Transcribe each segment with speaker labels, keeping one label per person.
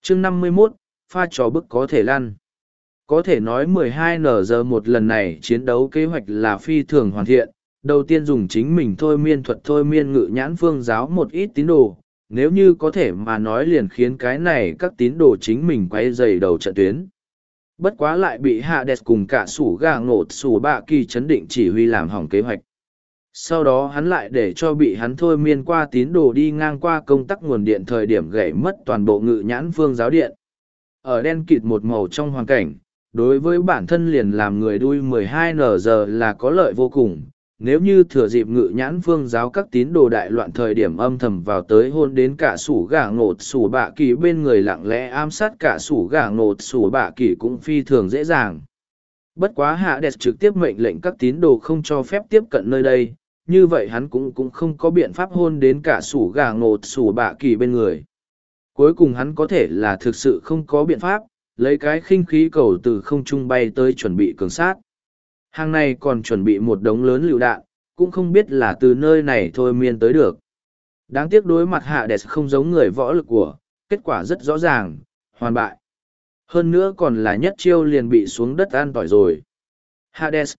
Speaker 1: chương 51, pha trò bức có thể lăn. Có thể nói 12N một lần này chiến đấu kế hoạch là phi thường hoàn thiện. Đầu tiên dùng chính mình thôi miên thuật thôi miên ngự nhãn phương giáo một ít tín đồ. Nếu như có thể mà nói liền khiến cái này các tín đồ chính mình quay dày đầu trận tuyến. Bất quá lại bị Hades cùng cả sủ gà ngột sủ bạ kỳ chấn định chỉ huy làm hỏng kế hoạch. Sau đó hắn lại để cho bị hắn thôi miên qua tín đồ đi ngang qua công tắc nguồn điện thời điểm gãy mất toàn bộ ngự nhãn phương giáo điện. Ở đen kịt một màu trong hoàn cảnh, đối với bản thân liền làm người đuôi 12N là có lợi vô cùng. Nếu như thừa dịp ngự nhãn phương giáo các tín đồ đại loạn thời điểm âm thầm vào tới hôn đến cả sủ gà ngột sủ bạ kỳ bên người lặng lẽ ám sát cả sủ gà ngột sủ bạ kỳ cũng phi thường dễ dàng. Bất quá Hades trực tiếp mệnh lệnh các tín đồ không cho phép tiếp cận nơi đây, như vậy hắn cũng không có biện pháp hôn đến cả sủ gà ngột sủ bạ kỳ bên người. Cuối cùng hắn có thể là thực sự không có biện pháp, lấy cái khinh khí cầu từ không trung bay tới chuẩn bị cường sát. Hàng này còn chuẩn bị một đống lớn lựu đạn, cũng không biết là từ nơi này thôi miên tới được. Đáng tiếc đối mặt Hades không giống người võ lực của, kết quả rất rõ ràng, hoàn bại. Hơn nữa còn là nhất chiêu liền bị xuống đất an tỏi rồi. Hades,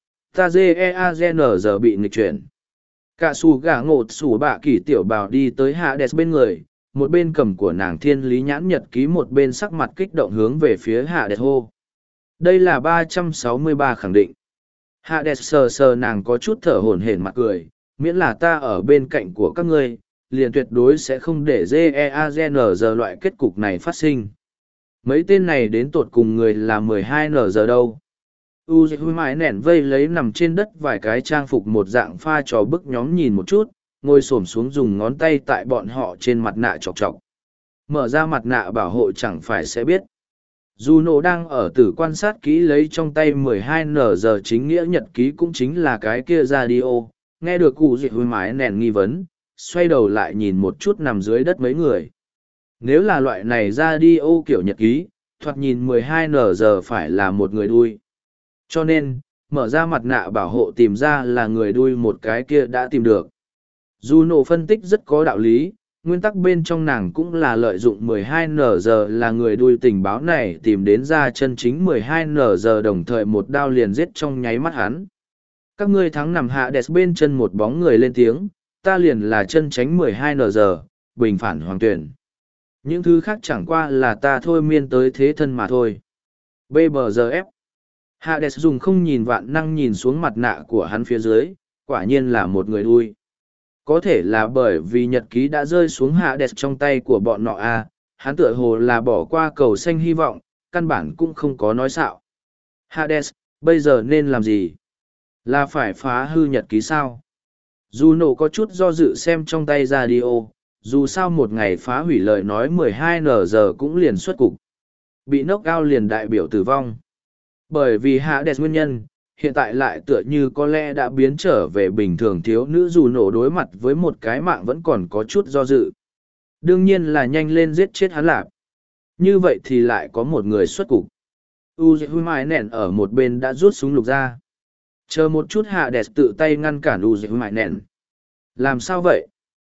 Speaker 1: Taze bị nghịch chuyển. Cả xù gà ngột xù bạ kỳ tiểu bào đi tới Hades bên người, một bên cầm của nàng thiên lý nhãn nhật ký một bên sắc mặt kích động hướng về phía Hades hô. Đây là 363 khẳng định. Hades sờ sờ nàng có chút thở hổn hển mặt cười, miễn là ta ở bên cạnh của các ngươi, liền tuyệt đối sẽ không để GEAGN loại kết cục này phát sinh. Mấy tên này đến tột cùng người là 12N đâu. Uzi mãi nẻn vây lấy nằm trên đất vài cái trang phục một dạng pha trò bức nhóm nhìn một chút, ngồi xổm xuống dùng ngón tay tại bọn họ trên mặt nạ chọc chọc. Mở ra mặt nạ bảo hộ chẳng phải sẽ biết. Juno đang ở tử quan sát kỹ lấy trong tay 12N chính nghĩa nhật ký cũng chính là cái kia radio, nghe được cụ dịch hôi mái nèn nghi vấn, xoay đầu lại nhìn một chút nằm dưới đất mấy người. Nếu là loại này radio kiểu nhật ký, thoạt nhìn 12N phải là một người đuôi. Cho nên, mở ra mặt nạ bảo hộ tìm ra là người đuôi một cái kia đã tìm được. Juno phân tích rất có đạo lý, nguyên tắc bên trong nàng cũng là lợi dụng 12N là người đuôi tình báo này tìm đến ra chân chính 12N đồng thời một đao liền giết trong nháy mắt hắn. Các ngươi thắng nằm hạ đẹp bên chân một bóng người lên tiếng, ta liền là chân tránh 12N, bình phản hoàng tuyển. Những thứ khác chẳng qua là ta thôi miên tới thế thân mà thôi. BBGF. Hades dùng không nhìn vạn năng nhìn xuống mặt nạ của hắn phía dưới, quả nhiên là một người đuôi. Có thể là bởi vì nhật ký đã rơi xuống Hades trong tay của bọn nọ hắn tựa hồ là bỏ qua cầu xanh hy vọng, căn bản cũng không có nói xạo. Hades, bây giờ nên làm gì? Là phải phá hư nhật ký sao? Juno có chút do dự xem trong tay radio, dù sao một ngày phá hủy lời nói 12N cũng liền xuất cục. Bị knock out liền đại biểu tử vong. Bởi vì Hades nguyên nhân, hiện tại lại tựa như có lẽ đã biến trở về bình thường thiếu nữ dù nổ đối mặt với một cái mạng vẫn còn có chút do dự. Đương nhiên là nhanh lên giết chết hắn lạp. Như vậy thì lại có một người xuất cục. Uzi Mai nẹn ở một bên đã rút súng lục ra. Chờ một chút Hades tự tay ngăn cản Uzi Mai nẹn. Làm sao vậy?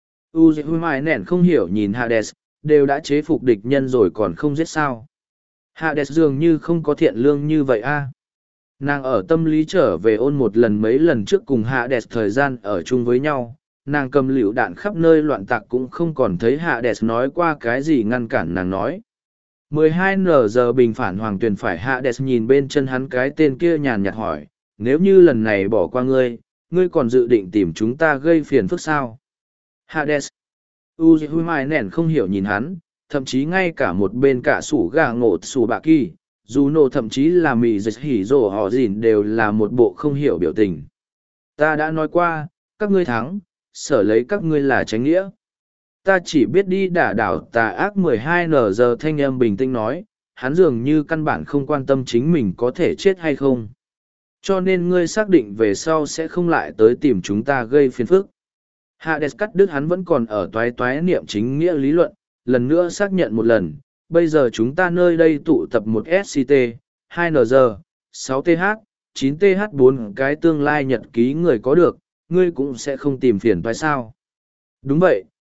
Speaker 1: Uzi Mai nẹn không hiểu nhìn Hades, đều đã chế phục địch nhân rồi còn không giết sao. Hades dường như không có thiện lương như vậy Nàng ở tâm lý trở về ôn một lần mấy lần trước cùng Hades thời gian ở chung với nhau, nàng cầm lựu đạn khắp nơi loạn tạc cũng không còn thấy Hades nói qua cái gì ngăn cản nàng nói. 12N bình phản hoàng tuyển phải Hades nhìn bên chân hắn cái tên kia nhàn nhạt hỏi, nếu như lần này bỏ qua ngươi, ngươi còn dự định tìm chúng ta gây phiền phức sao? Hades. Uzi Mai nẻn không hiểu nhìn hắn, thậm chí ngay cả một bên cả sủ gà ngột sủ bạ kỳ, Juno thậm chí là mì dịch hỉ rổ họ dìn đều là một bộ không hiểu biểu tình. Ta đã nói qua, các ngươi thắng, sở lấy các ngươi là tránh nghĩa. Ta chỉ biết đi đả đảo tà ác 12N thanh âm bình tĩnh nói, hắn dường như căn bản không quan tâm chính mình có thể chết hay không. Cho nên ngươi xác định về sau sẽ không lại tới tìm chúng ta gây phiền phức. Hades cắt đứt hắn vẫn còn ở toái toái niệm chính nghĩa lý luận, lần nữa xác nhận một lần, bây giờ chúng ta nơi đây tụ tập một SCT, 2NG, 6TH, 9TH 4 cái tương lai nhật ký người có được, ngươi cũng sẽ không tìm phiền phải sao. Đúng vậy,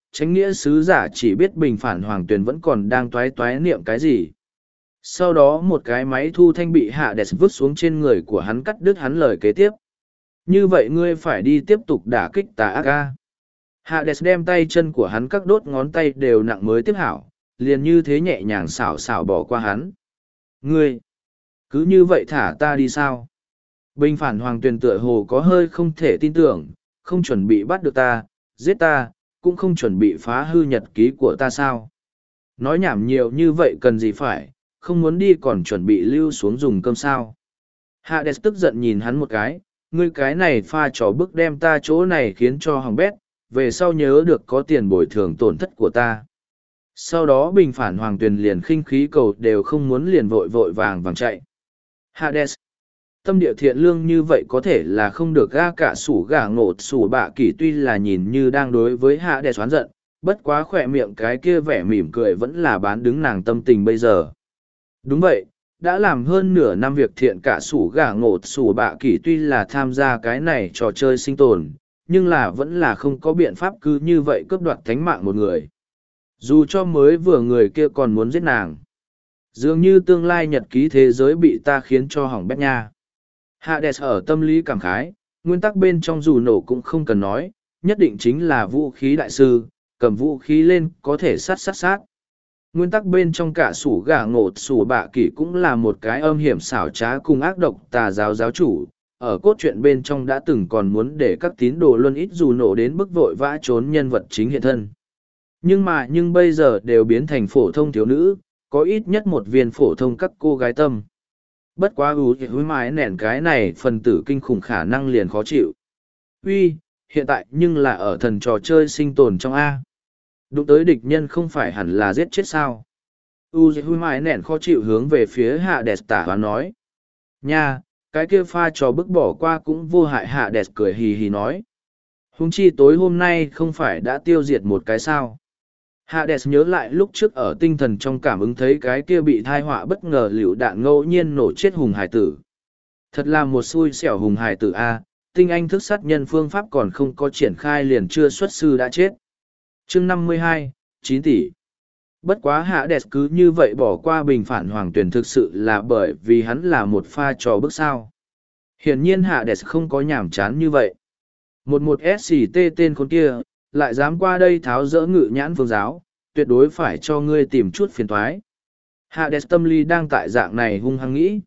Speaker 1: Chánh nghĩa sứ giả chỉ biết bình phản hoàng tuyền vẫn còn đang toái toái niệm cái gì. Sau đó một cái máy thu thanh bị Hades vứt xuống trên người của hắn, cắt đứt hắn lời kế tiếp. Như vậy ngươi phải đi tiếp tục đả kích tà ác ca. Hades đem tay chân của hắn, các đốt ngón tay đều nặng mới tiếp hảo, liền như thế nhẹ nhàng xảo xảo bỏ qua hắn. Ngươi, cứ như vậy thả ta đi sao? Bình phản hoàng tuyền tựa hồ có hơi không thể tin tưởng, không chuẩn bị bắt được ta, giết ta, cũng không chuẩn bị phá hư nhật ký của ta sao? Nói nhảm nhiều như vậy cần gì phải, không muốn đi còn chuẩn bị lưu xuống dùng cơm sao? Hades tức giận nhìn hắn một cái, ngươi cái này pha trò bức đem ta chỗ này khiến cho hỏng bét, về sau nhớ được có tiền bồi thường tổn thất của ta. Sau đó bình phản hoàng tuyền liền khinh khí cầu đều không muốn, liền vội vội vàng vàng chạy. Hades, tâm địa thiện lương như vậy có thể là không được. Ga cả sủ gà ngột sủ bạ kỷ tuy là nhìn như đang đối với Hades oán giận, bất quá khỏe miệng cái kia vẻ mỉm cười vẫn là bán đứng nàng tâm tình bây giờ. Đúng vậy, đã làm hơn nửa năm việc thiện, cả sủ gà ngột sủ bạ kỷ tuy là tham gia cái này trò chơi sinh tồn, nhưng là vẫn là không có biện pháp cứ như vậy cướp đoạt thánh mạng một người. Dù cho mới vừa người kia còn muốn giết nàng. Dường như tương lai nhật ký thế giới bị ta khiến cho hỏng bét nha. Hades ở tâm lý cảm khái, nguyên tắc bên trong dù nổ cũng không cần nói, nhất định chính là vũ khí đại sư, cầm vũ khí lên có thể sát. Nguyên tắc bên trong cả sủ gà ngột sủ bạ kỷ cũng là một cái âm hiểm xảo trá cùng ác độc tà giáo giáo chủ. Ở cốt truyện bên trong đã từng còn muốn để các tín đồ luân ít dù nổ đến bức vội vã trốn nhân vật chính hiện thân. Nhưng bây giờ đều biến thành phổ thông thiếu nữ, có ít nhất một viên phổ thông các cô gái tâm. Bất quá hối mái nẻn cái này phần tử kinh khủng khả năng liền khó chịu. Uy, hiện tại nhưng là ở thần trò chơi sinh tồn trong A. Đụng tới địch nhân không phải hẳn là giết chết sao. Hối mái nẻn khó chịu hướng về phía Hades tả và nói. Nha, cái kia pha trò bức bỏ qua cũng vô hại. Hades cười hì hì nói. Huống chi tối hôm nay không phải đã tiêu diệt một cái sao. Hades nhớ lại lúc trước ở tinh thần trong cảm ứng thấy cái kia bị thai họa bất ngờ lựu đạn ngẫu nhiên nổ chết hùng hải tử. Thật là một xui xẻo hùng hải tử A, tinh anh thức sát nhân phương pháp còn không có triển khai liền chưa xuất sư đã chết. Chương 52, 9 tỷ. Bất quá Hades cứ như vậy bỏ qua bình phản hoàng tuyển thực sự là bởi vì hắn là một pha trò bức sao. Hiển nhiên Hades không có nhảm chán như vậy. Một SCT tên con kia, lại dám qua đây tháo rỡ ngự nhãn phương giáo, tuyệt đối phải cho ngươi tìm chút phiền thoái. Hades tâm lý đang tại dạng này hung hăng nghĩ.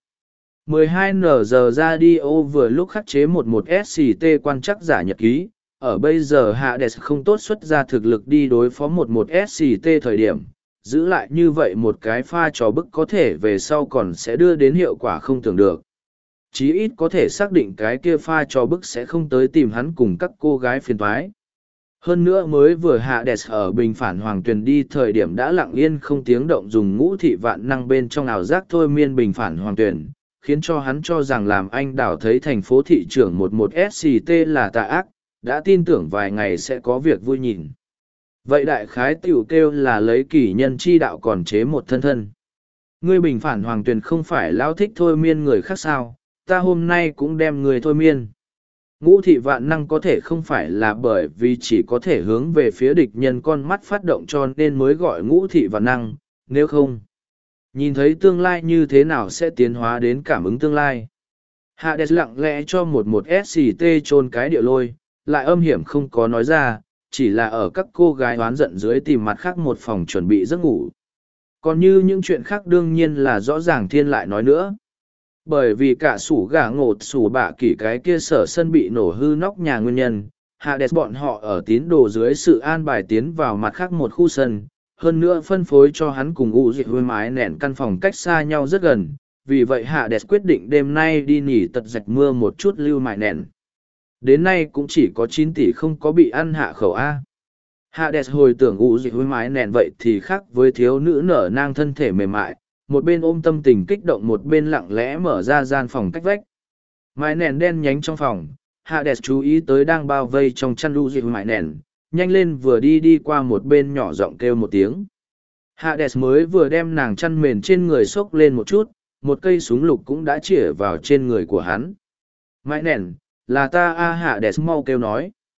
Speaker 1: 12N giờ radio vừa lúc khắc chế một SCT quan chắc giả nhật ký, ở bây giờ Hades không tốt xuất ra thực lực đi đối phó một SCT thời điểm, giữ lại như vậy một cái pha trò bức có thể về sau còn sẽ đưa đến hiệu quả không tưởng được. Chí ít có thể xác định cái kia pha trò bức sẽ không tới tìm hắn cùng các cô gái phiền toái. Hơn nữa mới vừa Hades ở bình phản hoàng tuyền đi thời điểm đã lặng yên không tiếng động dùng ngũ thị vạn năng bên trong ảo giác thôi miên bình phản hoàng tuyền, khiến cho hắn cho rằng làm anh đảo thấy thành phố thị trưởng một SCT là tà ác, đã tin tưởng vài ngày sẽ có việc vui nhìn. Vậy đại khái tiểu kêu là lấy kỷ nhân chi đạo còn chế một thân thân. Ngươi bình phản hoàng tuyền không phải lao thích thôi miên người khác sao, ta hôm nay cũng đem người thôi miên. Ngũ thị vạn năng có thể không phải là bởi vì chỉ có thể hướng về phía địch nhân con mắt phát động cho nên mới gọi ngũ thị vạn năng, nếu không, nhìn thấy tương lai như thế nào sẽ tiến hóa đến cảm ứng tương lai. Hades lặng lẽ cho một SCT chôn cái địa lôi, lại âm hiểm không có nói ra, chỉ là ở các cô gái oán giận dưới tìm mặt khác một phòng chuẩn bị giấc ngủ. Còn như những chuyện khác đương nhiên là rõ ràng thiên lại nói nữa. Bởi vì cả sủ gà ngột sủ bạ kỷ cái kia sở sân bị nổ hư nóc nhà nguyên nhân, Hades bọn họ ở tín đồ dưới sự an bài tiến vào mặt khác một khu sân, hơn nữa phân phối cho hắn cùng u dịch hôi mái nền căn phòng cách xa nhau rất gần, vì vậy Hades quyết định đêm nay đi nghỉ tật rạch mưa một chút lưu mại nền. Đến nay cũng chỉ có 9 tỷ không có bị ăn hạ khẩu A. Hades hồi tưởng u dịch hôi mái nền vậy thì khác với thiếu nữ nở nang thân thể mềm mại, một bên ôm tâm tình kích động một bên lặng lẽ mở ra gian phòng cách vách. Mái nền đen nhánh trong phòng, Hades chú ý tới đang bao vây trong chăn u dịch mái nền, nhanh lên vừa đi qua một bên nhỏ giọng kêu một tiếng. Hades mới vừa đem nàng chăn mền trên người xốc lên một chút, một cây súng lục cũng đã chĩa vào trên người của hắn. Mái nền, là ta a. Hades mau kêu nói.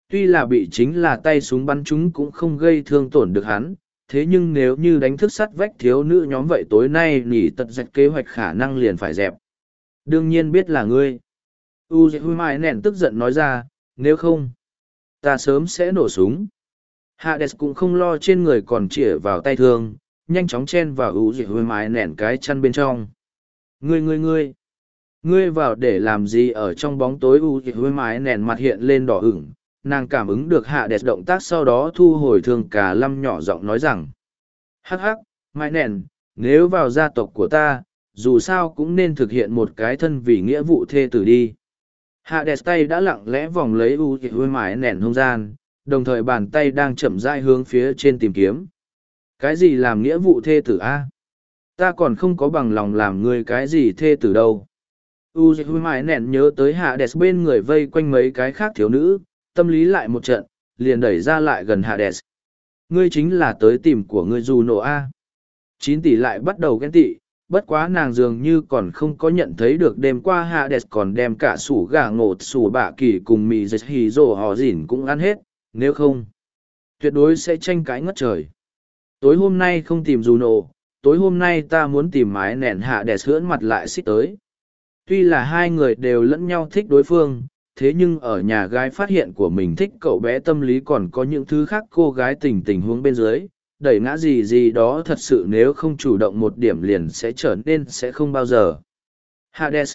Speaker 1: Tuy là bị chính là tay súng bắn chúng cũng không gây thương tổn được hắn, thế nhưng nếu như đánh thức sắt vách thiếu nữ nhóm vậy tối nay nỉ tật dạch kế hoạch khả năng liền phải dẹp. Đương nhiên biết là ngươi. Uzi Mai nẹn tức giận nói ra, nếu không, ta sớm sẽ nổ súng. Hades cũng không lo trên người còn chĩa vào tay thương, nhanh chóng chen vào Uzi Mai nẹn cái chăn bên trong. Ngươi vào để làm gì ở trong bóng tối Uzi Mai nẹn mặt hiện lên đỏ ửng. Nàng cảm ứng được Hades động tác sau đó thu hồi thương cả lâm nhỏ giọng nói rằng, hắc hắc, Mai nẹn, nếu vào gia tộc của ta, dù sao cũng nên thực hiện một cái thân vì nghĩa vụ thê tử đi. Hades tay đã lặng lẽ vòng lấy Uzi Mai nẹn không gian, đồng thời bàn tay đang chậm rãi hướng phía trên tìm kiếm. Cái gì làm nghĩa vụ thê tử a? Ta còn không có bằng lòng làm người cái gì thê tử đâu. Uzi Mai nẹn nhớ tới Hades bên người vây quanh mấy cái khác thiếu nữ, tâm lý lại một trận, liền đẩy ra lại gần Hades. Ngươi chính là tới tìm của ngươi Juno a. 9 tỷ lại bắt đầu ghen tị, bất quá nàng dường như còn không có nhận thấy được đêm qua Hades còn đem cả sủ gà ngột sủ bạ kỳ cùng mì dịch hì rồ họ dỉn cũng ăn hết, nếu không, tuyệt đối sẽ tranh cãi ngất trời. Tối hôm nay không tìm Juno, tối hôm nay ta muốn tìm mái nẹn Hades hưỡn mặt lại xích tới. Tuy là hai người đều lẫn nhau thích đối phương, thế nhưng ở nhà gái phát hiện của mình thích cậu bé tâm lý còn có những thứ khác cô gái tình huống bên dưới, đẩy ngã gì gì đó thật sự nếu không chủ động một điểm liền sẽ trở nên sẽ không bao giờ. Hades.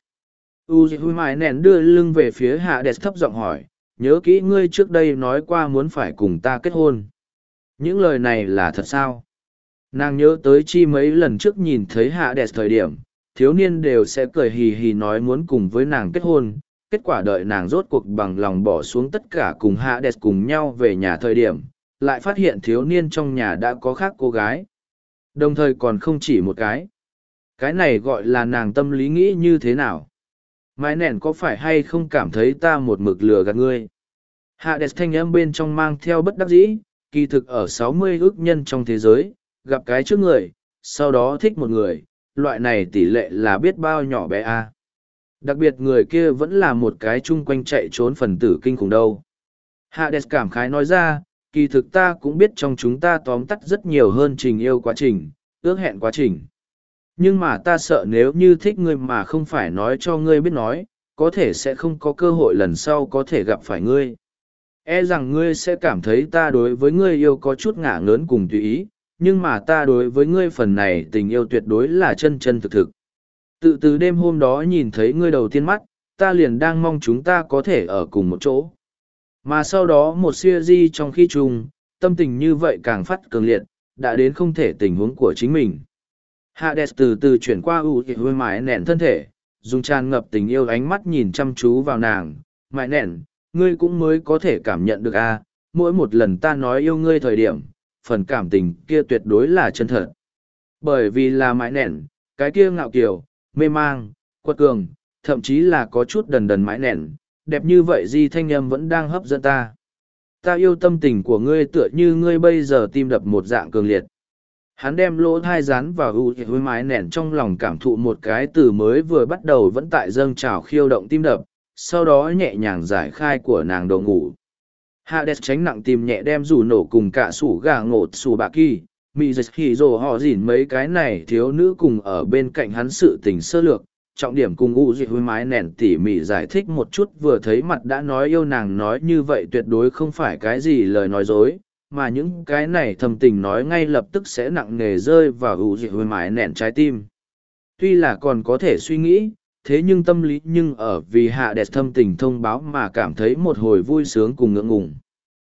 Speaker 1: Uzi Mai nén đưa lưng về phía Hades thấp giọng hỏi, nhớ kỹ ngươi trước đây nói qua muốn phải cùng ta kết hôn. Những lời này là thật sao? Nàng nhớ tới chi mấy lần trước nhìn thấy Hades thời điểm, thiếu niên đều sẽ cười hì hì nói muốn cùng với nàng kết hôn. Kết quả đợi nàng rốt cuộc bằng lòng bỏ xuống tất cả cùng Hades cùng nhau về nhà thời điểm, lại phát hiện thiếu niên trong nhà đã có khác cô gái. Đồng thời còn không chỉ một cái. Cái này gọi là nàng tâm lý nghĩ như thế nào? Mái nẻn có phải hay không cảm thấy ta một mực lừa gạt ngươi? Hades thanh âm bên trong mang theo bất đắc dĩ, kỳ thực ở 60 ước nhân trong thế giới, gặp cái trước người, sau đó thích một người, loại này tỷ lệ là biết bao nhỏ bé a. Đặc biệt người kia vẫn là một cái chung quanh chạy trốn phần tử kinh khủng đâu. Hades cảm khái nói ra, kỳ thực ta cũng biết trong chúng ta tóm tắt rất nhiều hơn tình yêu quá trình, ước hẹn quá trình. Nhưng mà ta sợ nếu như thích ngươi mà không phải nói cho ngươi biết nói, có thể sẽ không có cơ hội lần sau có thể gặp phải ngươi. E rằng ngươi sẽ cảm thấy ta đối với ngươi yêu có chút ngả ngớn cùng tùy ý, nhưng mà ta đối với ngươi phần này tình yêu tuyệt đối là chân chân thực thực. Tự từ đêm hôm đó nhìn thấy ngươi đầu tiên mắt, ta liền đang mong chúng ta có thể ở cùng một chỗ. Mà sau đó một siêu di trong khi chung, tâm tình như vậy càng phát cường liệt, đã đến không thể tình huống của chính mình. Hades từ từ chuyển qua Uzi Mai nẹn thân thể, dùng tràn ngập tình yêu ánh mắt nhìn chăm chú vào nàng. Mai nẹn, ngươi cũng mới có thể cảm nhận được a, mỗi một lần ta nói yêu ngươi thời điểm, phần cảm tình kia tuyệt đối là chân thật. Bởi vì là Mai nẹn, cái kia ngạo kiều, mê mang, quật cường, thậm chí là có chút đần đần mãi nẻn, đẹp như vậy di thanh âm vẫn đang hấp dẫn ta. Ta yêu tâm tình của ngươi tựa như ngươi bây giờ tim đập một dạng cường liệt. Hắn đem lỗ thai rán vào Uzi mái nẻn trong lòng cảm thụ một cái từ mới vừa bắt đầu vẫn tại dâng trào khiêu động tim đập, sau đó nhẹ nhàng giải khai của nàng đầu ngủ. Hades tránh nặng tìm nhẹ đem rủ nổ cùng cả sủ gà ngột sủ bạc kỳ, mị dịch hì rồ họ dỉn mấy cái này thiếu nữ cùng ở bên cạnh hắn sự tình sơ lược, trọng điểm cùng Uzi mái nẻn tỉ mỉ giải thích một chút vừa thấy mặt đã nói yêu nàng nói như vậy tuyệt đối không phải cái gì lời nói dối, mà những cái này thầm tình nói ngay lập tức sẽ nặng nề rơi vào Uzi mái nẻn trái tim. Tuy là còn có thể suy nghĩ, thế nhưng tâm lý nhưng ở vì Hades thâm tình thông báo mà cảm thấy một hồi vui sướng cùng ngượng ngùng.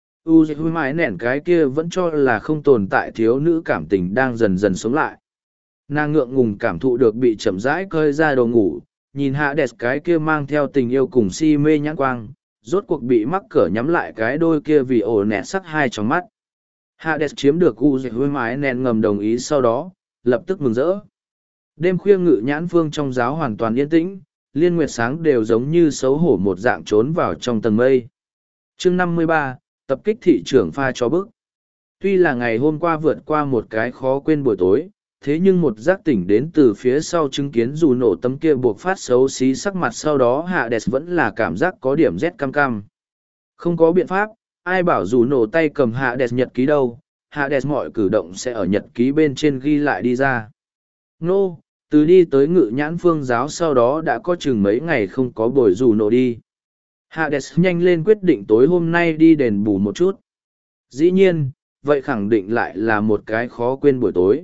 Speaker 1: Uzi mái nẻn cái kia vẫn cho là không tồn tại thiếu nữ cảm tình đang dần dần sống lại. Nàng ngượng ngùng cảm thụ được bị chậm rãi cơi ra đầu ngủ, nhìn Hades cái kia mang theo tình yêu cùng si mê nhãn quang, rốt cuộc bị mắc cỡ nhắm lại cái đôi kia vì ổ nẹt sắc hai trong mắt. Hades chiếm được Uzi mái nẻn ngầm đồng ý sau đó, lập tức mừng rỡ. Đêm khuya ngự nhãn phương trong giáo hoàn toàn yên tĩnh, liên nguyệt sáng đều giống như xấu hổ một dạng trốn vào trong tầng mây. Chương 53, tập kích thị trưởng pha cho bức. Tuy là ngày hôm qua vượt qua một cái khó quên buổi tối, thế nhưng một giác tỉnh đến từ phía sau chứng kiến dù nổ tấm kia buộc phát xấu xí sắc mặt sau đó Hades vẫn là cảm giác có điểm rét cam cam. Không có biện pháp, ai bảo dù nổ tay cầm Hades nhật ký đâu, Hades mọi cử động sẽ ở nhật ký bên trên ghi lại đi ra. Nô, từ đi tới Ngự Nhãn Phương giáo sau đó đã có chừng mấy ngày không có bồi dù nổ đi. Hades nhanh lên quyết định tối hôm nay đi đền bù một chút. Dĩ nhiên, vậy khẳng định lại là một cái khó quên buổi tối.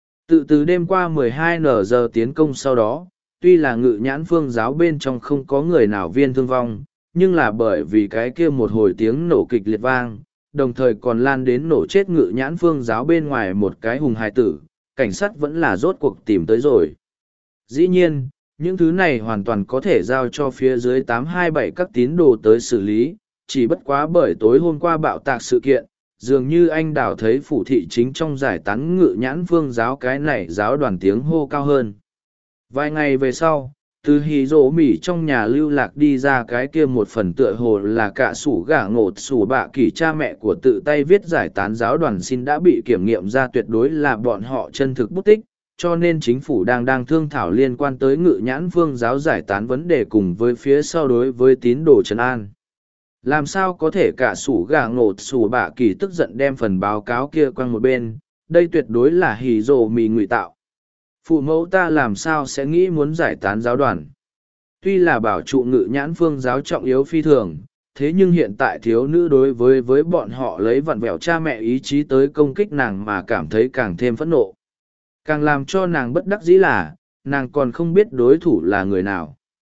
Speaker 1: Từ đêm qua 12 giờ tiến công sau đó, tuy là Ngự Nhãn Phương giáo bên trong không có người nào viên thương vong, nhưng là bởi vì cái kia một hồi tiếng nổ kịch liệt vang, đồng thời còn lan đến nổ chết Ngự Nhãn Phương giáo bên ngoài một cái hùng hài tử, cảnh sát vẫn là rốt cuộc tìm tới rồi. Dĩ nhiên, những thứ này hoàn toàn có thể giao cho phía dưới 827 các tín đồ tới xử lý, chỉ bất quá bởi tối hôm qua bạo tạc sự kiện, dường như anh đảo thấy phủ thị chính trong giải tán Ngự Nhãn Phương giáo cái này giáo đoàn tiếng hô cao hơn. Vài ngày về sau, từ hì rỗ mỉ trong nhà lưu lạc đi ra cái kia một phần tựa hồ là cả sủ gà ngột sủ bạ kỳ cha mẹ của tự tay viết giải tán giáo đoàn xin đã bị kiểm nghiệm ra tuyệt đối là bọn họ chân thực bút tích, cho nên chính phủ đang thương thảo liên quan tới Ngự Nhãn Phương giáo giải tán vấn đề cùng với phía sau đối với tín đồ trấn an. Làm sao có thể cả sủ gà ngột sủ bạ kỳ tức giận đem phần báo cáo kia quăng một bên, đây tuyệt đối là hì rồ mì ngụy tạo. Phụ mẫu ta làm sao sẽ nghĩ muốn giải tán giáo đoàn. Tuy là bảo trụ Ngự Nhãn Phương giáo trọng yếu phi thường, thế nhưng hiện tại thiếu nữ đối với bọn họ lấy vặn vẹo cha mẹ ý chí tới công kích nàng mà cảm thấy càng thêm phẫn nộ. Càng làm cho nàng bất đắc dĩ là, nàng còn không biết đối thủ là người nào.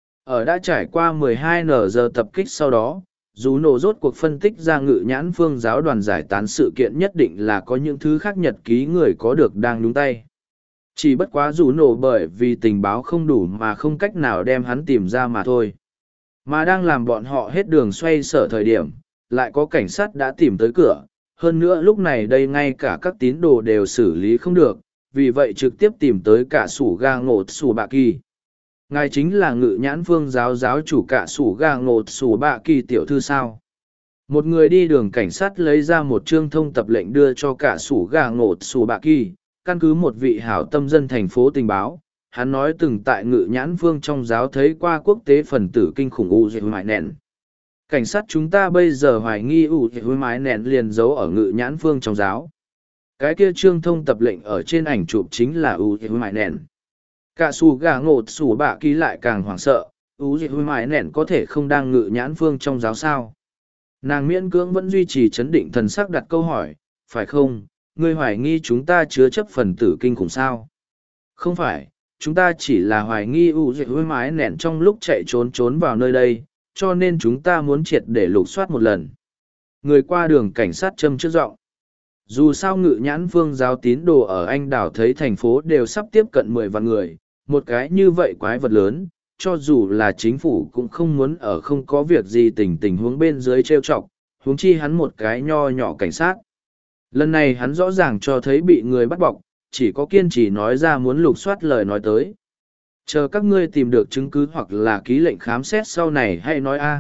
Speaker 1: Ở đã trải qua 12 giờ tập kích sau đó, dù nổ rốt cuộc phân tích ra Ngự Nhãn Phương giáo đoàn giải tán sự kiện nhất định là có những thứ khác nhật ký người có được đang nhúng tay. Chỉ bất quá dù nổ bởi vì tình báo không đủ mà không cách nào đem hắn tìm ra mà thôi. Mà đang làm bọn họ hết đường xoay sở thời điểm, lại có cảnh sát đã tìm tới cửa. Hơn nữa lúc này đây ngay cả các tín đồ đều xử lý không được, vì vậy trực tiếp tìm tới cả sủ ga ngột sủ bạ kỳ. Ngài chính là Ngự Nhãn Phương giáo giáo chủ cả sủ ga ngột sủ bạ kỳ tiểu thư sao. Một người đi đường cảnh sát lấy ra một chương thông tập lệnh đưa cho cả sủ ga ngột sủ bạ kỳ, căn cứ một vị hảo tâm dân thành phố tình báo. Hắn nói từng tại Ngự Nhãn Phương trong giáo thấy qua quốc tế phần tử kinh khủng u dạy mãi nẹn. Cảnh sát chúng ta bây giờ hoài nghi u dạy mãi nẹn liền giấu ở Ngự Nhãn Phương trong giáo. Cái kia trương thông tập lệnh ở trên ảnh chụp chính là u dạy mãi nẹn. Cả xù gà ngột xù bạ ký lại càng hoảng sợ, u dạy mãi nẹn có thể không đang Ngự Nhãn Phương trong giáo sao. Nàng miễn cưỡng vẫn duy trì chấn định thần sắc đặt câu hỏi, phải không, ngươi hoài nghi chúng ta chứa chấp phần tử kinh khủng sao? Không phải, chúng ta chỉ là hoài nghi u dạy mãi nẹn trong lúc chạy trốn vào nơi đây, cho nên chúng ta muốn triệt để lục soát một lần. Người qua đường cảnh sát châm trước giọng. Dù sao Ngự Nhãn Phương giáo tín đồ ở Anh đảo thấy thành phố đều sắp tiếp cận 10 vạn người, một cái như vậy quái vật lớn, cho dù là chính phủ cũng không muốn ở không có việc gì tình huống bên dưới trêu chọc, huống chi hắn một cái nho nhỏ cảnh sát. Lần này hắn rõ ràng cho thấy bị người bắt bọc, chỉ có kiên trì nói ra muốn lục soát lời nói tới. Chờ các ngươi tìm được chứng cứ hoặc là ký lệnh khám xét sau này hãy nói a.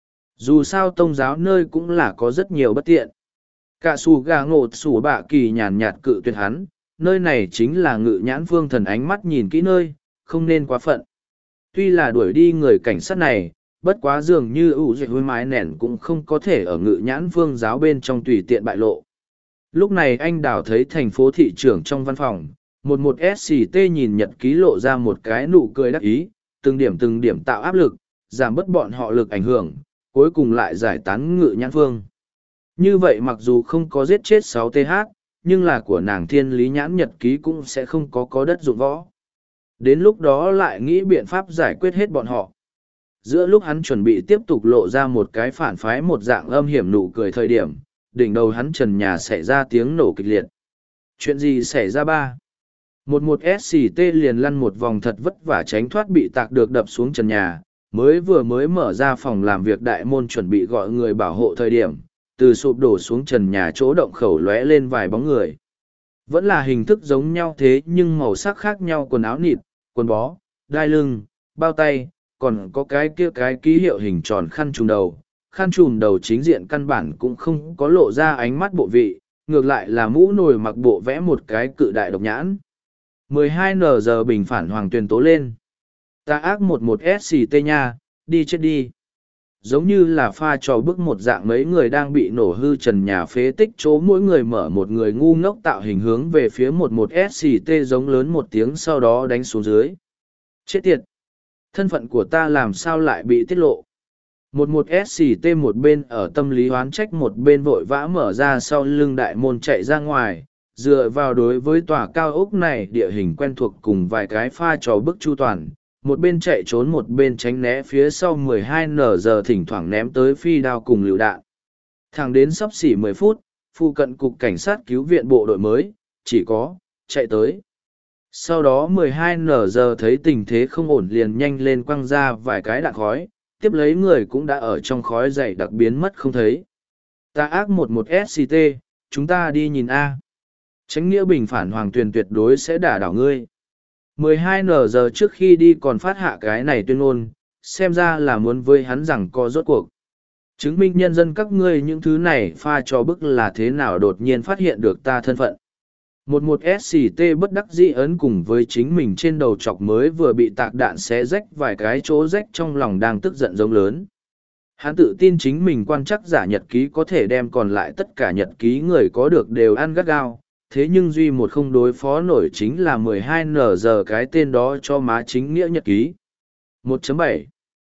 Speaker 1: Dù sao tông giáo nơi cũng là có rất nhiều bất tiện. Cả xù gà ngột xù bạ kỳ nhàn nhạt cự tuyệt hắn, nơi này chính là Ngự Nhãn Phương thần ánh mắt nhìn kỹ nơi, không nên quá phận. Tuy là đuổi đi người cảnh sát này, bất quá dường như ủ dạy hôi mái nẻn cũng không có thể ở Ngự Nhãn Phương giáo bên trong tùy tiện bại lộ. Lúc này anh đảo thấy thành phố thị trưởng trong văn phòng, một SCT nhìn nhật ký lộ ra một cái nụ cười đắc ý, từng điểm tạo áp lực, giảm bớt bọn họ lực ảnh hưởng, cuối cùng lại giải tán Ngự Nhãn Phương. Như vậy mặc dù không có giết chết 6TH, nhưng là của nàng thiên lý nhãn nhật ký cũng sẽ không có đất dụng võ. Đến lúc đó lại nghĩ biện pháp giải quyết hết bọn họ. Giữa lúc hắn chuẩn bị tiếp tục lộ ra một cái phản phái một dạng âm hiểm nụ cười thời điểm, đỉnh đầu hắn trần nhà xảy ra tiếng nổ kịch liệt. Chuyện gì xảy ra ba? Một SCT liền lăn một vòng thật vất vả tránh thoát bị tạc được đập xuống trần nhà, mới mở ra phòng làm việc đại môn chuẩn bị gọi người bảo hộ thời điểm, từ sụp đổ xuống trần nhà chỗ động khẩu lóe lên vài bóng người. Vẫn là hình thức giống nhau thế nhưng màu sắc khác nhau, quần áo nịt, quần bó, đai lưng, bao tay, còn có cái ký hiệu hình tròn khăn trùm đầu. Khăn trùm đầu chính diện căn bản cũng không có lộ ra ánh mắt bộ vị, ngược lại là mũ nồi mặc bộ vẽ một cái cự đại độc nhãn. 12 giờ bình phản hoàng tuyền tố lên. Ta ác một SCT nha, đi chết đi. giống như là pha trò bức một dạng mấy người đang bị nổ hư trần nhà phế tích chỗ mỗi người mở một người ngu ngốc tạo hình hướng về phía một SCT giống lớn một tiếng sau đó đánh xuống dưới. Chết tiệt! Thân phận của ta làm sao lại bị tiết lộ? Một SCT một bên ở tâm lý oán trách một bên vội vã mở ra sau lưng đại môn chạy ra ngoài, dựa vào đối với tòa cao ốc này địa hình quen thuộc cùng vài cái pha trò bức chu toàn, một bên chạy trốn một bên tránh né phía sau 12 giờ thỉnh thoảng ném tới phi đao cùng lựu đạn. Thẳng đến sắp xỉ 10 phút, phụ cận cục cảnh sát cứu viện bộ đội mới, chỉ có, chạy tới. Sau đó 12 giờ thấy tình thế không ổn liền nhanh lên quăng ra vài cái đạn khói, tiếp lấy người cũng đã ở trong khói dày đặc biến mất không thấy. Ta ác một SCT, chúng ta đi nhìn A. Tránh nghĩa bình phản hoàng tuyền tuyệt đối sẽ đả đảo ngươi. 12 giờ trước khi đi còn phát hạ cái này tuyên ngôn, xem ra là muốn với hắn rằng có rốt cuộc. Chứng minh nhân dân các ngươi những thứ này pha cho bức là thế nào đột nhiên phát hiện được ta thân phận. Một SCT bất đắc dĩ ấn cùng với chính mình trên đầu chọc mới vừa bị tạc đạn xé rách vài cái chỗ rách trong lòng đang tức giận giống lớn. Hắn tự tin chính mình quan chắc giả nhật ký có thể đem còn lại tất cả nhật ký người có được đều ăn gắt gao, thế nhưng duy một không đối phó nổi chính là 12 giờ cái tên đó cho má chính nghĩa nhật ký. 1.7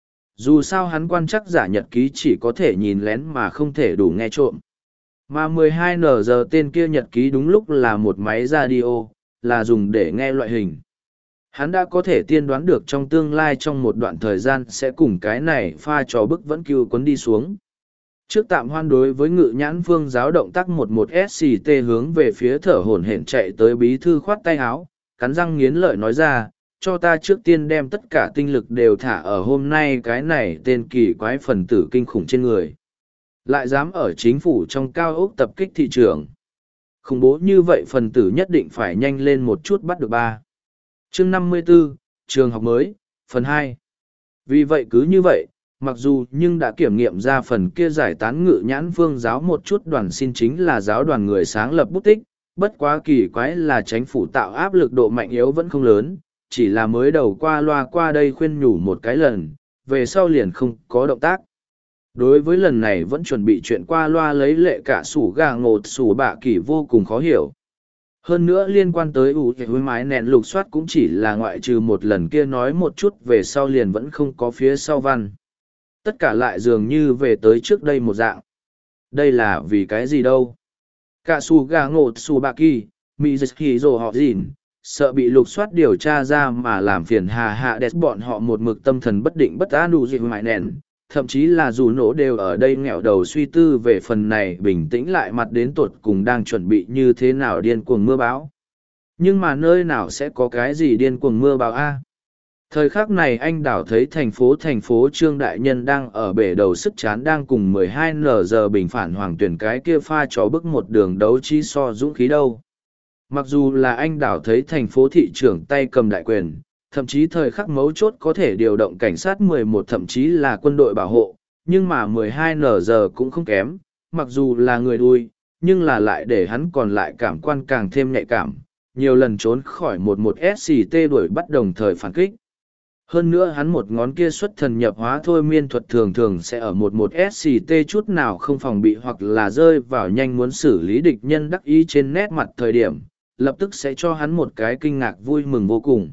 Speaker 1: Dù sao hắn quan chắc giả nhật ký chỉ có thể nhìn lén mà không thể đủ nghe trộm. Mà 12 giờ tên kia nhật ký đúng lúc là một máy radio, là dùng để nghe loại hình. Hắn đã có thể tiên đoán được trong tương lai trong một đoạn thời gian sẽ cùng cái này pha trò bức vẫn cứu cuốn đi xuống. Trước tạm hoan đối với ngự nhãn phương giáo động tác một SCT hướng về phía thở hổn hển chạy tới bí thư khoát tay áo, cắn răng nghiến lợi nói ra, cho ta trước tiên đem tất cả tinh lực đều thả ở hôm nay cái này tên kỳ quái phần tử kinh khủng trên người. Lại dám ở chính phủ trong cao ốc tập kích thị trường. Khủng bố như vậy phần tử nhất định phải nhanh lên một chút bắt được ba. Chương 54, trường học mới, phần 2. Vì vậy cứ như vậy, mặc dù nhưng đã kiểm nghiệm ra phần kia giải tán ngự nhãn phương giáo một chút đoàn xin chính là giáo đoàn người sáng lập bút tích, bất quá kỳ quái là chính phủ tạo áp lực độ mạnh yếu vẫn không lớn, chỉ là mới đầu qua loa qua đây khuyên nhủ một cái lần, về sau liền không có động tác. Đối với lần này vẫn chuẩn bị chuyện qua loa lấy lệ cả sủ gà ngột sủ bạ kỳ vô cùng khó hiểu. Hơn nữa liên quan tới ủ hối mái nẹn lục soát cũng chỉ là ngoại trừ một lần kia nói một chút về sau liền vẫn không có phía sau văn. Tất cả lại dường như về tới trước đây một dạng. Đây là vì cái gì đâu? Cả sủ gà ngột sủ bạ kỳ, mì dịch hì rồ họ dìn, sợ bị lục soát điều tra ra mà làm phiền hà hạ đẹp bọn họ một mực tâm thần bất định bất an đủ dịch mái nẹn. Thậm chí là dù nổ đều ở đây nghẹo đầu suy tư về phần này bình tĩnh lại mặt đến tột cùng đang chuẩn bị như thế nào điên cuồng mưa bão. Nhưng mà nơi nào sẽ có cái gì điên cuồng mưa bão a? Thời khắc này anh đảo thấy thành phố Trương Đại Nhân đang ở bể đầu sức chán đang cùng 12 giờ bình phản hoàng tuyển cái kia pha chó bức một đường đấu chi so dũng khí đâu. Mặc dù là anh đảo thấy thành phố thị trưởng tay cầm đại quyền, thậm chí thời khắc mấu chốt có thể điều động cảnh sát 11 thậm chí là quân đội bảo hộ, nhưng mà 12 giờ cũng không kém, mặc dù là người đuôi, nhưng là lại để hắn còn lại cảm quan càng thêm nhạy cảm, nhiều lần trốn khỏi một SCT đuổi bắt đồng thời phản kích. Hơn nữa hắn một ngón kia xuất thần nhập hóa thôi miên thuật thường thường sẽ ở một SCT chút nào không phòng bị hoặc là rơi vào nhanh muốn xử lý địch nhân đắc ý trên nét mặt thời điểm, lập tức sẽ cho hắn một cái kinh ngạc vui mừng vô cùng.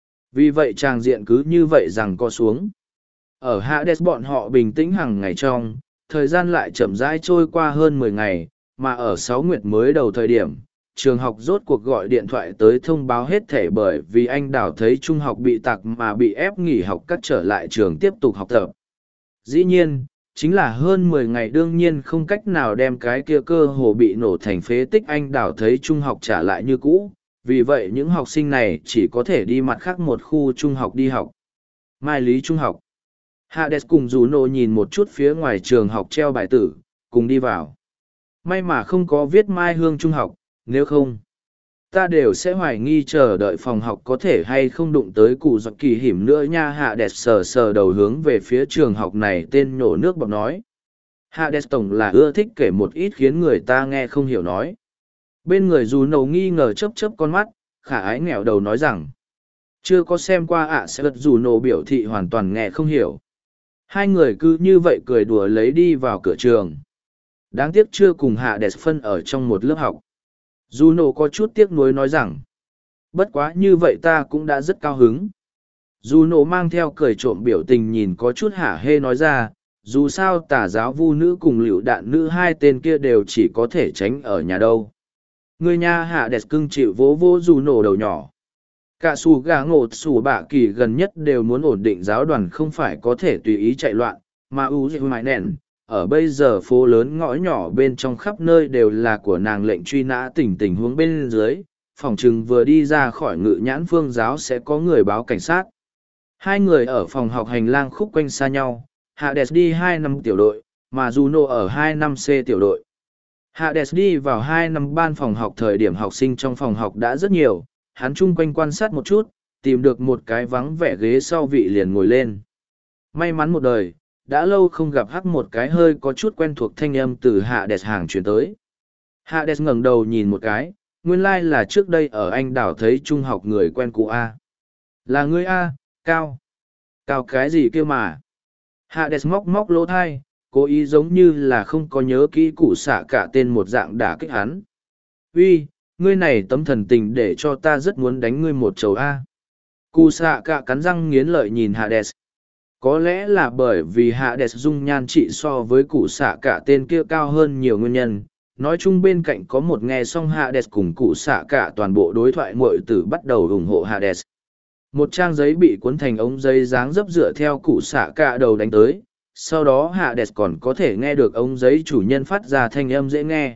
Speaker 1: Vì vậy tràng diện cứ như vậy rằng co xuống. Ở Hades bọn họ bình tĩnh hàng ngày trong, thời gian lại chậm rãi trôi qua hơn 10 ngày, mà ở 6 nguyệt mới đầu thời điểm, trường học rốt cuộc gọi điện thoại tới thông báo hết thể bởi vì anh đảo thấy trung học bị tạc mà bị ép nghỉ học cắt trở lại trường tiếp tục học tập. Dĩ nhiên, chính là hơn 10 ngày đương nhiên không cách nào đem cái kia cơ hồ bị nổ thành phế tích anh đảo thấy trung học trả lại như cũ. Vì vậy những học sinh này chỉ có thể đi mặt khác một khu trung học đi học. Mai Lý Trung học. Hades cùng Juno nhìn một chút phía ngoài trường học treo bài tử, cùng đi vào. May mà không có viết Mai Hương Trung học, nếu không, ta đều sẽ hoài nghi chờ đợi phòng học có thể hay không đụng tới cụ giặc kỳ hiểm nữa nha. Hades sờ sờ đầu hướng về phía trường học này tên nhổ nước bọt nói. Hades tổng là ưa thích kể một ít khiến người ta nghe không hiểu nói. Bên người dù nầu nghi ngờ chớp chớp con mắt, khả ái nghèo đầu nói rằng chưa có xem qua sẽ gật dù nổ biểu thị hoàn toàn nghe không hiểu. Hai người cứ như vậy cười đùa lấy đi vào cửa trường. Đáng tiếc chưa cùng Hades phân ở trong một lớp học. Juno có chút tiếc nuối nói rằng, bất quá như vậy ta cũng đã rất cao hứng. Juno mang theo cười trộm biểu tình nhìn có chút hả hê nói ra, dù sao tà giáo vu nữ cùng lựu đạn nữ hai tên kia đều chỉ có thể tránh ở nhà đâu. Người nha Hades cưng chịu vỗ vỗ Juno đầu nhỏ. Cả xù gà ngột xù bạ kỳ gần nhất đều muốn ổn định giáo đoàn không phải có thể tùy ý chạy loạn, mà u dịu mãi nền. Ở bây giờ phố lớn ngõ nhỏ bên trong khắp nơi đều là của nàng lệnh truy nã tình huống bên dưới, phòng trừng vừa đi ra khỏi ngự nhãn phương giáo sẽ có người báo cảnh sát. Hai người ở phòng học hành lang khúc quanh xa nhau, Hades đi 2 năm tiểu đội, mà Juno ở 2 năm C tiểu đội. Hades đi vào 2 năm ban phòng học thời điểm học sinh trong phòng học đã rất nhiều, hắn chung quanh quan sát một chút, tìm được một cái vắng vẻ ghế sau vị liền ngồi lên. May mắn một đời, đã lâu không gặp hắc một cái hơi có chút quen thuộc thanh âm từ Hades hàng chuyển tới. Hades ngẩng đầu nhìn một cái, nguyên lai là trước đây ở anh đảo thấy trung học người quen cũ A. Là ngươi A, Cao. Cao cái gì kia mà. Hades móc móc lỗ thai, cố ý giống như là không có nhớ kỹ cụ xạ cả tên một dạng đả kích hắn. Uy, ngươi này tấm thần tình để cho ta rất muốn đánh ngươi một chầu A. Cụ xạ cả cắn răng nghiến lợi nhìn Hades. Có lẽ là bởi vì Hades dung nhan trị so với cụ xạ cả tên kia cao hơn nhiều nguyên nhân. Nói chung bên cạnh có một nghe xong Hades cùng cụ xạ cả toàn bộ đối thoại muội tử bắt đầu ủng hộ Hades. Một trang giấy bị cuốn thành ống giấy dáng dấp dựa theo cụ xạ cả đầu đánh tới. Sau đó Hades còn có thể nghe được ống giấy chủ nhân phát ra thanh âm dễ nghe.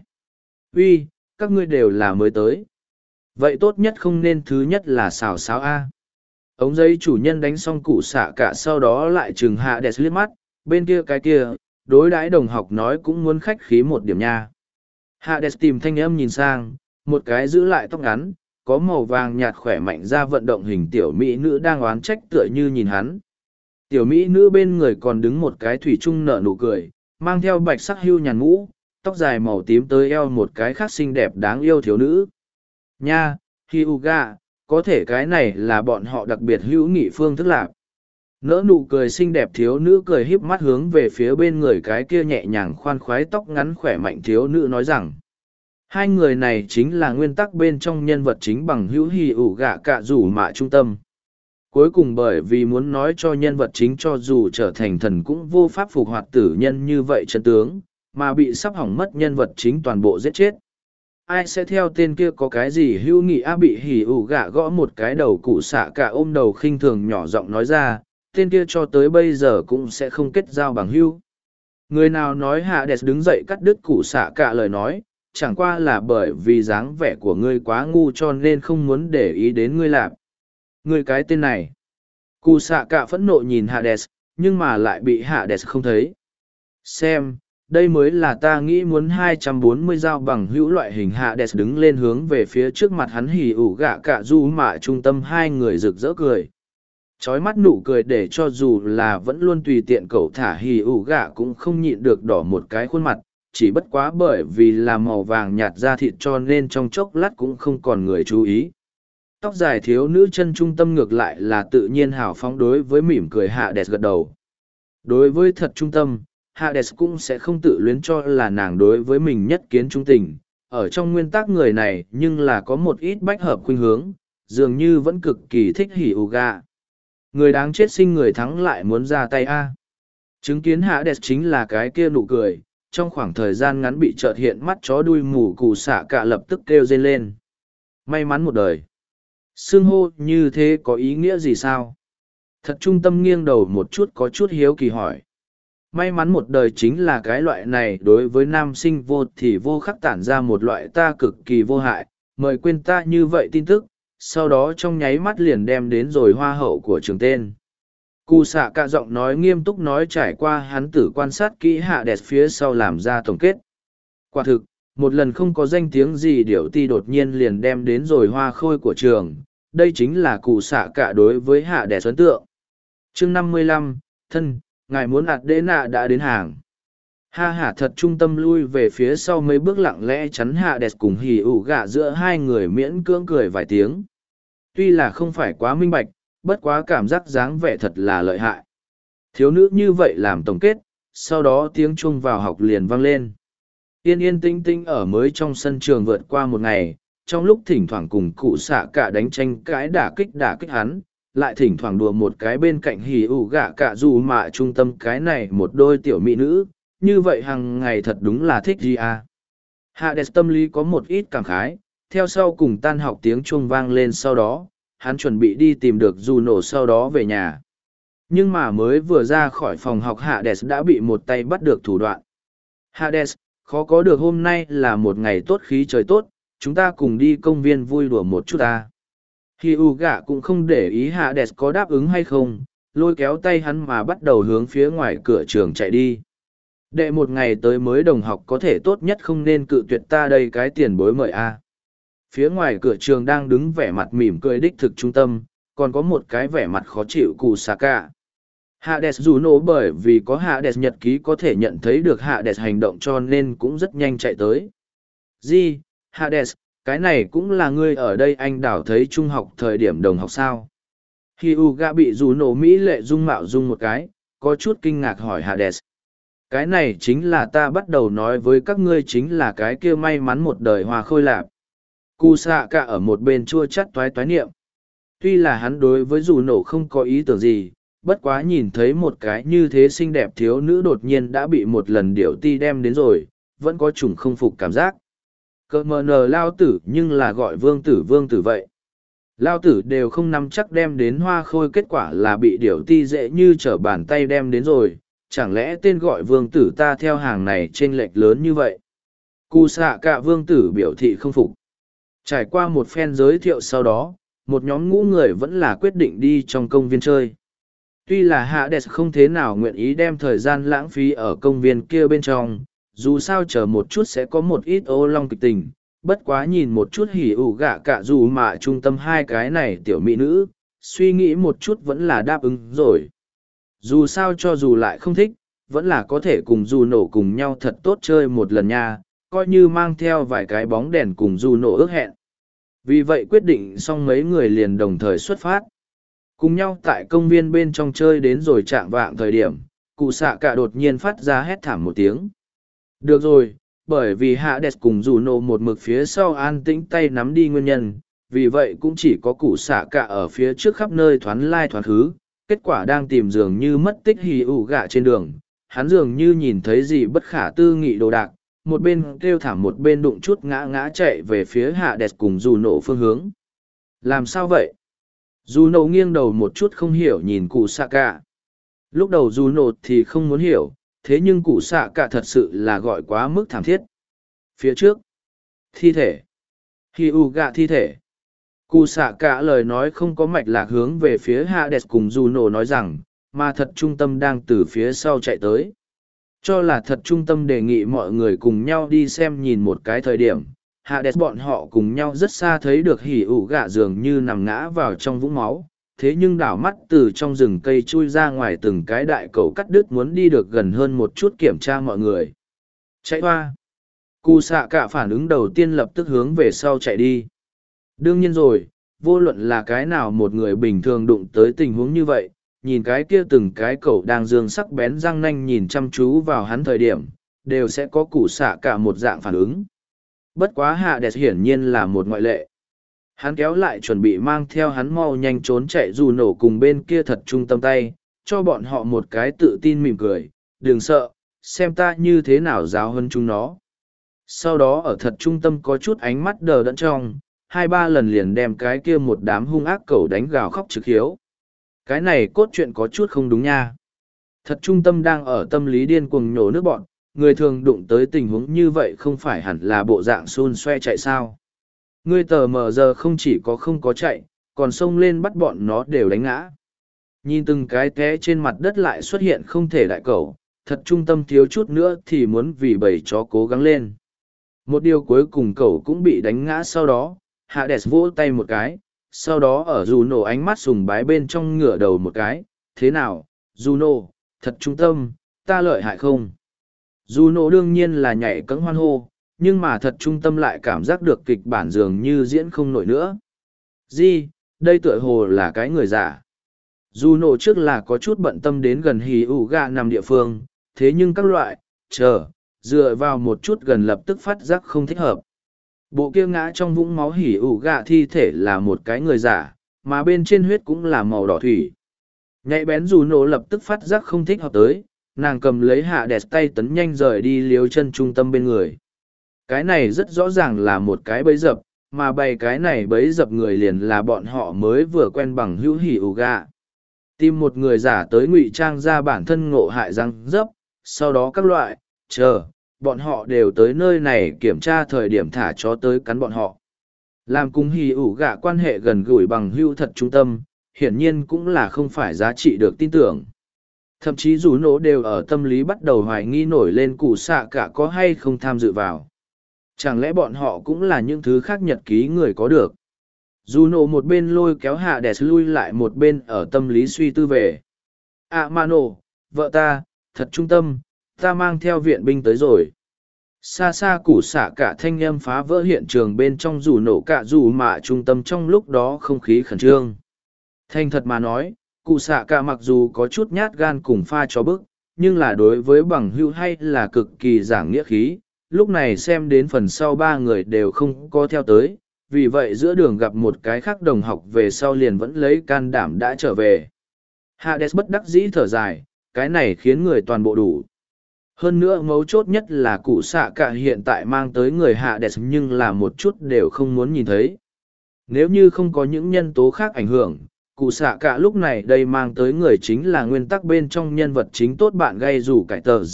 Speaker 1: Uy, các ngươi đều là mới tới. Vậy tốt nhất không nên thứ nhất là xào xáo A. Ống giấy chủ nhân đánh xong cụ xạ cả sau đó lại trừng Hades liếc mắt, bên kia cái kia, đối đãi đồng học nói cũng muốn khách khí một điểm nha. Hades tìm thanh âm nhìn sang, một cái giữ lại tóc ngắn, có màu vàng nhạt khỏe mạnh ra vận động hình tiểu mỹ nữ đang oán trách tựa như nhìn hắn. Tiểu mỹ nữ bên người còn đứng một cái thủy chung nở nụ cười, mang theo bạch sắc hưu nhàn mũ, tóc dài màu tím tới eo một cái khác xinh đẹp đáng yêu thiếu nữ. Nha, Hyuga, có thể cái này là bọn họ đặc biệt hữu nghị phương thức lạc. Nỡ nụ cười xinh đẹp thiếu nữ cười híp mắt hướng về phía bên người cái kia nhẹ nhàng khoan khoái tóc ngắn khỏe mạnh thiếu nữ nói rằng. Hai người này chính là nguyên tắc bên trong nhân vật chính bằng hữu hì ủ gạ cạ rủ mạ trung tâm. Cuối cùng bởi vì muốn nói cho nhân vật chính cho dù trở thành thần cũng vô pháp phục hoạt tử nhân như vậy chân tướng, mà bị sắp hỏng mất nhân vật chính toàn bộ giết chết. Ai sẽ theo tên kia có cái gì hữu nghị a bị hỉ ủ gạ gõ một cái đầu cụ xạ cả ôm đầu khinh thường nhỏ giọng nói ra, tên kia cho tới bây giờ cũng sẽ không kết giao bằng hữu. Người nào nói Hades đứng dậy cắt đứt cụ xạ cả lời nói, chẳng qua là bởi vì dáng vẻ của ngươi quá ngu cho nên không muốn để ý đến ngươi lạp. Ngươi cái tên này. Cụ xạ cả phẫn nộ nhìn Hades, nhưng mà lại bị Hades không thấy. Xem, đây mới là ta nghĩ muốn 240 dao bằng hữu loại hình. Hades đứng lên hướng về phía trước mặt hắn hỉ ủ gạ cả du mạ trung tâm hai người rực rỡ cười. Chói mắt nụ cười để cho dù là vẫn luôn tùy tiện cậu thả hỉ ủ gạ cũng không nhịn được đỏ một cái khuôn mặt, chỉ bất quá bởi vì là màu vàng nhạt da thịt cho nên trong chốc lát cũng không còn người chú ý. Tóc dài thiếu nữ chân trung tâm ngược lại là tự nhiên hào phóng đối với mỉm cười Hades gật đầu. Đối với thật trung tâm, Hades cũng sẽ không tự luyến cho là nàng đối với mình nhất kiến trung tình. Ở trong nguyên tắc người này nhưng là có một ít bách hợp khuynh hướng, dường như vẫn cực kỳ thích hỉ ủ gạ. Người đáng chết sinh người thắng lại muốn ra tay a. Chứng kiến Hades chính là cái kia nụ cười, trong khoảng thời gian ngắn bị chợt hiện mắt chó đuôi mù cụ xạ cả lập tức kêu rên lên. May mắn một đời. Xưng hô như thế có ý nghĩa gì sao? Thật trung tâm nghiêng đầu một chút có chút hiếu kỳ hỏi. May mắn một đời chính là cái loại này đối với nam sinh vô thì vô khắc tản ra một loại ta cực kỳ vô hại, mời quên ta như vậy tin tức, sau đó trong nháy mắt liền đem đến rồi hoa hậu của trường tên. Cụ xạ cả giọng nói nghiêm túc nói trải qua hắn tử quan sát kỹ Hades phía sau làm ra tổng kết. Quả thực, một lần không có danh tiếng gì điểu ti đột nhiên liền đem đến rồi hoa khôi của trường, đây chính là cụ xạ cả đối với Hades ấn tượng. Chương 55, thân, ngài muốn ạt đế nạ đã đến hàng. Ha hả thật trung tâm lui về phía sau mấy bước lặng lẽ chắn Hades cùng hỉ ủ gạ giữa hai người miễn cưỡng cười vài tiếng. Tuy là không phải quá minh bạch, bất quá cảm giác dáng vẻ thật là lợi hại. Thiếu nữ như vậy làm tổng kết, sau đó tiếng chuông vào học liền vang lên. Yên yên tĩnh tĩnh ở mới trong sân trường vượt qua một ngày, trong lúc thỉnh thoảng cùng cụ xạ cả đánh tranh cãi đả kích hắn, lại thỉnh thoảng đùa một cái bên cạnh hì ủ gạ cả dù mà trung tâm cái này một đôi tiểu mỹ nữ, như vậy hàng ngày thật đúng là thích gì à. Hades tâm lý có một ít cảm khái, theo sau cùng tan học tiếng chuông vang lên sau đó, hắn chuẩn bị đi tìm được dù nổ sau đó về nhà. Nhưng mà mới vừa ra khỏi phòng học Hades đã bị một tay bắt được thủ đoạn. Hades, khó có được hôm nay là một ngày tốt khí trời tốt, chúng ta cùng đi công viên vui đùa một chút ta. Hyuga cũng không để ý Hades có đáp ứng hay không, lôi kéo tay hắn mà bắt đầu hướng phía ngoài cửa trường chạy đi. Đệ một ngày tới mới đồng học có thể tốt nhất không nên cự tuyệt ta đây cái tiền bối mời a. Phía ngoài cửa trường đang đứng vẻ mặt mỉm cười đích thực trung tâm, còn có một cái vẻ mặt khó chịu Kusaka. Hades dù nổ bởi vì có Hades nhật ký có thể nhận thấy được Hades hành động cho nên cũng rất nhanh chạy tới. Gì, Hades, cái này cũng là ngươi ở đây anh đảo thấy trung học thời điểm đồng học sao? Hyuga bị dù nổ mỹ lệ dung mạo dung một cái, có chút kinh ngạc hỏi Hades. Cái này chính là ta bắt đầu nói với các ngươi chính là cái kia may mắn một đời hòa khôi lạp. Kusaka ở một bên chua chắt toái toái niệm. Tuy là hắn đối với dù nổ không có ý tưởng gì, bất quá nhìn thấy một cái như thế xinh đẹp thiếu nữ đột nhiên đã bị một lần điểu ti đem đến rồi, vẫn có chủng không phục cảm giác. Cờ mờ nờ lao tử nhưng là gọi vương tử vậy. Lao tử đều không nắm chắc đem đến hoa khôi kết quả là bị điểu ti dễ như trở bàn tay đem đến rồi, chẳng lẽ tên gọi vương tử ta theo hàng này chênh lệch lớn như vậy. Cụ xạ cả vương tử biểu thị không phục. Trải qua một phen giới thiệu sau đó, một nhóm ngũ người vẫn là quyết định đi trong công viên chơi. Tuy là Hades không thế nào nguyện ý đem thời gian lãng phí ở công viên kia bên trong, dù sao chờ một chút sẽ có một ít ô long kịch tình, bất quá nhìn một chút hỉ ủ gạ cả dù mà trung tâm hai cái này tiểu mỹ nữ, suy nghĩ một chút vẫn là đáp ứng rồi. Dù sao cho dù lại không thích, vẫn là có thể cùng dù nổ cùng nhau thật tốt chơi một lần nha, coi như mang theo vài cái bóng đèn cùng dù nổ ước hẹn. Vì vậy quyết định xong mấy người liền đồng thời xuất phát. Cùng nhau tại công viên bên trong chơi đến rồi chạng vạng thời điểm, cụ xạ cả đột nhiên phát ra hét thảm một tiếng. Được rồi, bởi vì Hades cùng dù nổ một mực phía sau an tĩnh tay nắm đi nguyên nhân, vì vậy cũng chỉ có cụ xạ cả ở phía trước khắp nơi thoán lai thoán khứ, kết quả đang tìm dường như mất tích hì ủ gạ trên đường, hắn dường như nhìn thấy gì bất khả tư nghị đồ đạc, một bên kêu thảm một bên đụng chút ngã ngã chạy về phía Hades cùng dù nổ phương hướng. Làm sao vậy? Dù nổ nghiêng đầu một chút không hiểu nhìn cụ xạ cả. Lúc đầu dù nổ thì không muốn hiểu, thế nhưng cụ xạ cả thật sự là gọi quá mức thảm thiết. Phía trước, thi thể, hì ủ gạ thi thể. Cụ xạ cả lời nói không có mạch lạc hướng về phía Hades cùng dù nổ nói rằng, mà thật trung tâm đang từ phía sau chạy tới. Cho là thật trung tâm đề nghị mọi người cùng nhau đi xem nhìn một cái thời điểm, Hades bọn họ cùng nhau rất xa thấy được hỉ ủ gạ dường như nằm ngã vào trong vũng máu, thế nhưng đảo mắt từ trong rừng cây chui ra ngoài từng cái đại cầu cắt đứt muốn đi được gần hơn một chút kiểm tra mọi người. Chạy hoa! Cụ xạ cả phản ứng đầu tiên lập tức hướng về sau chạy đi. Đương nhiên rồi, vô luận là cái nào một người bình thường đụng tới tình huống như vậy, nhìn cái kia từng cái cậu đang dương sắc bén răng nanh nhìn chăm chú vào hắn thời điểm, đều sẽ có cụ xạ cả một dạng phản ứng. Bất quá Hades hiển nhiên là một ngoại lệ. Hắn kéo lại chuẩn bị mang theo hắn mau nhanh trốn chạy dù nổ cùng bên kia thật trung tâm tay, cho bọn họ một cái tự tin mỉm cười, đừng sợ, xem ta như thế nào giáo hơn chúng nó. Sau đó ở thật trung tâm có chút ánh mắt đờ đẫn trong, 2-3 lần liền đem cái kia một đám hung ác cẩu đánh gào khóc trực hiếu. Cái này cốt truyện có chút không đúng nha. Thật trung tâm đang ở tâm lý điên cuồng nhổ nước bọn, người thường đụng tới tình huống như vậy không phải hẳn là bộ dạng xun xoe chạy sao. Ngươi tờ mờ giờ không chỉ có không có chạy, còn xông lên bắt bọn nó đều đánh ngã. Nhìn từng cái té trên mặt đất lại xuất hiện không thể đại cẩu, thật trung tâm thiếu chút nữa thì muốn vì bầy chó cố gắng lên. Một điều cuối cùng cẩu cũng bị đánh ngã sau đó, Hades vỗ tay một cái, sau đó ở dù nổ ánh mắt sùng bái bên trong ngửa đầu một cái, thế nào, dù nổ, thật trung tâm, ta lợi hại không? Dù nổ đương nhiên là nhảy cẫng hoan hô, nhưng mà thật trung tâm lại cảm giác được kịch bản dường như diễn không nổi nữa. Gì, đây tựa hồ là cái người giả. Dù nổ trước là có chút bận tâm đến gần hỉ ủ gạ nằm địa phương, thế nhưng các loại, dựa vào một chút gần lập tức phát giác không thích hợp. Bộ kia ngã trong vũng máu hỉ ủ gạ thi thể là một cái người giả, mà bên trên huyết cũng là màu đỏ thủy. Nhạy bén dù nổ lập tức phát giác không thích hợp tới, nàng cầm lấy hạ đẹp tay tấn nhanh rời đi liếu chân trung tâm bên người. Cái này rất rõ ràng là một cái bẫy dập, mà bày cái này bẫy dập người liền là bọn họ mới vừa quen bằng hữu hỉ ủ gạ. Tìm một người giả tới ngụy trang ra bản thân ngộ hại răng dấp, sau đó các loại, bọn họ đều tới nơi này kiểm tra thời điểm thả chó tới cắn bọn họ. Làm cùng hỉ ủ gạ quan hệ gần gũi bằng hữu thật trung tâm, hiển nhiên cũng là không phải giá trị được tin tưởng. Thậm chí dù nổ đều ở tâm lý bắt đầu hoài nghi nổi lên cụ xạ cả có hay không tham dự vào. Chẳng lẽ bọn họ cũng là những thứ khác nhật ký người có được. Dù nổ một bên lôi kéo hạ đẹp lui lại một bên ở tâm lý suy tư về. Mà nổ, vợ ta, thật trung tâm, ta mang theo viện binh tới rồi. Xa xa củ xạ cả thanh âm phá vỡ hiện trường bên trong dù nổ cả dù mà trung tâm trong lúc đó không khí khẩn trương. Thành thật mà nói, cụ xạ cả mặc dù có chút nhát gan cùng pha cho bức, nhưng là đối với bằng hữu hay là cực kỳ giảng nghĩa khí. Lúc này xem đến phần sau ba người đều không có theo tới, vì vậy giữa đường gặp một cái khác đồng học về sau liền vẫn lấy can đảm đã trở về. Hades bất đắc dĩ thở dài, cái này khiến người toàn bộ đủ. Hơn nữa mấu chốt nhất là cụ xạ cả hiện tại mang tới người Hades nhưng là một chút đều không muốn nhìn thấy. Nếu như không có những nhân tố khác ảnh hưởng, cụ xạ cả lúc này đây mang tới người chính là nguyên tắc bên trong nhân vật chính tốt bạn gây rủ cải tờ.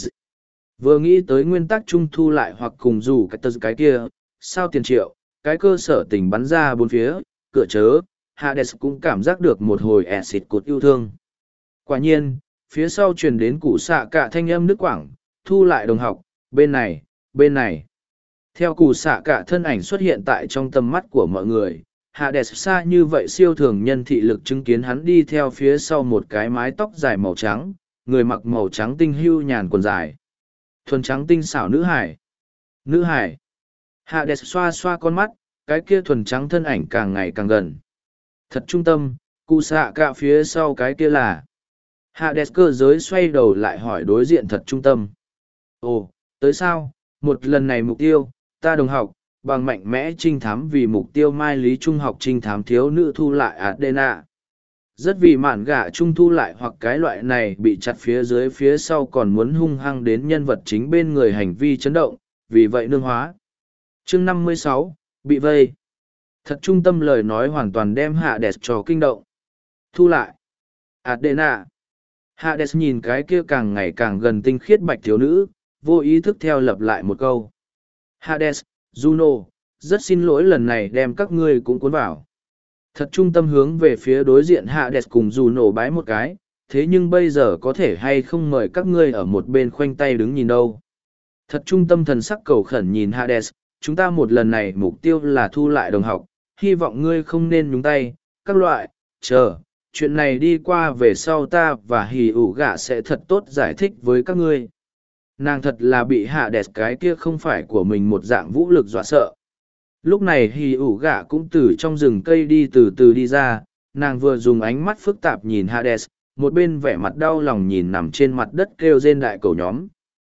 Speaker 1: Vừa nghĩ tới nguyên tắc trung thu lại hoặc cùng rủ cải tờ cái kia, sao tiền triệu, cái cơ sở tình bắn ra bốn phía, cửa chớ, Hades cũng cảm giác được một hồi acid cột yêu thương. Quả nhiên, phía sau truyền đến cụ xạ cả thanh âm nước quảng, thu lại đồng học, bên này, bên này. Theo cụ xạ cả thân ảnh xuất hiện tại trong tầm mắt của mọi người, Hades xa như vậy siêu thường nhân thị lực chứng kiến hắn đi theo phía sau một cái mái tóc dài màu trắng, người mặc màu trắng tinh hưu nhàn quần dài. Thuần trắng tinh xảo nữ hải. Nữ hải. Hades xoa xoa con mắt, cái kia thuần trắng thân ảnh càng ngày càng gần. Thật trung tâm, cụ xạ cả phía sau cái kia là. Hades cơ giới xoay đầu lại hỏi đối diện thật trung tâm. Ồ, tới sao? Một lần này mục tiêu, ta đồng học, bằng mạnh mẽ trinh thám vì mục tiêu mai lý trung học trinh thám thiếu nữ thu lại Adena. Rất vì mạn gạ trung thu lại hoặc cái loại này bị chặt phía dưới phía sau còn muốn hung hăng đến nhân vật chính bên người hành vi chấn động, vì vậy nương hóa. Chương 56, bị vây. Thật trung tâm lời nói hoàn toàn đem Hades cho kinh động. Thu lại. Adena. Hades nhìn cái kia càng ngày càng gần tinh khiết bạch thiếu nữ, vô ý thức theo lặp lại một câu. Hades, Juno, rất xin lỗi lần này đem các ngươi cũng cuốn vào. Thật trung tâm hướng về phía đối diện Hades cùng Juno bái một cái, thế nhưng bây giờ có thể hay không mời các ngươi ở một bên khoanh tay đứng nhìn đâu. Thật trung tâm thần sắc cầu khẩn nhìn Hades, chúng ta một lần này mục tiêu là thu lại đồng học, hy vọng ngươi không nên nhúng tay, các loại, chuyện này đi qua về sau ta và hì ủ gạ sẽ thật tốt giải thích với các ngươi. Nàng thật là bị Hades cái kia không phải của mình một dạng vũ lực dọa sợ. Lúc này hì ủ gạ cũng từ trong rừng cây đi từ từ đi ra, nàng vừa dùng ánh mắt phức tạp nhìn Hades, một bên vẻ mặt đau lòng nhìn nằm trên mặt đất kêu rên đại cầu nhóm.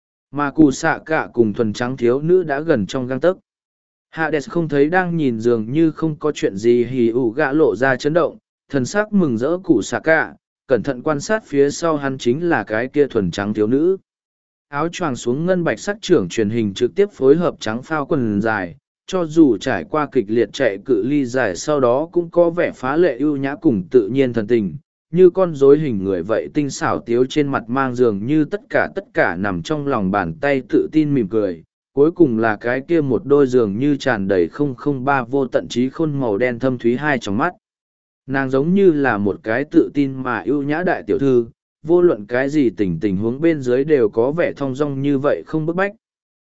Speaker 1: Mà cụ xạ cả cùng thuần trắng thiếu nữ đã gần trong gang tấc. Hades không thấy đang nhìn dường như không có chuyện gì hì ủ gạ lộ ra chấn động, thần sắc mừng rỡ cụ xạ cả, cẩn thận quan sát phía sau hắn chính là cái kia thuần trắng thiếu nữ. Áo choàng xuống ngân bạch sắc trưởng truyền hình trực tiếp phối hợp trắng phao quần dài, cho dù trải qua kịch liệt chạy cự ly dài sau đó cũng có vẻ phá lệ ưu nhã cùng tự nhiên thần tình, như con rối hình người vậy tinh xảo tiếu trên mặt mang dường như tất cả nằm trong lòng bàn tay tự tin mỉm cười. Cuối cùng là cái kia một đôi dường như tràn đầy 003 vô tận trí khôn màu đen thâm thúy hai trong mắt. Nàng giống như là một cái tự tin mà ưu nhã đại tiểu thư, vô luận cái gì tình huống bên dưới đều có vẻ thong dong như vậy không bức bách.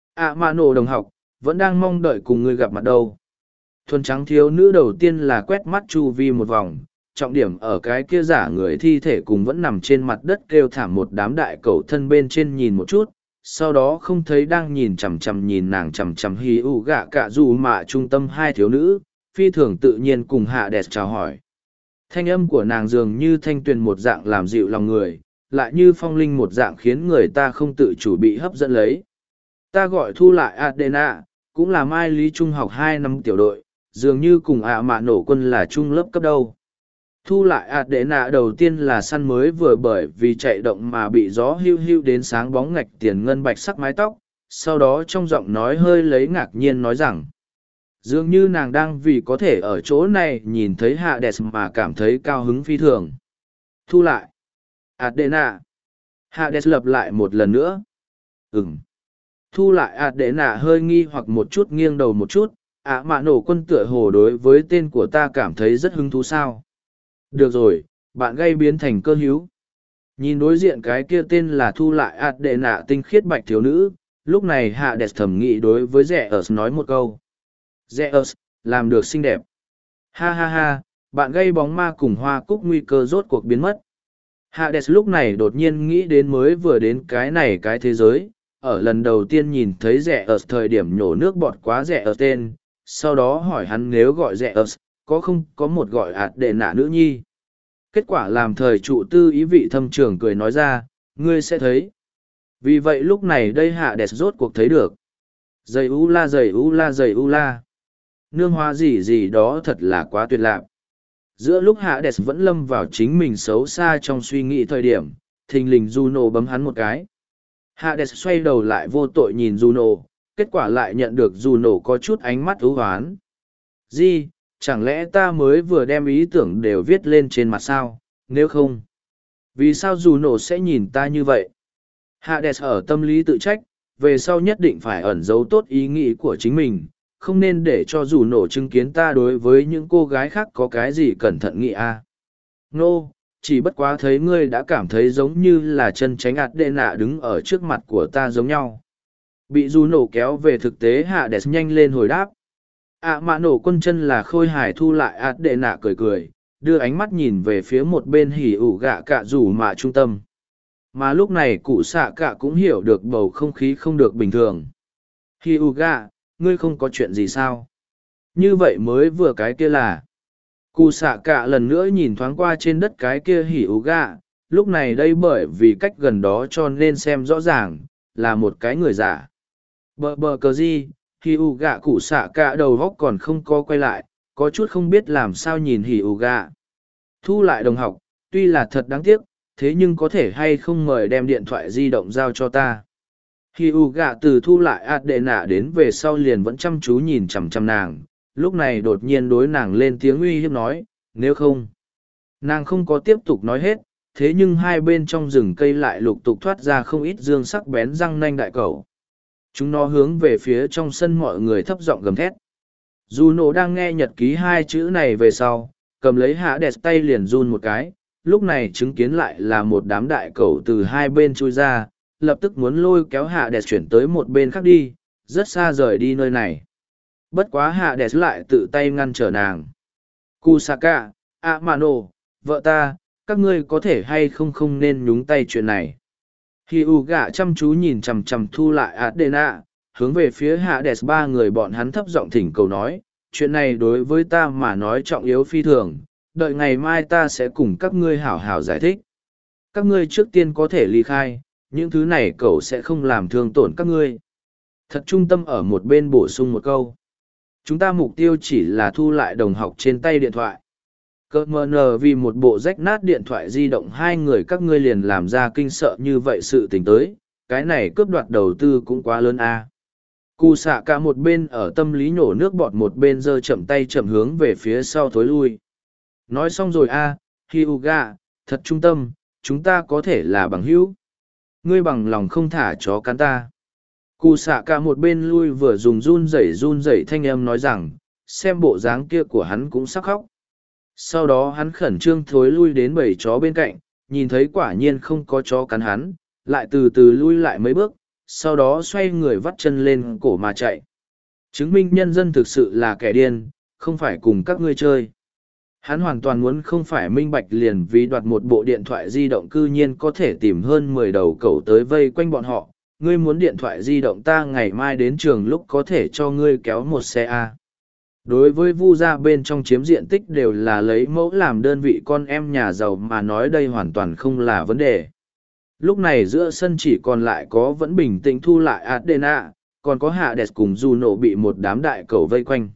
Speaker 1: Mà nổ đồng học, vẫn đang mong đợi cùng ngươi gặp mặt đâu. Thuần trắng thiếu nữ đầu tiên là quét mắt chu vi một vòng, trọng điểm ở cái kia giả người thi thể cùng vẫn nằm trên mặt đất kêu thảm một đám đại cầu thân bên trên nhìn một chút, sau đó không thấy đang nhìn chằm chằm nhìn nàng chằm chằm hì ủ gạ cả dù mà trung tâm hai thiếu nữ, phi thường tự nhiên cùng Hades chào hỏi. Thanh âm của nàng dường như thanh tuyền một dạng làm dịu lòng người, lại như phong linh một dạng khiến người ta không tự chủ bị hấp dẫn lấy. Ta gọi thu lại Adena, cũng là Mai Lý Trung học 2 năm tiểu đội, dường như cùng mạ nổ quân là trung lớp cấp đâu. Thu lại Adena đầu tiên là săn mới vừa bởi vì chạy động mà bị gió hưu hưu đến sáng bóng ngạch tiền ngân bạch sắc mái tóc, sau đó trong giọng nói hơi lấy ngạc nhiên nói rằng, dường như nàng đang vì có thể ở chỗ này nhìn thấy Hades mà cảm thấy cao hứng phi thường. Thu lại Adena. Hades lặp lại một lần nữa. Thu lại Adena hơi nghi hoặc một chút nghiêng đầu một chút, mạ nổ quân tựa hồ đối với tên của ta cảm thấy rất hứng thú sao. Được rồi, bạn gây biến thành cơ hữu. Nhìn đối diện cái kia tên là thu lại Adena tinh khiết bạch thiếu nữ, lúc này Hades thầm nghĩ đối với Zeus nói một câu. Zeus, làm được xinh đẹp. Ha ha ha, bạn gây bóng ma cùng hoa cúc nguy cơ rốt cuộc biến mất. Hades lúc này đột nhiên nghĩ đến mới vừa đến cái thế giới, ở lần đầu tiên nhìn thấy Zeus thời điểm nhổ nước bọt quá Zeus tên, sau đó hỏi hắn nếu gọi Zeus, có không có một gọi Adena nữ nhi. Kết quả làm thời trụ tư ý vị thâm trường cười nói ra, ngươi sẽ thấy. Vì vậy lúc này đây Hades rốt cuộc thấy được. Giày u la giày u la giày u la. Nương hoa gì gì đó thật là quá tuyệt lạc. Giữa lúc Hades vẫn lâm vào chính mình xấu xa trong suy nghĩ thời điểm, thình lình Juno bấm hắn một cái. Hades xoay đầu lại vô tội nhìn Juno, kết quả lại nhận được Juno có chút ánh mắt ưu hoán. Gì, chẳng lẽ ta mới vừa đem ý tưởng đều viết lên trên mặt sao, nếu không? Vì sao Juno sẽ nhìn ta như vậy? Hades ở tâm lý tự trách, về sau nhất định phải ẩn giấu tốt ý nghĩ của chính mình, không nên để cho Juno chứng kiến ta đối với những cô gái khác có cái gì cẩn thận nghĩ a. Nô, chỉ bất quá thấy ngươi đã cảm thấy giống như là chân tránh Adena đứng ở trước mặt của ta giống nhau. Bị Juno kéo về thực tế Hades nhanh lên hồi đáp. Mạ nổ quân chân là khôi hài thu lại Adena cười cười, đưa ánh mắt nhìn về phía một bên hỉ ủ gạ cạ rủ mạ trung tâm. Mà lúc này cụ xạ cạ cũng hiểu được bầu không khí không được bình thường. Hỉ ủ gạ, ngươi không có chuyện gì sao? Như vậy mới vừa cái kia là. Cụ xạ cạ lần nữa nhìn thoáng qua trên đất cái kia hỉ ủ gạ, lúc này đây bởi vì cách gần đó cho nên xem rõ ràng, là một cái người giả. Bờ cờ gì, hỉ ủ gạ cụ xạ cạ đầu góc còn không có quay lại, có chút không biết làm sao nhìn hỉ ủ gạ. Thu lại đồng học, tuy là thật đáng tiếc, thế nhưng có thể hay không mời đem điện thoại di động giao cho ta. Hỉ ủ gạ từ thu lại Adena đến về sau liền vẫn chăm chú nhìn chằm chằm nàng, lúc này đột nhiên đối nàng lên tiếng uy hiếp nói, nếu không. Nàng không có tiếp tục nói hết, thế nhưng hai bên trong rừng cây lại lục tục thoát ra không ít dương sắc bén răng nanh đại cẩu. Chúng nó hướng về phía trong sân mọi người thấp giọng gầm thét. Juno đang nghe nhật ký hai chữ này về sau, cầm lấy Hades tay liền run một cái, lúc này chứng kiến lại là một đám đại cẩu từ hai bên chui ra, lập tức muốn lôi kéo Hades chuyển tới một bên khác đi, rất xa rời đi nơi này. Bất quá Hades lại tự tay ngăn trở nàng. Kusaka, Amano, vợ ta, các ngươi có thể hay không nên nhúng tay chuyện này. Hyuga chăm chú nhìn chằm chằm thu lại Adena, hướng về phía Hades ba người bọn hắn thấp giọng thỉnh cầu nói, chuyện này đối với ta mà nói trọng yếu phi thường, đợi ngày mai ta sẽ cùng các ngươi hảo hảo giải thích. Các ngươi trước tiên có thể ly khai, những thứ này cậu sẽ không làm thương tổn các ngươi. Thật trung tâm ở một bên bổ sung một câu. Chúng ta mục tiêu chỉ là thu lại đồng học trên tay điện thoại. Cơ mờ nờ vì một bộ rách nát điện thoại di động hai người các ngươi liền làm ra kinh sợ như vậy sự tình tới, cái này cướp đoạt đầu tư cũng quá lớn a. Cù xạ cả một bên ở tâm lý nhổ nước bọt một bên giơ chậm tay chậm hướng về phía sau thối lui. Nói xong rồi a, Hyuga, thật trung tâm, chúng ta có thể là bằng hữu. Ngươi bằng lòng không thả chó cắn ta. Cù xạ cả một bên lui vừa dùng run rẩy thanh âm nói rằng, xem bộ dáng kia của hắn cũng sắc khóc. Sau đó hắn khẩn trương thối lui đến bầy chó bên cạnh, nhìn thấy quả nhiên không có chó cắn hắn, lại từ từ lui lại mấy bước, sau đó xoay người vắt chân lên cổ mà chạy. Chứng minh nhân dân thực sự là kẻ điên, không phải cùng các ngươi chơi. Hắn hoàn toàn muốn không phải minh bạch liền vì đoạt một bộ điện thoại di động cư nhiên có thể tìm hơn 10 đầu cẩu tới vây quanh bọn họ. Ngươi muốn điện thoại di động ta ngày mai đến trường lúc có thể cho ngươi kéo một xe A. Đối với Vu gia bên trong chiếm diện tích đều là lấy mẫu làm đơn vị con em nhà giàu mà nói đây hoàn toàn không là vấn đề. Lúc này giữa sân chỉ còn lại có vẫn bình tĩnh Thu lại Adena, còn có Hades cùng Juno bị một đám đại cầu vây quanh.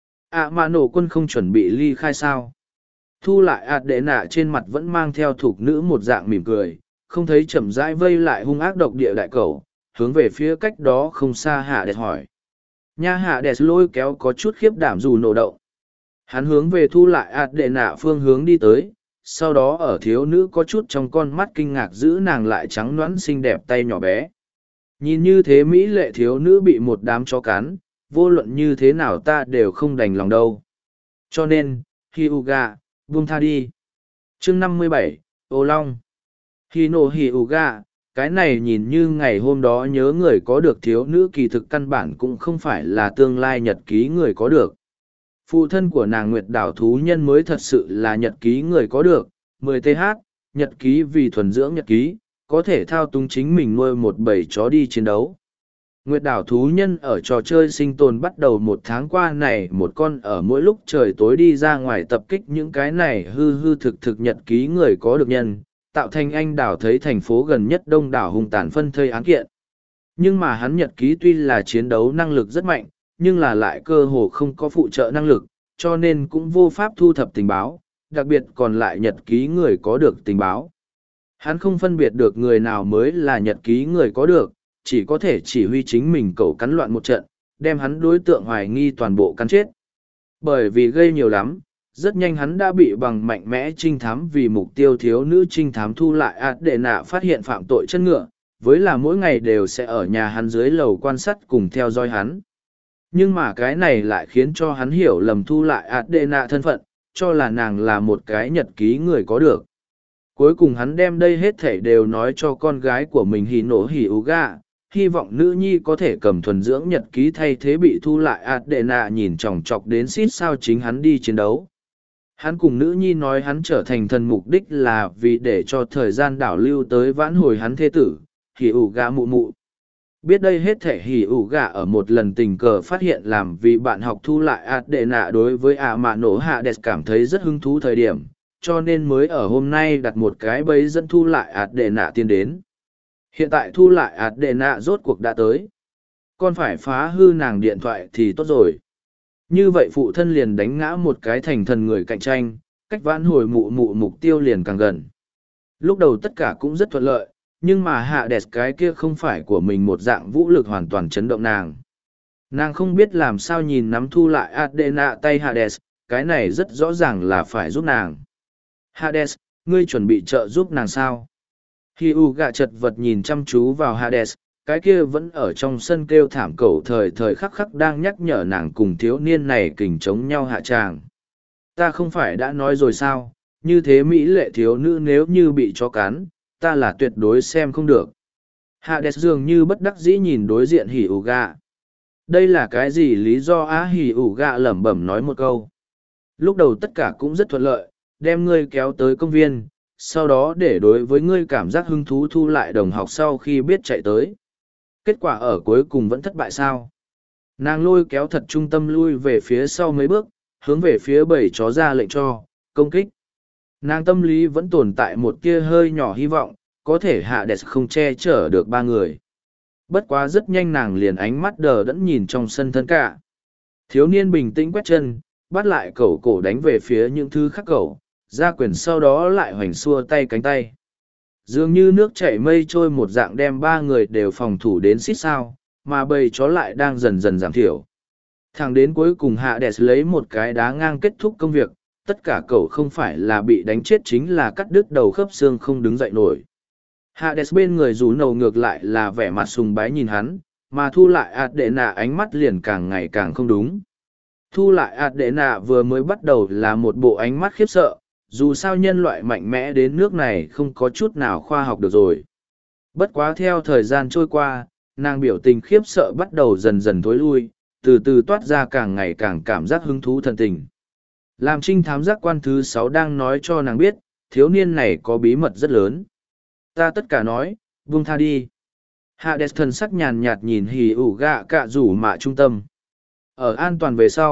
Speaker 1: Mà nổ quân không chuẩn bị ly khai sao? Thu lại Adena trên mặt vẫn mang theo thục nữ một dạng mỉm cười, không thấy chậm rãi vây lại hung ác độc địa đại cầu, hướng về phía cách đó không xa Hades hỏi. Nha Hades lôi kéo có chút khiếp đảm Juno động. Hắn hướng về Thu lại Adena phương hướng đi tới, sau đó ở thiếu nữ có chút trong con mắt kinh ngạc giữ nàng lại trắng nõn xinh đẹp tay nhỏ bé. Nhìn như thế mỹ lệ thiếu nữ bị một đám chó cắn, vô luận như thế nào ta đều không đành lòng đâu. Cho nên, Hyuga, buông tha đi. Chương 57, Ô Long. Hino Hyuga, cái này nhìn như ngày hôm đó nhớ người có được thiếu nữ kỳ thực căn bản cũng không phải là tương lai nhật ký người có được. Phụ thân của nàng Nguyệt Đảo thú nhân mới thật sự là nhật ký người có được, 10th, nhật ký vì thuần dưỡng nhật ký, có thể thao túng chính mình nuôi một bầy chó đi chiến đấu. Nguyệt Đảo thú nhân ở trò chơi sinh tồn bắt đầu 1 tháng qua này một con ở mỗi lúc trời tối đi ra ngoài tập kích những cái này hư thực nhật ký người có được nhân, tạo thành anh đảo thấy thành phố gần nhất đông đảo hung tàn phân thây án kiện. Nhưng mà hắn nhật ký tuy là chiến đấu năng lực rất mạnh, nhưng là lại cơ hồ không có phụ trợ năng lực, cho nên cũng vô pháp thu thập tình báo, đặc biệt còn lại nhật ký người có được tình báo. Hắn không phân biệt được người nào mới là nhật ký người có được, chỉ có thể chỉ huy chính mình cậu cắn loạn một trận, đem hắn đối tượng hoài nghi toàn bộ cắn chết. Bởi vì gây nhiều lắm, rất nhanh hắn đã bị bằng mạnh mẽ trinh thám vì mục tiêu thiếu nữ trinh thám Thu lại Adena phát hiện phạm tội chân ngựa, với là mỗi ngày đều sẽ ở nhà hắn dưới lầu quan sát cùng theo dõi hắn. Nhưng mà cái này lại khiến cho hắn hiểu lầm Thu lại Adena thân phận, cho là nàng là một cái nhật ký người có được. Cuối cùng hắn đem đây hết thảy đều nói cho con gái của mình Hino Hyuga, hy vọng nữ nhi có thể cầm thuần dưỡng nhật ký thay thế bị Thu lại Adena nhìn chòng chọc đến xít sao chính hắn đi chiến đấu. Hắn cùng nữ nhi nói hắn trở thành thần mục đích là vì để cho thời gian đảo lưu tới vãn hồi hắn thê tử, Hyuga mụ mụ. Biết đây hết thể Hyuga ở một lần tình cờ phát hiện làm vì bạn học Thu lại Adena đối với Amano Hades cảm thấy rất hứng thú thời điểm, cho nên mới ở hôm nay đặt một cái bẫy dẫn Thu lại Adena tiến đến. Hiện tại Thu lại Adena rốt cuộc đã tới. Còn phải phá hư nàng điện thoại thì tốt rồi. Như vậy phụ thân liền đánh ngã một cái thành thần người cạnh tranh, cách vãn hồi mụ mụ mục tiêu liền càng gần. Lúc đầu tất cả cũng rất thuận lợi, nhưng mà Hades cái kia không phải của mình một dạng vũ lực hoàn toàn chấn động nàng. Nàng không biết làm sao nhìn nắm Thu lại Adena tay Hades, cái này rất rõ ràng là phải giúp nàng. Hades, ngươi chuẩn bị trợ giúp nàng sao? Hyuga chật vật nhìn chăm chú vào Hades, cái kia vẫn ở trong sân kêu thảm cẩu thời khắc khắc đang nhắc nhở nàng cùng thiếu niên này kình chống nhau hạ tràng. Ta không phải đã nói rồi sao, như thế mỹ lệ thiếu nữ nếu như bị chó cắn, ta là tuyệt đối xem không được. Hades dường như bất đắc dĩ nhìn đối diện Hyuga. Đây là cái gì lý do á? Hyuga lẩm bẩm nói một câu. Lúc đầu tất cả cũng rất thuận lợi, đem ngươi kéo tới công viên, sau đó để đối với ngươi cảm giác hứng thú Thu lại đồng học sau khi biết chạy tới. Kết quả ở cuối cùng vẫn thất bại sao? Nàng lôi kéo thật trung tâm lui về phía sau mấy bước, hướng về phía bầy chó ra lệnh cho, công kích. Nàng tâm lý vẫn tồn tại một tia hơi nhỏ hy vọng, có thể Hades không che chở được 3 người. Bất quá rất nhanh nàng liền ánh mắt đờ đẫn nhìn trong sân thân cả. Thiếu niên bình tĩnh quét chân, bắt lại cẩu cổ đánh về phía những thứ khác cẩu, ra quyền sau đó lại hoành xua tay cánh tay. Dường như nước chảy mây trôi một dạng đem 3 người đều phòng thủ đến xít sao, mà bầy chó lại đang dần dần giảm thiểu. Thẳng đến cuối cùng Hades lấy một cái đá ngang kết thúc công việc, tất cả cậu không phải là bị đánh chết chính là cắt đứt đầu khớp xương không đứng dậy nổi. Hades bên người rú nầu ngược lại là vẻ mặt sùng bái nhìn hắn, mà Thu lại Adena ánh mắt liền càng ngày càng không đúng. Thu lại Adena vừa mới bắt đầu là một bộ ánh mắt khiếp sợ, dù sao nhân loại mạnh mẽ đến nước này không có chút nào khoa học được rồi. Bất quá theo thời gian trôi qua, nàng biểu tình khiếp sợ bắt đầu dần dần thối lui, từ từ toát ra càng ngày càng cảm giác hứng thú thần tình. Làm trinh thám giác quan thứ 6 đang nói cho nàng biết, thiếu niên này có bí mật rất lớn. Ta tất cả nói, buông tha đi. Hades thần sắc nhàn nhạt nhìn Hyuga cạ rủ mạ trung tâm. Ở an toàn về sau,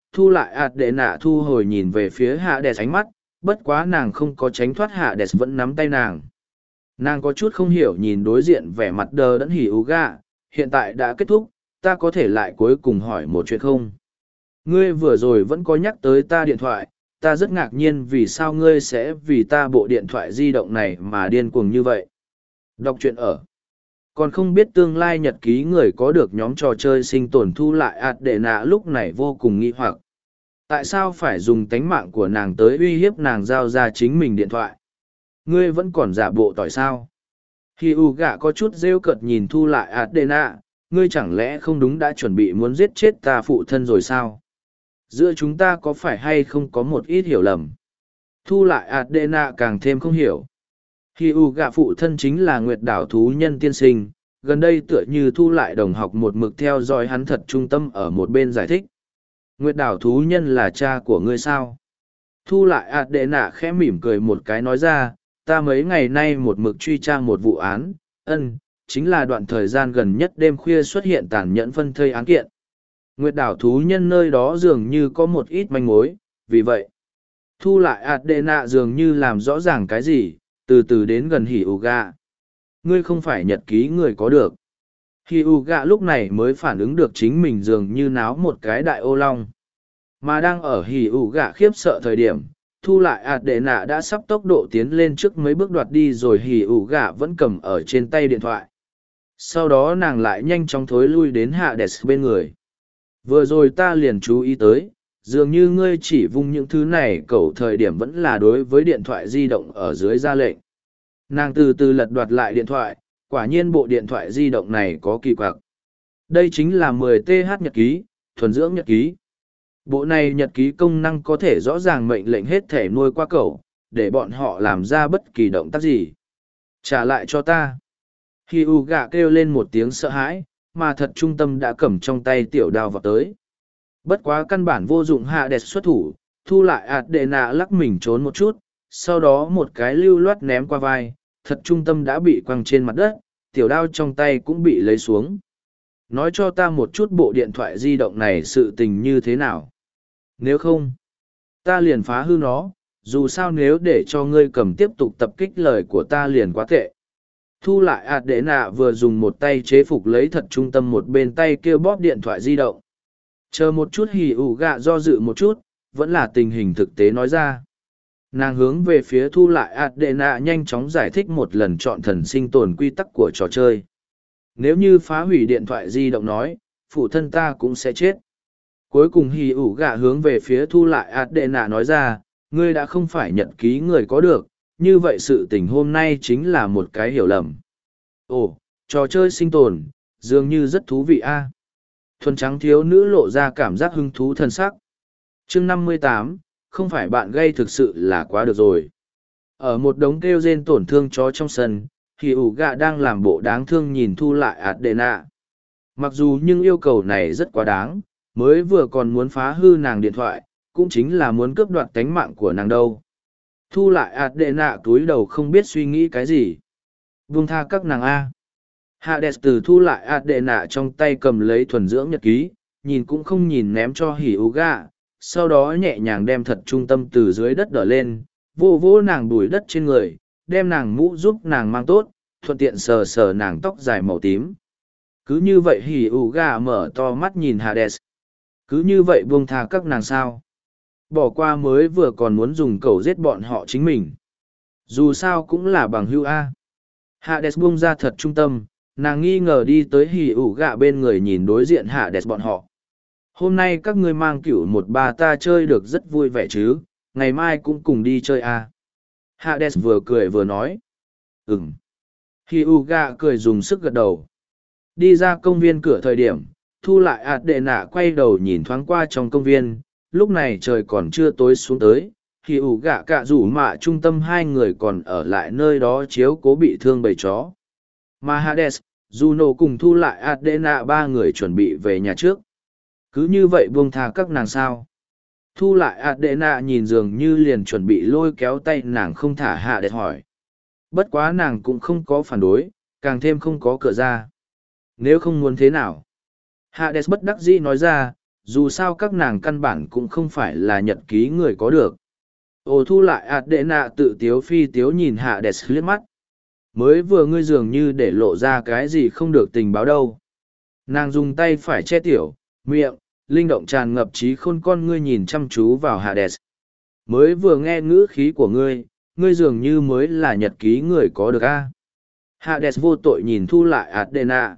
Speaker 1: thu lại ạt đệ nạ thu hồi nhìn về phía hạ đẹp ánh mắt, bất quá nàng không có tránh thoát hạ đẹp vẫn nắm tay nàng. Nàng có chút không hiểu nhìn đối diện vẻ mặt đờ đẫn hỉ ủ gạ, hiện tại đã kết thúc, ta có thể lại cuối cùng hỏi một chuyện không? Ngươi vừa rồi vẫn có nhắc tới ta điện thoại, ta rất ngạc nhiên vì sao ngươi sẽ vì ta bộ điện thoại di động này mà điên cuồng như vậy. Đọc truyện ở. Còn không biết tương lai nhật ký người có được nhóm trò chơi sinh tồn thu lại ạt đệ nạ lúc này vô cùng nghi hoặc. Tại sao phải dùng tánh mạng của nàng tới uy hiếp nàng giao ra chính mình điện thoại? Ngươi vẫn còn giả bộ tỏi sao? Khi u gạ có chút rêu cợt nhìn thu lại ạt đệ nạ, ngươi chẳng lẽ không đúng đã chuẩn bị muốn giết chết ta phụ thân rồi sao? Giữa chúng ta có phải hay không có một ít hiểu lầm? Thu lại ạt đệ nạ càng thêm không hiểu. Khi u gạ phụ thân chính là nguyệt đảo thú nhân tiên sinh, gần đây tựa như thu lại đồng học một mực theo dõi hắn thật trung tâm ở một bên giải thích. Nguyệt đảo thú nhân là cha của ngươi sao? Thu lại ạt đệ nạ khẽ mỉm cười một cái nói ra, ta mấy ngày nay một mực truy tra một vụ án, chính là đoạn thời gian gần nhất đêm khuya xuất hiện tàn nhẫn phân thây án kiện. Nguyệt đảo thú nhân nơi đó dường như có một ít manh mối, vì vậy, thu lại ạt đệ nạ dường như làm rõ ràng cái gì, từ từ đến gần hỉ ủ gạ. Ngươi không phải nhật ký người có được. Hỉ ủ gạ lúc này mới phản ứng được chính mình dường như náo một cái đại ô long. Mà đang ở hỉ ủ gạ khiếp sợ thời điểm, thu lại ạt đệ nạ đã sắp tốc độ tiến lên trước mấy bước đoạt đi rồi hỉ ủ gạ vẫn cầm ở trên tay điện thoại. Sau đó nàng lại nhanh chóng thối lui đến hạ đẹp bên người. Vừa rồi ta liền chú ý tới, dường như ngươi chỉ vung những thứ này cậu thời điểm vẫn là đối với điện thoại di động ở dưới ra lệnh. Nàng từ từ lật đoạt lại điện thoại, quả nhiên bộ điện thoại di động này có kỳ quặc. Đây chính là 10TH nhật ký, thuần dưỡng nhật ký. Bộ này nhật ký công năng có thể rõ ràng mệnh lệnh hết thể nuôi qua cậu, để bọn họ làm ra bất kỳ động tác gì. Trả lại cho ta. Khi u gạ kêu lên một tiếng sợ hãi, mà thật trung tâm đã cầm trong tay tiểu đao vào tới. Bất quá căn bản vô dụng hạ đẹp xuất thủ, thu lại ạt đệ nạ lắc mình trốn một chút, sau đó một cái lưu loát ném qua vai, thật trung tâm đã bị quăng trên mặt đất, tiểu đao trong tay cũng bị lấy xuống. Nói cho ta một chút bộ điện thoại di động này sự tình như thế nào. Nếu không, ta liền phá hư nó, dù sao nếu để cho ngươi cầm tiếp tục tập kích lời của ta liền quá tệ. Thu lại ạt đệ nạ vừa dùng một tay chế phục lấy thật trung tâm một bên tay kêu bóp điện thoại di động. Chờ một chút hỉ ủ gạ do dự một chút, vẫn là tình hình thực tế nói ra. Nàng hướng về phía thu lại ạt đệ nạ nhanh chóng giải thích một lần chọn thần sinh tồn quy tắc của trò chơi. Nếu như phá hủy điện thoại di động nói, phụ thân ta cũng sẽ chết. Cuối cùng hỉ ủ gạ hướng về phía thu lại ạt đệ nạ nói ra, ngươi đã không phải nhật ký người có được, như vậy sự tình hôm nay chính là một cái hiểu lầm. Ồ, trò chơi sinh tồn, dường như rất thú vị a. Thuần trắng thiếu nữ lộ ra cảm giác hứng thú thân sắc. Chương 58, không phải bạn gây thực sự là quá được rồi. Ở một đống kêu rên tổn thương chó trong sân, thì ủ gạ đang làm bộ đáng thương nhìn thu lại ạt đệ nạ. Mặc dù nhưng yêu cầu này rất quá đáng, mới vừa còn muốn phá hư nàng điện thoại, cũng chính là muốn cướp đoạt tánh mạng của nàng đâu. Thu lại ạt đệ nạ túi đầu không biết suy nghĩ cái gì. Buông tha các nàng A. Hades từ thu lại ạt đệ nạ trong tay cầm lấy thuần dưỡng nhật ký, nhìn cũng không nhìn ném cho hỉ ú gạ, sau đó nhẹ nhàng đem thật trung tâm từ dưới đất đỡ lên, vô vô nàng đùi đất trên người, đem nàng mũ giúp nàng mang tốt, thuận tiện sờ sờ nàng tóc dài màu tím. Cứ như vậy hỉ ú gạ mở to mắt nhìn Hades. Cứ như vậy buông tha các nàng sao. Bỏ qua mới vừa còn muốn dùng cầu giết bọn họ chính mình. Dù sao cũng là bằng hữu A. Hades buông ra thật trung tâm, nàng nghi ngờ đi tới hỉ ủ gạ bên người nhìn đối diện Hades bọn họ. Hôm nay các ngươi mang cửu một bà ta chơi được rất vui vẻ chứ, ngày mai cũng cùng đi chơi A. Hades vừa cười vừa nói. Hỉ ủ gạ cười dùng sức gật đầu. Đi ra công viên cửa thời điểm, thu lại ạt đệ nạ quay đầu nhìn thoáng qua trong công viên, lúc này trời còn chưa tối xuống tới, thì ủ gạ cạ rủ mạ trung tâm hai người còn ở lại nơi đó chiếu cố bị thương bầy chó. Mà Hades, Juno cùng thu lại Adena ba người chuẩn bị về nhà trước. Cứ như vậy buông tha các nàng sao. Thu lại Adena nhìn dường như liền chuẩn bị lôi kéo tay nàng không thả Hades hỏi. Bất quá nàng cũng không có phản đối, càng thêm không có cửa ra. Nếu không muốn thế nào? Hades bất đắc dĩ nói ra, dù sao các nàng căn bản cũng không phải là nhật ký người có được. Ô thu lại Adena tự tiếu phi tiếu nhìn Hades liếc mắt. Mới vừa ngươi dường như để lộ ra cái gì không được tình báo đâu. Nàng dùng tay phải che tiểu, miệng, linh động tràn ngập trí khôn con ngươi nhìn chăm chú vào Hades. Mới vừa nghe ngữ khí của ngươi, ngươi dường như mới là nhật ký người có được a. Hades vô tội nhìn thu lại Adena.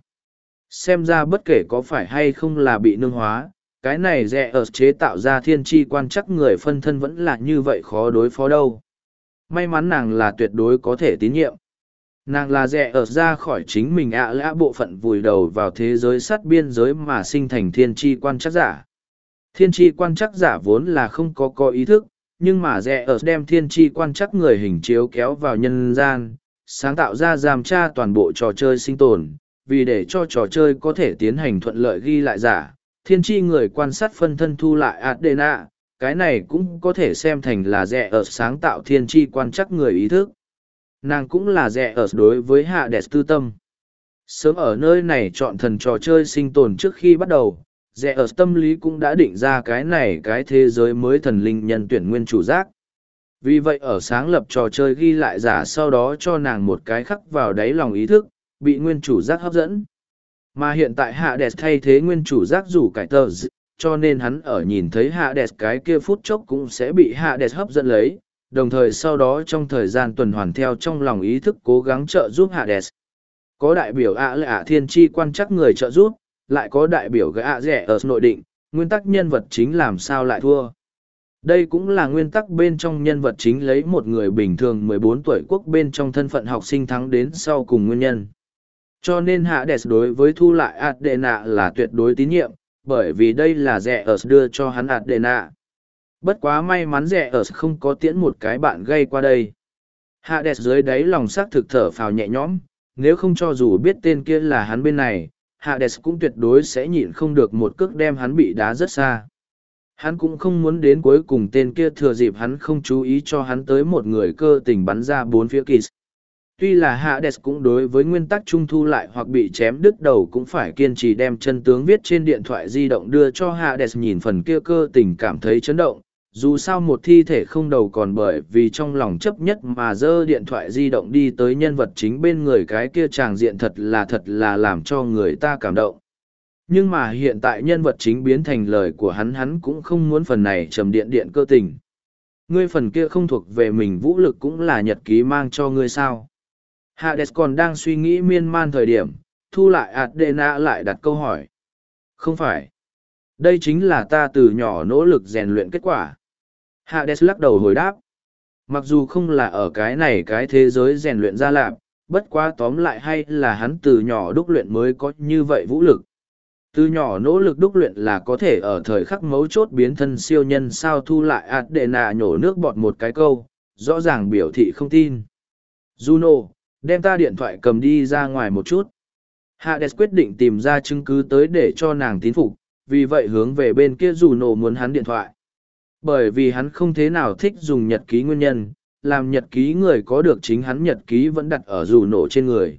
Speaker 1: Xem ra bất kể có phải hay không là bị nương hóa, cái này rẻ ở chế tạo ra thiên tri quan chắc người phân thân vẫn là như vậy khó đối phó đâu. May mắn nàng là tuyệt đối có thể tín nhiệm. Nàng là rẻ ở ra khỏi chính mình lã bộ phận vùi đầu vào thế giới sát biên giới mà sinh thành thiên tri quan chắc giả. Thiên tri quan chắc giả vốn là không có ý thức, nhưng mà rẻ ở đem thiên tri quan chắc người hình chiếu kéo vào nhân gian, sáng tạo ra giam tra toàn bộ trò chơi sinh tồn, vì để cho trò chơi có thể tiến hành thuận lợi ghi lại giả. Thiên tri người quan sát phân thân thu lại Adena, cái này cũng có thể xem thành là rẻ ở sáng tạo thiên tri quan chắc người ý thức. Nàng cũng là rẻ ở đối với Hades tư tâm. Sớm ở nơi này chọn thần trò chơi sinh tồn trước khi bắt đầu, rẻ ở tâm lý cũng đã định ra cái này cái thế giới mới thần linh nhân tuyển nguyên chủ giác. Vì vậy ở sáng lập trò chơi ghi lại giả sau đó cho nàng một cái khắc vào đáy lòng ý thức, bị nguyên chủ giác hấp dẫn. Mà hiện tại Hades thay thế nguyên chủ giác rủ cải tờ cho nên hắn ở nhìn thấy Hades cái kia phút chốc cũng sẽ bị Hades hấp dẫn lấy, đồng thời sau đó trong thời gian tuần hoàn theo trong lòng ý thức cố gắng trợ giúp Hades. Có đại biểu là thiên tri quan chắc người trợ giúp, lại có đại biểu gã rẻ ở nội định, nguyên tắc nhân vật chính làm sao lại thua. Đây cũng là nguyên tắc bên trong nhân vật chính lấy một người bình thường 14 tuổi quốc bên trong thân phận học sinh thắng đến sau cùng nguyên nhân. Cho nên Hades đối với thu lại Adena là tuyệt đối tín nhiệm, bởi vì đây là rẻ ở đưa cho hắn Adena. Bất quá may mắn rẻ ở không có tiễn một cái bạn gây qua đây. Hades dưới đáy lòng sắc thực thở phào nhẹ nhõm, nếu không cho dù biết tên kia là hắn bên này, Hades cũng tuyệt đối sẽ nhịn không được một cước đem hắn bị đá rất xa. Hắn cũng không muốn đến cuối cùng tên kia thừa dịp hắn không chú ý cho hắn tới một người cơ tình bắn ra bốn phía Kiss. Tuy là Hades cũng đối với nguyên tắc trung thu lại hoặc bị chém đứt đầu cũng phải kiên trì đem chân tướng viết trên điện thoại di động đưa cho Hades nhìn phần kia cơ tình cảm thấy chấn động. Dù sao một thi thể không đầu còn bởi vì trong lòng chấp nhất mà giơ điện thoại di động đi tới nhân vật chính bên người cái kia tràng diện thật là làm cho người ta cảm động. Nhưng mà hiện tại nhân vật chính biến thành lời của hắn cũng không muốn phần này trầm điện cơ tình. Ngươi phần kia không thuộc về mình vũ lực cũng là nhật ký mang cho ngươi sao. Hades còn đang suy nghĩ miên man thời điểm, thu lại Adena lại đặt câu hỏi. Không phải. Đây chính là ta từ nhỏ nỗ lực rèn luyện kết quả. Hades lắc đầu hồi đáp. Mặc dù không là ở cái này cái thế giới rèn luyện ra lạp, bất quá tóm lại hay là hắn từ nhỏ đúc luyện mới có như vậy vũ lực. Từ nhỏ nỗ lực đúc luyện là có thể ở thời khắc mấu chốt biến thân siêu nhân sao thu lại Adena nhổ nước bọt một cái câu, rõ ràng biểu thị không tin. Juno, đem ta điện thoại cầm đi ra ngoài một chút. Hades quyết định tìm ra chứng cứ tới để cho nàng tín phục, vì vậy hướng về bên kia Juno muốn hắn điện thoại. Bởi vì hắn không thế nào thích dùng nhật ký nguyên nhân, làm nhật ký người có được chính hắn nhật ký vẫn đặt ở Juno trên người.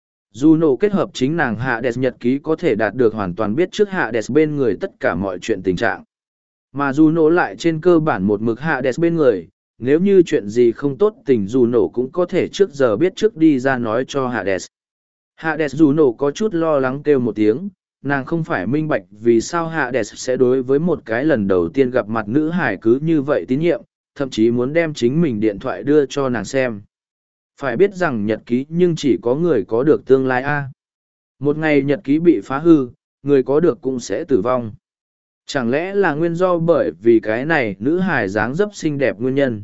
Speaker 1: Juno kết hợp chính nàng Hades nhật ký có thể đạt được hoàn toàn biết trước Hades bên người tất cả mọi chuyện tình trạng. Mà Juno lại trên cơ bản một mực Hades bên người, nếu như chuyện gì không tốt tình Juno cũng có thể trước giờ biết trước đi ra nói cho Hades. Hades Juno có chút lo lắng kêu một tiếng, nàng không phải minh bạch vì sao Hades sẽ đối với một cái lần đầu tiên gặp mặt nữ hải cứ như vậy tín nhiệm, thậm chí muốn đem chính mình điện thoại đưa cho nàng xem. Phải biết rằng nhật ký nhưng chỉ có người có được tương lai a. Một ngày nhật ký bị phá hư, người có được cũng sẽ tử vong. Chẳng lẽ là nguyên do bởi vì cái này nữ hài dáng dấp xinh đẹp nguyên nhân?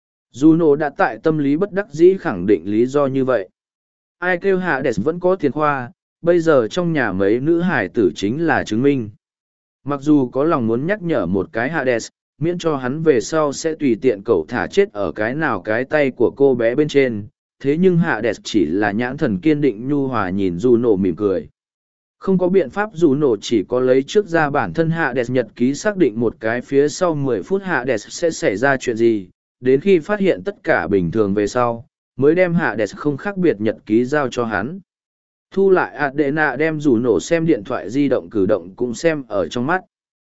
Speaker 1: Juno đã tại tâm lý bất đắc dĩ khẳng định lý do như vậy. Ai kêu Hades vẫn có tiền khoa, bây giờ trong nhà mấy nữ hài tử chính là chứng minh. Mặc dù có lòng muốn nhắc nhở một cái Hades, miễn cho hắn về sau sẽ tùy tiện cậu thả chết ở cái nào cái tay của cô bé bên trên, thế nhưng Hades chỉ là nhãn thần kiên định nhu hòa nhìn Juno mỉm cười. Không có biện pháp Juno chỉ có lấy trước ra bản thân Hades nhật ký xác định một cái phía sau 10 phút Hades sẽ xảy ra chuyện gì, đến khi phát hiện tất cả bình thường về sau, mới đem Hades không khác biệt nhật ký giao cho hắn. Thu lại Adena đem Juno xem điện thoại di động cử động cũng xem ở trong mắt.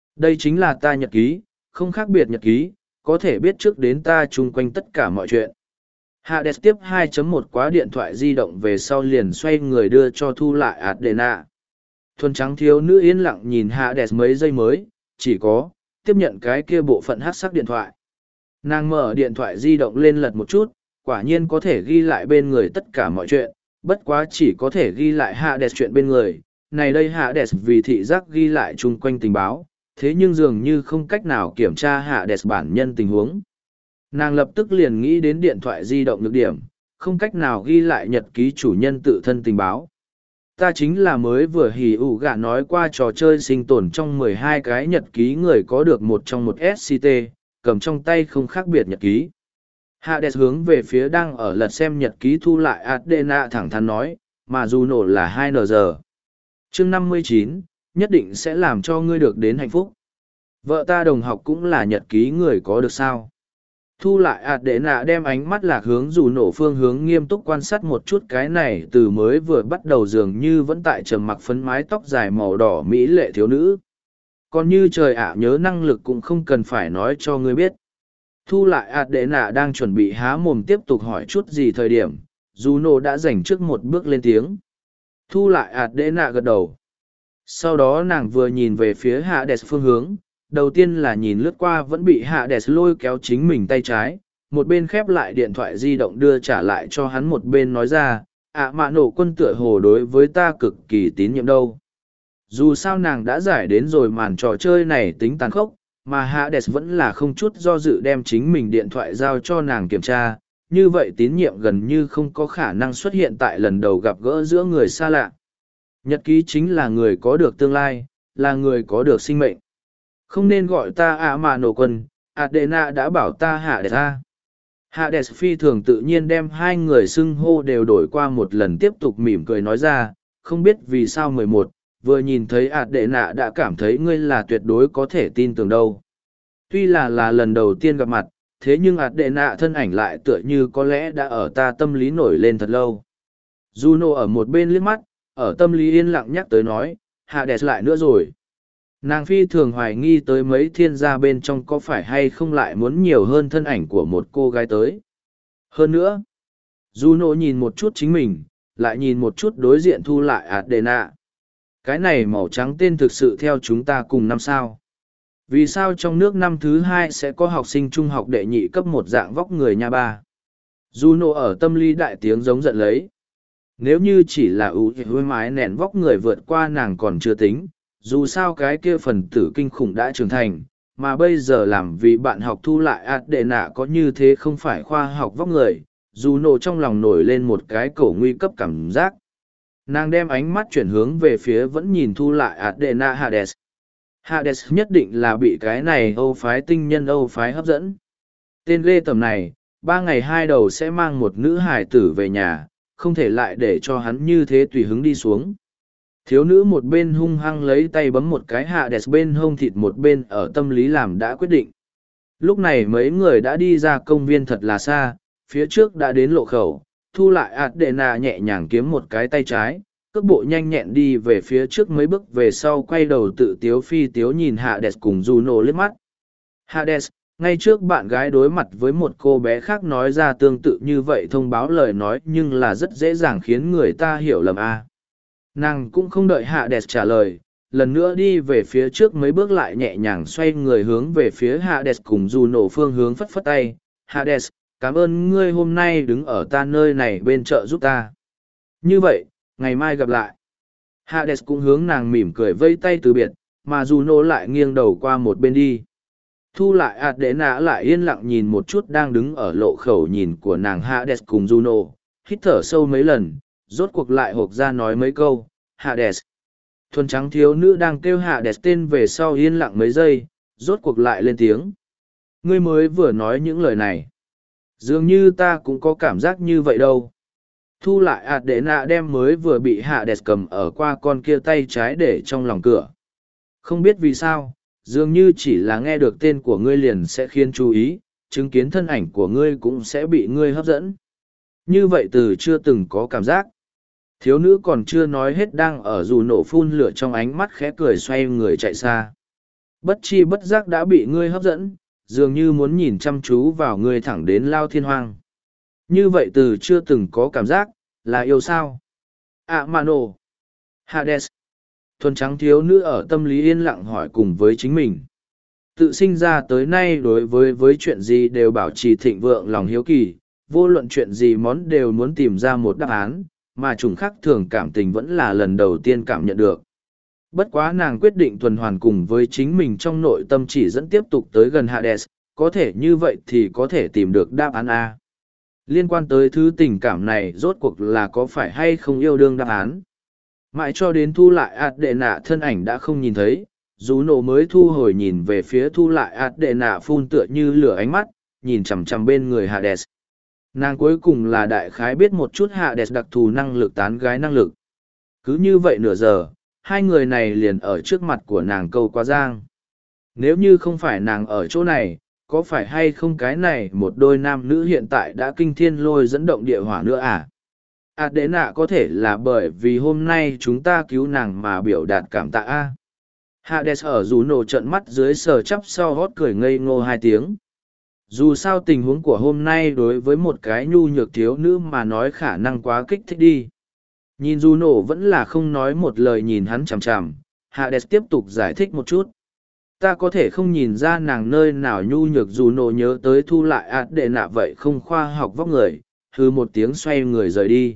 Speaker 1: Đây chính là ta nhật ký, không khác biệt nhật ký, có thể biết trước đến ta chung quanh tất cả mọi chuyện. Hades tiếp 2.1 quá điện thoại di động về sau liền xoay người đưa cho thu lại Adena. Thuần trắng thiếu nữ yên lặng nhìn Hades mấy giây mới, chỉ có, tiếp nhận cái kia bộ phận hát sắc điện thoại. Nàng mở điện thoại di động lên lật một chút, quả nhiên có thể ghi lại bên người tất cả mọi chuyện, bất quá chỉ có thể ghi lại Hades chuyện bên người. Này đây Hades vì thị giác ghi lại chung quanh tình báo, thế nhưng dường như không cách nào kiểm tra Hades bản nhân tình huống. Nàng lập tức liền nghĩ đến điện thoại di động nhược điểm, không cách nào ghi lại nhật ký chủ nhân tự thân tình báo. Ta chính là mới vừa hỉ ủ gạ nói qua trò chơi sinh tồn trong 12 cái nhật ký người có được một trong một SCT, cầm trong tay không khác biệt nhật ký. Hades hướng về phía đang ở lật xem nhật ký thu lại Adena thẳng thắn nói, mà dù nổ là 2 giờ. Chương 59, nhất định sẽ làm cho ngươi được đến hạnh phúc. Vợ ta đồng học cũng là nhật ký người có được sao? Thu lại Adena đem ánh mắt lạc hướng dù nổ phương hướng nghiêm túc quan sát một chút cái này từ mới vừa bắt đầu dường như vẫn tại trầm mặc phấn mái tóc dài màu đỏ mỹ lệ thiếu nữ. Còn như trời ạ nhớ năng lực cũng không cần phải nói cho ngươi biết. Thu lại Adena đang chuẩn bị há mồm tiếp tục hỏi chút gì thời điểm, dù nổ đã dành trước một bước lên tiếng. Thu lại Adena gật đầu. Sau đó nàng vừa nhìn về phía Hades phương hướng, đầu tiên là nhìn lướt qua vẫn bị Hades lôi kéo chính mình tay trái, một bên khép lại điện thoại di động đưa trả lại cho hắn một bên nói ra, mạ nổ quân tựa hồ đối với ta cực kỳ tín nhiệm đâu. Dù sao nàng đã giải đến rồi màn trò chơi này tính tàn khốc, mà Hades vẫn là không chút do dự đem chính mình điện thoại giao cho nàng kiểm tra, như vậy tín nhiệm gần như không có khả năng xuất hiện tại lần đầu gặp gỡ giữa người xa lạ. Nhật ký chính là người có được tương lai, là người có được sinh mệnh. Không nên gọi ta mạ nổ quân, Adena đã bảo ta Hades ta. Hades phi thường tự nhiên đem hai người xưng hô đều đổi qua một lần tiếp tục mỉm cười nói ra, không biết vì sao 11, vừa nhìn thấy Adena đã cảm thấy ngươi là tuyệt đối có thể tin tưởng đâu. Tuy là lần đầu tiên gặp mặt, thế nhưng Adena thân ảnh lại tựa như có lẽ đã ở ta tâm lý nổi lên thật lâu. Juno ở một bên liếc mắt, ở tâm lý yên lặng nhắc tới nói, Hades lại nữa rồi. Nàng phi thường hoài nghi tới mấy thiên gia bên trong có phải hay không lại muốn nhiều hơn thân ảnh của một cô gái tới. Hơn nữa, Juno nhìn một chút chính mình, lại nhìn một chút đối diện thu lại Adena. Cái này màu trắng tên thực sự theo chúng ta cùng năm sao. Vì sao trong nước năm thứ 2 sẽ có học sinh trung học đệ nhị cấp một dạng vóc người nha ba? Juno ở tâm lý đại tiếng giống giận lấy. Nếu như chỉ là ưu hôi mái nền vóc người vượt qua nàng còn chưa tính, dù sao cái kia phần tử kinh khủng đã trưởng thành, mà bây giờ làm vì bạn học thu lại Adena có như thế không phải khoa học vóc người, Juno trong lòng nổi lên một cái cổ nguy cấp cảm giác. Nàng đem ánh mắt chuyển hướng về phía vẫn nhìn thu lại Adena Hades. Hades nhất định là bị cái này Âu phái tinh nhân Âu phái hấp dẫn. Tên ghê tầm này, 3 ngày 2 đầu sẽ mang một nữ hài tử về nhà, không thể lại để cho hắn như thế tùy hứng đi xuống. Thiếu nữ một bên hung hăng lấy tay bấm một cái Hades bên hông thịt một bên ở tâm lý làm đã quyết định. Lúc này mấy người đã đi ra công viên thật là xa, phía trước đã đến lộ khẩu, thu lại Adena nhẹ nhàng kiếm một cái tay trái, cước bộ nhanh nhẹn đi về phía trước mấy bước về sau quay đầu tự tiếu phi tiếu nhìn Hades cùng Juno liếc mắt. Hades, ngay trước bạn gái đối mặt với một cô bé khác nói ra tương tự như vậy thông báo lời nói nhưng là rất dễ dàng khiến người ta hiểu lầm a. Nàng cũng không đợi Hades trả lời, lần nữa đi về phía trước mấy bước lại nhẹ nhàng xoay người hướng về phía Hades cùng Juno phương hướng phất phất tay. Hades, cảm ơn ngươi hôm nay đứng ở ta nơi này bên chợ giúp ta. Như vậy, ngày mai gặp lại. Hades cũng hướng nàng mỉm cười vây tay từ biệt, mà Juno lại nghiêng đầu qua một bên đi. Thu lại Adena lại yên lặng nhìn một chút đang đứng ở lộ khẩu nhìn của nàng Hades cùng Juno, hít thở sâu mấy lần, rốt cuộc lại hộp ra nói mấy câu, Hades. Thuần trắng thiếu nữ đang kêu Hades tên về sau yên lặng mấy giây, rốt cuộc lại lên tiếng. Ngươi mới vừa nói những lời này. Dường như ta cũng có cảm giác như vậy đâu. Thu lại Adena đem mới vừa bị Hades cầm ở qua con kia tay trái để trong lòng cửa. Không biết vì sao, dường như chỉ là nghe được tên của ngươi liền sẽ khiến chú ý, chứng kiến thân ảnh của ngươi cũng sẽ bị ngươi hấp dẫn. Như vậy từ chưa từng có cảm giác. Thiếu nữ còn chưa nói hết đang ở dù nổ phun lửa trong ánh mắt khẽ cười xoay người chạy xa. Bất chi bất giác đã bị ngươi hấp dẫn, dường như muốn nhìn chăm chú vào ngươi thẳng đến lao thiên hoang. Như vậy từ chưa từng có cảm giác, là yêu sao? Mano. Hades. Thuần trắng thiếu nữ ở tâm lý yên lặng hỏi cùng với chính mình. Tự sinh ra tới nay đối với chuyện gì đều bảo trì thịnh vượng lòng hiếu kỳ, vô luận chuyện gì món đều muốn tìm ra một đáp án, mà chủng khác thường cảm tình vẫn là lần đầu tiên cảm nhận được. Bất quá nàng quyết định tuần hoàn cùng với chính mình trong nội tâm chỉ dẫn tiếp tục tới gần Hades, có thể như vậy thì có thể tìm được đáp án A. Liên quan tới thứ tình cảm này rốt cuộc là có phải hay không yêu đương đáp án. Mãi cho đến thu lại ạt đệ nạ thân ảnh đã không nhìn thấy, dù nổ mới thu hồi nhìn về phía thu lại ạt đệ nạ phun tựa như lửa ánh mắt, nhìn chằm chằm bên người Hades. Nàng cuối cùng là đại khái biết một chút Hades đặc thù năng lực tán gái năng lực. Cứ như vậy nửa giờ, hai người này liền ở trước mặt của nàng câu quá giang. Nếu như không phải nàng ở chỗ này, có phải hay không cái này một đôi nam nữ hiện tại đã kinh thiên lôi dẫn động địa hỏa nữa à? Đế nạ có thể là bởi vì hôm nay chúng ta cứu nàng mà biểu đạt cảm tạ a. Hades ở dù nổ trận mắt dưới sờ chắp sau hót cười ngây ngô 2 tiếng. Dù sao tình huống của hôm nay đối với một cái nhu nhược thiếu nữ mà nói khả năng quá kích thích đi. Nhìn dù nổ vẫn là không nói một lời nhìn hắn chằm chằm, Hades tiếp tục giải thích một chút. Ta có thể không nhìn ra nàng nơi nào nhu nhược dù nổ nhớ tới thu lại đệ nạ vậy không khoa học vóc người, hư một tiếng xoay người rời đi.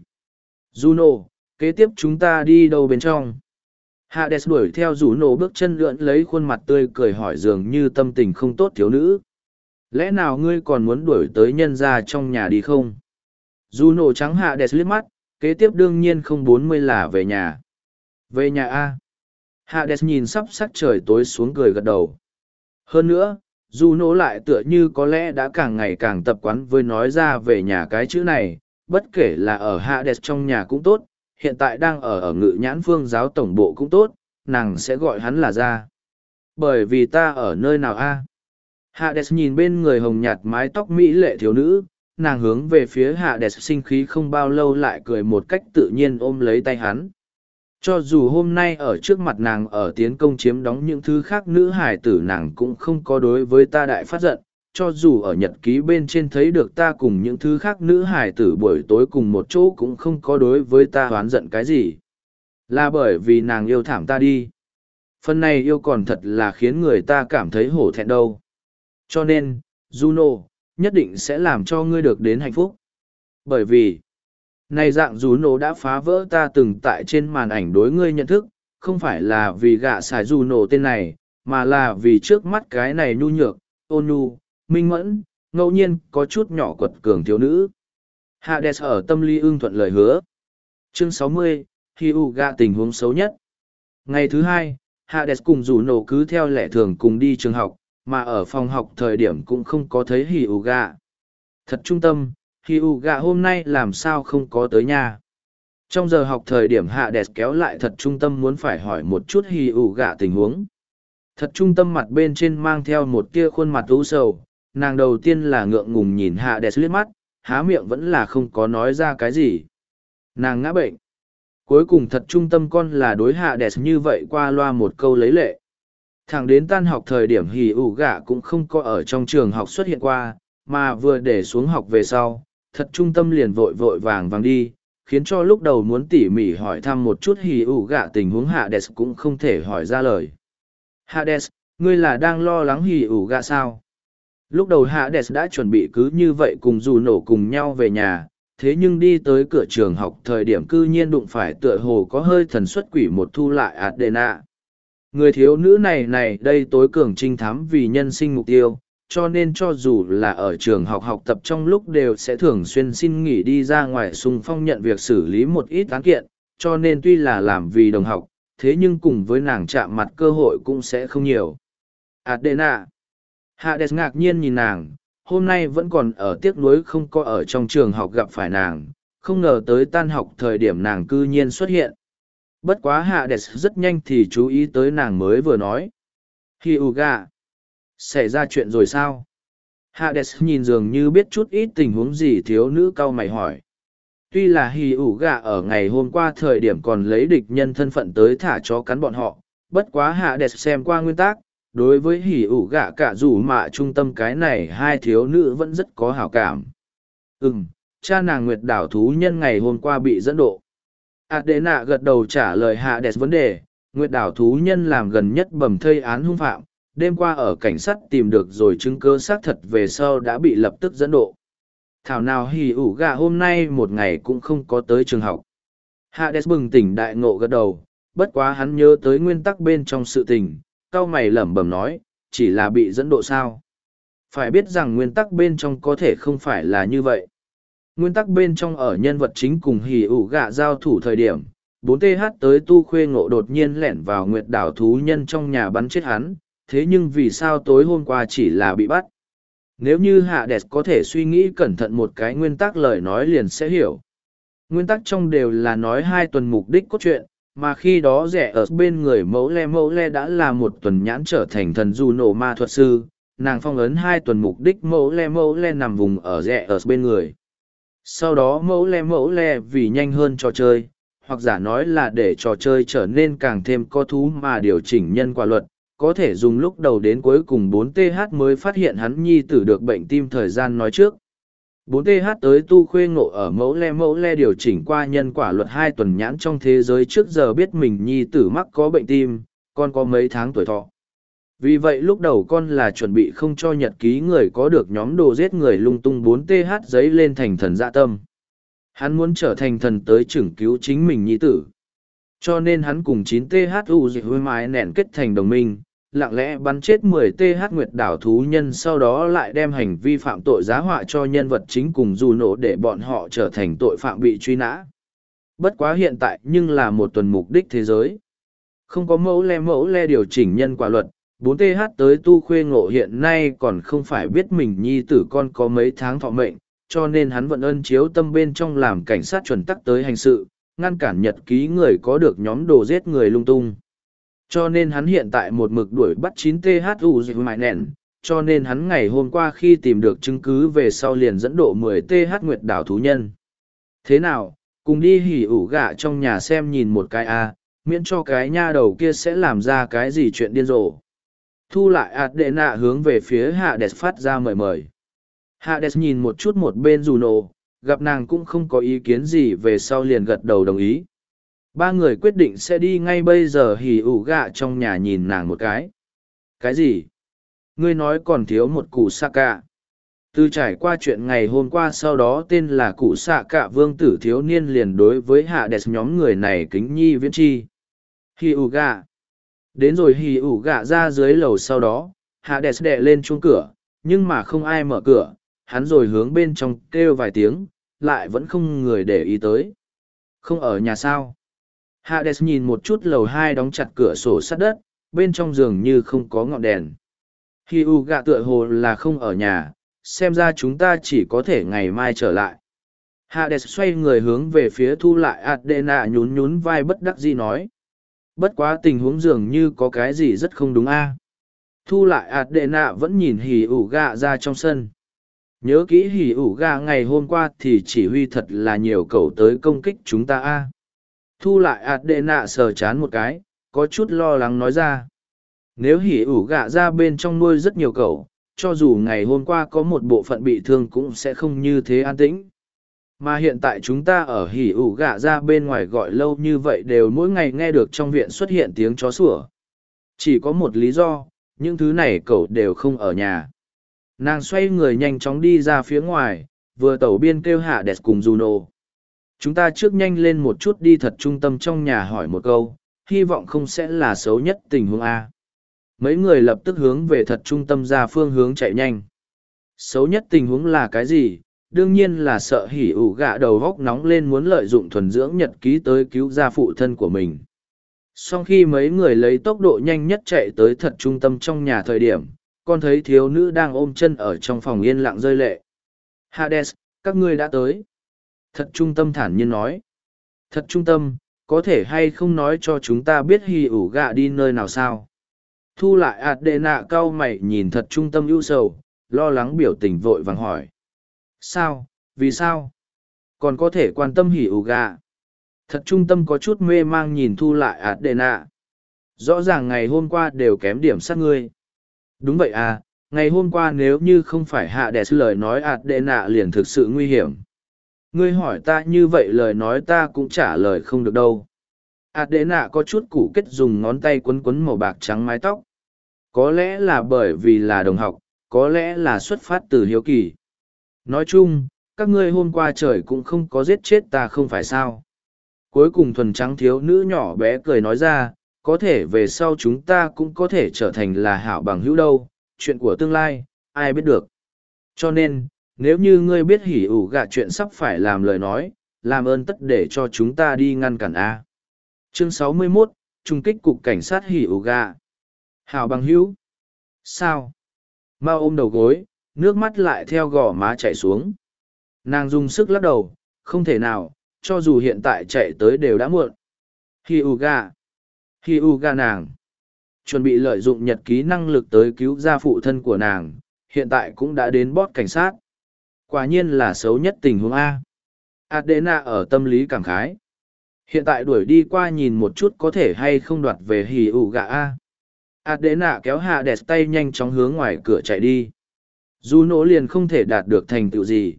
Speaker 1: Juno, kế tiếp chúng ta đi đâu bên trong? Hades đuổi theo Juno bước chân lượn lấy khuôn mặt tươi cười hỏi dường như tâm tình không tốt thiếu nữ. Lẽ nào ngươi còn muốn đuổi tới nhân ra trong nhà đi không? Juno trắng Hades liếc mắt, kế tiếp đương nhiên không 40 là về nhà. Về nhà A. Hades nhìn sắp sắc trời tối xuống cười gật đầu. Hơn nữa, Juno lại tựa như có lẽ đã càng ngày càng tập quán với nói ra về nhà cái chữ này, bất kể là ở Hades trong nhà cũng tốt, hiện tại đang ở ngự nhãn phương giáo tổng bộ cũng tốt, nàng sẽ gọi hắn là ra. Bởi vì ta ở nơi nào a? Hades nhìn bên người hồng nhạt mái tóc mỹ lệ thiếu nữ, nàng hướng về phía Hades sinh khí không bao lâu lại cười một cách tự nhiên ôm lấy tay hắn. Cho dù hôm nay ở trước mặt nàng ở tiến công chiếm đóng những thứ khác nữ hải tử nàng cũng không có đối với ta đại phát giận, cho dù ở nhật ký bên trên thấy được ta cùng những thứ khác nữ hải tử buổi tối cùng một chỗ cũng không có đối với ta oán giận cái gì. Là bởi vì nàng yêu thảm ta đi. Phần này yêu còn thật là khiến người ta cảm thấy hổ thẹn đâu. Cho nên, Juno, nhất định sẽ làm cho ngươi được đến hạnh phúc. Bởi vì, này dạng Juno đã phá vỡ ta từng tại trên màn ảnh đối ngươi nhận thức, không phải là vì gạ xài Juno tên này, mà là vì trước mắt cái này nhu nhược, ôn nhu, minh mẫn, ngẫu nhiên có chút nhỏ quật cường thiếu nữ. Hades ở tâm lý ưng thuận lời hứa. Chương 60, Hyuga tình huống xấu nhất. Ngày thứ hai, Hades cùng Juno cứ theo lệ thường cùng đi trường học, mà ở phòng học thời điểm cũng không có thấy Hyuga. Thật trung tâm, Hyuga hôm nay làm sao không có tới nhà. Trong giờ học thời điểm Hades kéo lại thật trung tâm muốn phải hỏi một chút Hyuga tình huống. Thật trung tâm mặt bên trên mang theo một tia khuôn mặt u sầu, nàng đầu tiên là ngượng ngùng nhìn Hades liếc mắt, há miệng vẫn là không có nói ra cái gì. Nàng ngã bệnh. Cuối cùng thật trung tâm con là đối Hades như vậy qua loa một câu lấy lệ. Thẳng đến tan học thời điểm Hyuga cũng không có ở trong trường học xuất hiện qua, mà vừa để xuống học về sau, thật trung tâm liền vội vội vàng vàng đi, khiến cho lúc đầu muốn tỉ mỉ hỏi thăm một chút Hyuga tình huống Hades cũng không thể hỏi ra lời. Hades, ngươi là đang lo lắng Hyuga sao? Lúc đầu Hades đã chuẩn bị cứ như vậy cùng Juno cùng nhau về nhà, thế nhưng đi tới cửa trường học thời điểm cư nhiên đụng phải tựa hồ có hơi thần xuất quỷ một thu lại Adena. Người thiếu nữ này đây tối cường trinh thám vì nhân sinh mục tiêu, cho nên cho dù là ở trường học học tập trong lúc đều sẽ thường xuyên xin nghỉ đi ra ngoài xung phong nhận việc xử lý một ít án kiện, cho nên tuy là làm vì đồng học, thế nhưng cùng với nàng chạm mặt cơ hội cũng sẽ không nhiều. Adena. Hades ngạc nhiên nhìn nàng, hôm nay vẫn còn ở tiếc nuối không có ở trong trường học gặp phải nàng, không ngờ tới tan học thời điểm nàng cư nhiên xuất hiện. Bất quá Hades rất nhanh thì chú ý tới nàng mới vừa nói. Hyuga. Xảy ra chuyện rồi sao? Hades nhìn dường như biết chút ít tình huống gì thiếu nữ cau mày hỏi. Tuy là Hyuga ở ngày hôm qua thời điểm còn lấy địch nhân thân phận tới thả chó cắn bọn họ, bất quá Hades xem qua nguyên tắc, đối với hỉ ủ gạ cả dù mạ trung tâm cái này hai thiếu nữ vẫn rất có hảo cảm. Cha nàng nguyệt đảo thú nhân ngày hôm qua bị dẫn độ. Adena gật đầu trả lời Hades vấn đề, nguyệt đảo thú nhân làm gần nhất bầm thây án hung phạm, đêm qua ở cảnh sát tìm được rồi chứng cứ xác thật về sau đã bị lập tức dẫn độ. Thảo nào hỉ ủ gạ hôm nay một ngày cũng không có tới trường học. Hades bừng tỉnh đại ngộ gật đầu, bất quá hắn nhớ tới nguyên tắc bên trong sự tình, cau mày lẩm bẩm nói, chỉ là bị dẫn độ sao. Phải biết rằng nguyên tắc bên trong có thể không phải là như vậy. Nguyên tắc bên trong ở nhân vật chính cùng hỉ ủ gạ giao thủ thời điểm, 4TH tới tu khuê ngộ đột nhiên lẻn vào nguyệt đảo thú nhân trong nhà bắn chết hắn, thế nhưng vì sao tối hôm qua chỉ là bị bắt? Nếu như Hades có thể suy nghĩ cẩn thận một cái nguyên tắc lời nói liền sẽ hiểu. Nguyên tắc trong đều là nói 2 tuần mục đích cốt truyện, mà khi đó rẻ ở bên người mẫu le đã là 1 tuần nhãn trở thành thần du nổ ma thuật sư, nàng phong ấn 2 tuần mục đích mẫu le nằm vùng ở rẻ ở bên người. Sau đó mẫu le vì nhanh hơn trò chơi, hoặc giả nói là để trò chơi trở nên càng thêm có thú mà điều chỉnh nhân quả luật, có thể dùng lúc đầu đến cuối cùng 4TH mới phát hiện hắn nhi tử được bệnh tim thời gian nói trước. 4TH tới tu khuê ngộ ở mẫu le điều chỉnh qua nhân quả luật 2 tuần nhãn trong thế giới trước giờ biết mình nhi tử mắc có bệnh tim, con có mấy tháng tuổi thọ. Vì vậy lúc đầu con là chuẩn bị không cho nhật ký người có được nhóm đồ giết người lung tung 4TH giấy lên thành thần dạ tâm. Hắn muốn trở thành thần tới chưởng cứu chính mình nhi tử. Cho nên hắn cùng 9THU dịch hơi mái nẹn kết thành đồng minh, lặng lẽ bắn chết 10TH nguyệt đảo thú nhân sau đó lại đem hành vi phạm tội giá họa cho nhân vật chính cùng dù nổ để bọn họ trở thành tội phạm bị truy nã. Bất quá hiện tại nhưng là 1 tuần mục đích thế giới. Không có mẫu le điều chỉnh nhân quả luật, 4TH tới tu khuê ngộ hiện nay còn không phải biết mình nhi tử con có mấy tháng thọ mệnh, cho nên hắn vẫn ân chiếu tâm bên trong làm cảnh sát chuẩn tắc tới hành sự, ngăn cản nhật ký người có được nhóm đồ giết người lung tung. Cho nên hắn hiện tại một mực đuổi bắt 9THU dịch mại nền, cho nên hắn ngày hôm qua khi tìm được chứng cứ về sau liền dẫn độ 10TH nguyệt đảo thú nhân. Thế nào, cùng đi hỉ ủ gạ trong nhà xem nhìn một cái miễn cho cái nha đầu kia sẽ làm ra cái gì chuyện điên rồ. Thu lại Adena hướng về phía Hades phát ra mời. Hades nhìn một chút một bên Juno, gặp nàng cũng không có ý kiến gì về sau liền gật đầu đồng ý. 3 người quyết định sẽ đi ngay bây giờ hỉ ủ gạ trong nhà nhìn nàng một cái. Cái gì? Ngươi nói còn thiếu một cụ xạ cạ. Từ trải qua chuyện ngày hôm qua sau đó tên là cụ xạ cạ vương tử thiếu niên liền đối với Hades nhóm người này kính nhi viễn chi. Hỉ ủ gạ. Đến rồi hỉ ủ gạ ra dưới lầu sau đó, Hades đệ lên chuông cửa, nhưng mà không ai mở cửa, hắn rồi hướng bên trong kêu vài tiếng, lại vẫn không người để ý tới. Không ở nhà sao? Hades nhìn một chút lầu 2 đóng chặt cửa sổ sắt đất, bên trong giường như không có ngọn đèn. Hỉ ủ gạ tựa hồ là không ở nhà, xem ra chúng ta chỉ có thể ngày mai trở lại. Hades xoay người hướng về phía thu lại Adena nhún vai bất đắc dĩ nói. Bất quá tình huống dường như có cái gì rất không đúng Thu lại Adena vẫn nhìn hỉ ủ gạ ra trong sân. Nhớ kỹ hỉ ủ gạ ngày hôm qua thì chỉ huy thật là nhiều cẩu tới công kích chúng ta Thu lại Adena sờ chán một cái, có chút lo lắng nói ra. Nếu hỉ ủ gạ ra bên trong nuôi rất nhiều cẩu, cho dù ngày hôm qua có một bộ phận bị thương cũng sẽ không như thế an tĩnh. Mà hiện tại chúng ta ở hỉ ủ gạ ra bên ngoài gọi lâu như vậy đều mỗi ngày nghe được trong viện xuất hiện tiếng chó sủa. Chỉ có một lý do, những thứ này cậu đều không ở nhà. Nàng xoay người nhanh chóng đi ra phía ngoài, vừa tẩu biên kêu Hades cùng Juno. Chúng ta trước nhanh lên một chút đi thật trung tâm trong nhà hỏi một câu, hy vọng không sẽ là xấu nhất tình huống Mấy người lập tức hướng về thật trung tâm ra phương hướng chạy nhanh. Xấu nhất tình huống là cái gì? Đương nhiên là sợ hỉ ủ gạ đầu góc nóng lên muốn lợi dụng thuần dưỡng nhật ký tới cứu ra phụ thân của mình. Sau khi mấy người lấy tốc độ nhanh nhất chạy tới thật trung tâm trong nhà thời điểm, con thấy thiếu nữ đang ôm chân ở trong phòng yên lặng rơi lệ. Hades, các ngươi đã tới. Thật trung tâm thản nhiên nói. Thật trung tâm, có thể hay không nói cho chúng ta biết hỉ ủ gạ đi nơi nào sao? Thu lại Adena cau mày nhìn thật trung tâm ưu sầu, lo lắng biểu tình vội vàng hỏi. Sao, vì sao? Còn có thể quan tâm hỉ ủ gạ. Thật trung tâm có chút mê mang nhìn thu lại Adena. Rõ ràng ngày hôm qua đều kém điểm sát ngươi. Đúng vậy à, ngày hôm qua nếu như không phải hạ đẹp lời nói ạt đệ nạ liền thực sự nguy hiểm. Ngươi hỏi ta như vậy lời nói ta cũng trả lời không được đâu. ạt đệ nạ có chút củ kết dùng ngón tay quấn quấn màu bạc trắng mái tóc. Có lẽ là bởi vì là đồng học, có lẽ là xuất phát từ hiếu kỳ. Nói chung, các ngươi hôm qua trời cũng không có giết chết ta không phải sao. Cuối cùng thuần trắng thiếu nữ nhỏ bé cười nói ra, có thể về sau chúng ta cũng có thể trở thành là hảo bằng hữu đâu, chuyện của tương lai, ai biết được. Cho nên, nếu như ngươi biết hỉ ủ gạ chuyện sắp phải làm lời nói, làm ơn tất để cho chúng ta đi ngăn cản A. Chương 61, Trung kích cục cảnh sát hỉ ủ gạ. Hảo bằng hữu. Sao? Mao ôm đầu gối, nước mắt lại theo gò má chảy xuống. Nàng dùng sức lắc đầu, không thể nào, cho dù hiện tại chạy tới đều đã muộn. Hyuga. Hyuga nàng. Chuẩn bị lợi dụng nhật ký năng lực tới cứu ra phụ thân của nàng, hiện tại cũng đã đến bót cảnh sát. Quả nhiên là xấu nhất tình huống A. Adena ở tâm lý cảm khái. Hiện tại đuổi đi qua nhìn một chút có thể hay không đoạt về Hyuga A. Adena kéo hạ đẹp tay nhanh chóng hướng ngoài cửa chạy đi. Juno liền không thể đạt được thành tựu gì.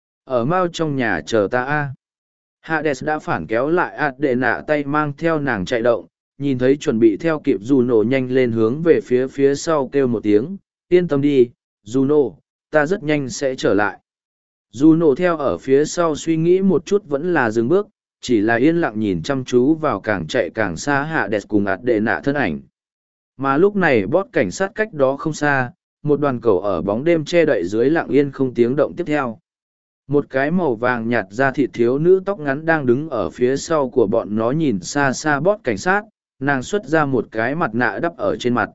Speaker 1: Ở mau trong nhà chờ ta A. Hades đã phản kéo lại Adena tay mang theo nàng chạy động, nhìn thấy chuẩn bị theo kịp Juno nhanh lên hướng về phía sau kêu một tiếng, yên tâm đi, Juno, ta rất nhanh sẽ trở lại. Juno theo ở phía sau suy nghĩ một chút vẫn là dừng bước, chỉ là yên lặng nhìn chăm chú vào càng chạy càng xa Hades cùng Adena thân ảnh. Mà lúc này bót cảnh sát cách đó không xa, một đoàn cầu ở bóng đêm che đậy dưới lặng yên không tiếng động tiếp theo. Một cái màu vàng nhạt da thịt thiếu nữ tóc ngắn đang đứng ở phía sau của bọn nó nhìn xa xa bót cảnh sát, nàng xuất ra một cái mặt nạ đắp ở trên mặt.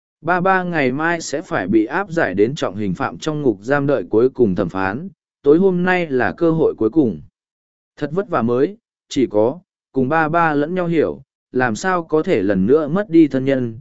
Speaker 1: Ba ngày mai sẽ phải bị áp giải đến trọng hình phạm trong ngục giam đợi cuối cùng thẩm phán, tối hôm nay là cơ hội cuối cùng. Thật vất vả mới, chỉ có, cùng ba lẫn nhau hiểu, làm sao có thể lần nữa mất đi thân nhân,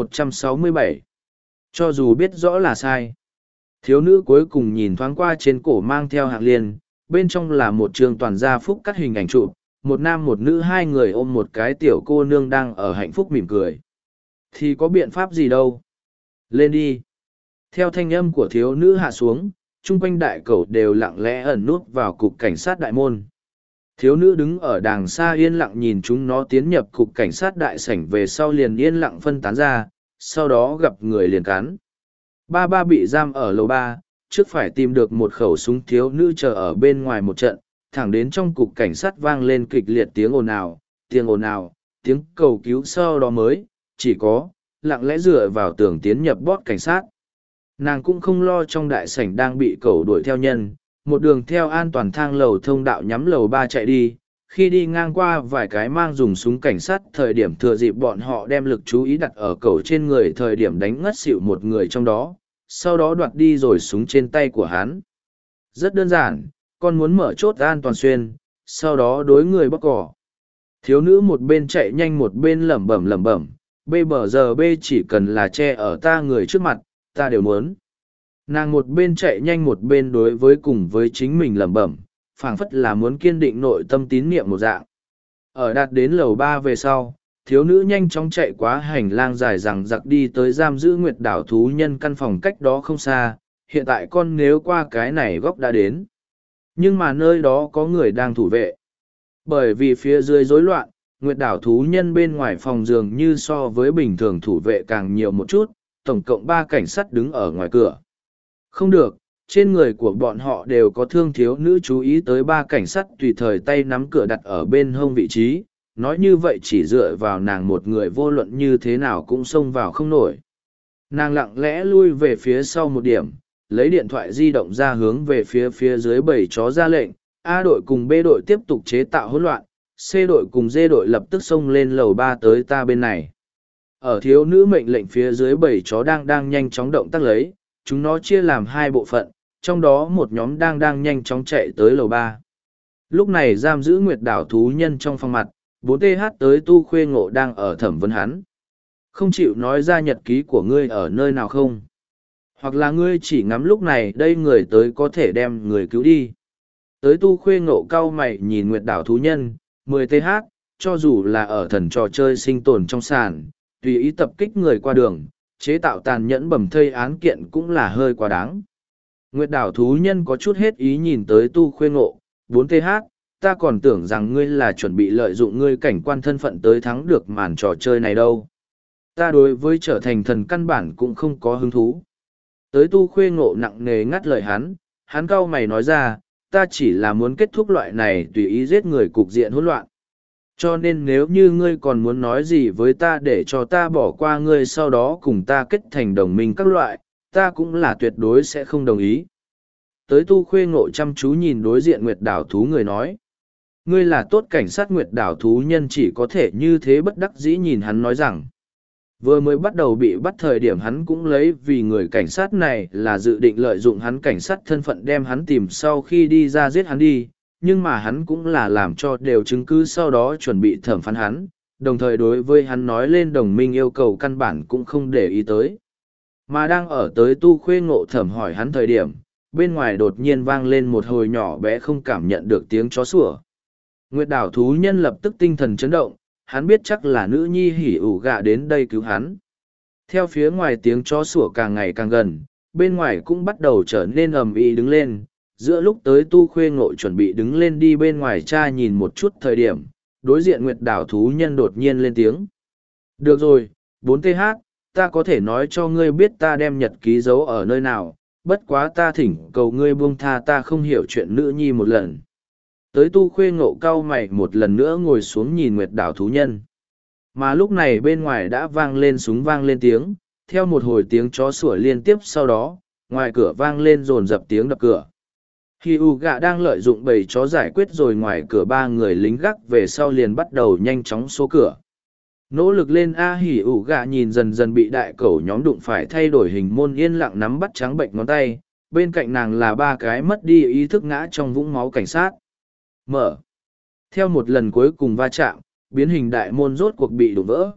Speaker 1: 167. Cho dù biết rõ là sai. Thiếu nữ cuối cùng nhìn thoáng qua trên cổ mang theo hạng liên, bên trong là một trường toàn gia phúc cắt hình ảnh chụp, một nam một nữ hai người ôm một cái tiểu cô nương đang ở hạnh phúc mỉm cười. Thì có biện pháp gì đâu. Lên đi. Theo thanh âm của thiếu nữ hạ xuống, chung quanh đại cầu đều lặng lẽ ẩn nút vào cục cảnh sát đại môn. Thiếu nữ đứng ở đàng xa yên lặng nhìn chúng nó tiến nhập cục cảnh sát đại sảnh về sau liền yên lặng phân tán ra, sau đó gặp người liền cắn. Ba bị giam ở lầu 3, trước phải tìm được một khẩu súng thiếu nữ chờ ở bên ngoài một trận, thẳng đến trong cục cảnh sát vang lên kịch liệt tiếng ồn ào, tiếng cầu cứu sau đó mới, chỉ có, lặng lẽ dựa vào tường tiến nhập bót cảnh sát. Nàng cũng không lo trong đại sảnh đang bị cầu đuổi theo nhân, một đường theo an toàn thang lầu thông đạo nhắm lầu 3 chạy đi, khi đi ngang qua vài cái mang dùng súng cảnh sát thời điểm thừa dịp bọn họ đem lực chú ý đặt ở cầu trên người thời điểm đánh ngất xỉu một người trong đó, sau đó đoạt đi rồi súng trên tay của hắn. Rất đơn giản, con muốn mở chốt an toàn xuyên, sau đó đối người bóc cỏ. Thiếu nữ một bên chạy nhanh một bên lẩm bẩm, bê chỉ cần là che ở ta người trước mặt, ta đều muốn. Nàng một bên chạy nhanh một bên đối với cùng với chính mình lẩm bẩm, phảng phất là muốn kiên định nội tâm tín niệm một dạng. Ở đạt đến lầu 3 về sau, thiếu nữ nhanh chóng chạy qua hành lang dài rằng giặc đi tới giam giữ nguyệt đảo thú nhân căn phòng cách đó không xa, hiện tại con nếu qua cái này góc đã đến. Nhưng mà nơi đó có người đang thủ vệ. Bởi vì phía dưới rối loạn, nguyệt đảo thú nhân bên ngoài phòng dường như so với bình thường thủ vệ càng nhiều một chút, tổng cộng 3 cảnh sát đứng ở ngoài cửa. Không được, trên người của bọn họ đều có thương thiếu nữ chú ý tới 3 cảnh sát tùy thời tay nắm cửa đặt ở bên hông vị trí, nói như vậy chỉ dựa vào nàng một người vô luận như thế nào cũng xông vào không nổi. Nàng lặng lẽ lui về phía sau một điểm, lấy điện thoại di động ra hướng về phía dưới bầy chó ra lệnh, A đội cùng B đội tiếp tục chế tạo hỗn loạn, C đội cùng D đội lập tức xông lên lầu 3 tới ta bên này. Ở thiếu nữ mệnh lệnh phía dưới bầy chó đang nhanh chóng động tác lấy, chúng nó chia làm 2 bộ phận, trong đó một nhóm đang nhanh chóng chạy tới lầu 3. Lúc này giam giữ nguyệt đảo thú nhân trong phòng mặt, 4TH tới tu khuê ngộ đang ở thẩm vấn hắn. Không chịu nói ra nhật ký của ngươi ở nơi nào không? Hoặc là ngươi chỉ ngắm lúc này đây người tới có thể đem người cứu đi. Tới tu khuê ngộ cao mày nhìn nguyệt đảo thú nhân, 10TH, cho dù là ở thần trò chơi sinh tồn trong sàn, tùy ý tập kích người qua đường, chế tạo tàn nhẫn bầm thây án kiện cũng là hơi quá đáng. Nguyệt đảo thú nhân có chút hết ý nhìn tới Tu Khuê Ngộ, 4TH, ta còn tưởng rằng ngươi là chuẩn bị lợi dụng ngươi cảnh quan thân phận tới thắng được màn trò chơi này đâu. Ta đối với trở thành thần căn bản cũng không có hứng thú. Tới Tu Khuê Ngộ nặng nề ngắt lời hắn cau mày nói ra, ta chỉ là muốn kết thúc loại này tùy ý giết người cục diện hỗn loạn. Cho nên nếu như ngươi còn muốn nói gì với ta để cho ta bỏ qua ngươi sau đó cùng ta kết thành đồng minh các loại, ta cũng là tuyệt đối sẽ không đồng ý. Tới Tu Khuê Ngộ chăm chú nhìn đối diện Nguyệt đảo thú người nói. Ngươi là tốt cảnh sát Nguyệt đảo thú nhân chỉ có thể như thế bất đắc dĩ nhìn hắn nói rằng. Vừa mới bắt đầu bị bắt thời điểm hắn cũng lấy vì người cảnh sát này là dự định lợi dụng hắn cảnh sát thân phận đem hắn tìm sau khi đi ra giết hắn đi, nhưng mà hắn cũng là làm cho đều chứng cứ sau đó chuẩn bị thẩm phán hắn, đồng thời đối với hắn nói lên đồng minh yêu cầu căn bản cũng không để ý tới. Mà đang ở tới Tu Khuê Ngộ thẩm hỏi hắn thời điểm, bên ngoài đột nhiên vang lên một hồi nhỏ bé không cảm nhận được tiếng chó sủa. Nguyệt đảo thú nhân lập tức tinh thần chấn động, hắn biết chắc là nữ nhi hỉ ủ gạ đến đây cứu hắn. Theo phía ngoài tiếng chó sủa càng ngày càng gần, bên ngoài cũng bắt đầu trở nên ầm ĩ đứng lên. Giữa lúc tới Tu Khuê Ngộ chuẩn bị đứng lên đi bên ngoài cha nhìn một chút thời điểm, đối diện Nguyệt đảo thú nhân đột nhiên lên tiếng. Được rồi, 4TH, ta có thể nói cho ngươi biết ta đem nhật ký giấu ở nơi nào, bất quá ta thỉnh cầu ngươi buông tha ta không hiểu chuyện nữ nhi một lần. Tới Tu Khuê Ngộ cau mày một lần nữa ngồi xuống nhìn Nguyệt đảo thú nhân. Mà lúc này bên ngoài đã vang lên súng vang lên tiếng, theo một hồi tiếng chó sủa liên tiếp sau đó, ngoài cửa vang lên dồn dập tiếng đập cửa. Hỉ ủ gạ đang lợi dụng bầy chó giải quyết rồi ngoài cửa ba người lính gác về sau liền bắt đầu nhanh chóng xô cửa. Nỗ lực lên A Hỉ ủ gạ nhìn dần dần bị đại cẩu nhóm đụng phải thay đổi hình môn yên lặng nắm bắt trắng bệnh ngón tay, bên cạnh nàng là ba cái mất đi ý thức ngã trong vũng máu cảnh sát. Mở. Theo một lần cuối cùng va chạm, biến hình đại môn rốt cuộc bị đổ vỡ.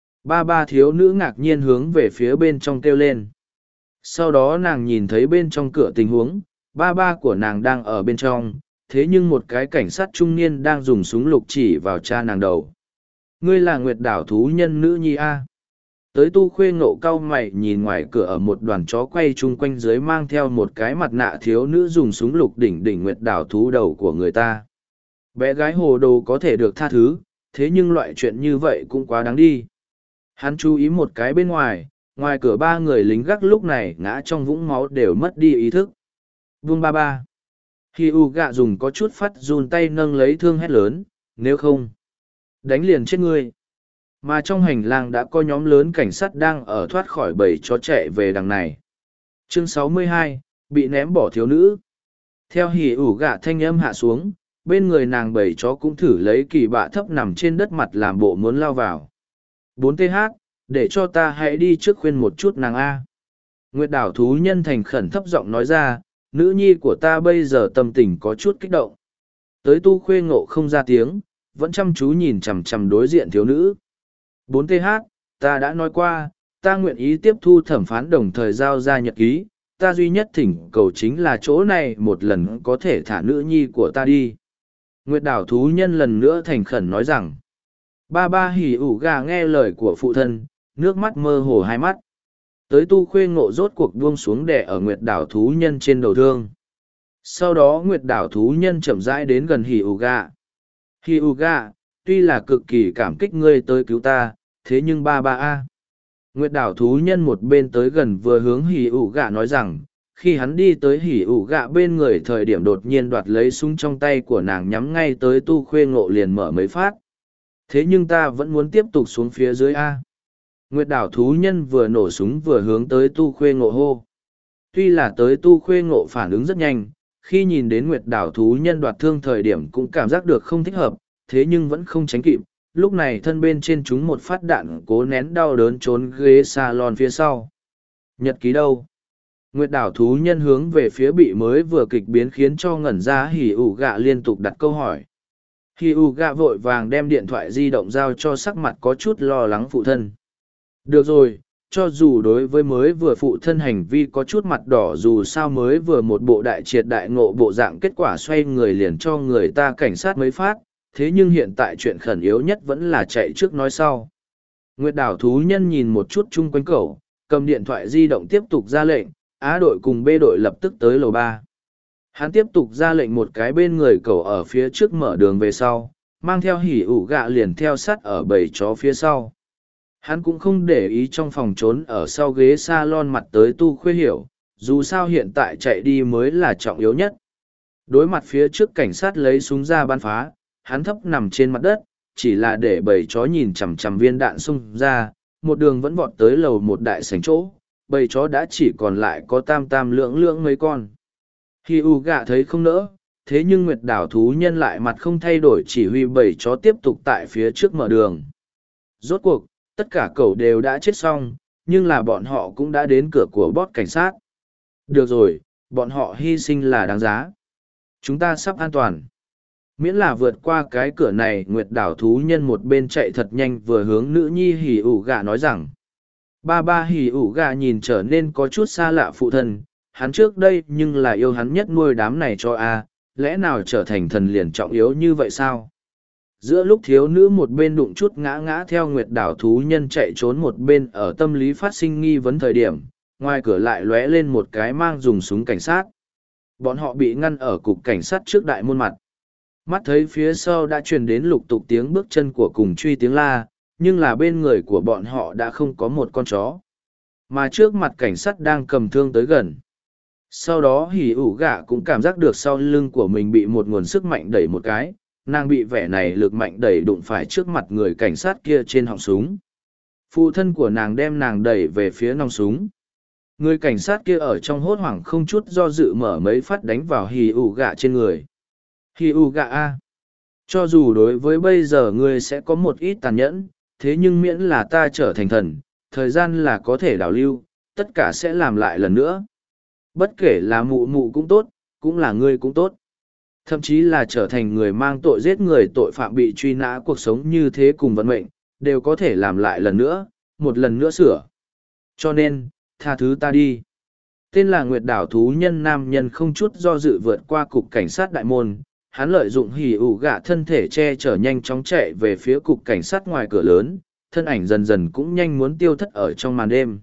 Speaker 1: Ba thiếu nữ ngạc nhiên hướng về phía bên trong kêu lên. Sau đó nàng nhìn thấy bên trong cửa tình huống, ba của nàng đang ở bên trong, thế nhưng một cái cảnh sát trung niên đang dùng súng lục chỉ vào cha nàng đầu. Ngươi là Nguyệt đảo thú nhân nữ nhi A. Tới Tu Khuê Ngộ cau mày nhìn ngoài cửa ở một đoàn chó quay chung quanh dưới mang theo một cái mặt nạ thiếu nữ dùng súng lục đỉnh Nguyệt đảo thú đầu của người ta. Bé gái hồ đồ có thể được tha thứ, thế nhưng loại chuyện như vậy cũng quá đáng đi. Hắn chú ý một cái bên ngoài, ngoài cửa ba người lính gác lúc này ngã trong vũng máu đều mất đi ý thức. Buông ba. Hỉ ủ gạ dùng có chút phát run tay nâng lấy thương hét lớn, nếu không, đánh liền chết ngươi. Mà trong hành lang đã có nhóm lớn cảnh sát đang ở thoát khỏi bầy chó chạy về đằng này. Chương 62, bị ném bỏ thiếu nữ. Theo hỉ ủ gạ thanh âm hạ xuống, bên người nàng bầy chó cũng thử lấy kỳ bạ thấp nằm trên đất mặt làm bộ muốn lao vào. 4TH, để cho ta hãy đi trước khuyên một chút nàng A. Nguyệt đảo thú nhân thành khẩn thấp giọng nói ra, nữ nhi của ta bây giờ tâm tình có chút kích động. Tới Tu Khuê Ngộ không ra tiếng, vẫn chăm chú nhìn chằm chằm đối diện thiếu nữ. 4TH, ta đã nói qua, ta nguyện ý tiếp thu thẩm phán đồng thời giao ra nhật ký, ta duy nhất thỉnh cầu chính là chỗ này một lần có thể thả nữ nhi của ta đi. Nguyệt đảo thú nhân lần nữa thành khẩn nói rằng, ba hỉ ủ gà nghe lời của phụ thân, nước mắt mơ hồ hai mắt. Tới Tu Khuê Ngộ rốt cuộc buông xuống đè ở Nguyệt đảo thú nhân trên đầu thương. Sau đó Nguyệt đảo thú nhân chậm rãi đến gần hỉ ủ gà. Hỉ ủ gà, tuy là cực kỳ cảm kích ngươi tới cứu ta, thế nhưng ba a. Nguyệt đảo thú nhân một bên tới gần vừa hướng hỉ ủ gà nói rằng, khi hắn đi tới hỉ ủ gạ bên người thời điểm đột nhiên đoạt lấy súng trong tay của nàng nhắm ngay tới Tu Khuê Ngộ liền mở mấy phát. Thế nhưng ta vẫn muốn tiếp tục xuống phía dưới A. Nguyệt đảo thú nhân vừa nổ súng vừa hướng tới Tu Khuê Ngộ hô. Tuy là tới Tu Khuê Ngộ phản ứng rất nhanh, khi nhìn đến Nguyệt đảo thú nhân đoạt thương thời điểm cũng cảm giác được không thích hợp, thế nhưng vẫn không tránh kịp. Lúc này thân bên trên chúng một phát đạn cố nén đau đớn trốn ghế salon phía sau. Nhật ký đâu? Nguyệt đảo thú nhân hướng về phía bị mới vừa kịch biến khiến cho ngẩn ra hỉ ủ gạ liên tục đặt câu hỏi. Hỉ ủ gạ vội vàng đem điện thoại di động giao cho sắc mặt có chút lo lắng phụ thân. Được rồi, cho dù đối với mới vừa phụ thân hành vi có chút mặt đỏ dù sao mới vừa một bộ đại triệt đại ngộ bộ dạng kết quả xoay người liền cho người ta cảnh sát mới phát, thế nhưng hiện tại chuyện khẩn yếu nhất vẫn là chạy trước nói sau. Nguyệt đảo thú nhân nhìn một chút chung quanh cậu, cầm điện thoại di động tiếp tục ra lệnh, A đội cùng B đội lập tức tới lầu 3. Hắn tiếp tục ra lệnh một cái bên người cậu ở phía trước mở đường về sau, mang theo hỉ ủ gạ liền theo sát ở bầy chó phía sau. Hắn cũng không để ý trong phòng trốn ở sau ghế salon mặt tới Tu Khuê Hiểu, dù sao hiện tại chạy đi mới là trọng yếu nhất. Đối mặt phía trước cảnh sát lấy súng ra bắn phá, hắn thấp nằm trên mặt đất, chỉ là để bầy chó nhìn chằm chằm viên đạn xung ra, một đường vẫn vọt tới lầu một đại sảnh chỗ, bầy chó đã chỉ còn lại có tam tam lưỡng lưỡng mấy con. Khi U gạ thấy không nỡ, thế nhưng Nguyệt đảo thú nhân lại mặt không thay đổi chỉ huy bầy chó tiếp tục tại phía trước mở đường. Rốt cuộc, tất cả cẩu đều đã chết xong, nhưng là bọn họ cũng đã đến cửa của bót cảnh sát. Được rồi, bọn họ hy sinh là đáng giá. Chúng ta sắp an toàn. Miễn là vượt qua cái cửa này, Nguyệt đảo thú nhân một bên chạy thật nhanh vừa hướng nữ nhi hỉ ủ gà nói rằng. Ba hỉ ủ gà nhìn trở nên có chút xa lạ phụ thân, hắn trước đây nhưng là yêu hắn nhất nuôi đám này cho a, lẽ nào trở thành thần liền trọng yếu như vậy sao? Giữa lúc thiếu nữ một bên đụng chút ngã ngã theo Nguyệt đảo thú nhân chạy trốn một bên ở tâm lý phát sinh nghi vấn thời điểm, ngoài cửa lại lóe lên một cái mang dùng súng cảnh sát. Bọn họ bị ngăn ở cục cảnh sát trước đại môn mặt. Mắt thấy phía sau đã truyền đến lục tục tiếng bước chân của cùng truy tiếng la, nhưng là bên người của bọn họ đã không có một con chó. Mà trước mặt cảnh sát đang cầm thương tới gần. Sau đó hỉ ủ gạ cũng cảm giác được sau lưng của mình bị một nguồn sức mạnh đẩy một cái, nàng bị vẻ này lực mạnh đẩy đụng phải trước mặt người cảnh sát kia trên họng súng. Phụ thân của nàng đem nàng đẩy về phía nòng súng. Người cảnh sát kia ở trong hốt hoảng không chút do dự mở mấy phát đánh vào hỉ ủ gạ trên người. Hỉ ủ gạ a, cho dù đối với bây giờ ngươi sẽ có một ít tàn nhẫn, thế nhưng miễn là ta trở thành thần, thời gian là có thể đảo lưu, tất cả sẽ làm lại lần nữa. Bất kể là mụ mụ cũng tốt, cũng là ngươi cũng tốt. Thậm chí là trở thành người mang tội giết người tội phạm bị truy nã cuộc sống như thế cùng vận mệnh, đều có thể làm lại lần nữa, một lần nữa sửa. Cho nên, tha thứ ta đi. Tên là Nguyệt đảo thú nhân nam nhân không chút do dự vượt qua cục cảnh sát đại môn, hắn lợi dụng hỉ ủ gạ thân thể che chở nhanh chóng chạy về phía cục cảnh sát ngoài cửa lớn, thân ảnh dần dần cũng nhanh muốn tiêu thất ở trong màn đêm.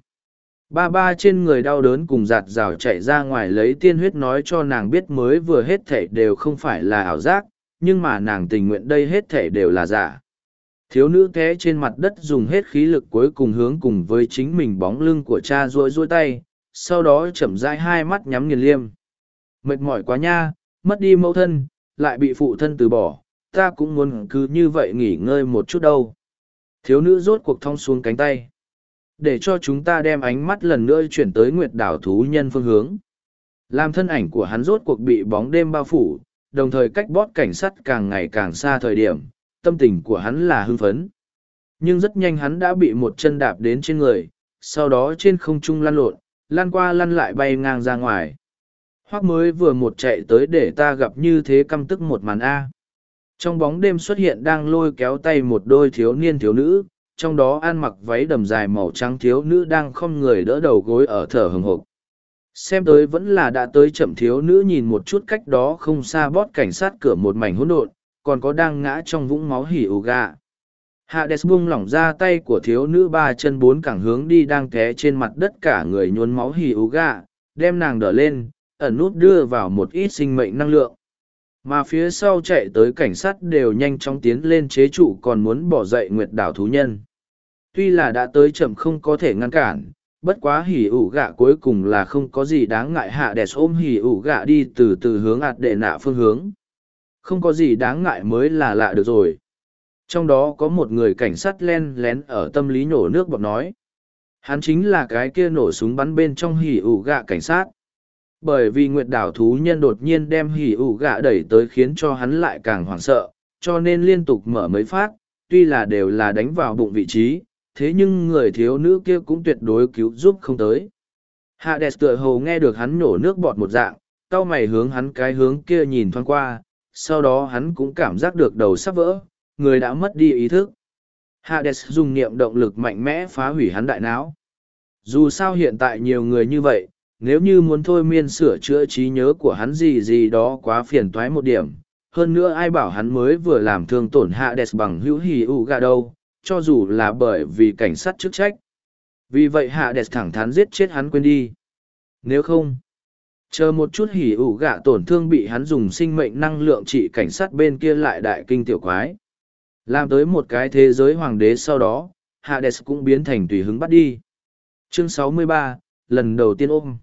Speaker 1: Ba trên người đau đớn cùng giạt rào chạy ra ngoài lấy tiên huyết nói cho nàng biết mới vừa hết thể đều không phải là ảo giác, nhưng mà nàng tình nguyện đây hết thể đều là giả. Thiếu nữ té trên mặt đất dùng hết khí lực cuối cùng hướng cùng với chính mình bóng lưng của cha duỗi duỗi tay, sau đó chậm rãi hai mắt nhắm nghiền liêm. Mệt mỏi quá nha, mất đi mẫu thân, lại bị phụ thân từ bỏ, ta cũng muốn cứ như vậy nghỉ ngơi một chút đâu. Thiếu nữ rốt cuộc thong xuống cánh tay. Để cho chúng ta đem ánh mắt lần nữa chuyển tới Nguyệt đảo thú nhân phương hướng. Làm thân ảnh của hắn rốt cuộc bị bóng đêm bao phủ, đồng thời cách bót cảnh sát càng ngày càng xa thời điểm, tâm tình của hắn là hưng phấn. Nhưng rất nhanh hắn đã bị một chân đạp đến trên người, sau đó trên không trung lăn lộn, lăn qua lăn lại bay ngang ra ngoài. Hoác mới vừa một chạy tới để ta gặp như thế căm tức một màn A. Trong bóng đêm xuất hiện đang lôi kéo tay một đôi thiếu niên thiếu nữ, trong đó ăn mặc váy đầm dài màu trắng thiếu nữ đang không người đỡ đầu gối ở thở hừng hực. Xem tới vẫn là đã tới chậm thiếu nữ nhìn một chút cách đó không xa bót cảnh sát cửa một mảnh hỗn độn, còn có đang ngã trong vũng máu hỉ ủ gà. Hades buông lỏng ra tay của thiếu nữ ba chân bốn cẳng hướng đi đang té trên mặt đất cả người nhuốm máu hỉ ủ gà, đem nàng đỡ lên, ẩn nút đưa vào một ít sinh mệnh năng lượng. Mà phía sau chạy tới cảnh sát đều nhanh chóng tiến lên chế trụ còn muốn bỏ dậy Nguyệt đảo thú nhân. Tuy là đã tới chậm không có thể ngăn cản, bất quá hỉ ủ gạ cuối cùng là không có gì đáng ngại. Hạ đẹp ôm hỉ ủ gạ đi từ từ hướng ạt đệ nạ phương hướng. Không có gì đáng ngại mới là lạ được rồi. Trong đó có một người cảnh sát len lén ở tâm lý nhổ nước bọt nói. Hắn chính là cái kia nổ súng bắn bên trong hỉ ủ gạ cảnh sát. Bởi vì Nguyệt đảo thú nhân đột nhiên đem hỉ ủ gạ đẩy tới khiến cho hắn lại càng hoảng sợ, cho nên liên tục mở mấy phát, tuy là đều là đánh vào bụng vị trí, thế nhưng người thiếu nữ kia cũng tuyệt đối cứu giúp không tới. Hades tựa hồ nghe được hắn nhổ nước bọt một dạng, cau mày hướng hắn cái hướng kia nhìn thoáng qua, sau đó hắn cũng cảm giác được đầu sắp vỡ, người đã mất đi ý thức. Hades dùng niệm động lực mạnh mẽ phá hủy hắn đại não. Dù sao hiện tại nhiều người như vậy, nếu như muốn thôi miên sửa chữa trí nhớ của hắn gì gì đó quá phiền toái một điểm. Hơn nữa ai bảo hắn mới vừa làm thương tổn Hades bằng hữu hỉ ủ gà đâu, cho dù là bởi vì cảnh sát chức trách. Vì vậy Hades thẳng thắn giết chết hắn quên đi. Nếu không, chờ một chút hỉ ủ gạ tổn thương bị hắn dùng sinh mệnh năng lượng trị cảnh sát bên kia lại đại kinh tiểu quái. Làm tới một cái thế giới hoàng đế sau đó, Hades cũng biến thành tùy hứng bắt đi. Chương 63, lần đầu tiên ôm.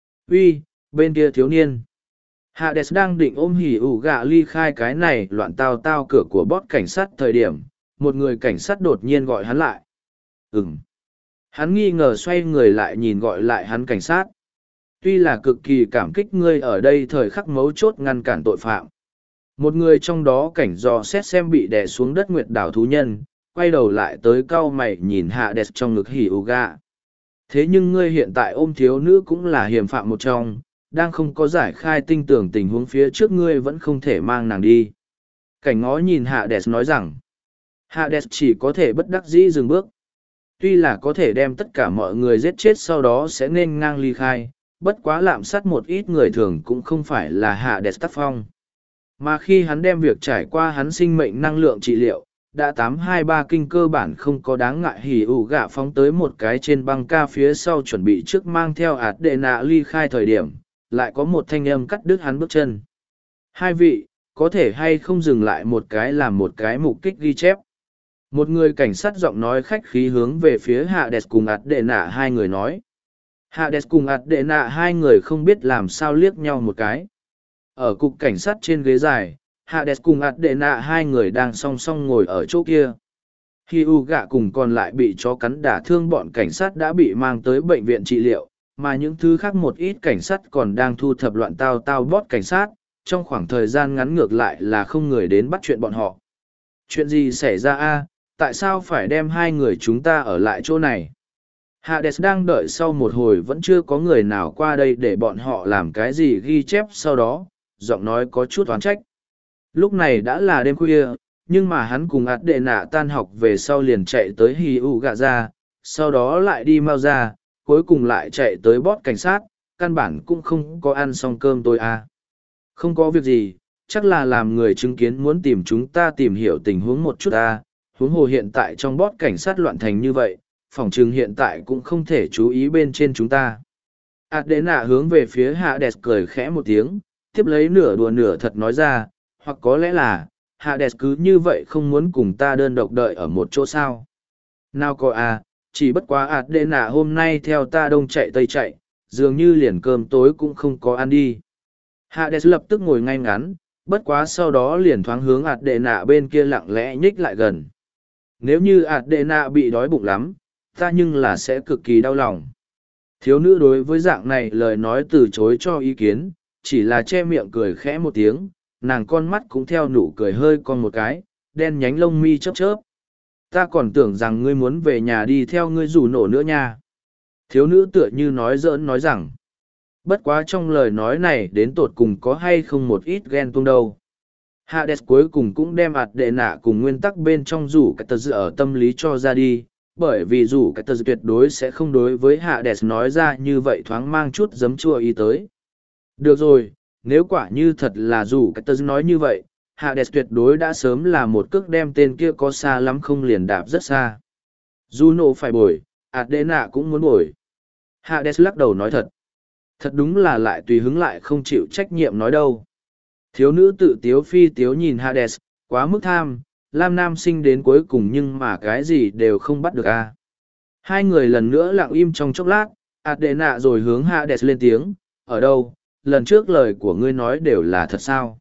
Speaker 1: Uy, bên kia thiếu niên. Hades đang định ôm hỉ ủ gạ ly khai cái này loạn tao tao cửa của bót cảnh sát thời điểm, một người cảnh sát đột nhiên gọi hắn lại. Ừm. Hắn nghi ngờ xoay người lại nhìn gọi lại hắn cảnh sát. Tuy là cực kỳ cảm kích ngươi ở đây thời khắc mấu chốt ngăn cản tội phạm. Một người trong đó cảnh dò xét xem bị đè xuống đất nguyệt đảo thú nhân, quay đầu lại tới cau mày nhìn Hades trong ngực hỉ ủ gạ. Thế nhưng ngươi hiện tại ôm thiếu nữ cũng là hiểm phạm một trong, đang không có giải khai tinh tưởng tình huống phía trước ngươi vẫn không thể mang nàng đi. Cảnh ngó nhìn Hades nói rằng, Hades chỉ có thể bất đắc dĩ dừng bước. Tuy là có thể đem tất cả mọi người giết chết sau đó sẽ nên ngang ly khai, bất quá lạm sát một ít người thường cũng không phải là Hades tác phong. Mà khi hắn đem việc trải qua hắn sinh mệnh năng lượng trị liệu, đã 823 kinh cơ bản không có đáng ngại hỉ ủ gạ phóng tới một cái trên băng ca phía sau chuẩn bị trước mang theo ạt đệ nạ ly khai thời điểm, lại có một thanh âm cắt đứt hắn bước chân. Hai vị, có thể hay không dừng lại một cái làm một cái mục kích ghi chép. Một người cảnh sát giọng nói khách khí hướng về phía Hades cùng ạt đệ nạ hai người nói. Hades cùng ạt đệ nạ hai người không biết làm sao liếc nhau một cái. Ở cục cảnh sát trên ghế dài, Hades cùng ạt đệ nạ hai người đang song song ngồi ở chỗ kia. Khi u gạ cùng còn lại bị chó cắn đả thương bọn cảnh sát đã bị mang tới bệnh viện trị liệu, mà những thứ khác một ít cảnh sát còn đang thu thập loạn tao bót cảnh sát, trong khoảng thời gian ngắn ngược lại là không người đến bắt chuyện bọn họ. Chuyện gì xảy ra a? Tại sao phải đem hai người chúng ta ở lại chỗ này? Hades đang đợi sau một hồi vẫn chưa có người nào qua đây để bọn họ làm cái gì ghi chép sau đó, giọng nói có chút oán trách. Lúc này đã là đêm khuya, nhưng mà hắn cùng ạt đệ nạ tan học về sau liền chạy tới hì ụ gạ ra, sau đó lại đi mau ra, cuối cùng lại chạy tới bót cảnh sát, căn bản cũng không có ăn xong cơm tôi à. Không có việc gì, chắc là làm người chứng kiến muốn tìm chúng ta tìm hiểu tình huống một chút à, huống hồ hiện tại trong bót cảnh sát loạn thành như vậy, phòng trừng hiện tại cũng không thể chú ý bên trên chúng ta. ạt đệ nạ hướng về phía Hades cười khẽ một tiếng, tiếp lấy nửa đùa nửa thật nói ra, hoặc có lẽ là, Hades cứ như vậy không muốn cùng ta đơn độc đợi ở một chỗ sao. Nào có à, chỉ bất quá ạt đệ nạ hôm nay theo ta đông chạy tây chạy, dường như liền cơm tối cũng không có ăn đi. Hades lập tức ngồi ngay ngắn, bất quá sau đó liền thoáng hướng ạt đệ nạ bên kia lặng lẽ nhích lại gần. Nếu như ạt đệ nạ bị đói bụng lắm, ta nhưng là sẽ cực kỳ đau lòng. Thiếu nữ đối với dạng này lời nói từ chối cho ý kiến, chỉ là che miệng cười khẽ một tiếng, nàng con mắt cũng theo nụ cười hơi con một cái, đen nhánh lông mi chớp chớp. Ta còn tưởng rằng ngươi muốn về nhà đi theo ngươi rủ nổ nữa nha. Thiếu nữ tựa như nói giỡn nói rằng, bất quá trong lời nói này đến tột cùng có hay không một ít ghen tuông đâu. Hades cuối cùng cũng đem ạt đệ nạ cùng nguyên tắc bên trong rủ cái tờ dự ở tâm lý cho ra đi, bởi vì rủ cái tờ dự tuyệt đối sẽ không đối với Hades nói ra như vậy thoáng mang chút giấm chua ý tới. Được rồi, nếu quả như thật là rủ cái tờ dự nói như vậy, Hades tuyệt đối đã sớm là một cước đem tên kia có xa lắm không liền đạp rất xa. Juno phải bồi, ạt đệ nạ cũng muốn bồi. Hades lắc đầu nói thật. Thật đúng là lại tùy hứng lại không chịu trách nhiệm nói đâu. Thiếu nữ tự tiếu phi tiếu nhìn Hades, quá mức tham, Lam Nam sinh đến cuối cùng nhưng mà cái gì đều không bắt được a. Hai người lần nữa lặng im trong chốc lát, Adena rồi hướng Hades lên tiếng, ở đâu, lần trước lời của ngươi nói đều là thật sao?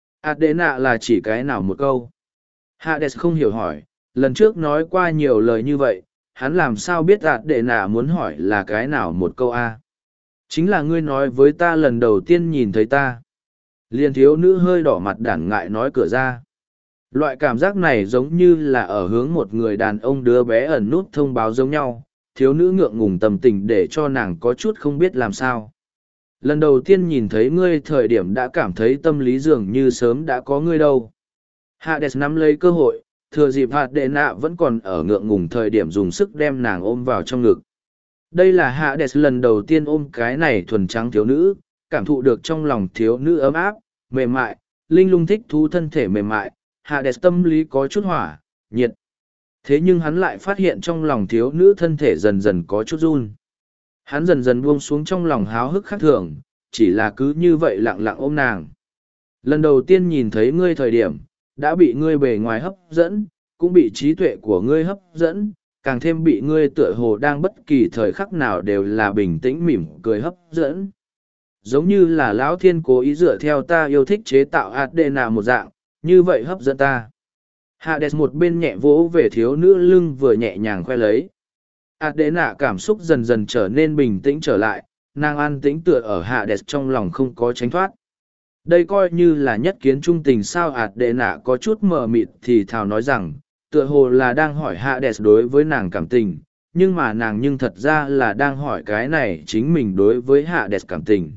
Speaker 1: Adena là chỉ cái nào một câu? Hades không hiểu hỏi, lần trước nói qua nhiều lời như vậy, hắn làm sao biết Adena muốn hỏi là cái nào một câu a? Chính là ngươi nói với ta lần đầu tiên nhìn thấy ta. Liền thiếu nữ hơi đỏ mặt đản ngại nói cửa ra. Loại cảm giác này giống như là ở hướng một người đàn ông đứa bé ẩn nút thông báo giống nhau, thiếu nữ ngượng ngùng tâm tình để cho nàng có chút không biết làm sao. Lần đầu tiên nhìn thấy ngươi thời điểm đã cảm thấy tâm lý dường như sớm đã có ngươi đâu. Hades nắm lấy cơ hội, thừa dịp Adena vẫn còn ở ngượng ngùng thời điểm dùng sức đem nàng ôm vào trong ngực. Đây là Hades lần đầu tiên ôm cái này thuần trắng thiếu nữ, cảm thụ được trong lòng thiếu nữ ấm áp, mềm mại, linh lung thích thú thân thể mềm mại, Hades tâm lý có chút hỏa, nhiệt. Thế nhưng hắn lại phát hiện trong lòng thiếu nữ thân thể dần dần có chút run. Hắn dần dần buông xuống trong lòng háo hức khác thường, chỉ là cứ như vậy lặng lặng ôm nàng. Lần đầu tiên nhìn thấy ngươi thời điểm, đã bị ngươi bề ngoài hấp dẫn, cũng bị trí tuệ của ngươi hấp dẫn, càng thêm bị ngươi tựa hồ đang bất kỳ thời khắc nào đều là bình tĩnh mỉm cười hấp dẫn. Giống như là lão thiên cố ý dựa theo ta yêu thích chế tạo Adena một dạng, như vậy hấp dẫn ta. Hades một bên nhẹ vỗ về thiếu nữ lưng vừa nhẹ nhàng khoe lấy. Adena cảm xúc dần dần trở nên bình tĩnh trở lại, nàng an tĩnh tựa ở Hades trong lòng không có tránh thoát. Đây coi như là nhất kiến trung tình sao. Adena có chút mờ mịt thì thào nói rằng, tựa hồ là đang hỏi Hades đối với nàng cảm tình, nhưng mà nàng nhưng thật ra là đang hỏi cái này chính mình đối với Hades cảm tình.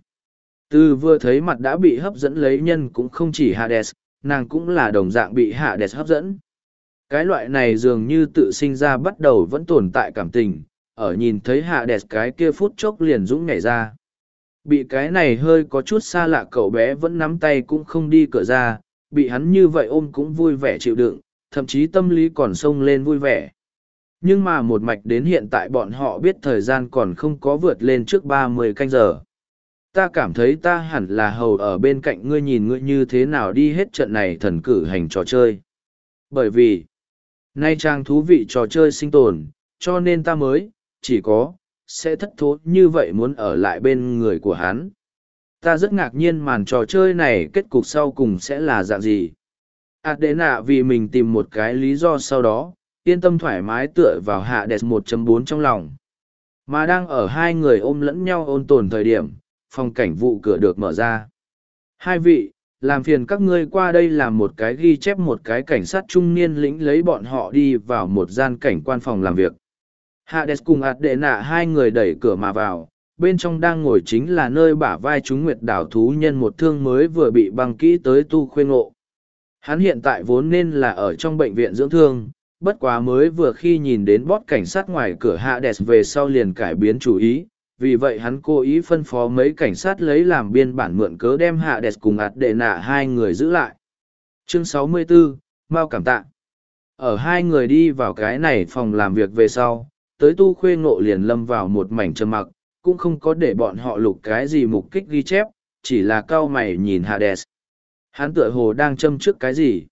Speaker 1: Từ vừa thấy mặt đã bị hấp dẫn lấy nhân cũng không chỉ Hades, nàng cũng là đồng dạng bị Hades hấp dẫn. Cái loại này dường như tự sinh ra bắt đầu vẫn tồn tại cảm tình, ở nhìn thấy Hades cái kia phút chốc liền dũng nhảy ra. Bị cái này hơi có chút xa lạ cậu bé vẫn nắm tay cũng không đi cửa ra, bị hắn như vậy ôm cũng vui vẻ chịu đựng, thậm chí tâm lý còn xông lên vui vẻ. Nhưng mà một mạch đến hiện tại bọn họ biết thời gian còn không có vượt lên trước 30 canh giờ. Ta cảm thấy ta hẳn là hầu ở bên cạnh ngươi nhìn ngươi như thế nào đi hết trận này thần cử hành trò chơi. Bởi vì, nay trang thú vị trò chơi sinh tồn, cho nên ta mới, chỉ có, sẽ thất thố như vậy muốn ở lại bên người của hắn. Ta rất ngạc nhiên màn trò chơi này kết cục sau cùng sẽ là dạng gì. Adena vì mình tìm một cái lý do sau đó, yên tâm thoải mái tựa vào Hades 1.4 trong lòng. Mà đang ở hai người ôm lẫn nhau ôn tồn thời điểm, phòng cảnh vụ cửa được mở ra. Hai vị, làm phiền các ngươi qua đây làm một cái ghi chép. Một cái cảnh sát trung niên lĩnh lấy bọn họ đi vào một gian cảnh quan phòng làm việc. Hades cùng Adena hai người đẩy cửa mà vào, bên trong đang ngồi chính là nơi bả vai chúng nguyệt đảo thú nhân một thương mới vừa bị băng kỹ tới Tu Khuê Ngộ. Hắn hiện tại vốn nên là ở trong bệnh viện dưỡng thương, bất quá mới vừa khi nhìn đến bót cảnh sát ngoài cửa Hades về sau liền cải biến chủ ý, vì vậy hắn cố ý phân phó mấy cảnh sát lấy làm biên bản mượn cớ đem Hades cùng Adena hai người giữ lại. Chương 64, Mao cảm tạ. Ở hai người đi vào cái này phòng làm việc về sau, tới Tu Khuê Ngộ liền lâm vào một mảnh trầm mặc, cũng không có để bọn họ lục cái gì mục kích ghi chép, chỉ là cau mày nhìn Hades. Hắn tựa hồ đang châm trước cái gì.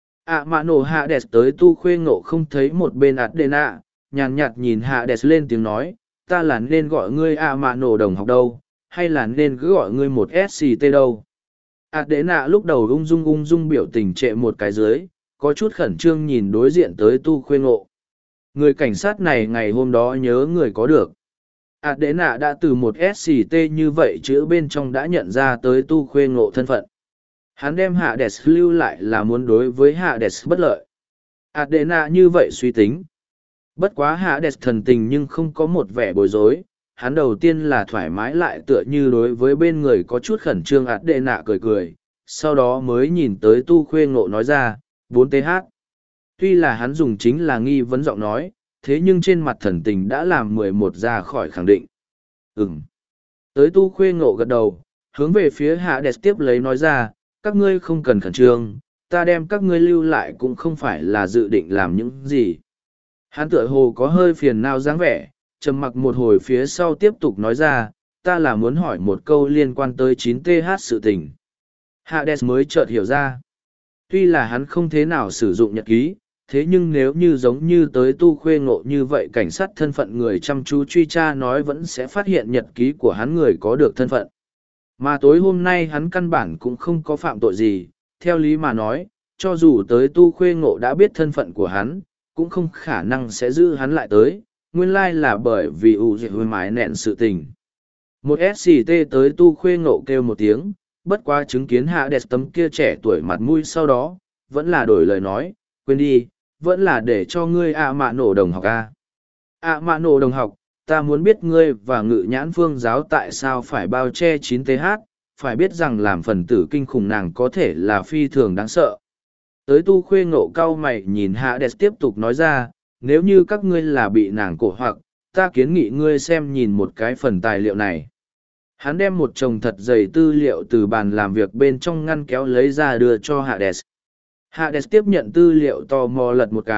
Speaker 1: Mạ nổ Hades tới Tu Khuê Ngộ không thấy một bên Adena, nhàn nhạt nhìn Hades lên tiếng nói, ta là nên gọi ngươi Mạ nổ đồng học đâu, hay là nên cứ gọi ngươi một SCT đâu. Adena lúc đầu ung dung biểu tình trệ một cái dưới, có chút khẩn trương nhìn đối diện tới Tu Khuê Ngộ. Người cảnh sát này ngày hôm đó nhớ người có được. Adena đã từ một SCT như vậy chữ bên trong đã nhận ra tới Tu Khuê Ngộ thân phận. Hắn đem Hades lưu lại là muốn đối với Hades bất lợi. Adena như vậy suy tính. Bất quá Hades thần tình nhưng không có một vẻ bối rối. Hắn đầu tiên là thoải mái lại tựa như đối với bên người có chút khẩn trương. Adena cười cười, sau đó mới nhìn tới Tu Khuê Ngộ nói ra, 4TH. Tuy là hắn dùng chính là nghi vấn giọng nói, thế nhưng trên mặt thần tình đã làm 11 ra khỏi khẳng định. Tới Tu Khuê Ngộ gật đầu, hướng về phía Hades tiếp lấy nói ra, các ngươi không cần khẩn trương, ta đem các ngươi lưu lại cũng không phải là dự định làm những gì. Hắn tựa hồ có hơi phiền não dáng vẻ, trầm mặc một hồi phía sau tiếp tục nói ra, ta là muốn hỏi một câu liên quan tới 9TH sự tình. Hades mới chợt hiểu ra. Tuy là hắn không thế nào sử dụng nhật ký, thế nhưng nếu như giống như tới Tu Khuê Ngộ như vậy cảnh sát thân phận người chăm chú truy tra nói vẫn sẽ phát hiện nhật ký của hắn người có được thân phận. Mà tối hôm nay hắn căn bản cũng không có phạm tội gì, theo lý mà nói, cho dù tới Tu Khuê Ngộ đã biết thân phận của hắn, cũng không khả năng sẽ giữ hắn lại tới, nguyên lai là bởi vì ủ dịch hồi mái nẹn sự tình. Một SCT tới Tu Khuê Ngộ kêu một tiếng, bất quá chứng kiến Hades tấm kia trẻ tuổi mặt mũi sau đó, vẫn là đổi lời nói, quên đi, vẫn là để cho ngươi Mạ nổ đồng học Mạ nổ đồng học, ta muốn biết ngươi và Ngự Nhãn Phương giáo tại sao phải bao che 9TH, phải biết rằng làm phần tử kinh khủng nàng có thể là phi thường đáng sợ. Tới Tu Khuê Ngộ cau mày nhìn Hades tiếp tục nói ra, nếu như các ngươi là bị nàng cổ hoặc, ta kiến nghị ngươi xem nhìn một cái phần tài liệu này. Hắn đem một chồng thật dày tư liệu từ bàn làm việc bên trong ngăn kéo lấy ra đưa cho Hades. Hades tiếp nhận tư liệu tò mò lật một cái,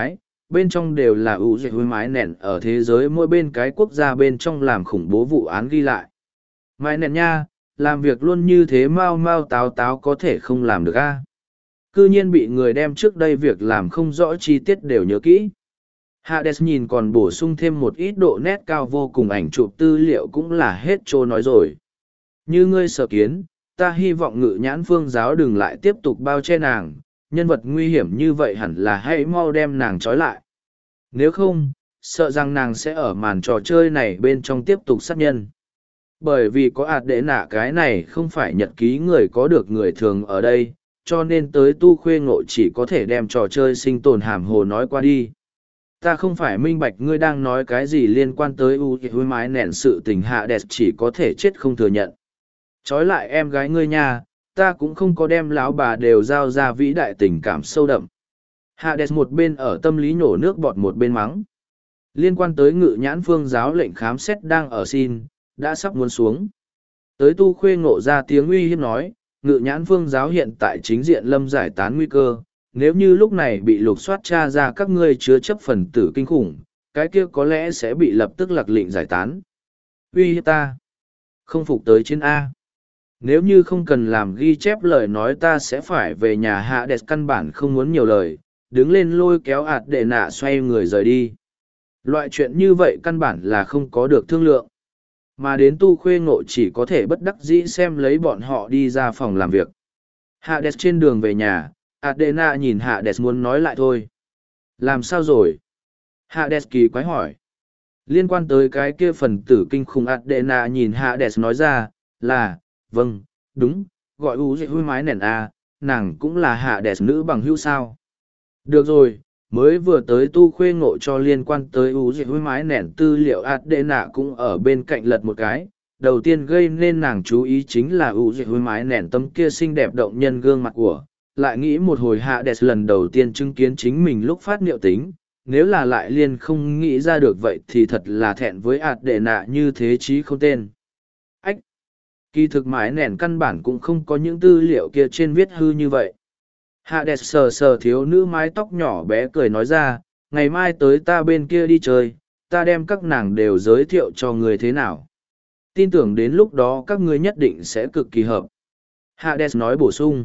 Speaker 1: bên trong đều là ủ dạy hối mái nẹn ở thế giới mỗi bên cái quốc gia bên trong làm khủng bố vụ án ghi lại. Mái nẹn nha, làm việc luôn như thế mau mau táo táo có thể không làm được a. Cư nhiên bị người đem trước đây việc làm không rõ chi tiết đều nhớ kỹ. Hades nhìn còn bổ sung thêm một ít độ nét cao vô cùng ảnh chụp tư liệu cũng là hết trô nói rồi. Như ngươi sở kiến, ta hy vọng ngự nhãn phương giáo đừng lại tiếp tục bao che nàng, nhân vật nguy hiểm như vậy hẳn là hãy mau đem nàng trói lại. Nếu không, sợ rằng nàng sẽ ở màn trò chơi này bên trong tiếp tục sát nhân. Bởi vì có ạt đệ nạ cái này không phải nhật ký người có được người thường ở đây, cho nên tới tu khuê ngộ chỉ có thể đem trò chơi sinh tồn hàm hồ nói qua đi. Ta không phải minh bạch ngươi đang nói cái gì liên quan tới hối mái nẹn sự tình hạ đẹp chỉ có thể chết không thừa nhận. Trói lại em gái ngươi nha, ta cũng không có đem lão bà đều giao ra vĩ đại tình cảm sâu đậm. Hades một bên ở tâm lý nhổ nước bọt một bên mắng. Liên quan tới ngự nhãn phương giáo lệnh khám xét đang ở xin, đã sắp muốn xuống. Tới tu khuê ngộ ra tiếng uy hiếp nói, ngự nhãn phương giáo hiện tại chính diện lâm giải tán nguy cơ. Nếu như lúc này bị lục soát tra ra các ngươi chứa chấp phần tử kinh khủng, cái kia có lẽ sẽ bị lập tức lặc lệnh giải tán. Uy hiếp ta. Không phục tới chiến A. Nếu như không cần làm ghi chép lời nói ta sẽ phải về nhà hạ đẹp căn bản không muốn nhiều lời, đứng lên lôi kéo ạt đệ nạ xoay người rời đi. Loại chuyện như vậy căn bản là không có được thương lượng. Mà đến tu khuê ngộ chỉ có thể bất đắc dĩ xem lấy bọn họ đi ra phòng làm việc. Hạ đẹp trên đường về nhà, ạt đệ nạ nhìn hạ đẹp muốn nói lại thôi. Làm sao rồi? Hạ đẹp kỳ quái hỏi. Liên quan tới cái kia phần tử kinh khủng ạt đệ nạ nhìn hạ đẹp nói ra, là, vâng, đúng, gọi u dạy hôi mái nền a, nàng cũng là hạ đẹp nữ bằng hữu sao. Được rồi, mới vừa tới tu khuê ngộ cho liên quan tới u dạy hôi mái nền tư liệu ạt đệ nạ cũng ở bên cạnh lật một cái. Đầu tiên gây nên nàng chú ý chính là u dạy hôi mái nền tấm kia xinh đẹp động nhân gương mặt của, lại nghĩ một hồi hạ đẹp lần đầu tiên chứng kiến chính mình lúc phát niệu tính, nếu là lại liên không nghĩ ra được vậy thì thật là thẹn với ạt đệ nạ như thế chí không tên. Ách! Kỳ thực mái nền căn bản cũng không có những tư liệu kia trên viết hư như vậy. Hạ đẹp sờ sờ thiếu nữ mái tóc nhỏ bé cười nói ra, ngày mai tới ta bên kia đi chơi, ta đem các nàng đều giới thiệu cho người thế nào. Tin tưởng đến lúc đó các ngươi nhất định sẽ cực kỳ hợp. Hạ đẹp nói bổ sung.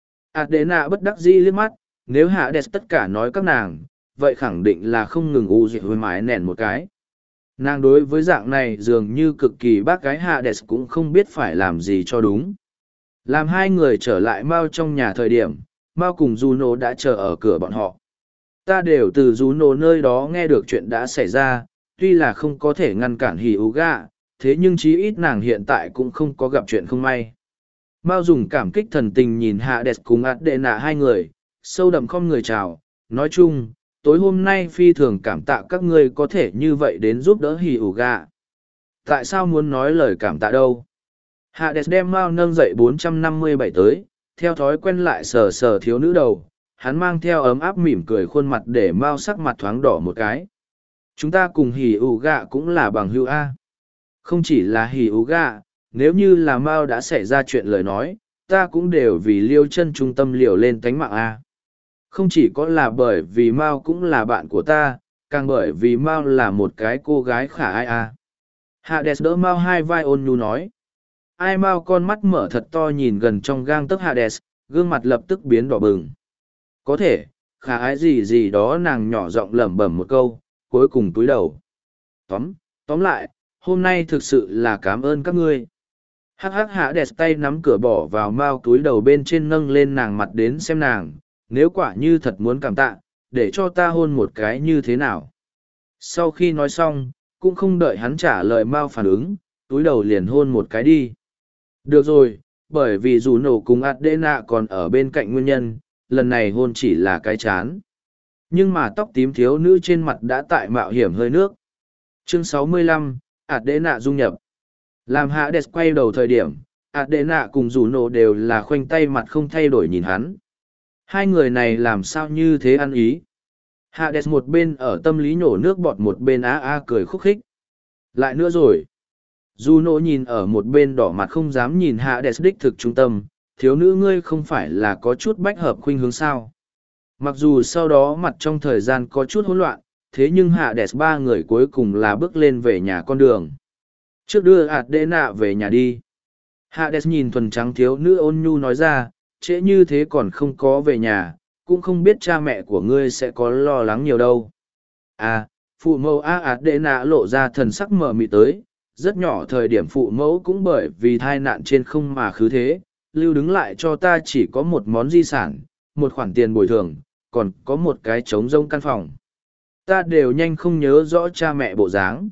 Speaker 1: Adena bất đắc dĩ liếc mắt, nếu hạ đẹp tất cả nói các nàng, vậy khẳng định là không ngừng u dạy với mái nền một cái. Nàng đối với dạng này dường như cực kỳ bác gái hạ đẹp cũng không biết phải làm gì cho đúng. Làm hai người trở lại Mao trong nhà thời điểm, Mao cùng Juno đã chờ ở cửa bọn họ. Ta đều từ Juno nơi đó nghe được chuyện đã xảy ra, tuy là không có thể ngăn cản Hyuga, thế nhưng chí ít nàng hiện tại cũng không có gặp chuyện không may. Mao dùng cảm kích thần tình nhìn Hades cùng Adena hai người, sâu đậm không người chào, nói chung, tối hôm nay phi thường cảm tạ các ngươi có thể như vậy đến giúp đỡ Hyuga. Tại sao muốn nói lời cảm tạ đâu? Hades đem Mao nâng dậy 457 tới, theo thói quen lại sờ sờ thiếu nữ đầu, hắn mang theo ấm áp mỉm cười khuôn mặt để Mao sắc mặt thoáng đỏ một cái. Chúng ta cùng Hyuga cũng là bằng hữu A. Không chỉ là Hyuga, nếu như là Mao đã xảy ra chuyện lời nói, ta cũng đều vì liêu chân trung tâm liều lên tánh mạng A. Không chỉ có là bởi vì Mao cũng là bạn của ta, càng bởi vì Mao là một cái cô gái khả ai A. Hades đỡ Mao hai vai ôn nhu nói. Ai Mao con mắt mở thật to nhìn gần trong gang tấc Hades, gương mặt lập tức biến đỏ bừng. Có thể, khả ái gì gì đó nàng nhỏ giọng lẩm bẩm một câu, cuối cùng túi đầu. Tóm lại, hôm nay thực sự là cảm ơn các ngươi. Hắc hạ đẹp tay nắm cửa bỏ vào Mao túi đầu bên trên nâng lên nàng mặt đến xem nàng, nếu quả như thật muốn cảm tạ, để cho ta hôn một cái như thế nào. Sau khi nói xong, cũng không đợi hắn trả lời Mao phản ứng, túi đầu liền hôn một cái đi. Được rồi, bởi vì dù nổ cùng Adena còn ở bên cạnh nguyên nhân, lần này hôn chỉ là cái chán. Nhưng mà tóc tím thiếu nữ trên mặt đã tại mạo hiểm hơi nước. Chương 65, Adena dung nhập. Làm Hades quay đầu thời điểm, Adena cùng dù nổ đều là khoanh tay mặt không thay đổi nhìn hắn. Hai người này làm sao như thế ăn ý. Hades một bên ở tâm lý nhổ nước bọt một bên á cười khúc khích. Lại nữa rồi. Juno nhìn ở một bên đỏ mặt không dám nhìn Hades đích thực trung tâm, thiếu nữ ngươi không phải là có chút bách hợp khuynh hướng sao. Mặc dù sau đó mặt trong thời gian có chút hỗn loạn, thế nhưng Hades ba người cuối cùng là bước lên về nhà con đường. Trước đưa Adena về nhà đi. Hades nhìn thuần trắng thiếu nữ ôn nhu nói ra, trễ như thế còn không có về nhà, cũng không biết cha mẹ của ngươi sẽ có lo lắng nhiều đâu. À, phụ mẫu Adena lộ ra thần sắc mờ mịt tới, rất nhỏ thời điểm phụ mẫu cũng bởi vì thai nạn trên không mà khứ thế, lưu đứng lại cho ta chỉ có một món di sản, một khoản tiền bồi thường, còn có một cái trống rông căn phòng. Ta đều nhanh không nhớ rõ cha mẹ bộ dáng.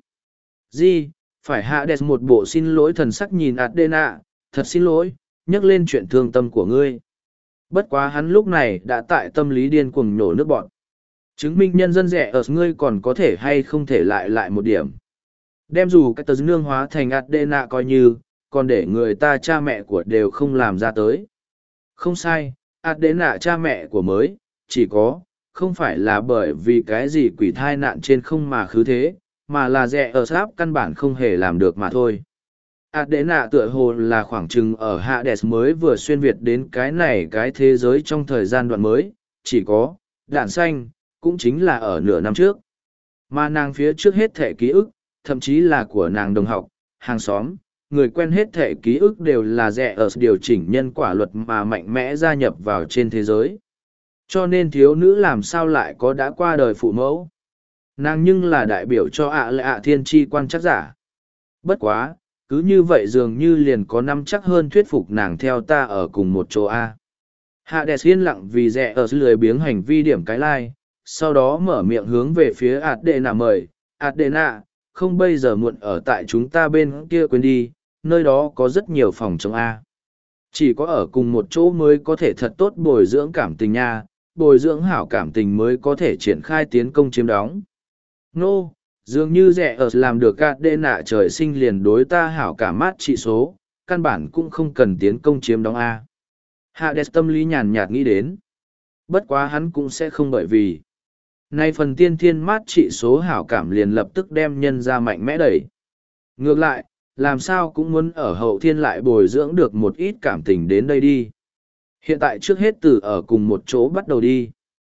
Speaker 1: Phải Hades một bộ xin lỗi thần sắc nhìn Adena, thật xin lỗi, nhắc lên chuyện thương tâm của ngươi. Bất quá hắn lúc này đã tại tâm lý điên cuồng nổ nước bọn. Chứng minh nhân dân rẻ ở ngươi còn có thể hay không thể lại một điểm. Đem dù cái tờ nương hóa thành Adena coi như, còn để người ta cha mẹ của đều không làm ra tới. Không sai, Adena cha mẹ của mới, chỉ có, không phải là bởi vì cái gì quỷ thai nạn trên không mà khứ thế, mà là rẻ ở sáp căn bản không hề làm được mà thôi. Adena tựa hồ là khoảng chừng ở Hades mới vừa xuyên Việt đến cái thế giới trong thời gian đoạn mới, chỉ có, đạn xanh, cũng chính là ở nửa năm trước. Mà nàng phía trước hết thể ký ức, thậm chí là của nàng đồng học, hàng xóm, người quen hết thể ký ức đều là rẻ ở điều chỉnh nhân quả luật mà mạnh mẽ gia nhập vào trên thế giới. Cho nên thiếu nữ làm sao lại có đã qua đời phụ mẫu. Nàng nhưng là đại biểu cho ạ thiên tri quan chắc giả. Bất quá, cứ như vậy dường như liền có năm chắc hơn thuyết phục nàng theo ta ở cùng một chỗ A. Hades yên lặng vì rẻ ở lười biếng hành vi điểm cái lai, sau đó mở miệng hướng về phía Adena mời, Adena, không bây giờ muộn ở tại chúng ta bên kia quên đi, nơi đó có rất nhiều phòng chống A. Chỉ có ở cùng một chỗ mới có thể thật tốt bồi dưỡng cảm tình nha, bồi dưỡng hảo cảm tình mới có thể triển khai tiến công chiếm đóng. Nô, dường như rẻ ở làm được Adena trời sinh liền đối ta hảo cảm mát trị số, căn bản cũng không cần tiến công chiếm đóng A. Hades tâm lý nhàn nhạt nghĩ đến. Bất quá hắn cũng sẽ không bởi vì. Nay phần tiên thiên mát trị số hảo cảm liền lập tức đem nhân ra mạnh mẽ đẩy. Ngược lại, làm sao cũng muốn ở hậu thiên lại bồi dưỡng được một ít cảm tình đến đây đi. Hiện tại trước hết từ ở cùng một chỗ bắt đầu đi.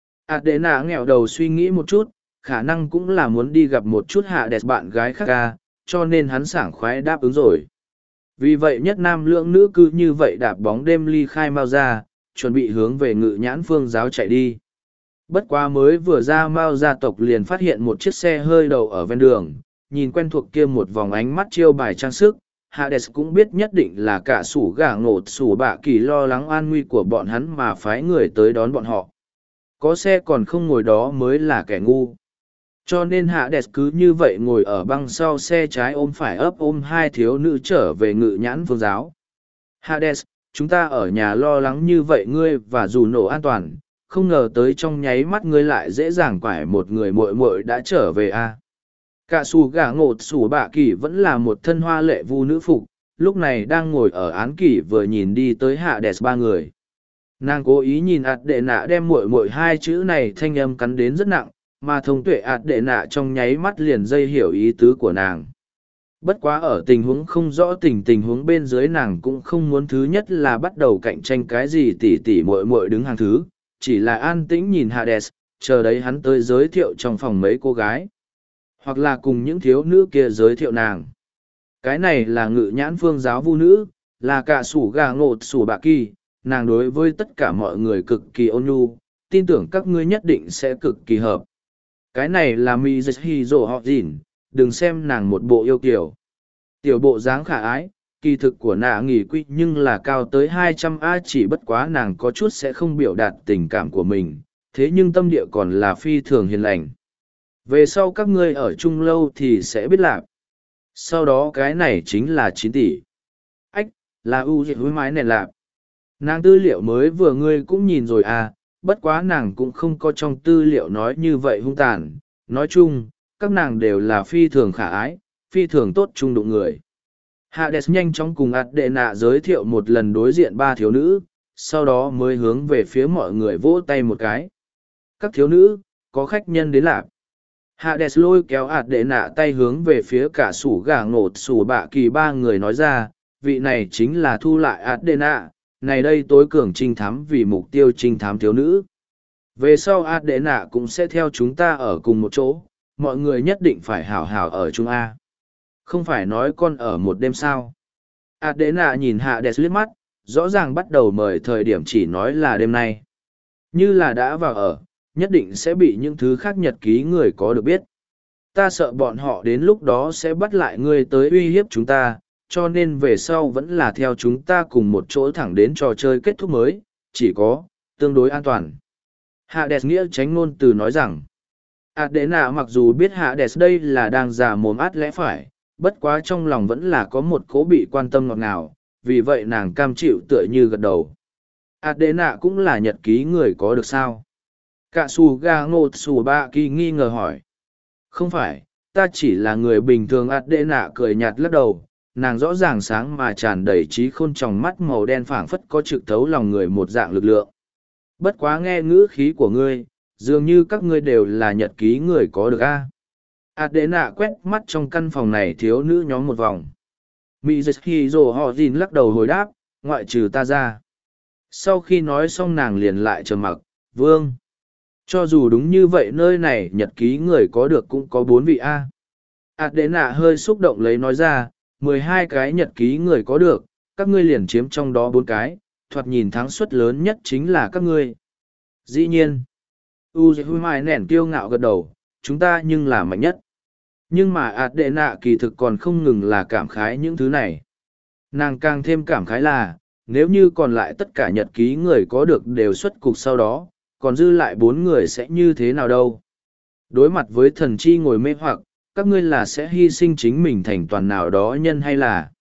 Speaker 1: Adena nghèo đầu suy nghĩ một chút, khả năng cũng là muốn đi gặp một chút Hades bạn gái khác ca, cho nên hắn sảng khoái đáp ứng rồi. Vì vậy nhất nam lượng nữ cứ như vậy đạp bóng đêm ly khai Mao ra, chuẩn bị hướng về Ngự Nhãn Phương giáo chạy đi. Bất quá mới vừa ra Mao gia tộc liền phát hiện một chiếc xe hơi đậu ở ven đường, nhìn quen thuộc kia một vòng ánh mắt chiêu bài trang sức, Hades cũng biết nhất định là cả sủ gà ngột sủ bạ kỳ lo lắng an nguy của bọn hắn mà phái người tới đón bọn họ. Có xe còn không ngồi đó mới là kẻ ngu. Cho nên Hades cứ như vậy ngồi ở băng sau xe trái ôm phải ôm hai thiếu nữ trở về Ngự Nhãn Phương giáo. Hades, chúng ta ở nhà lo lắng như vậy ngươi và dù nổ an toàn, không ngờ tới trong nháy mắt ngươi lại dễ dàng quải một người muội muội đã trở về a. Cả xù gà ngột xù bạ kỳ vẫn là một thân hoa lệ vu nữ phục, lúc này đang ngồi ở án kỷ vừa nhìn đi tới Hades ba người. Nàng cố ý nhìn Adena đem muội muội hai chữ này thanh âm cắn đến rất nặng, mà thông tuệ Adena trong nháy mắt liền dây hiểu ý tứ của nàng. Bất quá ở tình huống không rõ tình huống bên dưới nàng cũng không muốn thứ nhất là bắt đầu cạnh tranh cái gì tỉ muội muội đứng hàng thứ, chỉ là an tĩnh nhìn Hades, chờ đấy hắn tới giới thiệu trong phòng mấy cô gái. Hoặc là cùng những thiếu nữ kia giới thiệu nàng. Cái này là Ngự Nhãn Phương giáo vu nữ, là cả sủ gà ngột sủ bạ kỳ, nàng đối với tất cả mọi người cực kỳ ôn nhu, tin tưởng các ngươi nhất định sẽ cực kỳ hợp. Cái này là Mizuhi họ dìn, đừng xem nàng một bộ yêu kiểu. Tiểu bộ dáng khả ái, kỳ thực của nàng nghỉ quy nhưng là cao tới 200 A, chỉ bất quá nàng có chút sẽ không biểu đạt tình cảm của mình, thế nhưng tâm địa còn là phi thường hiền lành. Về sau các ngươi ở chung lâu thì sẽ biết lạc. Sau đó cái này chính là 9 tỷ. Ách, là ưu dịch với mái này lạc. Nàng tư liệu mới vừa ngươi cũng nhìn rồi à, bất quá nàng cũng không có trong tư liệu nói như vậy hung tàn. Nói chung, các nàng đều là phi thường khả ái, phi thường tốt chung đụng người. Hades nhanh chóng cùng Adena giới thiệu một lần đối diện ba thiếu nữ, sau đó mới hướng về phía mọi người vỗ tay một cái. Các thiếu nữ, có khách nhân đến lạc. Hades lôi kéo Adena tay hướng về phía cả sủ gà ngột sủ bạ kỳ ba người nói ra, vị này chính là thu lại Adena, này đây tối cường trinh thám vì mục tiêu trinh thám thiếu nữ. Về sau Adena cũng sẽ theo chúng ta ở cùng một chỗ, mọi người nhất định phải hảo hảo ở chung A. Không phải nói con ở một đêm sao. Adena nhìn Hades liếc mắt, rõ ràng bắt đầu mời thời điểm chỉ nói là đêm nay. Như là đã vào ở, nhất định sẽ bị những thứ khác nhật ký người có được biết. Ta sợ bọn họ đến lúc đó sẽ bắt lại ngươi tới uy hiếp chúng ta, cho nên về sau vẫn là theo chúng ta cùng một chỗ thẳng đến trò chơi kết thúc mới, chỉ có, tương đối an toàn. Hades nghĩa tránh ngôn từ nói rằng, Adena mặc dù biết Hades đây là đang giả mồm át lẽ phải, bất quá trong lòng vẫn là có một cố bị quan tâm ngọt ngào, vì vậy nàng cam chịu tựa như gật đầu. Adena cũng là nhật ký người có được sao? Kasuga Ngotsubaki nghi ngờ hỏi. Không phải, ta chỉ là người bình thường. Adena cười nhạt lắc đầu, nàng rõ ràng sáng mà tràn đầy trí khôn trong mắt màu đen phảng phất có trực thấu lòng người một dạng lực lượng. Bất quá nghe ngữ khí của ngươi, dường như các ngươi đều là nhật ký người có được a. Adena quét mắt trong căn phòng này thiếu nữ nhóm một vòng. Mizuki họ gìn lắc đầu hồi đáp, ngoại trừ ta ra. Sau khi nói xong nàng liền lại trầm mặc, vương. Cho dù đúng như vậy nơi này nhật ký người có được cũng có 4 vị A. Adena hơi xúc động lấy nói ra, 12 cái nhật ký người có được, các ngươi liền chiếm trong đó 4 cái, thoạt nhìn thắng suất lớn nhất chính là các ngươi. Dĩ nhiên, Uzumai nẻn kiêu ngạo gật đầu, chúng ta nhưng là mạnh nhất. Nhưng mà Adena kỳ thực còn không ngừng là cảm khái những thứ này. Nàng càng thêm cảm khái là, nếu như còn lại tất cả nhật ký người có được đều xuất cục sau đó, còn dư lại 4 người sẽ như thế nào đâu. Đối mặt với thần chi ngồi mê hoặc, các ngươi là sẽ hy sinh chính mình thành toàn nào đó nhân hay là.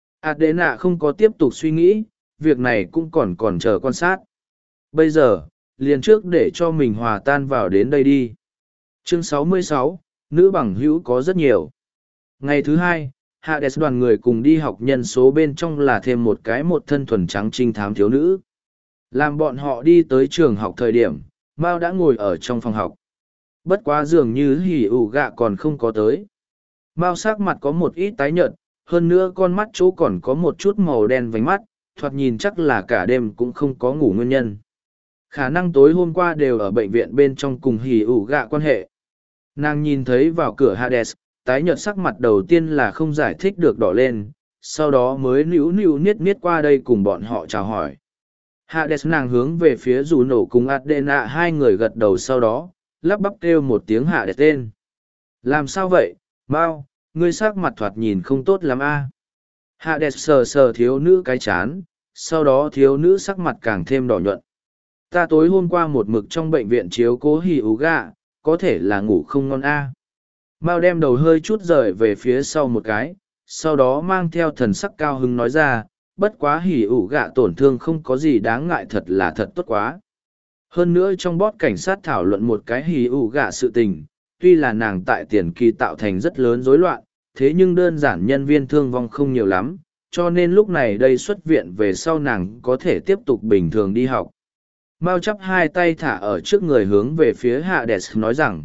Speaker 1: Adena không có tiếp tục suy nghĩ, việc này cũng còn chờ quan sát. Bây giờ, liền trước để cho mình hòa tan vào đến đây đi. Chương 66, nữ bằng hữu có rất nhiều. Ngày thứ hai, Hades đoàn người cùng đi học nhân số bên trong là thêm một thân thuần trắng trinh thám thiếu nữ. Làm bọn họ đi tới trường học thời điểm, Mao đã ngồi ở trong phòng học. Bất quá dường như hỉ ủ gạ còn không có tới. Mao sắc mặt có một ít tái nhợt, hơn nữa con mắt chỗ còn có một chút màu đen vánh mắt, thoạt nhìn chắc là cả đêm cũng không có ngủ nguyên nhân. Khả năng tối hôm qua đều ở bệnh viện bên trong cùng hỉ ủ gạ quan hệ. Nàng nhìn thấy vào cửa Hades, tái nhợt sắc mặt đầu tiên là không giải thích được đỏ lên, sau đó mới níu niết qua đây cùng bọn họ chào hỏi. Hades nàng hướng về phía dù nổ cùng Adena hai người gật đầu sau đó, lắp bắp kêu một tiếng Hades tên. Làm sao vậy, Mao, ngươi sắc mặt thoạt nhìn không tốt lắm a. Hades sờ thiếu nữ cái chán, sau đó thiếu nữ sắc mặt càng thêm đỏ nhuận. Ta tối hôm qua một mực trong bệnh viện chiếu cố hỉ ú gạ, có thể là ngủ không ngon a. Mao đem đầu hơi chút rời về phía sau một cái, sau đó mang theo thần sắc cao hứng nói ra, bất quá hỉ ủ gạ tổn thương không có gì đáng ngại, thật là thật tốt quá. Hơn nữa trong bót cảnh sát thảo luận một cái hỉ ủ gạ sự tình, tuy là nàng tại tiền kỳ tạo thành rất lớn rối loạn, thế nhưng đơn giản nhân viên thương vong không nhiều lắm, cho nên lúc này đây xuất viện về sau nàng có thể tiếp tục bình thường đi học. Mao chắp hai tay thả ở trước người hướng về phía Hades nói rằng,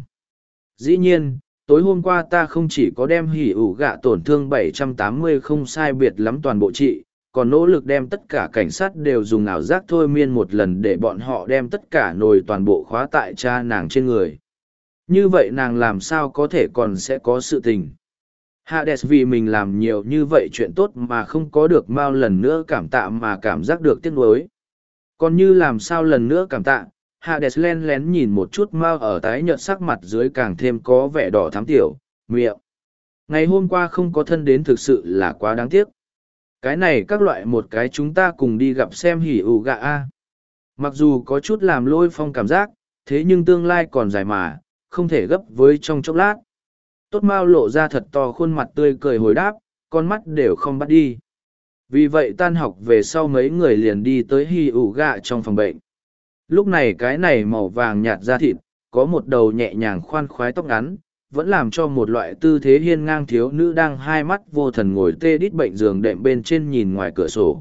Speaker 1: dĩ nhiên, tối hôm qua ta không chỉ có đem hỉ ủ gạ tổn thương 780 không sai biệt lắm toàn bộ trị, còn nỗ lực đem tất cả cảnh sát đều dùng ảo giác thôi miên một lần để bọn họ đem tất cả nồi toàn bộ khóa tại cha nàng trên người. Như vậy nàng làm sao có thể còn sẽ có sự tình. Hades vì mình làm nhiều như vậy chuyện tốt mà không có được Mao lần nữa cảm tạ mà cảm giác được tiếc nuối. Còn như làm sao lần nữa cảm tạ, Hades len lén nhìn một chút Mao ở tái nhợt sắc mặt dưới càng thêm có vẻ đỏ thắm tiểu, miệng. Ngày hôm qua không có thân đến thực sự là quá đáng tiếc. Cái này các loại một cái chúng ta cùng đi gặp xem hỉ ủ gạ a. Mặc dù có chút làm lôi phong cảm giác, thế nhưng tương lai còn dài mà, không thể gấp với trong chốc lát. Tốt Mao lộ ra thật to khuôn mặt tươi cười hồi đáp, con mắt đều không bắt đi. Vì vậy tan học về sau mấy người liền đi tới hỉ ủ gạ trong phòng bệnh. Lúc này cái này màu vàng nhạt da thịt, có một đầu nhẹ nhàng khoan khoái tóc ngắn, vẫn làm cho một loại tư thế hiên ngang thiếu nữ đang hai mắt vô thần ngồi tê đít bệnh giường đệm bên trên nhìn ngoài cửa sổ.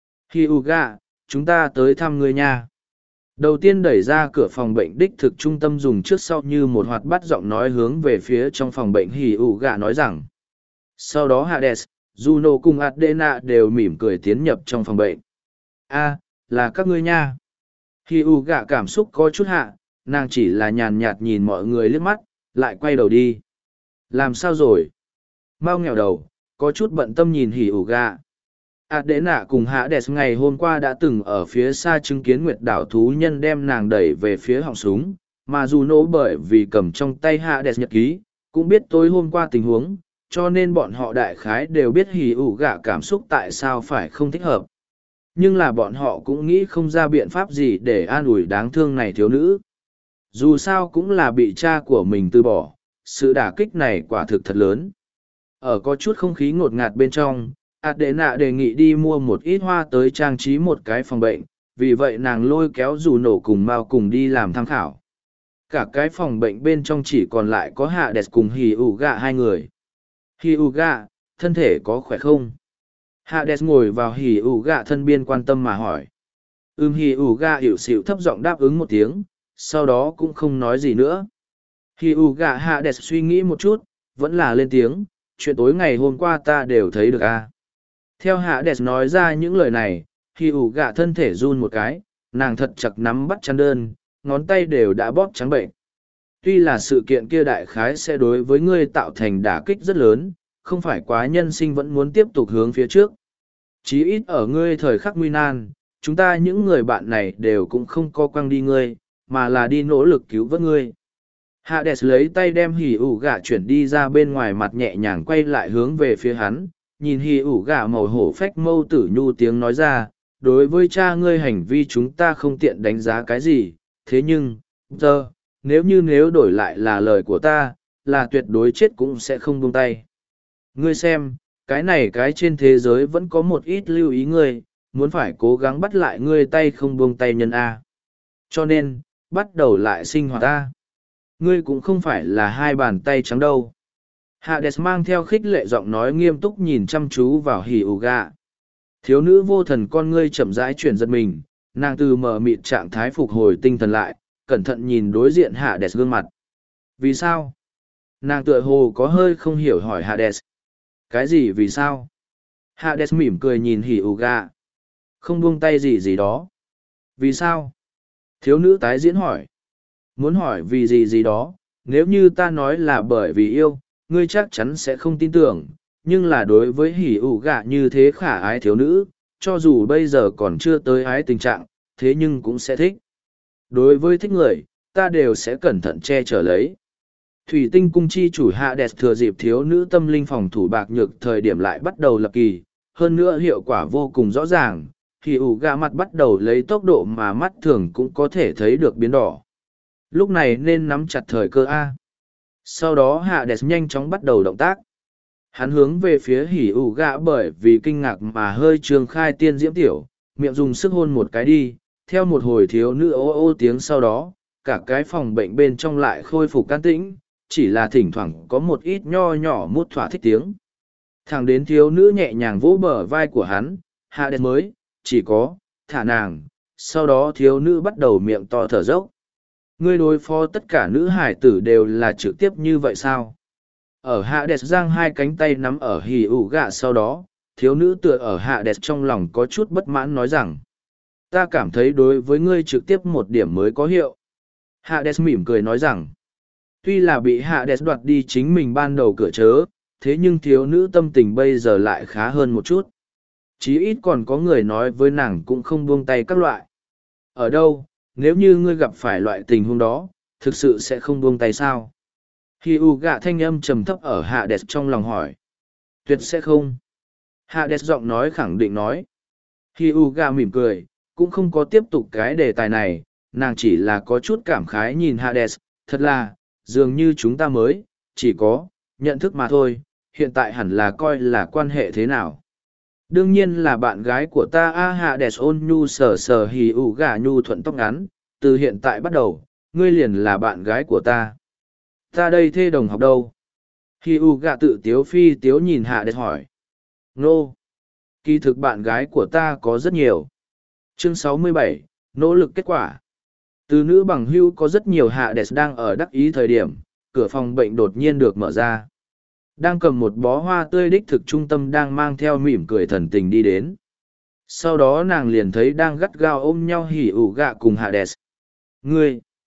Speaker 1: Hyuga, chúng ta tới thăm ngươi nha. Đầu tiên đẩy ra cửa phòng bệnh đích thực trung tâm dùng trước sau như một hoạt bát giọng nói hướng về phía trong phòng bệnh Hyuga nói rằng. Sau đó Hades, Juno cùng Adena đều mỉm cười tiến nhập trong phòng bệnh. A, là các ngươi nha. Hyuga cảm xúc có chút hạ, nàng chỉ là nhàn nhạt nhìn mọi người liếc mắt, lại quay đầu đi. Làm sao rồi? Mao nghèo đầu, có chút bận tâm nhìn hỉ ủ gạ. Adena cùng Hades ngày hôm qua đã từng ở phía xa chứng kiến nguyệt đảo thú nhân đem nàng đẩy về phía họng súng, mà dù nỗ bởi vì cầm trong tay Hades nhật ký, cũng biết tối hôm qua tình huống, cho nên bọn họ đại khái đều biết hỉ ủ gạ cảm xúc tại sao phải không thích hợp. Nhưng là bọn họ cũng nghĩ không ra biện pháp gì để an ủi đáng thương này thiếu nữ. Dù sao cũng là bị cha của mình từ bỏ, sự đả kích này quả thực thật lớn. Ở có chút không khí ngột ngạt bên trong, Adena đề nghị đi mua một ít hoa tới trang trí một cái phòng bệnh, vì vậy nàng lôi kéo dù nổ cùng Mao cùng đi làm tham khảo. Cả cái phòng bệnh bên trong chỉ còn lại có Hades cùng Hyuga hai người. Hyuga, thân thể có khỏe không? Hades ngồi vào Hyuga thân biên quan tâm mà hỏi. Hyuga hiểu xịu thấp giọng đáp ứng một tiếng, sau đó cũng không nói gì nữa. Hyuga Hades suy nghĩ một chút, vẫn là lên tiếng, chuyện tối ngày hôm qua ta đều thấy được a. Theo Hades nói ra những lời này, Hyuga thân thể run một cái, nàng thật chặt nắm bắt chăn đơn, ngón tay đều đã bóp trắng bệnh. Tuy là sự kiện kia đại khái sẽ đối với ngươi tạo thành đả kích rất lớn, không phải quá nhân sinh vẫn muốn tiếp tục hướng phía trước. Chí ít ở ngươi thời khắc nguy nan, chúng ta những người bạn này đều cũng không có quăng đi ngươi, mà là đi nỗ lực cứu vớt ngươi. Hades lấy tay đem hỉ ủ gà chuyển đi ra bên ngoài mặt nhẹ nhàng quay lại hướng về phía hắn, nhìn hỉ ủ gà màu hổ phách mâu tử nhu tiếng nói ra, đối với cha ngươi hành vi chúng ta không tiện đánh giá cái gì, thế nhưng, giờ, nếu đổi lại là lời của ta, là tuyệt đối chết cũng sẽ không buông tay. Ngươi xem, cái trên thế giới vẫn có một ít lưu ý ngươi, muốn phải cố gắng bắt lại ngươi tay không buông tay nhân A. Cho nên, bắt đầu lại sinh hoạt ta. Ngươi cũng không phải là hai bàn tay trắng đâu. Hades mang theo khích lệ giọng nói nghiêm túc nhìn chăm chú vào Hyuga. Thiếu nữ vô thần con ngươi chậm rãi chuyển giật mình, nàng từ mờ mịt trạng thái phục hồi tinh thần lại, cẩn thận nhìn đối diện Hades gương mặt. Vì sao? Nàng tựa hồ có hơi không hiểu hỏi Hades. Cái gì vì sao? Hades mỉm cười nhìn Hyuga. Không buông tay gì đó. Vì sao? Thiếu nữ tái diễn hỏi. Muốn hỏi vì gì đó, nếu như ta nói là bởi vì yêu, ngươi chắc chắn sẽ không tin tưởng, nhưng là đối với Hyuga như thế khả ái thiếu nữ, cho dù bây giờ còn chưa tới ái tình trạng, thế nhưng cũng sẽ thích. Đối với thích người, ta đều sẽ cẩn thận che chở lấy. Thủy tinh cung chi chủ Hades thừa dịp thiếu nữ tâm linh phòng thủ bạc nhược thời điểm lại bắt đầu lập kỳ, hơn nữa hiệu quả vô cùng rõ ràng, Hyuga mặt bắt đầu lấy tốc độ mà mắt thường cũng có thể thấy được biến đỏ. Lúc này nên nắm chặt thời cơ A. Sau đó Hades nhanh chóng bắt đầu động tác. Hắn hướng về phía Hyuga bởi vì kinh ngạc mà hơi trương khai tiên diễm tiểu, miệng dùng sức hôn một cái đi, theo một hồi thiếu nữ ô ô tiếng sau đó, cả cái phòng bệnh bên trong lại khôi phục can tĩnh, chỉ là thỉnh thoảng có một ít nho nhỏ mút thỏa thích tiếng. Thẳng đến thiếu nữ nhẹ nhàng vỗ bờ vai của hắn, Hades mới, chỉ có, thả nàng, sau đó thiếu nữ bắt đầu miệng to thở dốc. Ngươi đối phó tất cả nữ hải tử đều là trực tiếp như vậy sao? Ở Hades giang hai cánh tay nắm ở Hyuga sau đó, thiếu nữ tựa ở Hades trong lòng có chút bất mãn nói rằng, ta cảm thấy đối với ngươi trực tiếp một điểm mới có hiệu. Hades mỉm cười nói rằng, tuy là bị Hades đoạt đi chính mình ban đầu cửa chớ, thế nhưng thiếu nữ tâm tình bây giờ lại khá hơn một chút. Chí ít còn có người nói với nàng cũng không buông tay các loại. Ở đâu, nếu như ngươi gặp phải loại tình huống đó, thực sự sẽ không buông tay sao? Hyuga thanh âm trầm thấp ở Hades trong lòng hỏi. Tuyệt sẽ không. Hades giọng nói khẳng định nói. Hyuga mỉm cười, cũng không có tiếp tục cái đề tài này, nàng chỉ là có chút cảm khái nhìn Hades, thật là, dường như chúng ta mới, chỉ có, nhận thức mà thôi, hiện tại hẳn là coi là quan hệ thế nào. Đương nhiên là bạn gái của ta Hades ôn nhu sờ sờ Hyuga nhu thuận tóc ngắn, từ hiện tại bắt đầu, ngươi liền là bạn gái của ta. Ta đây thê đồng học đâu? Hyuga tự tiếu phi tiếu nhìn Hades hỏi. Nô! Kỳ thực bạn gái của ta có rất nhiều. Chương 67, nỗ lực kết quả. Từ nữ bằng hưu có rất nhiều Hades đang ở đắc ý thời điểm, cửa phòng bệnh đột nhiên được mở ra. Đang cầm một bó hoa tươi đích thực trung tâm đang mang theo mỉm cười thần tình đi đến. Sau đó nàng liền thấy đang gắt gao ôm nhau Hyuga cùng Hades. Ngươi!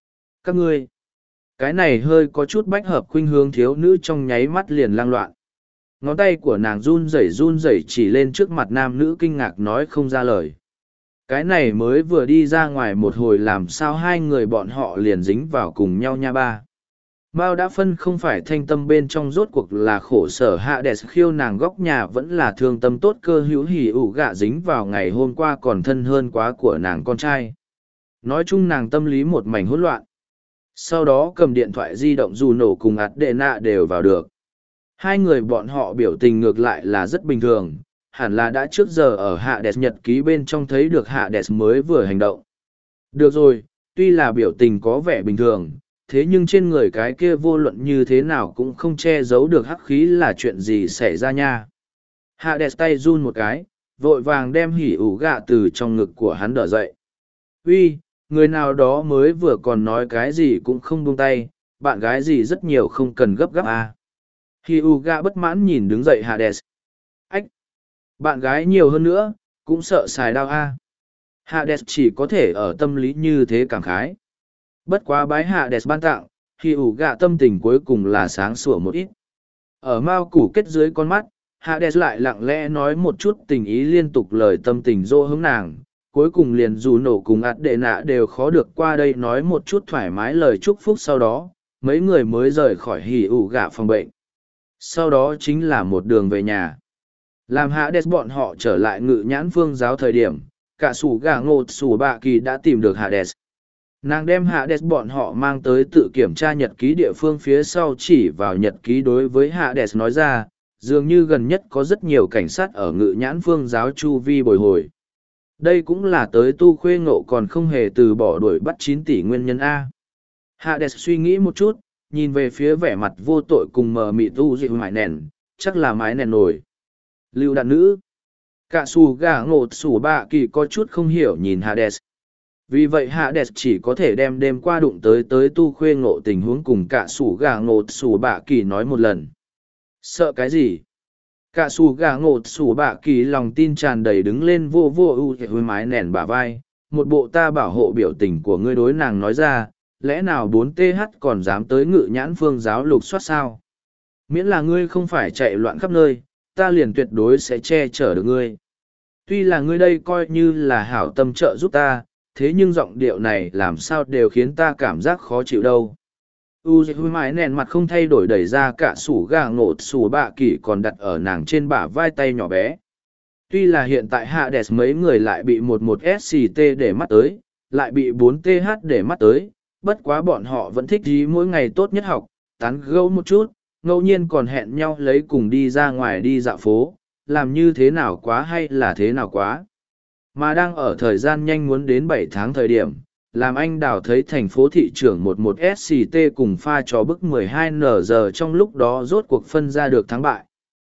Speaker 1: Các ngươi, cái này hơi có chút bách hợp khuynh hướng thiếu nữ trong nháy mắt liền lang loạn. Ngón tay của nàng run rẩy chỉ lên trước mặt nam nữ kinh ngạc nói không ra lời. Cái này mới vừa đi ra ngoài một hồi làm sao hai người bọn họ liền dính vào cùng nhau nha ba. Mao đã phân không phải thanh tâm bên trong rốt cuộc là khổ sở hạ đẹp khiêu nàng góc nhà vẫn là thương tâm tốt cơ hữu hỉ ủ gạ dính vào ngày hôm qua còn thân hơn quá của nàng con trai. Nói chung nàng tâm lý một mảnh hỗn loạn. Sau đó cầm điện thoại di động dù nổ cùng ạt đệ nạ đều vào được. Hai người bọn họ biểu tình ngược lại là rất bình thường, hẳn là đã trước giờ ở hạ đẹp nhật ký bên trong thấy được hạ đẹp mới vừa hành động. Được rồi, tuy là biểu tình có vẻ bình thường, thế nhưng trên người cái kia vô luận như thế nào cũng không che giấu được hắc khí là chuyện gì xảy ra nha. Hạ đẹp tay run một cái, vội vàng đem hỉ ủ gạ từ trong ngực của hắn đỡ dậy. Uy, người nào đó mới vừa còn nói cái gì cũng không buông tay, bạn gái gì rất nhiều không cần gấp gáp à. Hỉ ủ gạ bất mãn nhìn đứng dậy Hades. Ách! Bạn gái nhiều hơn nữa, cũng sợ xài đau a. Hades chỉ có thể ở tâm lý như thế cảm khái. Bất quá bái Hades ban tặng, Hỉ ủ gạ tâm tình cuối cùng là sáng sủa một ít. Ở mao củ kết dưới con mắt, Hades lại lặng lẽ nói một chút tình ý liên tục lời tâm tình dỗ hướng nàng. Cuối cùng liền dù nổ cùng ạt đệ nạ đều khó được qua đây nói một chút thoải mái lời chúc phúc sau đó, mấy người mới rời khỏi hỉ ủ gạ phòng bệnh. Sau đó chính là một đường về nhà. Làm Hades bọn họ trở lại ngự nhãn phương giáo thời điểm, cả sủ gà ngột sủ bạ kỳ đã tìm được Hades. Nàng đem Hades bọn họ mang tới tự kiểm tra nhật ký địa phương phía sau chỉ vào nhật ký đối với Hades nói ra, dường như gần nhất có rất nhiều cảnh sát ở ngự nhãn phương giáo chu vi bồi hồi. Đây cũng là tới tu khuê ngộ còn không hề từ bỏ đuổi bắt 9 tỷ nguyên nhân A. Hades suy nghĩ một chút, nhìn về phía vẻ mặt vô tội cùng mờ mị tu dị mái nền, chắc là mái nền nổi. Lưu đạn nữ. Cả xù gà ngột sủ bạ kỳ có chút không hiểu nhìn Hades. Vì vậy Hades chỉ có thể đem đêm qua đụng tới tu khuê ngộ tình huống cùng cả xù gà ngột sủ bạ kỳ nói một lần. Sợ cái gì? Cả xù gà ngột sủ bạ kỳ lòng tin tràn đầy đứng lên vô ưu với mái nền bả vai, một bộ ta bảo hộ biểu tình của ngươi đối nàng nói ra, lẽ nào 4TH còn dám tới ngự nhãn phương giáo lục soát sao? Miễn là ngươi không phải chạy loạn khắp nơi, ta liền tuyệt đối sẽ che chở được ngươi. Tuy là ngươi đây coi như là hảo tâm trợ giúp ta, thế nhưng giọng điệu này làm sao đều khiến ta cảm giác khó chịu đâu. Hui mãi nền mặt không thay đổi đẩy ra cả sủ gà ngột sủ bạ kỳ còn đặt ở nàng trên bả vai tay nhỏ bé. Tuy là hiện tại Hades mấy người lại bị 11SCT để mắt tới, lại bị 4TH để mắt tới, bất quá bọn họ vẫn thích gì mỗi ngày tốt nhất học, tán gẫu một chút, ngẫu nhiên còn hẹn nhau lấy cùng đi ra ngoài đi dạo phố, làm như thế nào quá hay là thế nào quá. Mà đang ở thời gian nhanh muốn đến 7 tháng thời điểm, làm anh đào thấy thành phố thị trưởng 11SCT cùng pha trò bức 12NG trong lúc đó rốt cuộc phân ra được thắng bại.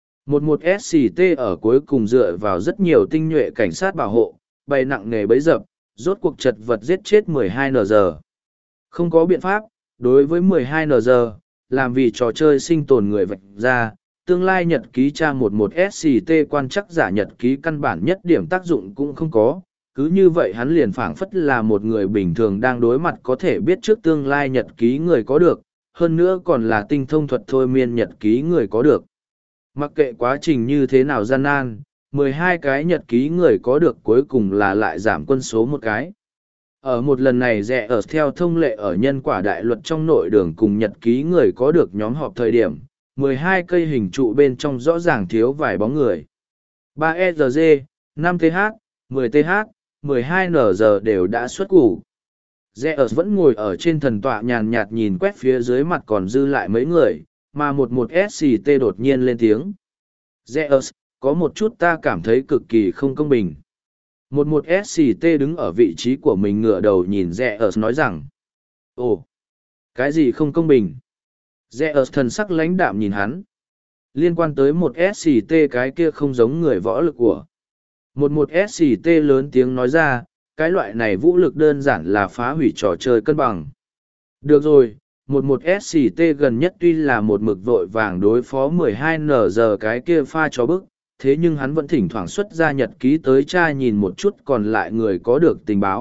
Speaker 1: 11SCT ở cuối cùng dựa vào rất nhiều tinh nhuệ cảnh sát bảo hộ, bày nặng nghề bấy dập, rốt cuộc chật vật giết chết 12NG. Không có biện pháp, đối với 12NG, làm vì trò chơi sinh tồn người vạch ra, tương lai nhật ký tra 11SCT quan chắc giả nhật ký căn bản nhất điểm tác dụng cũng không có, cứ như vậy hắn liền phảng phất là một người bình thường đang đối mặt có thể biết trước tương lai nhật ký người có được, hơn nữa còn là tinh thông thuật thôi miên nhật ký người có được. Mặc kệ quá trình như thế nào gian nan, 12 cái nhật ký người có được cuối cùng là lại giảm quân số một cái. Ở một lần này rẽ ở theo thông lệ ở nhân quả đại luật trong nội đường cùng nhật ký người có được nhóm họp thời điểm, 12 cây hình trụ bên trong rõ ràng thiếu vài bóng người. 3ERG, 5TH, 10TH, 12NG đều đã xuất củ. Rẽ ở vẫn ngồi ở trên thần tọa nhàn nhạt nhìn quét phía dưới mặt còn dư lại mấy người, mà 11SCT đột nhiên lên tiếng. Rẽ ở, có một chút ta cảm thấy cực kỳ không công bình. 11SCT đứng ở vị trí của mình ngửa đầu nhìn rẽ ở nói rằng. Ồ, cái gì không công bình? Rẽ ở thần sắc lãnh đạm nhìn hắn. Liên quan tới 1SCT cái kia không giống người võ lực của. 11SCT lớn tiếng nói ra, cái loại này vũ lực đơn giản là phá hủy trò chơi cân bằng. Được rồi, 11SCT gần nhất tuy là một mực vội vàng đối phó 12NG cái kia pha cho bức, thế nhưng hắn vẫn thỉnh thoảng xuất ra nhật ký tới tra nhìn một chút còn lại người có được tình báo,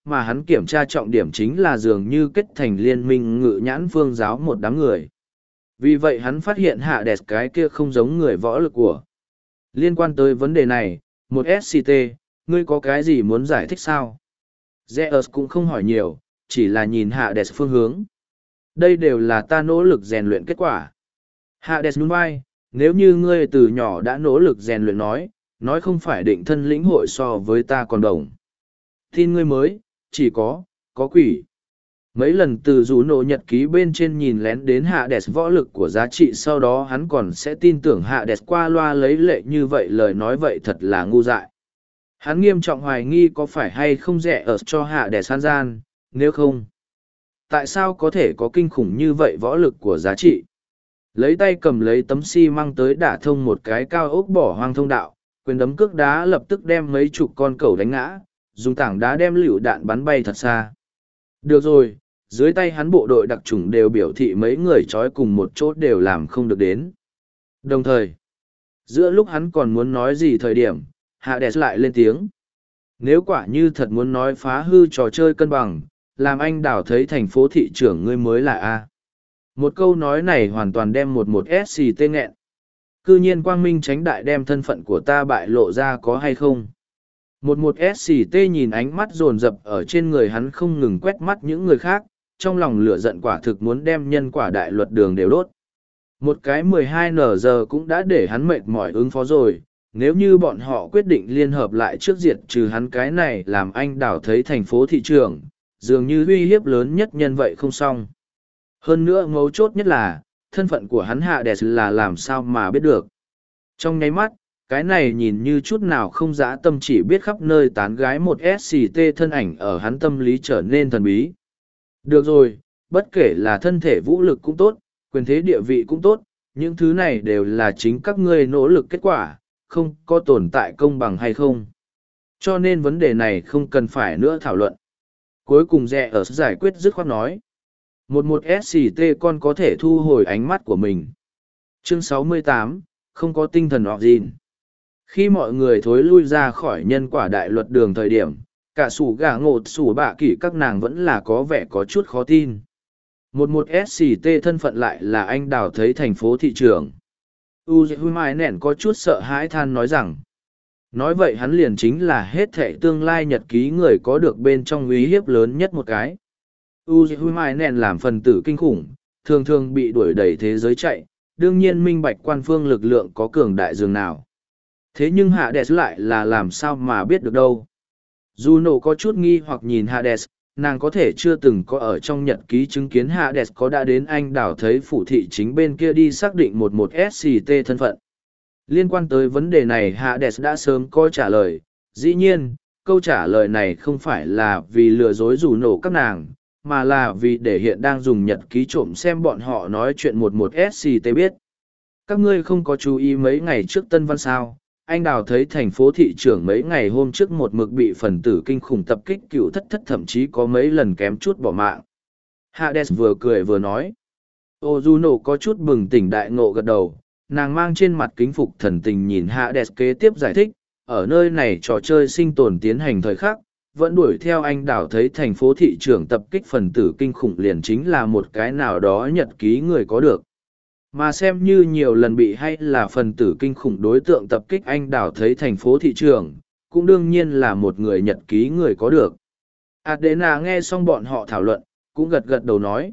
Speaker 1: mà hắn kiểm tra trọng điểm chính là dường như kết thành liên minh ngự nhãn phương giáo một đám người. Vì vậy hắn phát hiện hạ đẹp cái kia không giống người võ lực của. Liên quan tới vấn đề này, một SCT, ngươi có cái gì muốn giải thích sao? Zeus cũng không hỏi nhiều, chỉ là nhìn hạ đẹp phương hướng. Đây đều là ta nỗ lực rèn luyện kết quả. Hạ đẹp nhún vai, nếu như ngươi từ nhỏ đã nỗ lực rèn luyện nói không phải định thân lĩnh hội so với ta còn đồng. Tin ngươi mới, chỉ có quỷ. Mấy lần từ rủ nổ nhật ký bên trên nhìn lén đến hạ đẹp võ lực của giá trị, sau đó hắn còn sẽ tin tưởng hạ đẹp qua loa lấy lệ như vậy, lời nói vậy thật là ngu dại. Hắn nghiêm trọng hoài nghi có phải hay không rẻ ở cho hạ đẹp san gian, nếu không, tại sao có thể có kinh khủng như vậy võ lực của giá trị? Lấy tay cầm lấy tấm xi măng tới đả thông một cái cao ốc bỏ hoang thông đạo, quyền đấm cước đá lập tức đem mấy chục con cẩu đánh ngã, dùng tảng đá đem lựu đạn bắn bay thật xa. Được rồi, dưới tay hắn bộ đội đặc chủng đều biểu thị mấy người trói cùng một chỗ đều làm không được đến. Đồng thời, giữa lúc hắn còn muốn nói gì thời điểm, Hades lại lên tiếng. Nếu quả như thật muốn nói phá hư trò chơi cân bằng, làm anh đảo thấy thành phố thị trưởng ngươi mới là A. Một câu nói này hoàn toàn đem một SCT nghẹn. Cư nhiên quang minh tránh đại đem thân phận của ta bại lộ ra có hay không? Một SCT nhìn ánh mắt dồn dập ở trên người hắn không ngừng quét mắt những người khác, trong lòng lửa giận quả thực muốn đem nhân quả đại luật đường đều đốt. Một cái 12 cũng đã để hắn mệt mỏi ứng phó rồi, nếu như bọn họ quyết định liên hợp lại trước diệt trừ hắn cái này làm anh đảo thấy thành phố thị trường, dường như uy hiếp lớn nhất nhân vậy không xong. Hơn nữa mấu chốt nhất là, thân phận của hắn hạ đẹp là làm sao mà biết được. Trong nháy mắt, cái này nhìn như chút nào không dã tâm chỉ biết khắp nơi tán gái một SCT thân ảnh ở hắn tâm lý trở nên thần bí. Được rồi, bất kể là thân thể vũ lực cũng tốt, quyền thế địa vị cũng tốt, những thứ này đều là chính các ngươi nỗ lực kết quả, không có tồn tại công bằng hay không. Cho nên vấn đề này không cần phải nữa thảo luận. Cuối cùng rẻ ở giải quyết dứt khoát nói. Một SCT con có thể thu hồi ánh mắt của mình. Chương 68, không có tinh thần hoặc gìn. Khi mọi người thối lui ra khỏi nhân quả đại luật đường thời điểm, cả sủ gà ngột sủ bạ kỷ các nàng vẫn là có vẻ có chút khó tin. Một SCT thân phận lại là anh đào thấy thành phố thị trường. Mai nẻn có chút sợ hãi than nói rằng. Nói vậy hắn liền chính là hết thệ tương lai nhật ký người có được bên trong uy hiếp lớn nhất một cái. Mai nẻn làm phần tử kinh khủng, thường thường bị đuổi đẩy thế giới chạy, đương nhiên minh bạch quan phương lực lượng có cường đại dường nào. Thế nhưng Hades lại là làm sao mà biết được đâu. Juno có chút nghi hoặc nhìn Hades, nàng có thể chưa từng có ở trong nhật ký chứng kiến Hades có đã đến anh đảo thấy phủ thị chính bên kia đi xác định một SCT thân phận. Liên quan tới vấn đề này Hades đã sớm có trả lời, dĩ nhiên, câu trả lời này không phải là vì lừa dối Juno các nàng, mà là vì để hiện đang dùng nhật ký trộm xem bọn họ nói chuyện một SCT biết. Các ngươi không có chú ý mấy ngày trước Tân Văn sao? Anh đào thấy thành phố thị trưởng mấy ngày hôm trước một mực bị phần tử kinh khủng tập kích cựu thất thậm chí có mấy lần kém chút bỏ mạng. Hades vừa cười vừa nói. Ozuno có chút bừng tỉnh đại ngộ gật đầu, nàng mang trên mặt kính phục thần tình nhìn Hades kế tiếp giải thích, ở nơi này trò chơi sinh tồn tiến hành thời khắc, vẫn đuổi theo anh đào thấy thành phố thị trưởng tập kích phần tử kinh khủng liền chính là một cái nào đó nhật ký người có được. Mà xem như nhiều lần bị hay là phần tử kinh khủng đối tượng tập kích anh đảo thấy thành phố thị trường, cũng đương nhiên là một người nhật ký người có được. Adena nghe xong bọn họ thảo luận, cũng gật gật đầu nói.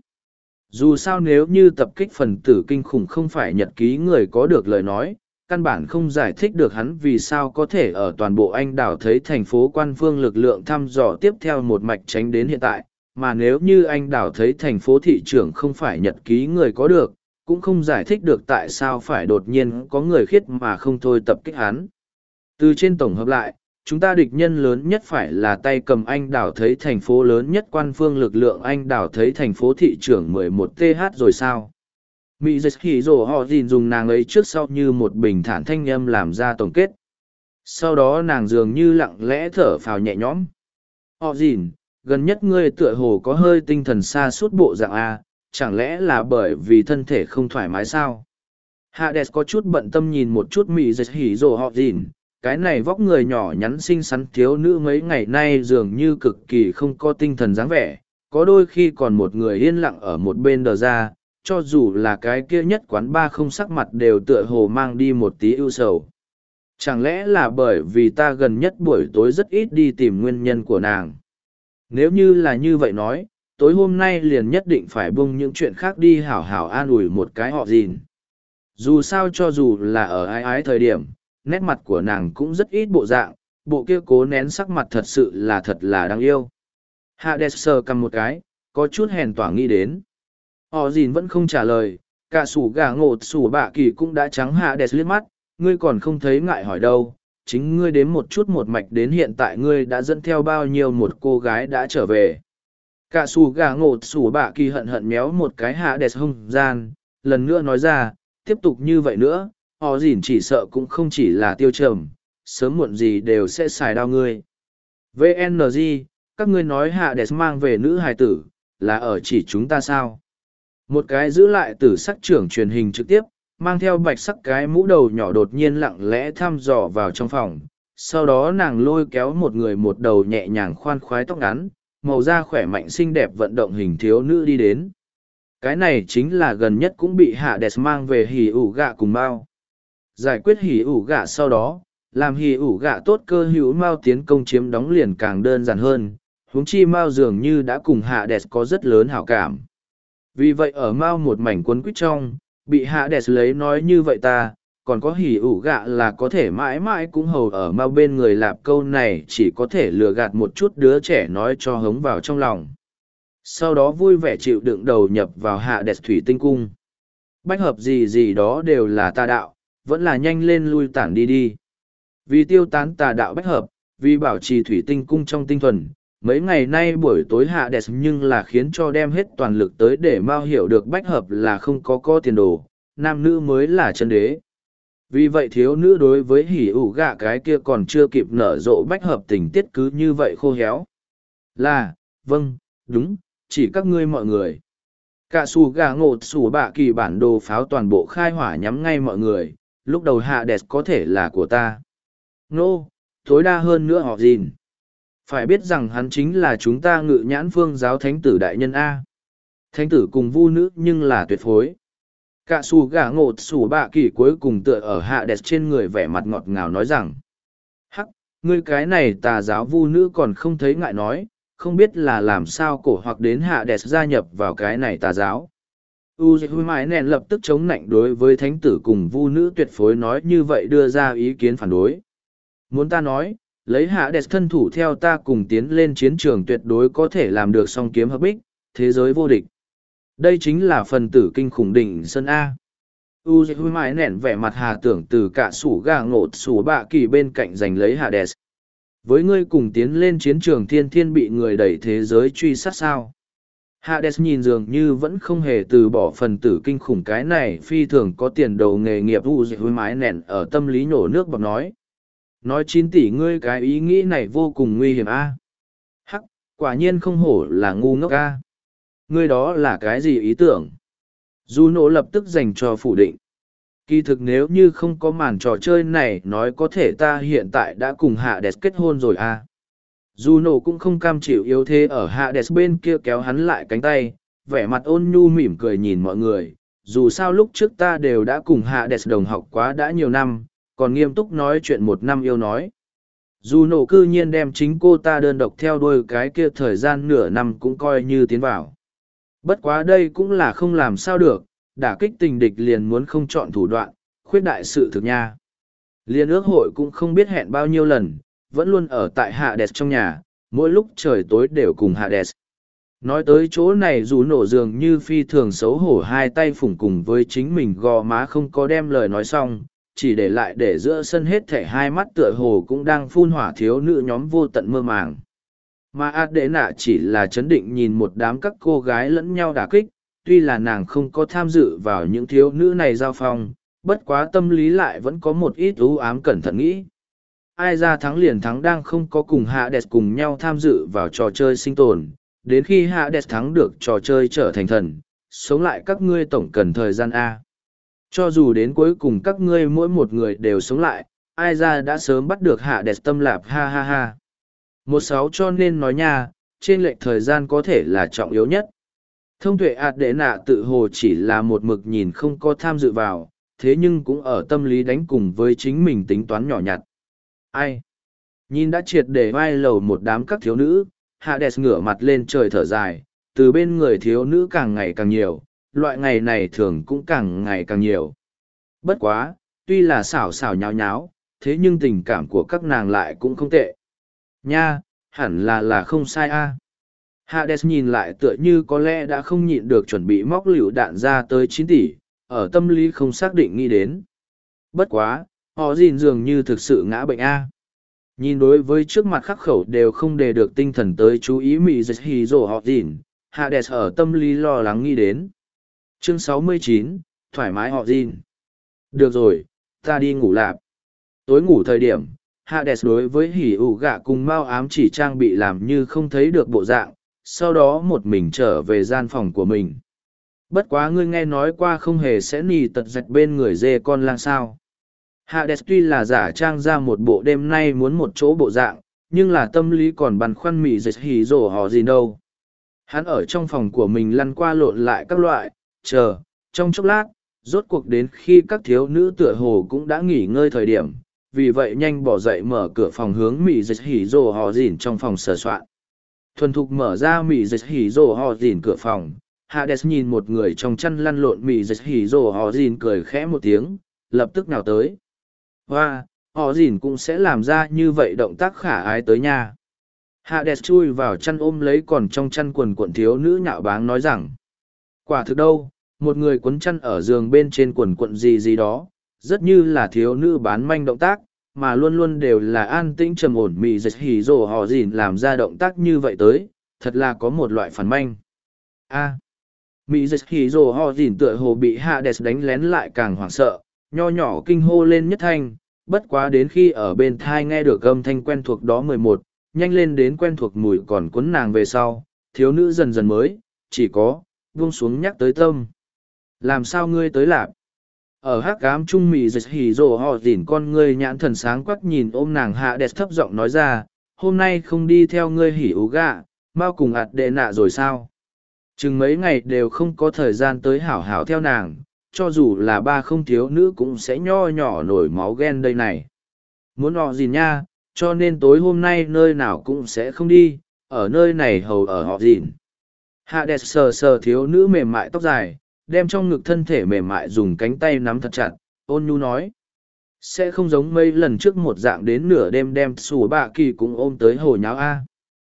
Speaker 1: Dù sao nếu như tập kích phần tử kinh khủng không phải nhật ký người có được lời nói, căn bản không giải thích được hắn vì sao có thể ở toàn bộ anh đảo thấy thành phố quan phương lực lượng thăm dò tiếp theo một mạch tránh đến hiện tại, mà nếu như anh đảo thấy thành phố thị trường không phải nhật ký người có được, cũng không giải thích được tại sao phải đột nhiên có người khiết mà không thôi tập kích hắn. Từ trên tổng hợp lại, chúng ta địch nhân lớn nhất phải là tay cầm anh đảo thấy thành phố lớn nhất quan phương lực lượng anh đảo thấy thành phố thị trưởng 11TH rồi sao? Mỹ dịch hỉ rổ họ gìn dùng nàng ấy trước sau như một bình thản thanh âm làm ra tổng kết. Sau đó nàng dường như lặng lẽ thở phào nhẹ nhõm. Họ gìn, gần nhất ngươi tựa hồ có hơi tinh thần xa suốt bộ dạng A, chẳng lẽ là bởi vì thân thể không thoải mái sao? Hades có chút bận tâm nhìn một chút Mỹ dịch hỉ rổ họ gìn, Cái này vóc người nhỏ nhắn xinh xắn thiếu nữ mấy ngày nay dường như cực kỳ không có tinh thần dáng vẻ, có đôi khi còn một người yên lặng ở một bên đờ ra, cho dù là cái kia nhất quán ba không sắc mặt đều tựa hồ mang đi một tí ưu sầu. Chẳng lẽ là bởi vì ta gần nhất buổi tối rất ít đi tìm nguyên nhân của nàng? Nếu như là như vậy nói, tối hôm nay liền nhất định phải bung những chuyện khác đi hảo hảo an ủi một cái họ gìn. Dù sao cho dù là ở ái ái thời điểm, nét mặt của nàng cũng rất ít bộ dạng, bộ kia cố nén sắc mặt thật sự là thật là đáng yêu. Hades sờ cầm một cái, có chút hèn tỏa nghĩ đến. Họ gìn vẫn không trả lời, cả sủ gà ngột sủ bạ kỳ cũng đã trắng Hades liếc mắt, ngươi còn không thấy ngại hỏi đâu, chính ngươi đếm một chút một mạch đến hiện tại ngươi đã dẫn theo bao nhiêu một cô gái đã trở về. Cả sủ gà ngột sủ bạ kỳ hận hận méo một cái Hades hông gian, lần nữa nói ra, tiếp tục như vậy nữa, họ gìn chỉ sợ cũng không chỉ là tiêu trầm, sớm muộn gì đều sẽ xài đau ngươi. VNG, các ngươi nói Hades mang về nữ hài tử, là ở chỉ chúng ta sao? Một cái giữ lại tử sắc trưởng truyền hình trực tiếp, mang theo bạch sắc cái mũ đầu nhỏ đột nhiên lặng lẽ thăm dò vào trong phòng. Sau đó nàng lôi kéo một người một đầu nhẹ nhàng khoan khoái tóc ngắn, màu da khỏe mạnh xinh đẹp vận động hình thiếu nữ đi đến. Cái này chính là gần nhất cũng bị Hades mang về hỉ ủ gạ cùng Mao. Giải quyết hỉ ủ gạ sau đó, làm hỉ ủ gạ tốt cơ hữu Mao tiến công chiếm đóng liền càng đơn giản hơn, huống chi Mao dường như đã cùng Hades có rất lớn hảo cảm. Vì vậy ở Mao một mảnh cuốn quýt trong, bị Hades lấy nói như vậy ta, còn có hỉ ủ gạ là có thể mãi mãi cũng hầu ở Mao bên người lạp câu này chỉ có thể lừa gạt một chút đứa trẻ nói cho hống vào trong lòng. Sau đó vui vẻ chịu đựng đầu nhập vào Hades thủy tinh cung. Bách hợp gì gì đó đều là tà đạo, vẫn là nhanh lên lui tản đi đi. Vì tiêu tán tà đạo bách hợp, vì bảo trì thủy tinh cung trong tinh thuần, mấy ngày nay buổi tối Hades nhưng là khiến cho đem hết toàn lực tới để Mao hiểu được bách hợp là không có tiền đồ, nam nữ mới là chân đế. Vì vậy thiếu nữ đối với hỉ ủ gạ cái kia còn chưa kịp nở rộ bách hợp tình tiết cứ như vậy khô héo. Là, vâng, đúng, chỉ các ngươi mọi người. Cả xù gà ngột xù bạ kỳ bản đồ pháo toàn bộ khai hỏa nhắm ngay mọi người, lúc đầu Hades có thể là của ta. Nô, tối đa hơn nữa họ gìn. Phải biết rằng hắn chính là chúng ta ngự nhãn phương giáo thánh tử đại nhân A. Thánh tử cùng vu nữ nhưng là tuyệt phối. Cả xù gà ngột xù bạ kỳ cuối cùng tựa ở Hades trên người vẻ mặt ngọt ngào nói rằng. Hắc, ngươi cái này tà giáo vu nữ còn không thấy ngại nói, không biết là làm sao cổ hoặc đến Hades gia nhập vào cái này tà giáo. Mãi nèn lập tức chống nạnh đối với thánh tử cùng vu nữ tuyệt phối nói như vậy đưa ra ý kiến phản đối. Muốn ta nói, lấy Hades thân thủ theo ta cùng tiến lên chiến trường tuyệt đối có thể làm được song kiếm hợp bích, thế giới vô địch. Đây chính là phần tử kinh khủng đỉnh Sơn A. Mãi nẻn vẻ mặt hà tưởng từ cả sủ gà ngột sủ bạ kỳ bên cạnh giành lấy Hades. Với ngươi cùng tiến lên chiến trường thiên thiên bị người đẩy thế giới truy sát sao. Hades nhìn dường như vẫn không hề từ bỏ phần tử kinh khủng cái này phi thường có tiền đồ nghề nghiệp mãi nẻn ở tâm lý nhổ nước bọc nói. Nói 9 tỷ ngươi cái ý nghĩ này vô cùng nguy hiểm a. Hắc, quả nhiên không hổ là ngu ngốc a. Ngươi đó là cái gì ý tưởng? Juno lập tức dành cho phủ định. Kỳ thực nếu như không có màn trò chơi này nói có thể ta hiện tại đã cùng Hades kết hôn rồi a. Juno cũng không cam chịu yếu thế ở Hades bên kia kéo hắn lại cánh tay, vẻ mặt ôn nhu mỉm cười nhìn mọi người. Dù sao lúc trước ta đều đã cùng Hades đồng học quá đã nhiều năm, còn nghiêm túc nói chuyện 1 năm yêu nói. Juno cư nhiên đem chính cô ta đơn độc theo đuôi cái kia thời gian nửa năm cũng coi như tiến vào. Bất quá đây cũng là không làm sao được, đả kích tình địch liền muốn không chọn thủ đoạn, khuyết đại sự thực nha. Liên ước hội cũng không biết hẹn bao nhiêu lần, vẫn luôn ở tại Hades trong nhà, mỗi lúc trời tối đều cùng Hades. Nói tới chỗ này dù nổ dường như phi thường xấu hổ hai tay phủng cùng với chính mình gò má không có đem lời nói xong, chỉ để lại để giữa sân hết thảy hai mắt tựa hồ cũng đang phun hỏa thiếu nữ nhóm vô tận mơ màng. Mà Adena chỉ là chấn định nhìn một đám các cô gái lẫn nhau đả kích, tuy là nàng không có tham dự vào những thiếu nữ này giao phong, bất quá tâm lý lại vẫn có một ít u ám cẩn thận nghĩ. Ai ra thắng liền thắng đang không có cùng Hades cùng nhau tham dự vào trò chơi sinh tồn, đến khi Hades thắng được trò chơi trở thành thần, sống lại các ngươi tổng cần thời gian A. Cho dù đến cuối cùng các ngươi mỗi một người đều sống lại, ai ra đã sớm bắt được hạ đẹp tâm lạp ha ha ha. 16 cho nên nói nha, trên lệch thời gian có thể là trọng yếu nhất. Thông tuệ ạt đệ nạ tự hồ chỉ là một mực nhìn không có tham dự vào, thế nhưng cũng ở tâm lý đánh cùng với chính mình tính toán nhỏ nhặt. Ai? Nhìn đã triệt để vai lầu một đám các thiếu nữ, Hades ngửa mặt lên trời thở dài, từ bên người thiếu nữ càng ngày càng nhiều, loại ngày này thường cũng càng ngày càng nhiều. Bất quá, tuy là xảo xảo nháo nháo, thế nhưng tình cảm của các nàng lại cũng không tệ. Nha, hẳn là không sai a. Hades nhìn lại tựa như có lẽ đã không nhịn được chuẩn bị móc lựu đạn ra tới 9 tỷ, ở tâm lý không xác định nghĩ đến. Bất quá, họ gìn dường như thực sự ngã bệnh a. Nhìn đối với trước mặt khắc khẩu đều không đề được tinh thần tới chú ý mị dịch hì rổ họ gìn, Hades ở tâm lý lo lắng nghĩ đến. Chương 69, thoải mái họ gìn. Được rồi, ta đi ngủ lạp. Tối ngủ thời điểm, Hades đối với hỉ ủ gạ cùng Mao ám chỉ trang bị làm như không thấy được bộ dạng, sau đó một mình trở về gian phòng của mình. Bất quá ngươi nghe nói qua không hề sẽ nì tật dạch bên người dê con lang sao. Hades tuy là giả trang ra một bộ đêm nay muốn một chỗ bộ dạng, nhưng là tâm lý còn băn khoăn mị dịch hỉ rổ họ gì đâu. Hắn ở trong phòng của mình lăn qua lộn lại các loại, chờ, trong chốc lát, rốt cuộc đến khi các thiếu nữ tựa hồ cũng đã nghỉ ngơi thời điểm, vì vậy nhanh bỏ dậy mở cửa phòng hướng mị dịch hỉ rổ họ dìn trong phòng sờ soạn. Thuần thục mở ra mị dịch hỉ rổ họ dìn cửa phòng, Hades nhìn một người trong chăn lăn lộn mị dịch hỉ rổ họ dìn cười khẽ một tiếng, lập tức nào tới. Hoa, họ dìn cũng sẽ làm ra như vậy động tác khả ái tới nha. Hades chui vào chăn ôm lấy còn trong chăn quần cuộn thiếu nữ nhạo báng nói rằng. Quả thực đâu, một người quấn chăn ở giường bên trên quần cuộn gì gì đó, rất như là thiếu nữ bán manh động tác, mà luôn luôn đều là an tĩnh trầm ổn mị dịch hỉ rổ họ dìn làm ra động tác như vậy tới, thật là có một loại phản manh. Mị dịch hỉ rổ họ dìn tựa hồ bị Hades đánh lén lại càng hoảng sợ, nho nhỏ kinh hô lên nhất thanh, bất quá đến khi ở bên thai nghe được âm thanh quen thuộc đó 11, nhanh lên đến quen thuộc mùi còn cuốn nàng về sau, thiếu nữ dần dần mới, chỉ có, buông xuống nhắc tới tâm. Làm sao ngươi tới lạp? Ở hắc ám trung mị dịch hỉ rổ họ dìn con ngươi nhãn thần sáng quắc nhìn ôm nàng Hades thấp giọng nói ra, hôm nay không đi theo ngươi hỉ ú gạ, mau cùng ạt đệ nạ rồi sao? Chừng mấy ngày đều không có thời gian tới hảo hảo theo nàng, cho dù là ba không thiếu nữ cũng sẽ nho nhỏ nổi máu ghen đây này. Muốn họ gì nha, cho nên tối hôm nay nơi nào cũng sẽ không đi, ở nơi này hầu ở họ gìn. Hades sờ sờ thiếu nữ mềm mại tóc dài, đem trong ngực thân thể mềm mại dùng cánh tay nắm thật chặt, ôn nhu nói. Sẽ không giống mấy lần trước một dạng đến nửa đêm đem sủ bạ kỳ cũng ôm tới hồ nháo A.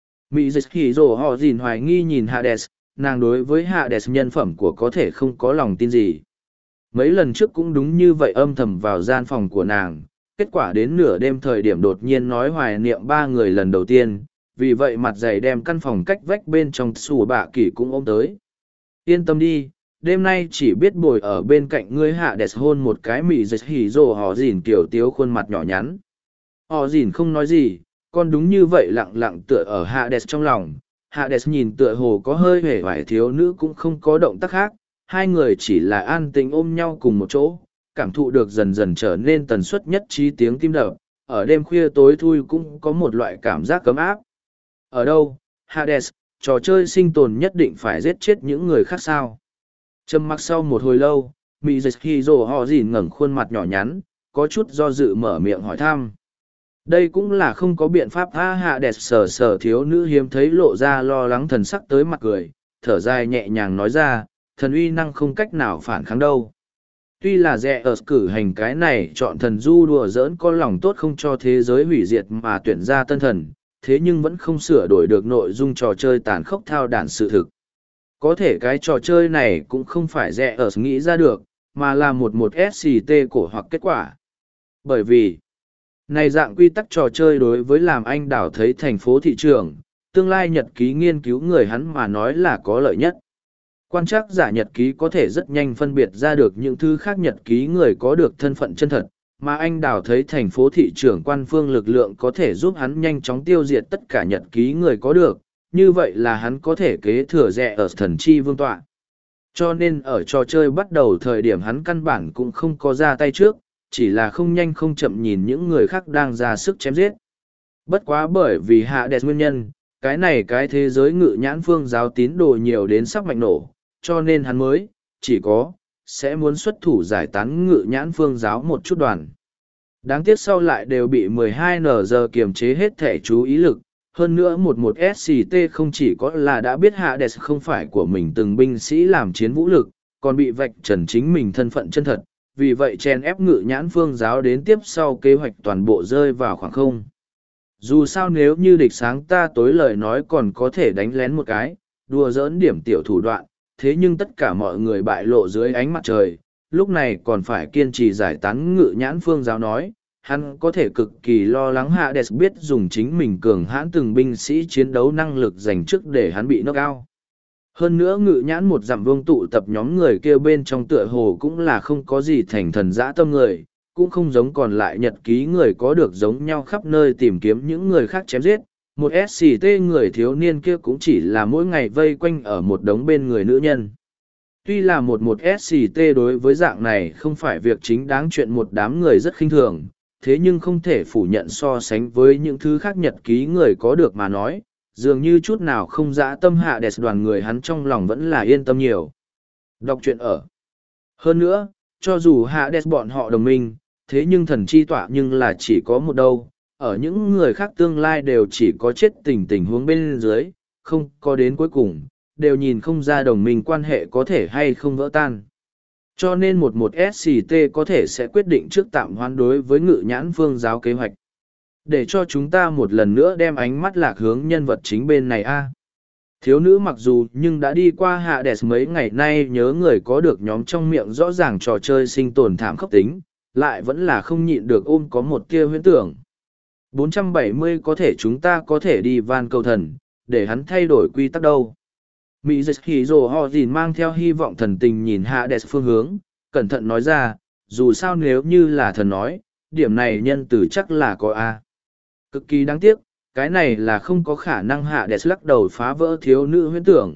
Speaker 1: Mị dịch hỉ rổ họ gìn hoài nghi nhìn Hades, nàng đối với Hades nhân phẩm của có thể không có lòng tin gì. Mấy lần trước cũng đúng như vậy âm thầm vào gian phòng của nàng, kết quả đến nửa đêm thời điểm đột nhiên nói hoài niệm ba người lần đầu tiên, vì vậy mặt dày đem căn phòng cách vách bên trong sủ bạ kỳ cũng ôm tới. Yên tâm đi, đêm nay chỉ biết bồi ở bên cạnh ngươi Hades hôn một cái mị dịch hỉ rổ họ dìn kiểu tiếu khuôn mặt nhỏ nhắn. Họ dìn không nói gì, còn đúng như vậy lặng lặng tựa ở Hades trong lòng. Hades nhìn tựa hồ có hơi hề vải thiếu nữ cũng không có động tác khác, hai người chỉ là an tình ôm nhau cùng một chỗ, cảm thụ được dần dần trở nên tần suất nhất trí tiếng tim đập, ở đêm khuya tối thui cũng có một loại cảm giác cấm áp. Ở đâu, Hades, trò chơi sinh tồn nhất định phải giết chết những người khác sao? Trầm mặc sau một hồi lâu, mị dịch hỉ rổ họ dìn ngẩng khuôn mặt nhỏ nhắn, có chút do dự mở miệng hỏi thăm. Đây cũng là không có biện pháp Hades sờ sờ thiếu nữ hiếm thấy lộ ra lo lắng thần sắc tới mặt cười, thở dài nhẹ nhàng nói ra, thần uy năng không cách nào phản kháng đâu. Tuy là rẻ ở cử hành cái này chọn thần du đùa giỡn có lòng tốt không cho thế giới hủy diệt mà tuyển ra tân thần, thế nhưng vẫn không sửa đổi được nội dung trò chơi tàn khốc thao đản sự thực. Có thể cái trò chơi này cũng không phải rẻ ở nghĩ ra được, mà là một SCT cổ hoặc kết quả. Bởi vì, này dạng quy tắc trò chơi đối với làm anh đảo thấy thành phố thị trường, tương lai nhật ký nghiên cứu người hắn mà nói là có lợi nhất. Quan trắc giả nhật ký có thể rất nhanh phân biệt ra được những thứ khác nhật ký người có được thân phận chân thật, mà anh đào thấy thành phố thị trưởng quan phương lực lượng có thể giúp hắn nhanh chóng tiêu diệt tất cả nhật ký người có được, như vậy là hắn có thể kế thừa rẻ ở thần chi vương tọa. Cho nên ở trò chơi bắt đầu thời điểm hắn căn bản cũng không có ra tay trước, chỉ là không nhanh không chậm nhìn những người khác đang ra sức chém giết. Bất quá bởi vì Hades nguyên nhân, cái thế giới ngự nhãn phương giáo tín đồ nhiều đến sắp mạnh nổ, cho nên hắn mới, sẽ muốn xuất thủ giải tán ngự nhãn phương giáo một chút đoàn. Đáng tiếc sau lại đều bị 12N kiềm chế hết thể chú ý lực, hơn nữa một SCT không chỉ có là đã biết Hades không phải của mình từng binh sĩ làm chiến vũ lực, còn bị vạch trần chính mình thân phận chân thật, vì vậy chen ép ngự nhãn phương giáo đến tiếp sau kế hoạch toàn bộ rơi vào khoảng không. Dù sao nếu như địch sáng ta tối lời nói còn có thể đánh lén một cái, đùa giỡn điểm tiểu thủ đoạn, thế nhưng tất cả mọi người bại lộ dưới ánh mặt trời, lúc này còn phải kiên trì giải tán ngự nhãn phương giáo nói, hắn có thể cực kỳ lo lắng Hades biết dùng chính mình cường hãn từng binh sĩ chiến đấu năng lực dành trước để hắn bị knock out. Hơn nữa ngự nhãn một dặm vương tụ tập nhóm người kêu bên trong tựa hồ cũng là không có gì thành thần dã tâm người, cũng không giống còn lại nhật ký người có được giống nhau khắp nơi tìm kiếm những người khác chém giết. Một SCT người thiếu niên kia cũng chỉ là mỗi ngày vây quanh ở một đống bên người nữ nhân. Tuy là một SCT đối với dạng này không phải việc chính đáng chuyện một đám người rất khinh thường, thế nhưng không thể phủ nhận so sánh với những thứ khác nhật ký người có được mà nói, dường như chút nào không dã tâm Hades đoàn người hắn trong lòng vẫn là yên tâm nhiều. Đọc truyện ở. Hơn nữa, cho dù Hades bọn họ đồng minh, thế nhưng thần chi tọa nhưng là chỉ có một đâu, ở những người khác tương lai đều chỉ có chết tình huống bên dưới, không có đến cuối cùng, đều nhìn không ra đồng minh quan hệ có thể hay không vỡ tan. Cho nên một SCT có thể sẽ quyết định trước tạm hoán đối với ngự nhãn phương giáo kế hoạch. Để cho chúng ta một lần nữa đem ánh mắt lạc hướng nhân vật chính bên này a. Thiếu nữ mặc dù nhưng đã đi qua Hades mấy ngày nay nhớ người có được nhóm trong miệng rõ ràng trò chơi sinh tồn thảm khốc tính, lại vẫn là không nhịn được ôm có một tia huyễn tưởng. 470 có thể chúng ta có thể đi van cầu thần, để hắn thay đổi quy tắc đâu. Mỹ dịch hỉ rồ ho dìn mang theo hy vọng thần tình nhìn Hades phương hướng, cẩn thận nói ra, dù sao nếu như là thần nói, điểm này nhân từ chắc là có A. Cực kỳ đáng tiếc, cái này là không có khả năng Hades lắc đầu phá vỡ thiếu nữ huyễn tưởng.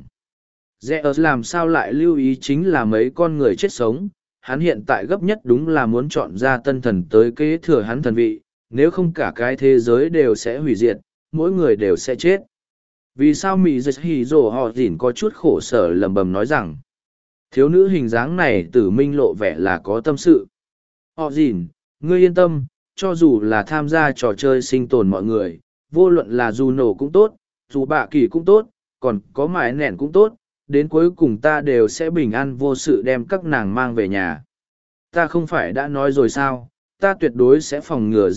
Speaker 1: Zeus làm sao lại lưu ý chính là mấy con người chết sống, hắn hiện tại gấp nhất đúng là muốn chọn ra tân thần tới kế thừa hắn thần vị, nếu không cả cái thế giới đều sẽ hủy diệt, mỗi người đều sẽ chết. Vì sao Mỹ Dịch Hì Dồ Họ Dìn có chút khổ sở lầm bầm nói rằng, thiếu nữ hình dáng này tử minh lộ vẻ là có tâm sự. Họ Dìn, ngươi yên tâm, cho dù là tham gia trò chơi sinh tồn mọi người, vô luận là dù nổ cũng tốt, dù bạ kỳ cũng tốt, còn có mái nẻn cũng tốt, đến cuối cùng ta đều sẽ bình an vô sự đem các nàng mang về nhà. Ta không phải đã nói rồi sao, ta tuyệt đối sẽ phòng ngừa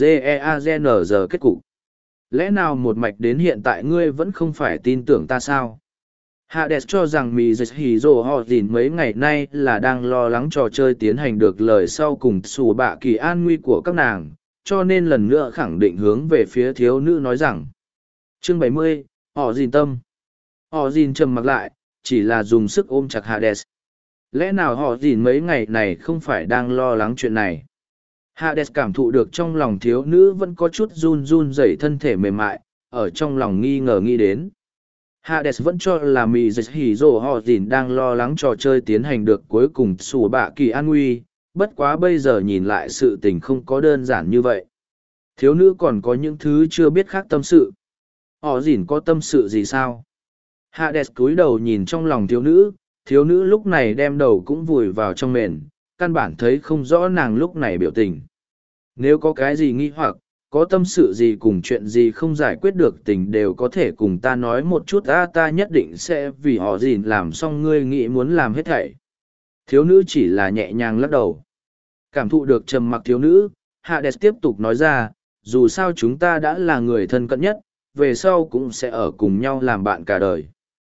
Speaker 1: GEAGNZ kết cục. Lẽ nào một mạch đến hiện tại ngươi vẫn không phải tin tưởng ta sao? Hades cho rằng Mỹ Dịch Hì Dồ Họ Dìn mấy ngày nay là đang lo lắng trò chơi tiến hành được lời sau cùng xù bạ kỳ an nguy của các nàng, cho nên lần nữa khẳng định hướng về phía thiếu nữ nói rằng. Chương 70, Họ Dìn tâm. Họ Dìn trầm mặc lại, chỉ là dùng sức ôm chặt Hades. Lẽ nào Họ Dìn mấy ngày này không phải đang lo lắng chuyện này? Hades cảm thụ được trong lòng thiếu nữ vẫn có chút run run rẩy thân thể mềm mại, ở trong lòng nghi ngờ nghĩ đến. Hades vẫn cho là Mỹ Dịch Hỉ Dồ Họ Dìn đang lo lắng trò chơi tiến hành được cuối cùng xù bạ kỳ an nguy, bất quá bây giờ nhìn lại sự tình không có đơn giản như vậy. Thiếu nữ còn có những thứ chưa biết khác tâm sự. Họ Dìn có tâm sự gì sao? Hades cúi đầu nhìn trong lòng thiếu nữ lúc này đem đầu cũng vùi vào trong mền, căn bản thấy không rõ nàng lúc này biểu tình. Nếu có cái gì nghi hoặc, có tâm sự gì cùng chuyện gì không giải quyết được tình đều có thể cùng ta nói một chút ta nhất định sẽ vì họ Dìn làm xong ngươi nghĩ muốn làm hết thảy. Thiếu nữ chỉ là nhẹ nhàng lắc đầu. Cảm thụ được trầm mặc thiếu nữ, Hades tiếp tục nói ra, dù sao chúng ta đã là người thân cận nhất, về sau cũng sẽ ở cùng nhau làm bạn cả đời.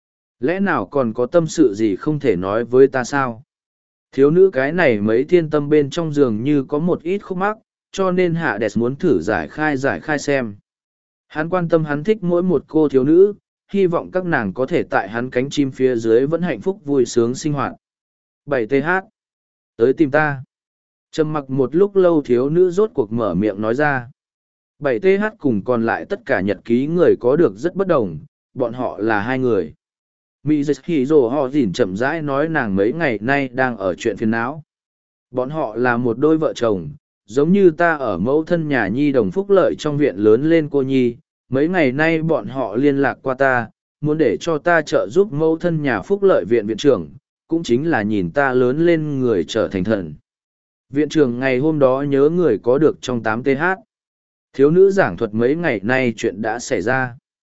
Speaker 1: Lẽ nào còn có tâm sự gì không thể nói với ta sao? Thiếu nữ cái này mấy thiên tâm bên trong giường như có một ít khúc mắc, cho nên Hades muốn thử giải khai xem. Hắn quan tâm hắn thích mỗi một cô thiếu nữ, hy vọng các nàng có thể tại hắn cánh chim phía dưới vẫn hạnh phúc vui sướng sinh hoạt. 7TH. Tới tìm ta. Trầm mặc một lúc lâu thiếu nữ rốt cuộc mở miệng nói ra. 7TH cùng còn lại tất cả nhật ký người có được rất bất đồng, bọn họ là hai người. Mỹ Dịch Hỉ Dồ Họ Dìn chậm rãi nói nàng mấy ngày nay đang ở chuyện phiền não. Bọn họ là một đôi vợ chồng, giống như ta ở mẫu thân nhà nhi đồng phúc lợi trong viện lớn lên cô nhi, mấy ngày nay bọn họ liên lạc qua ta, muốn để cho ta trợ giúp mẫu thân nhà phúc lợi viện viện trưởng, cũng chính là nhìn ta lớn lên người trở thành thần. Viện trưởng ngày hôm đó nhớ người có được trong 8TH. Thiếu nữ giảng thuật mấy ngày nay chuyện đã xảy ra.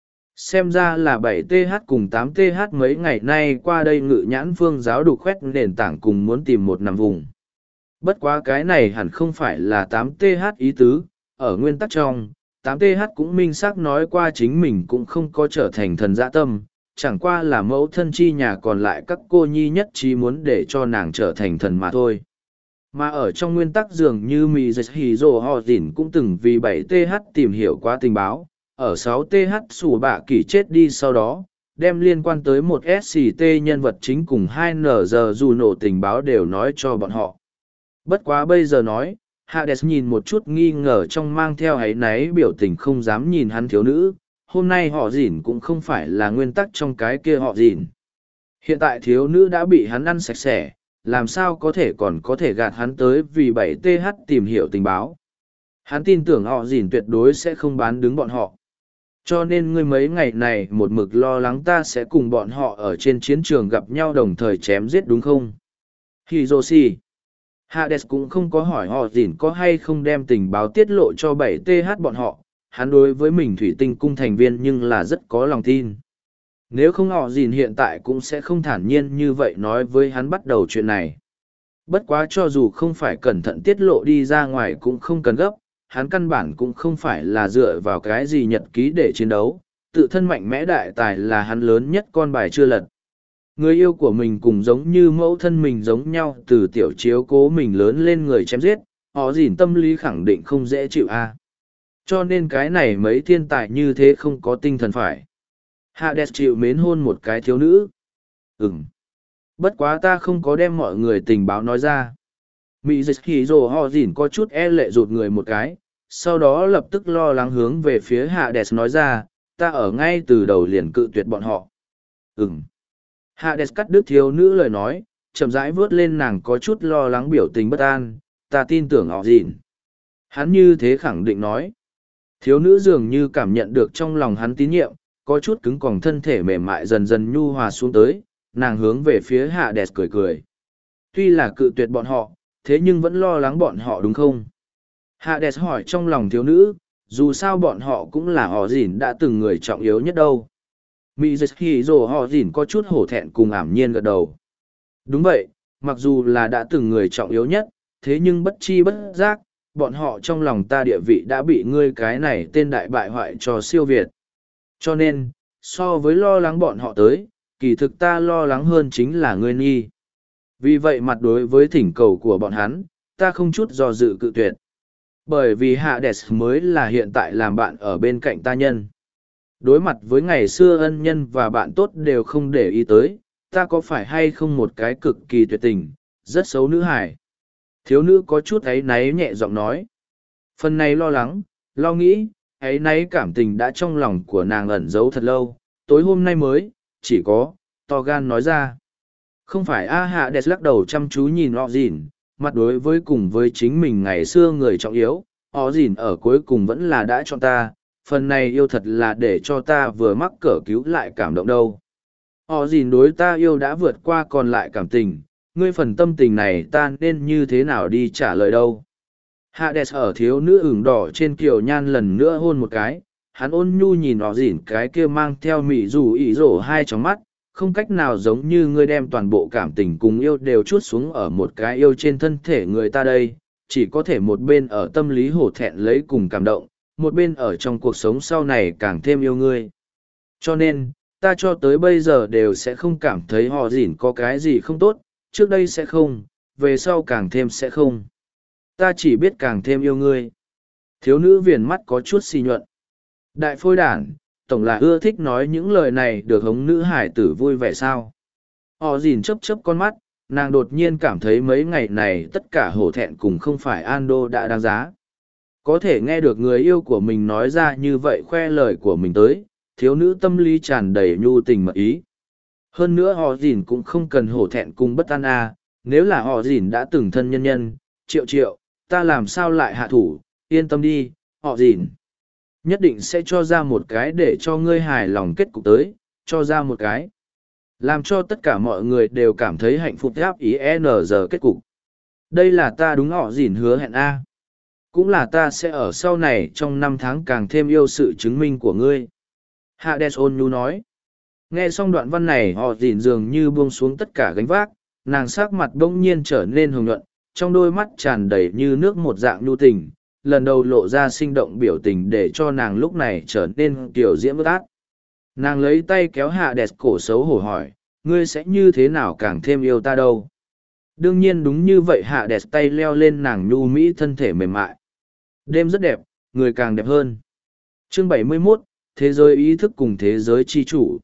Speaker 1: Xem ra là 7TH cùng 8TH mấy ngày nay qua đây Ngự Nhãn Phương giáo đục khoét nền tảng cùng muốn tìm một nằm vùng. Bất quá cái này hẳn không phải là 8TH ý tứ, ở nguyên tắc trong, 8TH cũng minh xác nói qua chính mình cũng không có trở thành thần dã tâm, chẳng qua là mẫu thân chi nhà còn lại các cô nhi nhất trí muốn để cho nàng trở thành thần mà thôi. Mà ở trong nguyên tắc dường như Mizuhiro Hojin cũng từng vì 7TH tìm hiểu qua tình báo, ở 6TH sủ bạ kỷ chết đi sau đó, đem liên quan tới một SCT nhân vật chính cùng 2NG dù nổ tình báo đều nói cho bọn họ. Bất quá bây giờ nói, Hades nhìn một chút nghi ngờ trong mang theo áy náy biểu tình không dám nhìn hắn thiếu nữ, hôm nay họ dỉn cũng không phải là nguyên tắc trong cái kia họ dỉn. Hiện tại thiếu nữ đã bị hắn ăn sạch sẽ, làm sao có thể còn có thể gạt hắn tới vì 7TH tìm hiểu tình báo. Hắn tin tưởng họ dỉn tuyệt đối sẽ không bán đứng bọn họ. Cho nên ngươi mấy ngày này một mực lo lắng ta sẽ cùng bọn họ ở trên chiến trường gặp nhau đồng thời chém giết đúng không? Hiroshi. Hades cũng không có hỏi họ dỉn có hay không đem tình báo tiết lộ cho 7TH bọn họ, hắn đối với mình thủy tinh cung thành viên nhưng là rất có lòng tin. Nếu không họ dỉn hiện tại cũng sẽ không thản nhiên như vậy nói với hắn bắt đầu chuyện này. Bất quá cho dù không phải cẩn thận tiết lộ đi ra ngoài cũng không cần gấp, hắn căn bản cũng không phải là dựa vào cái gì nhật ký để chiến đấu, tự thân mạnh mẽ đại tài là hắn lớn nhất con bài chưa lật. Người yêu của mình cũng giống như mẫu thân mình giống nhau từ tiểu chiếu cố mình lớn lên người chém giết, họ dỉn tâm lý khẳng định không dễ chịu a. Cho nên cái này mấy thiên tài như thế không có tinh thần phải. Hades chịu mến hôn một cái thiếu nữ. Bất quá ta không có đem mọi người tình báo nói ra. Mizuhiro họ dỉn có chút e lệ rụt người một cái, sau đó lập tức lo lắng hướng về phía Hades nói ra, ta ở ngay từ đầu liền cự tuyệt bọn họ. Hades cắt đứt thiếu nữ lời nói, chậm rãi vớt lên nàng có chút lo lắng biểu tình bất an, ta tin tưởng họ dỉn. Hắn như thế khẳng định nói. Thiếu nữ dường như cảm nhận được trong lòng hắn tín nhiệm, có chút cứng còng thân thể mềm mại dần dần nhu hòa xuống tới, nàng hướng về phía Hades cười cười. Tuy là cự tuyệt bọn họ, thế nhưng vẫn lo lắng bọn họ đúng không? Hades hỏi trong lòng thiếu nữ, dù sao bọn họ cũng là họ dỉn đã từng người trọng yếu nhất đâu. Mizuhiro họ dỉn có chút hổ thẹn cùng ảm nhiên gật đầu. Đúng vậy, mặc dù là đã từng người trọng yếu nhất, thế nhưng bất chi bất giác, bọn họ trong lòng ta địa vị đã bị ngươi cái này tên đại bại hoại cho siêu việt. Cho nên, so với lo lắng bọn họ tới, kỳ thực ta lo lắng hơn chính là ngươi nhi. Vì vậy mặt đối với thỉnh cầu của bọn hắn, ta không chút do dự cự tuyệt. Bởi vì Hades mới là hiện tại làm bạn ở bên cạnh ta nhân. Đối mặt với ngày xưa ân nhân và bạn tốt đều không để ý tới, ta có phải hay không một cái cực kỳ tuyệt tình, rất xấu nữ hài. Thiếu nữ có chút áy náy nhẹ giọng nói. Phần này lo lắng, lo nghĩ, áy náy cảm tình đã trong lòng của nàng ẩn giấu thật lâu, tối hôm nay mới, chỉ có, to gan nói ra. Không phải Hades lắc đầu chăm chú nhìn họ dỉn, mặt đối với cùng với chính mình ngày xưa người trọng yếu, họ dỉn ở cuối cùng vẫn là đã chọn ta, phần này yêu thật là để cho ta vừa mắc cỡ cứu lại cảm động đâu. Họ dỉn đối ta yêu đã vượt qua còn lại cảm tình, ngươi phần tâm tình này ta nên như thế nào đi trả lời đâu. Hades ở thiếu nữ ửng đỏ trên kiều nhan lần nữa hôn một cái, hắn ôn nhu nhìn họ dỉn cái kia mang theo mị dù ỉ rổ hai trong mắt, không cách nào giống như ngươi đem toàn bộ cảm tình cùng yêu đều chút xuống ở một cái yêu trên thân thể người ta đây, chỉ có thể một bên ở tâm lý hổ thẹn lấy cùng cảm động, một bên ở trong cuộc sống sau này càng thêm yêu ngươi. Cho nên, ta cho tới bây giờ đều sẽ không cảm thấy họ dỉn có cái gì không tốt, trước đây sẽ không, về sau càng thêm sẽ không. Ta chỉ biết càng thêm yêu ngươi. Thiếu nữ viền mắt có chút xì nhuận. Đại phôi đản, tổng là ưa thích nói những lời này được hống nữ hải tử vui vẻ sao. Họ dìn chấp chấp con mắt, nàng đột nhiên cảm thấy mấy ngày này tất cả hổ thẹn cùng không phải Ando đã đáng giá. Có thể nghe được người yêu của mình nói ra như vậy khoe lời của mình tới, thiếu nữ tâm lý tràn đầy nhu tình mật ý. Hơn nữa họ dìn cũng không cần hổ thẹn cùng bất an nếu là họ dìn đã từng thân nhân nhân, triệu triệu, ta làm sao lại hạ thủ, yên tâm đi, họ dìn. Nhất định sẽ cho ra một cái để cho ngươi hài lòng kết cục tới, cho ra một cái. Làm cho tất cả mọi người đều cảm thấy hạnh phúc áp ý n giờ kết cục. Đây là ta đúng họ dìn hứa hẹn A. Cũng là ta sẽ ở sau này trong 5 tháng càng thêm yêu sự chứng minh của ngươi. Hades ôn nhu nói. Nghe xong đoạn văn này họ dìn dường như buông xuống tất cả gánh vác, nàng sắc mặt bỗng nhiên trở nên hồng nhuận, trong đôi mắt tràn đầy như nước một dạng nhu tình, lần đầu lộ ra sinh động biểu tình để cho nàng lúc này trở nên kiểu diễm ướt át. Nàng lấy tay kéo Hades cổ xấu hổ hỏi, ngươi sẽ như thế nào càng thêm yêu ta đâu? Đương nhiên đúng như vậy Hades tay leo lên nàng nhu mỹ thân thể mềm mại. Đêm rất đẹp, người càng đẹp hơn. Chương 71, Thế giới ý thức cùng thế giới chi chủ.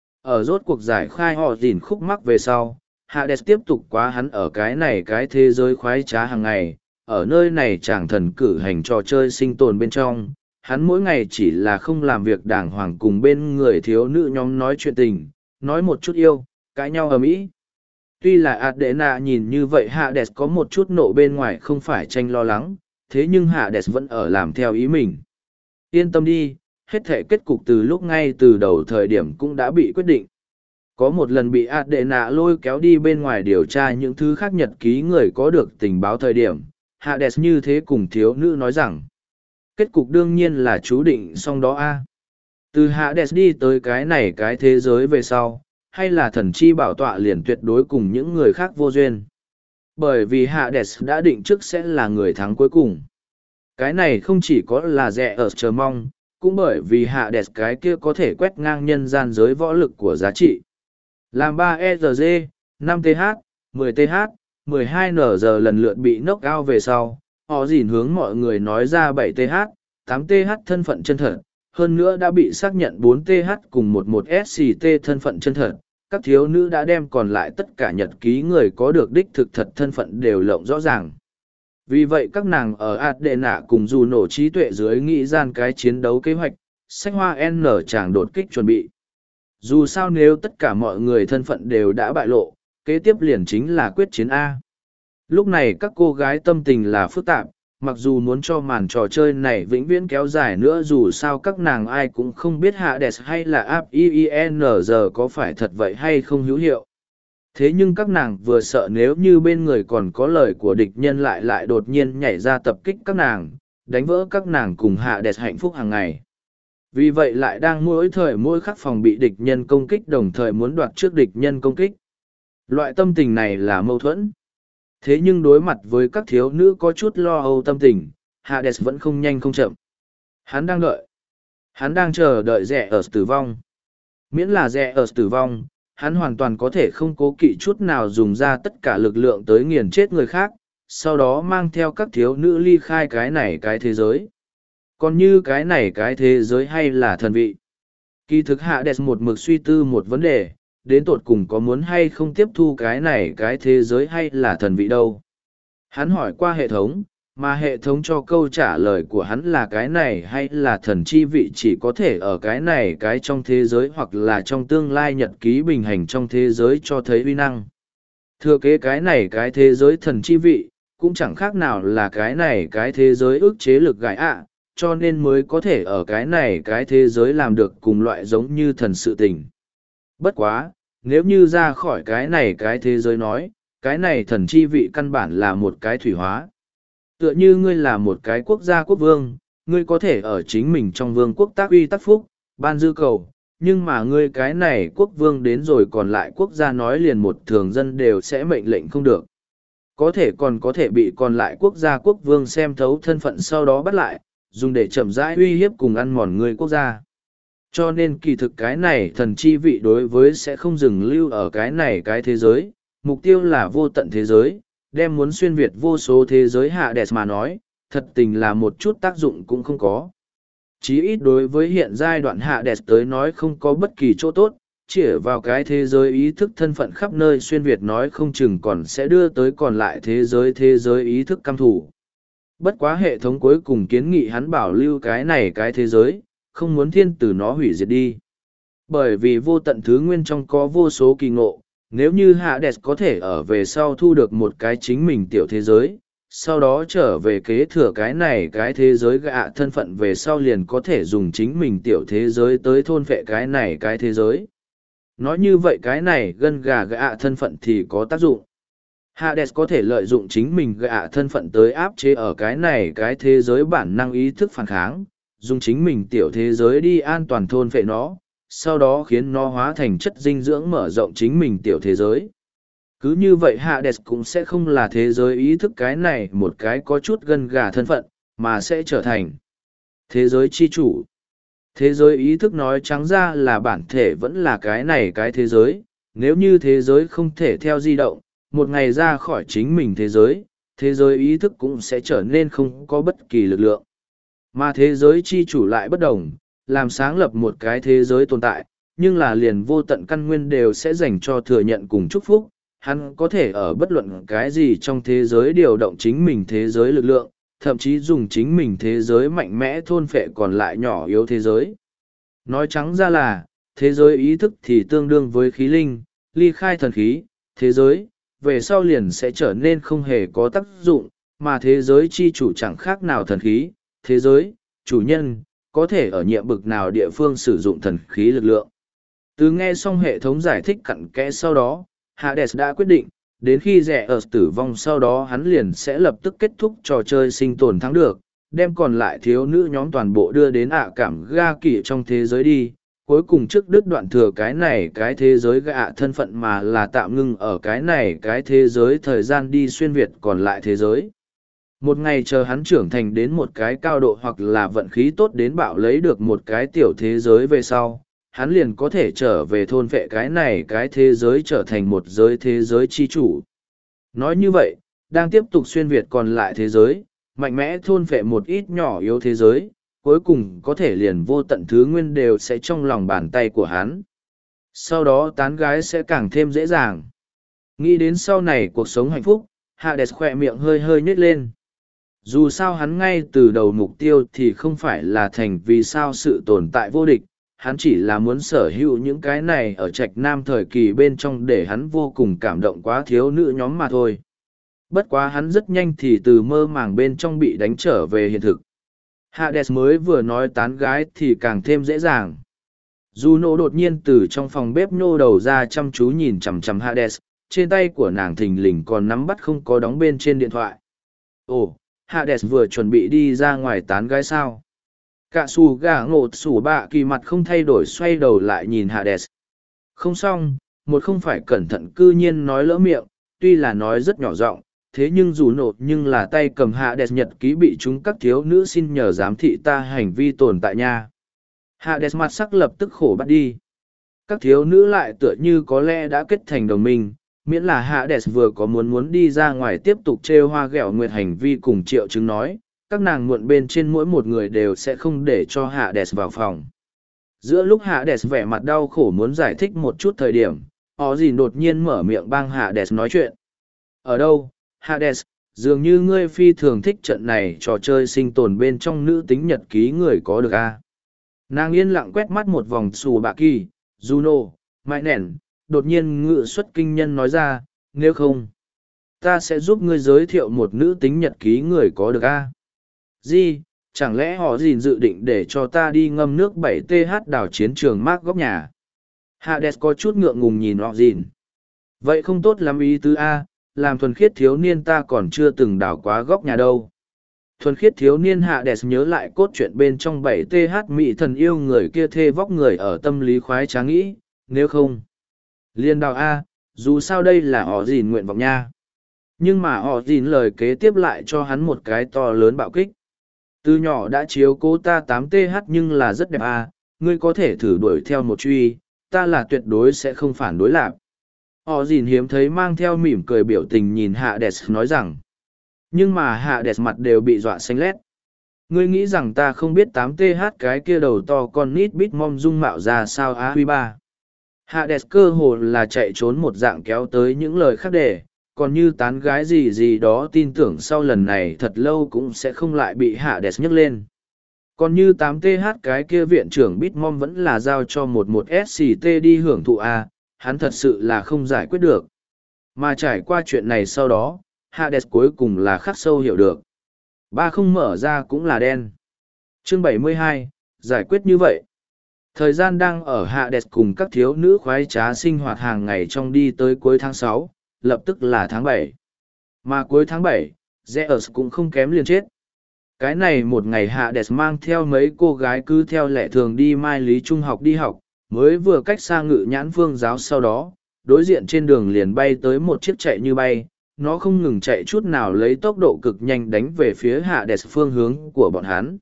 Speaker 1: Ở rốt cuộc giải khai họ dìn khúc mắc về sau, Hades tiếp tục quá hắn ở cái thế giới khoái trá hàng ngày. Ở nơi này chàng thần cử hành trò chơi sinh tồn bên trong, hắn mỗi ngày chỉ là không làm việc đàng hoàng cùng bên người thiếu nữ nhóm nói chuyện tình, nói một chút yêu, cãi nhau ầm ĩ. Tuy là Adena nhìn như vậy Hades có một chút nộ bên ngoài không phải tranh lo lắng, thế nhưng Hades vẫn ở làm theo ý mình. Yên tâm đi, hết thể kết cục từ lúc ngay từ đầu thời điểm cũng đã bị quyết định. Có một lần bị Adena lôi kéo đi bên ngoài điều tra những thứ khác nhật ký người có được tình báo thời điểm, Hades như thế cùng thiếu nữ nói rằng, kết cục đương nhiên là chú định xong đó a. Từ Hades đi tới cái thế giới về sau, hay là thần chi bảo tọa liền tuyệt đối cùng những người khác vô duyên. Bởi vì Hades đã định trước sẽ là người thắng cuối cùng. Cái này không chỉ có là rẻ ở chờ mong, cũng bởi vì Hades cái kia có thể quét ngang nhân gian giới võ lực của giá trị. Làm 3ERG, 5TH, 10TH, 12NG lần lượt bị knock out về sau, họ dìn hướng mọi người nói ra 7TH, 8TH thân phận chân thật, hơn nữa đã bị xác nhận 4TH cùng 11SCT thân phận chân thật. Các thiếu nữ đã đem còn lại tất cả nhật ký người có được đích thực thật thân phận đều lộng rõ ràng. Vì vậy các nàng ở Adena cùng dù nổ trí tuệ dưới nghĩ gian cái chiến đấu kế hoạch, sách hoa N chàng đột kích chuẩn bị. Dù sao nếu tất cả mọi người thân phận đều đã bại lộ, kế tiếp liền chính là quyết chiến A. Lúc này các cô gái tâm tình là phức tạp, mặc dù muốn cho màn trò chơi này vĩnh viễn kéo dài nữa dù sao các nàng ai cũng không biết Hades hay là APING có phải thật vậy hay không hữu hiệu. Thế nhưng các nàng vừa sợ nếu như bên người còn có lời của địch nhân lại đột nhiên nhảy ra tập kích các nàng, đánh vỡ các nàng cùng Hades hạnh phúc hàng ngày. Vì vậy lại đang mỗi thời mỗi khắc phòng bị địch nhân công kích đồng thời muốn đoạt trước địch nhân công kích. Loại tâm tình này là mâu thuẫn. Thế nhưng đối mặt với các thiếu nữ có chút lo âu tâm tình, Hades vẫn không nhanh không chậm. Hắn đang đợi. Hắn đang chờ đợi rẻ ở tử vong. Miễn là rẻ ở tử vong, hắn hoàn toàn có thể không cố kỵ chút nào dùng ra tất cả lực lượng tới nghiền chết người khác, sau đó mang theo các thiếu nữ ly khai cái thế giới. Còn như cái thế giới hay là thần vị? Kỳ thực Hades một mực suy tư một vấn đề, đến tột cùng có muốn hay không tiếp thu cái thế giới hay là thần vị đâu. Hắn hỏi qua hệ thống, mà hệ thống cho câu trả lời của hắn là cái này hay là thần chi vị chỉ có thể ở cái trong thế giới hoặc là trong tương lai nhật ký bình hành trong thế giới cho thấy uy năng. Thừa kế cái thế giới thần chi vị, cũng chẳng khác nào là cái thế giới ức chế lực gãi ạ, cho nên mới có thể ở cái thế giới làm được cùng loại giống như thần sự tình. Bất quá, nếu như ra khỏi cái thế giới nói, cái này thần chi vị căn bản là một cái thủy hóa. Tựa như ngươi là một cái quốc gia quốc vương, ngươi có thể ở chính mình trong vương quốc tác uy tác phúc, ban dư cầu, nhưng mà ngươi cái này quốc vương đến rồi còn lại quốc gia nói liền một thường dân đều sẽ mệnh lệnh không được. Có thể bị còn lại quốc gia quốc vương xem thấu thân phận sau đó bắt lại, dùng để chậm rãi uy hiếp cùng ăn mòn người quốc gia. Cho nên kỳ thực cái này thần chi vị đối với sẽ không dừng lưu ở cái thế giới, mục tiêu là vô tận thế giới, đem muốn xuyên việt vô số thế giới Hades mà nói, thật tình là một chút tác dụng cũng không có. Chí ít đối với hiện giai đoạn Hades tới nói không có bất kỳ chỗ tốt, chỉ vào cái thế giới ý thức thân phận khắp nơi xuyên việt nói không chừng còn sẽ đưa tới còn lại thế giới ý thức căm thủ. Bất quá hệ thống cuối cùng kiến nghị hắn bảo lưu cái thế giới, không muốn thiên tử nó hủy diệt đi. Bởi vì vô tận thứ nguyên trong có vô số kỳ ngộ, nếu như Hades có thể ở về sau thu được một cái chính mình tiểu thế giới, sau đó trở về kế thừa cái này cái thế giới gạ thân phận về sau liền có thể dùng chính mình tiểu thế giới tới thôn phệ cái này cái thế giới. Nói như vậy cái này gân gà gạ thân phận thì có tác dụng. Hades có thể lợi dụng chính mình gạ thân phận tới áp chế ở cái này cái thế giới bản năng ý thức phản kháng, dùng chính mình tiểu thế giới đi an toàn thôn phệ nó, sau đó khiến nó hóa thành chất dinh dưỡng mở rộng chính mình tiểu thế giới. Cứ như vậy Hades cũng sẽ không là thế giới ý thức cái này một cái có chút gân gà thân phận, mà sẽ trở thành thế giới chi chủ. Thế giới ý thức nói trắng ra là bản thể vẫn là cái này cái thế giới, nếu như thế giới không thể theo di động, một ngày ra khỏi chính mình thế giới ý thức cũng sẽ trở nên không có bất kỳ lực lượng. Mà thế giới chi chủ lại bất đồng, làm sáng lập một cái thế giới tồn tại, nhưng là liền vô tận căn nguyên đều sẽ dành cho thừa nhận cùng chúc phúc. Hắn có thể ở bất luận cái gì trong thế giới điều động chính mình thế giới lực lượng, thậm chí dùng chính mình thế giới mạnh mẽ thôn phệ còn lại nhỏ yếu thế giới. Nói trắng ra là, thế giới ý thức thì tương đương với khí linh, ly khai thần khí, thế giới, về sau liền sẽ trở nên không hề có tác dụng, mà thế giới chi chủ chẳng khác nào thần khí, thế giới, chủ nhân, có thể ở nhiệm bực nào địa phương sử dụng thần khí lực lượng. Từ nghe xong hệ thống giải thích cặn kẽ sau đó, Hades đã quyết định, đến khi rẻ ở tử vong sau đó hắn liền sẽ lập tức kết thúc trò chơi sinh tồn thắng được, đem còn lại thiếu nữ nhóm toàn bộ đưa đến cảm ga kỳ trong thế giới đi. Cuối cùng trước đứt đoạn thừa cái này cái thế giới gạ thân phận mà là tạm ngưng ở cái này cái thế giới thời gian đi xuyên việt còn lại thế giới. Một ngày chờ hắn trưởng thành đến một cái cao độ hoặc là vận khí tốt đến bạo lấy được một cái tiểu thế giới về sau, hắn liền có thể trở về thôn vệ cái này cái thế giới trở thành một giới thế giới chi chủ. Nói như vậy, đang tiếp tục xuyên việt còn lại thế giới, mạnh mẽ thôn vệ một ít nhỏ yếu thế giới, cuối cùng có thể liền vô tận thứ nguyên đều sẽ trong lòng bàn tay của hắn. Sau đó tán gái sẽ càng thêm dễ dàng. Nghĩ đến sau này cuộc sống hạnh phúc, Hades khỏe miệng hơi hơi nhếch lên. Dù sao hắn ngay từ đầu mục tiêu thì không phải là thành vì sao sự tồn tại vô địch, hắn chỉ là muốn sở hữu những cái này ở trạch nam thời kỳ bên trong để hắn vô cùng cảm động quá thiếu nữ nhóm mà thôi. Bất quá hắn rất nhanh thì từ mơ màng bên trong bị đánh trở về hiện thực. Hades mới vừa nói tán gái thì càng thêm dễ dàng. Juno đột nhiên từ trong phòng bếp nhô đầu ra chăm chú nhìn chằm chằm Hades, trên tay của nàng thình lình còn nắm bắt không có đóng bên trên điện thoại. Ồ, Hades vừa chuẩn bị đi ra ngoài tán gái sao? Cả xù gà ngột xù bạ kỳ mặt không thay đổi xoay đầu lại nhìn Hades. Không xong, một không phải cẩn thận cư nhiên nói lỡ miệng, tuy là nói rất nhỏ giọng, thế nhưng dù nột nhưng là tay cầm Hades nhật ký bị chúng các thiếu nữ xin nhờ giám thị ta hành vi tồn tại nha. Hades mặt sắc lập tức khổ bắt đi. Các thiếu nữ lại tựa như có lẽ đã kết thành đồng minh, miễn là Hades vừa có muốn đi ra ngoài tiếp tục trêu hoa ghẹo nguyệt hành vi cùng triệu chứng nói, các nàng muộn bên trên mỗi một người đều sẽ không để cho Hades vào phòng. Giữa lúc Hades vẻ mặt đau khổ muốn giải thích một chút thời điểm, họ gì đột nhiên mở miệng bang Hades nói chuyện. Ở đâu, Hades, dường như ngươi phi thường thích trận này trò chơi sinh tồn bên trong nữ tính nhật ký người có được a? Nàng yên lặng quét mắt một vòng xù bạ kỳ, Juno, mãi nẻn, đột nhiên ngự xuất kinh nhân nói ra, nếu không, ta sẽ giúp ngươi giới thiệu một nữ tính nhật ký người có được a. Gì, chẳng lẽ họ gìn dự định để cho ta đi ngâm nước 7th đảo chiến trường mác góc nhà? Hades có chút ngượng ngùng nhìn họ gìn. Vậy không tốt lắm ý tứ a, làm thuần khiết thiếu niên ta còn chưa từng đảo quá góc nhà đâu. Thuần khiết thiếu niên Hades nhớ lại cốt truyện bên trong 7th mỹ thần yêu người kia thê vóc người ở tâm lý khoái trá nghĩ, nếu không. Liên đào a, dù sao đây là họ gìn nguyện vọng nha. Nhưng mà họ gìn lời kế tiếp lại cho hắn một cái to lớn bạo kích. Từ nhỏ đã chiếu cố ta 8th nhưng là rất đẹp à, ngươi có thể thử đuổi theo một truy, ta là tuyệt đối sẽ không phản đối lạc. Họ gìn hiếm thấy mang theo mỉm cười biểu tình nhìn Hades nói rằng. Nhưng mà Hades mặt đều bị dọa xanh lét. Ngươi nghĩ rằng ta không biết 8th cái kia đầu to con nít bít mom dung mạo ra sao á huy ba. Hades cơ hồ là chạy trốn một dạng kéo tới những lời khác để, còn như tán gái gì gì đó tin tưởng sau lần này thật lâu cũng sẽ không lại bị Hades nhấc lên. Còn như 8th cái kia viện trưởng Bitmom vẫn là giao cho một SCT đi hưởng thụ A, hắn thật sự là không giải quyết được. Mà trải qua chuyện này sau đó, Hades cuối cùng là khắc sâu hiểu được. Ba không mở ra cũng là đen. Chương 72, giải quyết như vậy. Thời gian đang ở Hades cùng các thiếu nữ khoái trá sinh hoạt hàng ngày trong đi tới cuối tháng 6, lập tức là tháng 7. Mà cuối tháng 7, Zeus cũng không kém liền chết. Cái này một ngày Hades mang theo mấy cô gái cứ theo lệ thường đi Mai Lý Trung học đi học, mới vừa cách xa Ngự Nhãn Phương giáo sau đó, đối diện trên đường liền bay tới một chiếc chạy như bay, nó không ngừng chạy chút nào lấy tốc độ cực nhanh đánh về phía Hades phương hướng của bọn hắn.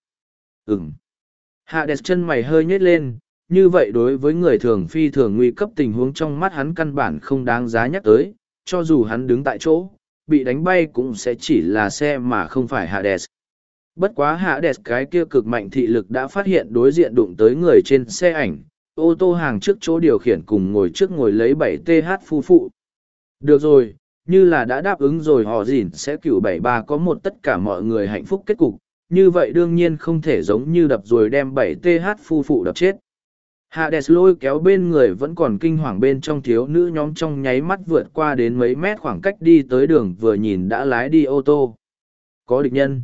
Speaker 1: Hades chân mày hơi nhếch lên, như vậy đối với người thường phi thường nguy cấp tình huống trong mắt hắn căn bản không đáng giá nhắc tới, cho dù hắn đứng tại chỗ, bị đánh bay cũng sẽ chỉ là xe mà không phải Hades. Bất quá Hades cái kia cực mạnh thị lực đã phát hiện đối diện đụng tới người trên xe ảnh, ô tô hàng trước chỗ điều khiển cùng ngồi trước ngồi lấy 7TH phu phụ. Được rồi, như là đã đáp ứng rồi họ dỉn sẽ cửu 73 có một tất cả mọi người hạnh phúc kết cục, như vậy đương nhiên không thể giống như đập rồi đem 7TH phu phụ đập chết. Hades lôi kéo bên người vẫn còn kinh hoàng bên trong thiếu nữ nhóm trong nháy mắt vượt qua đến mấy mét khoảng cách đi tới đường vừa nhìn đã lái đi ô tô. Có địch nhân.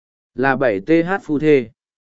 Speaker 1: Là 7TH phu thê.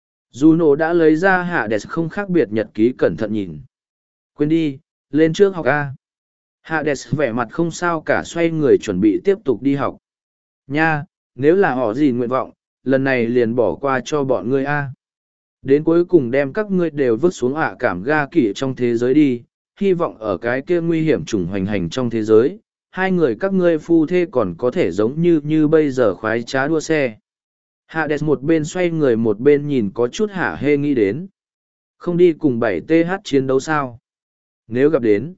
Speaker 1: Juno đã lấy ra Hades không khác biệt nhật ký cẩn thận nhìn. Quên đi, lên trước học A. Hades vẻ mặt không sao cả xoay người chuẩn bị tiếp tục đi học. Nha, nếu là họ gì nguyện vọng, lần này liền bỏ qua cho bọn ngươi A. Đến cuối cùng đem các ngươi đều vứt xuống cảm ga kỷ trong thế giới đi, hy vọng ở cái kia nguy hiểm trùng hoành hành trong thế giới, hai người các ngươi phu thê còn có thể giống như bây giờ khoái trá đua xe. Hades một bên xoay người một bên nhìn có chút hả hê nghĩ đến. Không đi cùng 7TH chiến đấu sao? Nếu gặp đến,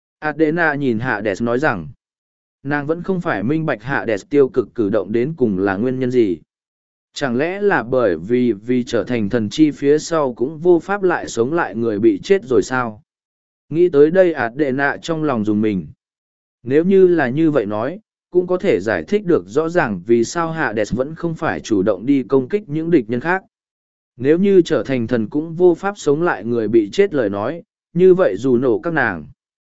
Speaker 1: Adena nhìn Hades nói rằng, nàng vẫn không phải minh bạch Hades tiêu cực cử động đến cùng là nguyên nhân gì. Chẳng lẽ là bởi vì trở thành thần chi phía sau cũng vô pháp lại sống lại người bị chết rồi sao? Nghĩ tới đây Adena trong lòng dùng mình. Nếu như là như vậy nói, cũng có thể giải thích được rõ ràng vì sao Hades vẫn không phải chủ động đi công kích những địch nhân khác. Nếu như trở thành thần cũng vô pháp sống lại người bị chết lời nói, như vậy dù nổ các nàng.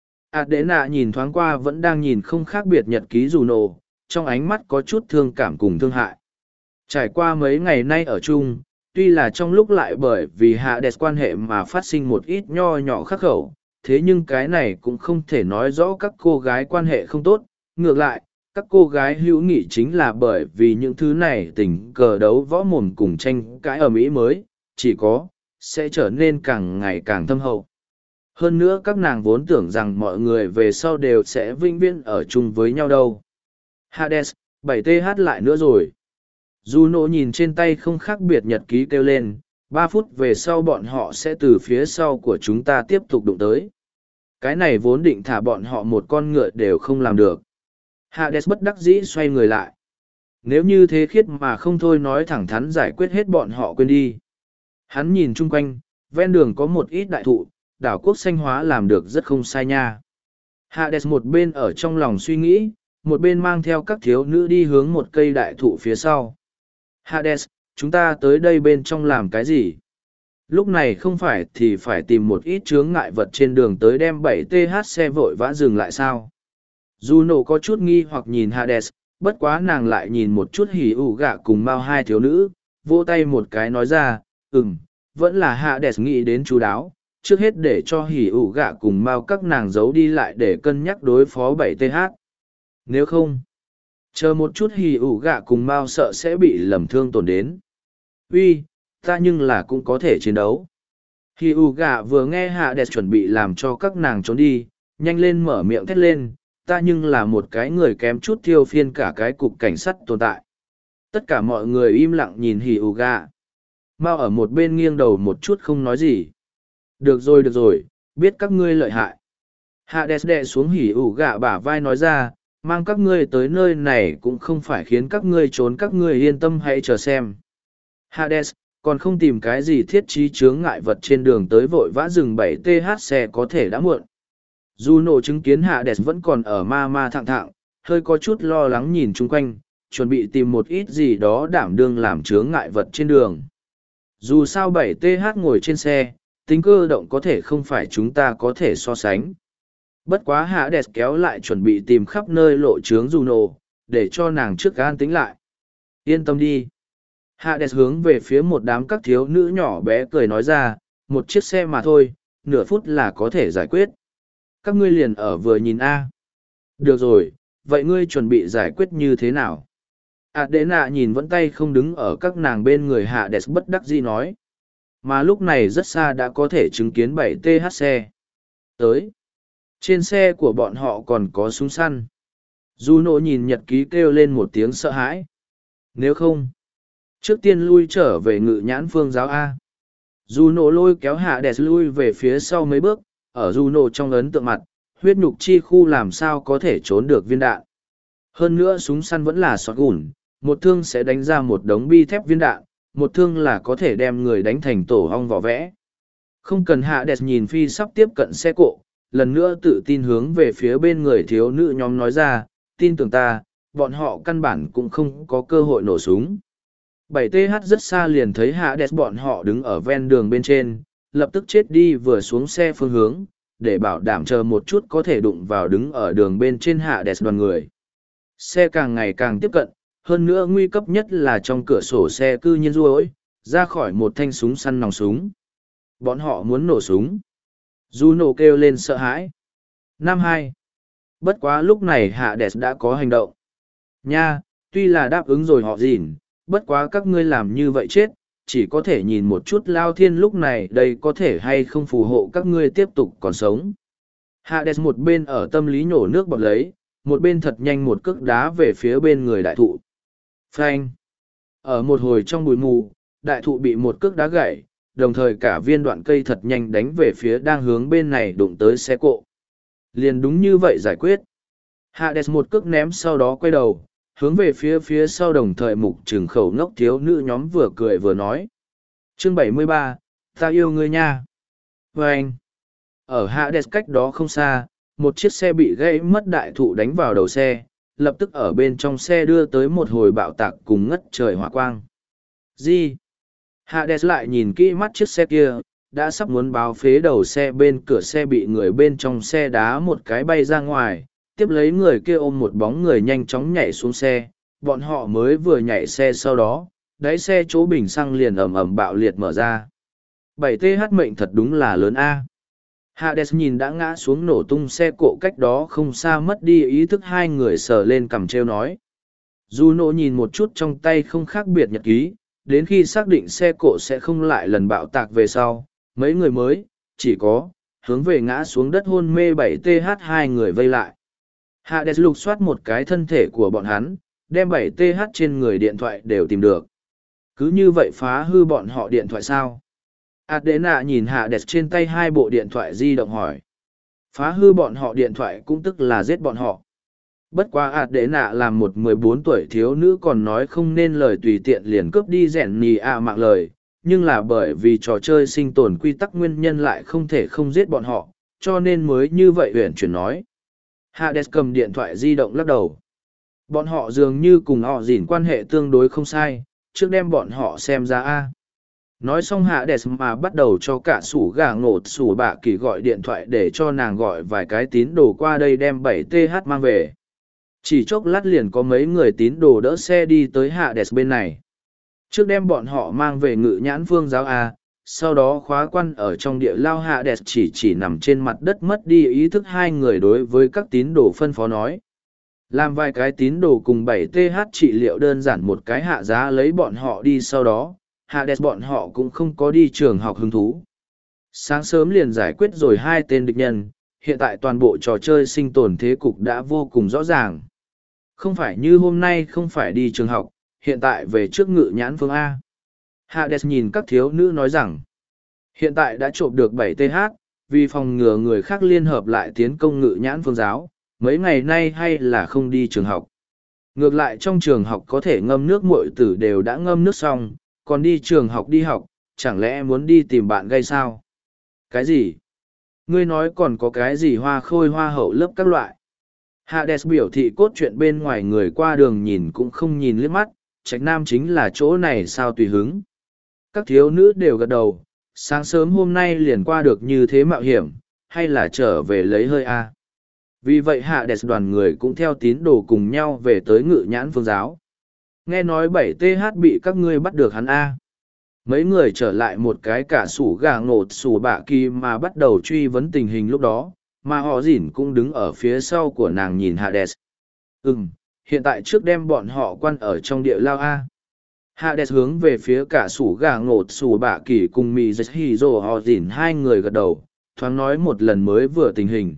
Speaker 1: Adena nhìn thoáng qua vẫn đang nhìn không khác biệt nhật ký dù nổ, trong ánh mắt có chút thương cảm cùng thương hại. Trải qua mấy ngày nay ở chung, tuy là trong lúc lại bởi vì Hades quan hệ mà phát sinh một ít nho nhỏ khắc khẩu, thế nhưng cái này cũng không thể nói rõ các cô gái quan hệ không tốt, ngược lại, các cô gái hữu nghị chính là bởi vì những thứ này tình cờ đấu võ mồm cùng tranh cãi ở Mỹ mới, chỉ có, sẽ trở nên càng ngày càng thâm hậu. Hơn nữa các nàng vốn tưởng rằng mọi người về sau đều sẽ vĩnh viễn ở chung với nhau đâu. Hades, 7TH lại nữa rồi. Juno nhìn trên tay không khác biệt nhật ký kêu lên, 3 phút về sau bọn họ sẽ từ phía sau của chúng ta tiếp tục đụng tới. Cái này vốn định thả bọn họ một con ngựa đều không làm được. Hades bất đắc dĩ xoay người lại. Nếu như thế khiết mà không thôi nói thẳng thắn giải quyết hết bọn họ quên đi. Hắn nhìn chung quanh, ven đường có một ít đại thụ, đảo quốc xanh hóa làm được rất không sai nha. Hades một bên ở trong lòng suy nghĩ, một bên mang theo các thiếu nữ đi hướng một cây đại thụ phía sau. Hades, chúng ta tới đây bên trong làm cái gì? Lúc này không phải thì phải tìm một ít chướng ngại vật trên đường tới đem 7TH xe vội vã dừng lại sao? Juno có chút nghi hoặc nhìn Hades, bất quá nàng lại nhìn một chút hỉ ủ gạ cùng mau hai thiếu nữ, vỗ tay một cái nói ra, vẫn là Hades nghĩ đến chú đáo, trước hết để cho hỉ ủ gạ cùng mau các nàng giấu đi lại để cân nhắc đối phó 7TH. Nếu không, chờ một chút hỉ ủ gạ cùng mau sợ sẽ bị lầm thương tổn đến. Uy, ta nhưng là cũng có thể chiến đấu. Hỉ ủ gạ vừa nghe Hades chuẩn bị làm cho các nàng trốn đi, nhanh lên mở miệng thét lên, ta nhưng là một cái người kém chút thiêu phiên cả cái cục cảnh sát tồn tại. Tất cả mọi người im lặng nhìn hỉ ủ gạ. Mau ở một bên nghiêng đầu một chút không nói gì. Được rồi, biết các ngươi lợi hại. Hades đè xuống hỉ ủ gạ bả vai nói ra, mang các ngươi tới nơi này cũng không phải khiến các ngươi trốn, các ngươi yên tâm hãy chờ xem. Hades, còn không tìm cái gì thiết trí chướng ngại vật trên đường tới vội vã dừng 7TH xe có thể đã muộn. Juno chứng kiến Hades vẫn còn ở ma thạng thạng, hơi có chút lo lắng nhìn chung quanh, chuẩn bị tìm một ít gì đó đảm đương làm chướng ngại vật trên đường. Dù sao 7TH ngồi trên xe, tính cơ động có thể không phải chúng ta có thể so sánh. Bất quá Hades kéo lại chuẩn bị tìm khắp nơi lộ chướng Juno, để cho nàng trước an tĩnh lại. Yên tâm đi. Hades hướng về phía một đám các thiếu nữ nhỏ bé cười nói ra, một chiếc xe mà thôi, nửa phút là có thể giải quyết. Các ngươi liền ở vừa nhìn A. Được rồi, vậy ngươi chuẩn bị giải quyết như thế nào? Adena nhìn vẫn tay không đứng ở các nàng bên người Hades bất đắc dĩ nói. Mà lúc này rất xa đã có thể chứng kiến 7TH xe. Tới. Trên xe của bọn họ còn có súng săn. Juno nhìn nhật ký kêu lên một tiếng sợ hãi. Nếu không, trước tiên lui trở về ngự nhãn phương giáo A. Juno lôi kéo Hades lui về phía sau mấy bước, ở Juno trong ấn tượng mặt, huyết nhục chi khu làm sao có thể trốn được viên đạn. Hơn nữa súng săn vẫn là shotgun, một thương sẽ đánh ra một đống bi thép viên đạn, một thương là có thể đem người đánh thành tổ hong vỏ vẽ. Không cần Hades nhìn phi sắp tiếp cận xe cộ, lần nữa tự tin hướng về phía bên người thiếu nữ nhóm nói ra, tin tưởng ta, bọn họ căn bản cũng không có cơ hội nổ súng. 7TH rất xa liền thấy Hades bọn họ đứng ở ven đường bên trên, lập tức chết đi vừa xuống xe phương hướng, để bảo đảm chờ một chút có thể đụng vào đứng ở đường bên trên Hades đoàn người. Xe càng ngày càng tiếp cận, hơn nữa nguy cấp nhất là trong cửa sổ xe cư nhiên ruôi ra khỏi một thanh súng săn nòng súng. Bọn họ muốn nổ súng. Juno kêu lên sợ hãi. Năm 2. Bất quá lúc này Hades đã có hành động. Nha, tuy là đáp ứng rồi họ gìn, bất quá các ngươi làm như vậy chết, chỉ có thể nhìn một chút Lao Thiên lúc này đây có thể hay không phù hộ các ngươi tiếp tục còn sống. Hades một bên ở tâm lý nhổ nước bọt lấy, một bên thật nhanh một cước đá về phía bên người đại thụ. Phanh! Ở một hồi trong bụi mù, đại thụ bị một cước đá gãy, đồng thời cả viên đoạn cây thật nhanh đánh về phía đang hướng bên này đụng tới xe cộ. Liền đúng như vậy giải quyết. Hades một cước ném sau đó quay đầu, hướng về phía sau đồng thời mục trừng khẩu ngốc thiếu nữ nhóm vừa cười vừa nói. Chương 73, ta yêu ngươi nha. Phanh! Ở Hades cách đó không xa, một chiếc xe bị gãy mất đại thụ đánh vào đầu xe, lập tức ở bên trong xe đưa tới một hồi bạo tạc cùng ngất trời hỏa quang. Gì? Hades lại nhìn kỹ mắt chiếc xe kia, đã sắp muốn báo phế đầu xe bên cửa xe bị người bên trong xe đá một cái bay ra ngoài, tiếp lấy người kia ôm một bóng người nhanh chóng nhảy xuống xe, bọn họ mới vừa nhảy xe sau đó, đáy xe chỗ bình xăng liền ầm ầm bạo liệt mở ra. 7TH mệnh thật đúng là lớn A. Hades nhìn đã ngã xuống nổ tung xe cộ cách đó không xa mất đi ý thức hai người sờ lên cằm treo nói. Juno nhìn một chút trong tay không khác biệt nhật ký, đến khi xác định xe cộ sẽ không lại lần bạo tạc về sau, mấy người mới, chỉ có, hướng về ngã xuống đất hôn mê 7TH hai người vây lại. Hades lục soát một cái thân thể của bọn hắn, đem 7TH trên người điện thoại đều tìm được. Cứ như vậy phá hư bọn họ điện thoại sao? Adena nhìn Hades trên tay hai bộ điện thoại di động hỏi. Phá hư bọn họ điện thoại cũng tức là giết bọn họ. Bất quá Adena làm một 14 tuổi thiếu nữ còn nói không nên lời tùy tiện liền cướp đi rèn nì mạng lời, nhưng là bởi vì trò chơi sinh tồn quy tắc nguyên nhân lại không thể không giết bọn họ, cho nên mới như vậy uyển chuyển nói. Hades cầm điện thoại di động lắc đầu. Bọn họ dường như cùng họ dỉn quan hệ tương đối không sai, trước đem bọn họ xem ra a. Nói xong Hades mà bắt đầu cho cả sủ gà ngột sủ bạ kỳ gọi điện thoại để cho nàng gọi vài cái tín đồ qua đây đem 7TH mang về. Chỉ chốc lát liền có mấy người tín đồ đỡ xe đi tới Hades bên này. Trước đem bọn họ mang về ngự nhãn phương giáo A, sau đó khóa quan ở trong địa lao Hades chỉ nằm trên mặt đất mất đi ý thức hai người đối với các tín đồ phân phó nói. Làm vài cái tín đồ cùng 7TH trị liệu đơn giản một cái hạ giá lấy bọn họ đi sau đó, Hades bọn họ cũng không có đi trường học hứng thú. Sáng sớm liền giải quyết rồi hai tên địch nhân, hiện tại toàn bộ trò chơi sinh tồn thế cục đã vô cùng rõ ràng. Không phải như hôm nay không phải đi trường học, hiện tại về trước ngự nhãn phương A. Hades nhìn các thiếu nữ nói rằng, hiện tại đã trộm được 7TH, vì phòng ngừa người khác liên hợp lại tiến công ngự nhãn phương giáo, mấy ngày nay hay là không đi trường học. Ngược lại trong trường học có thể ngâm nước muội tử đều đã ngâm nước xong, còn đi trường học đi học, chẳng lẽ muốn đi tìm bạn gây sao? Cái gì? Ngươi nói còn có cái gì hoa khôi hoa hậu lớp các loại? Hades biểu thị cốt truyện bên ngoài người qua đường nhìn cũng không nhìn liếc mắt, Trạch Nam chính là chỗ này sao tùy hứng. Các thiếu nữ đều gật đầu, sáng sớm hôm nay liền qua được như thế mạo hiểm, hay là trở về lấy hơi a? Vì vậy Hades đoàn người cũng theo tín đồ cùng nhau về tới Ngự Nhãn Phương giáo. Nghe nói 7TH bị các ngươi bắt được hắn A. Mấy người trở lại một cái cả sủ gà ngột sủ bạ kỳ mà bắt đầu truy vấn tình hình lúc đó, mà họ dỉn cũng đứng ở phía sau của nàng nhìn Hades. Hiện tại trước đem bọn họ quan ở trong địa lao A. Hades hướng về phía cả sủ gà ngột sủ bạ kỳ cùng mì dịch hì rồ họ dỉn hai người gật đầu, thoáng nói một lần mới vừa tình hình.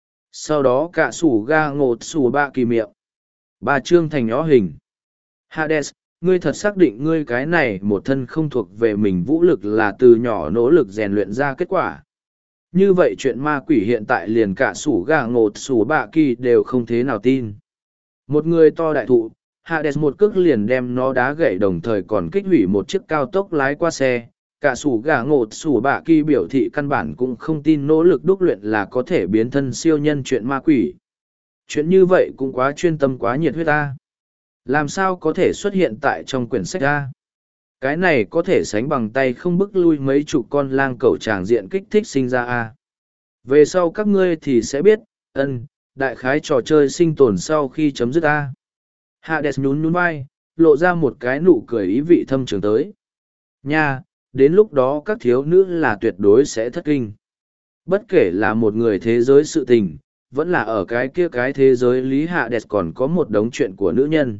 Speaker 1: Sau đó cả sủ gà ngột sủ bạ kỳ miệng. Bà trương thành nhỏ hình. Hades, ngươi thật xác định ngươi cái này một thân không thuộc về mình vũ lực là từ nhỏ nỗ lực rèn luyện ra kết quả. Như vậy chuyện ma quỷ hiện tại liền cả sủ gà ngột sủ bạ kỳ đều không thế nào tin. Một người to đại thụ, Hades một cước liền đem nó đá gãy đồng thời còn kích hủy một chiếc cao tốc lái qua xe. Cả sủ gà ngột sủ bạ kỳ biểu thị căn bản cũng không tin nỗ lực đúc luyện là có thể biến thân siêu nhân chuyện ma quỷ. Chuyện như vậy cũng quá chuyên tâm quá nhiệt huyết ta. Làm sao có thể xuất hiện tại trong quyển sách A? Cái này có thể sánh bằng tay không bức lui mấy chục con lang cẩu tràng diện kích thích sinh ra A. Về sau các ngươi thì sẽ biết, đại khái trò chơi sinh tồn sau khi chấm dứt A. Hades nhún nhún vai, lộ ra một cái nụ cười ý vị thâm trường tới. Nha, đến lúc đó các thiếu nữ là tuyệt đối sẽ thất kinh. Bất kể là một người thế giới sự tình, vẫn là ở cái kia cái thế giới lý Hades còn có một đống chuyện của nữ nhân.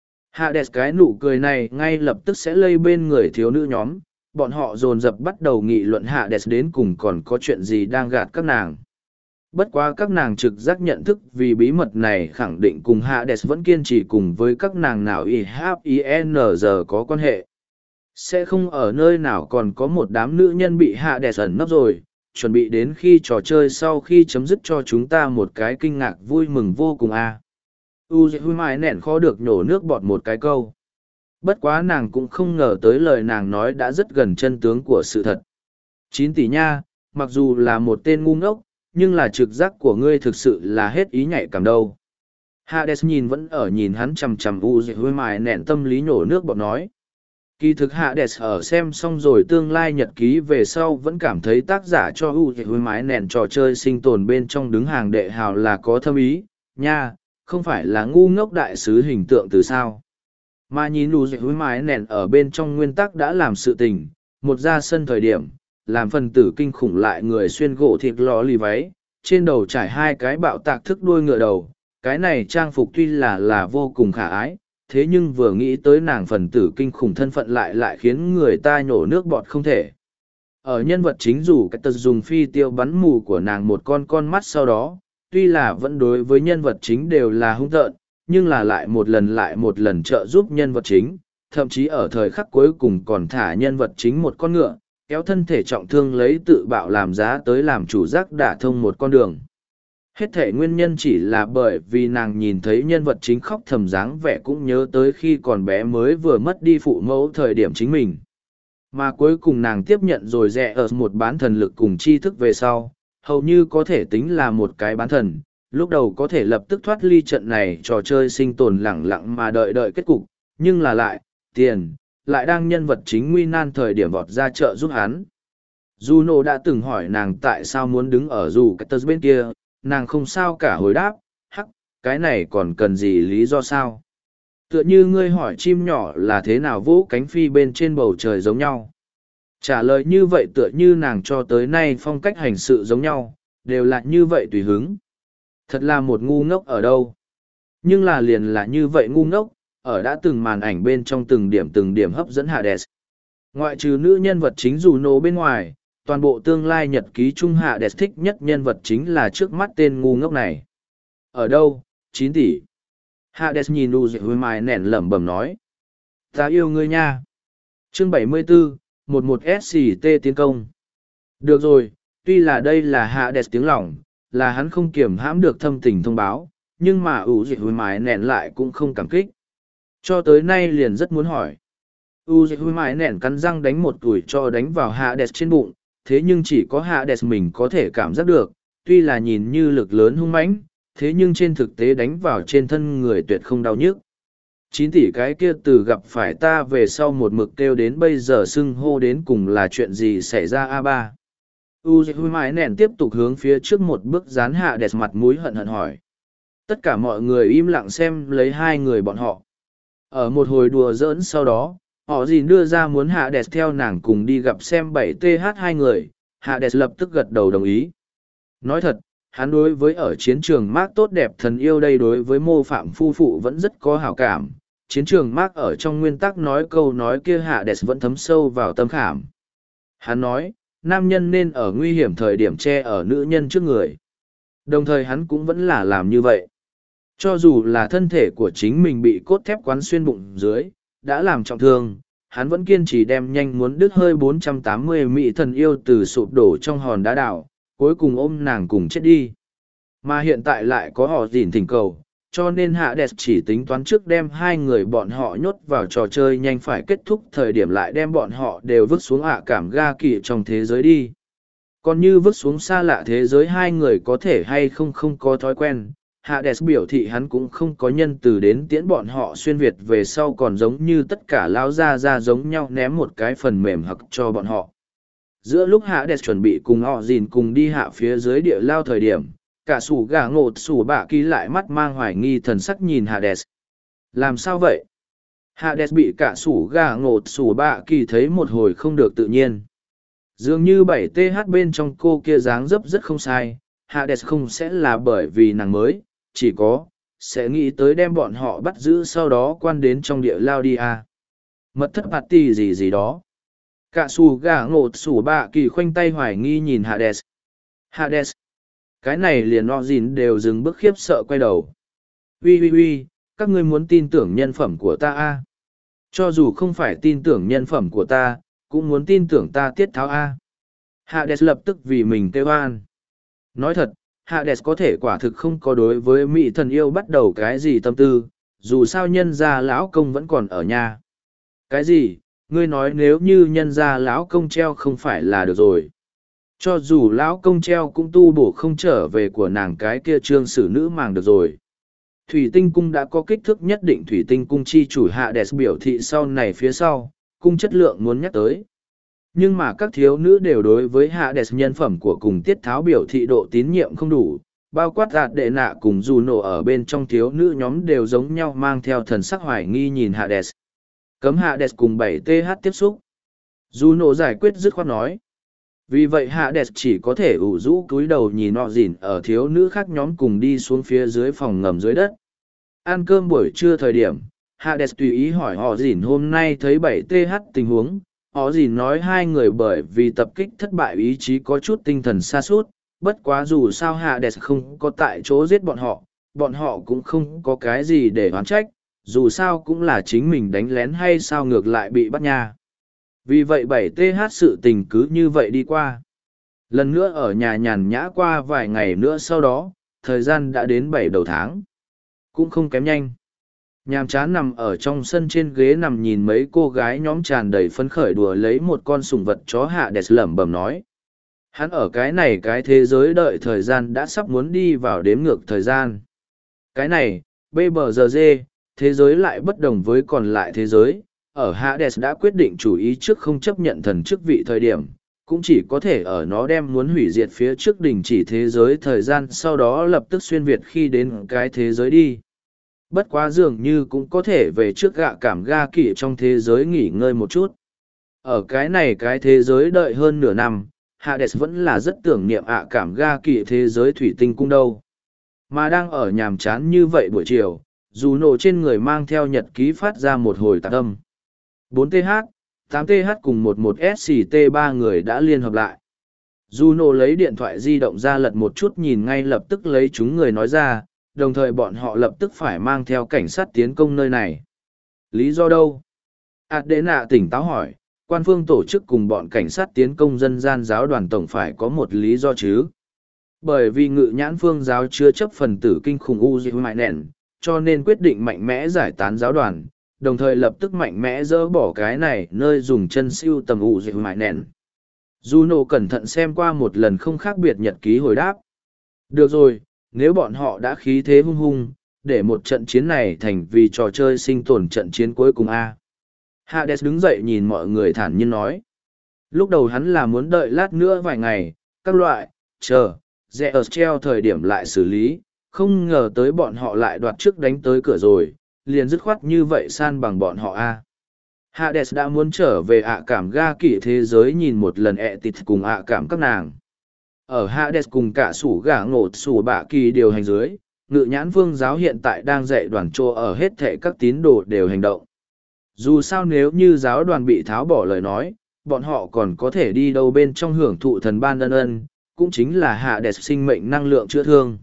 Speaker 1: Hades cái nụ cười này ngay lập tức sẽ lây bên người thiếu nữ nhóm, bọn họ dồn dập bắt đầu nghị luận Hades đến cùng còn có chuyện gì đang gạt các nàng. Bất quá các nàng trực giác nhận thức vì bí mật này khẳng định cùng Hades vẫn kiên trì cùng với các nàng nào IHING có quan hệ. Sẽ không ở nơi nào còn có một đám nữ nhân bị Hades ẩn nấp rồi, chuẩn bị đến khi trò chơi sau khi chấm dứt cho chúng ta một cái kinh ngạc vui mừng vô cùng a. Hui mai nẹn khó được nhổ nước bọt một cái câu. Bất quá nàng cũng không ngờ tới lời nàng nói đã rất gần chân tướng của sự thật. 9 tỷ nha, mặc dù là một tên ngu ngốc, nhưng là trực giác của ngươi thực sự là hết ý nhạy cảm đâu. Hades nhìn vẫn ở nhìn hắn chằm chằm Hui mai nẹn tâm lý nhổ nước bọt nói. Kỳ thực Hades ở xem xong rồi tương lai nhật ký về sau vẫn cảm thấy tác giả cho Hui mai nẹn trò chơi sinh tồn bên trong đứng hàng đệ hào là có thâm ý, nha. Không phải là ngu ngốc đại sứ hình tượng từ sao. Mà nhìn Hui mai nẹn ở bên trong nguyên tắc đã làm sự tình, một ra sân thời điểm, làm phần tử kinh khủng lại người xuyên gỗ thịt lò lì váy, trên đầu trải hai cái bạo tạc thức đuôi ngựa đầu. Cái này trang phục tuy là vô cùng khả ái, thế nhưng vừa nghĩ tới nàng phần tử kinh khủng thân phận lại khiến người ta nhổ nước bọt không thể. Ở nhân vật chính dù cái tật dùng phi tiêu bắn mù của nàng một con mắt sau đó, tuy là vẫn đối với nhân vật chính đều là hung tợn, nhưng là lại một lần trợ giúp nhân vật chính, thậm chí ở thời khắc cuối cùng còn thả nhân vật chính một con ngựa, kéo thân thể trọng thương lấy tự bạo làm giá tới làm chủ giác đả thông một con đường. Hết thể nguyên nhân chỉ là bởi vì nàng nhìn thấy nhân vật chính khóc thầm dáng vẻ cũng nhớ tới khi còn bé mới vừa mất đi phụ mẫu thời điểm chính mình. Mà cuối cùng nàng tiếp nhận rồi rẽ ở một bán thần lực cùng tri thức về sau, hầu như có thể tính là một cái bán thần, lúc đầu có thể lập tức thoát ly trận này trò chơi sinh tồn lẳng lặng mà đợi kết cục, nhưng là tiền, lại đang nhân vật chính nguy nan thời điểm vọt ra trợ giúp hắn. Juno đã từng hỏi nàng tại sao muốn đứng ở dù cái tơ bên kia, nàng không sao cả hồi đáp, cái này còn cần gì lý do sao? Tựa như ngươi hỏi chim nhỏ là thế nào vỗ cánh phi bên trên bầu trời giống nhau. Trả lời như vậy tựa như nàng cho tới nay phong cách hành sự giống nhau, đều là như vậy tùy hứng. Thật là một ngu ngốc ở đâu. Nhưng là liền là như vậy ngu ngốc, ở đã từng màn ảnh bên trong từng điểm hấp dẫn Hades. Ngoại trừ nữ nhân vật chính Juno bên ngoài, toàn bộ tương lai nhật ký trung Hades thích nhất nhân vật chính là trước mắt tên ngu ngốc này. Ở đâu, 9 tỷ. Hades nhìn Hui mai nẹn lẩm bẩm nói. Ta yêu ngươi nha. Chương 74, 11SCT tiến công. Được rồi, tuy là đây là Hades tiếng lòng, là hắn không kiềm hãm được thâm tình thông báo, nhưng mà Hui mai nẹn lại cũng không cảm kích. Cho tới nay liền rất muốn hỏi. Hui mai nẹn cắn răng đánh một tuổi cho đánh vào Hades trên bụng, thế nhưng chỉ có Hades mình có thể cảm giác được, tuy là nhìn như lực lớn hung mãnh, thế nhưng trên thực tế đánh vào trên thân người tuyệt không đau nhức. 9 tỷ cái kia từ gặp phải ta về sau một mực kêu đến bây giờ xưng hô đến cùng là chuyện gì xảy ra A3. Uzi mãi nền tiếp tục hướng phía trước một bước dán Hades mặt mũi hận hận hỏi. Tất cả mọi người im lặng xem lấy hai người bọn họ. Ở một hồi đùa giỡn sau đó, họ dìn đưa ra muốn Hades theo nàng cùng đi gặp xem 7TH hai người. Hades lập tức gật đầu đồng ý. Nói thật, hắn đối với ở chiến trường Mark tốt đẹp thần yêu đây đối với mô phạm phu phụ vẫn rất có hảo cảm. Chiến trường Mark ở trong nguyên tắc nói câu nói kia Hades vẫn thấm sâu vào tâm khảm. Hắn nói, nam nhân nên ở nguy hiểm thời điểm che ở nữ nhân trước người. Đồng thời hắn cũng vẫn là làm như vậy. Cho dù là thân thể của chính mình bị cốt thép quán xuyên bụng dưới, đã làm trọng thương, hắn vẫn kiên trì đem nhanh muốn đứt hơi 480 mỹ thần yêu từ sụp đổ trong hòn đá đảo, cuối cùng ôm nàng cùng chết đi. Mà hiện tại lại có họ dìn thỉnh cầu, cho nên Hades chỉ tính toán trước đem hai người bọn họ nhốt vào trò chơi nhanh phải kết thúc thời điểm lại đem bọn họ đều vứt xuống cảm ga kỳ trong thế giới đi. Còn như vứt xuống xa lạ thế giới hai người có thể hay không có thói quen, Hades biểu thị hắn cũng không có nhân từ đến tiễn bọn họ xuyên Việt về sau còn giống như tất cả lao ra giống nhau ném một cái phần mềm hặc cho bọn họ. Giữa lúc Hades chuẩn bị cùng họ dìn cùng đi hạ phía dưới địa lao thời điểm, cả sủ gà ngột sủ bạ kỳ lại mắt mang hoài nghi thần sắc nhìn Hades. Làm sao vậy? Hades bị cả sủ gà ngột sủ bạ kỳ thấy một hồi không được tự nhiên. Dường như 7TH bên trong cô kia dáng dấp rất không sai, Hades không sẽ là bởi vì nàng mới, chỉ có, sẽ nghĩ tới đem bọn họ bắt giữ sau đó quan đến trong địa lao đi à. Mật thất party gì gì đó. Cả sủ gà ngột sủ bạ kỳ khoanh tay hoài nghi nhìn Hades. Hades. Cái này liền họ dìn đều dừng bước khiếp sợ quay đầu. Uy, các ngươi muốn tin tưởng nhân phẩm của ta a? Cho dù không phải tin tưởng nhân phẩm của ta, cũng muốn tin tưởng ta tiết tháo a. Hades lập tức vì mình kêu an. Nói thật, Hades có thể quả thực không có đối với mỹ thần yêu bắt đầu cái gì tâm tư, dù sao nhân gia lão công vẫn còn ở nhà. Cái gì, ngươi nói nếu như nhân gia lão công treo không phải là được rồi. Cho dù lão công treo cũng tu bổ không trở về của nàng cái kia trương sử nữ màng được rồi. Thủy tinh cung đã có kích thước nhất định thủy tinh cung chi chủ Hades biểu thị sau này phía sau, cung chất lượng muốn nhắc tới. Nhưng mà các thiếu nữ đều đối với Hades nhân phẩm của cùng tiết tháo biểu thị độ tín nhiệm không đủ, bao quát gạt đệ nạ cùng Juno ở bên trong thiếu nữ nhóm đều giống nhau mang theo thần sắc hoài nghi nhìn Hades. Cấm Hades cùng 7TH tiếp xúc. Juno giải quyết dứt khoát nói. Vì vậy Hades chỉ có thể ủ rũ cúi đầu nhìn họ dìn ở thiếu nữ khác nhóm cùng đi xuống phía dưới phòng ngầm dưới đất. Ăn cơm buổi trưa thời điểm, Hades tùy ý hỏi họ dìn hôm nay thấy 7TH tình huống. Họ dìn nói hai người bởi vì tập kích thất bại ý chí có chút tinh thần sa sút, bất quá dù sao Hades không có tại chỗ giết bọn họ cũng không có cái gì để oán trách, dù sao cũng là chính mình đánh lén hay sao ngược lại bị bắt nha. Vì vậy 7TH sự tình cứ như vậy đi qua. Lần nữa ở nhà nhàn nhã qua vài ngày nữa sau đó, thời gian đã đến 7 đầu tháng. Cũng không kém nhanh. Nhàm chán nằm ở trong sân trên ghế nằm nhìn mấy cô gái nhóm tràn đầy phấn khởi đùa lấy một con sủng vật chó Hades lẩm bẩm nói. Hắn ở cái này cái thế giới đợi thời gian đã sắp muốn đi vào đếm ngược thời gian. Cái này, BBGG, thế giới lại bất đồng với còn lại thế giới. Ở Hades đã quyết định chủ ý trước không chấp nhận thần chức vị thời điểm, cũng chỉ có thể ở nó đem muốn hủy diệt phía trước đình chỉ thế giới thời gian sau đó lập tức xuyên Việt khi đến cái thế giới đi. Bất quá dường như cũng có thể về trước gạ cảm ga kỷ trong thế giới nghỉ ngơi một chút. Ở cái này cái thế giới đợi hơn nửa năm, Hades vẫn là rất tưởng niệm cảm ga kỷ thế giới thủy tinh cung đâu. Mà đang ở nhàm chán như vậy buổi chiều, dù nổ trên người mang theo nhật ký phát ra một hồi tạc âm. 4TH, 8TH cùng 11SCT ba người đã liên hợp lại. Juno lấy điện thoại di động ra lật một chút nhìn ngay lập tức lấy chúng người nói ra, đồng thời bọn họ lập tức phải mang theo cảnh sát tiến công nơi này. Lý do đâu? Adena tỉnh táo hỏi, quan phương tổ chức cùng bọn cảnh sát tiến công dân gian giáo đoàn tổng phải có một lý do chứ. Bởi vì ngự nhãn phương giáo chứa chấp phần tử kinh khủng Uzi mại nền, cho nên quyết định mạnh mẽ giải tán giáo đoàn, đồng thời lập tức mạnh mẽ dỡ bỏ cái này nơi dùng chân siêu tầm Uzi mại nền. Juno cẩn thận xem qua một lần không khác biệt nhật ký hồi đáp. Được rồi, nếu bọn họ đã khí thế hung hung, để một trận chiến này thành vì trò chơi sinh tồn trận chiến cuối cùng a. Hades đứng dậy nhìn mọi người thản nhiên nói. Lúc đầu hắn là muốn đợi lát nữa vài ngày, các loại, rẽ ở treo thời điểm lại xử lý, không ngờ tới bọn họ lại đoạt trước đánh tới cửa rồi, liền dứt khoát như vậy san bằng bọn họ a. Hades đã muốn trở về cảm ga kỷ thế giới nhìn một lần tịt cùng cảm các nàng. Ở Hades cùng cả sủ gà ngột sủ bạ kỳ điều hành dưới, ngự nhãn vương giáo hiện tại đang dạy đoàn trô ở hết thệ các tín đồ đều hành động. Dù sao nếu như giáo đoàn bị tháo bỏ lời nói, bọn họ còn có thể đi đâu bên trong hưởng thụ thần ban ân ân, cũng chính là Hades sinh mệnh năng lượng chữa thương.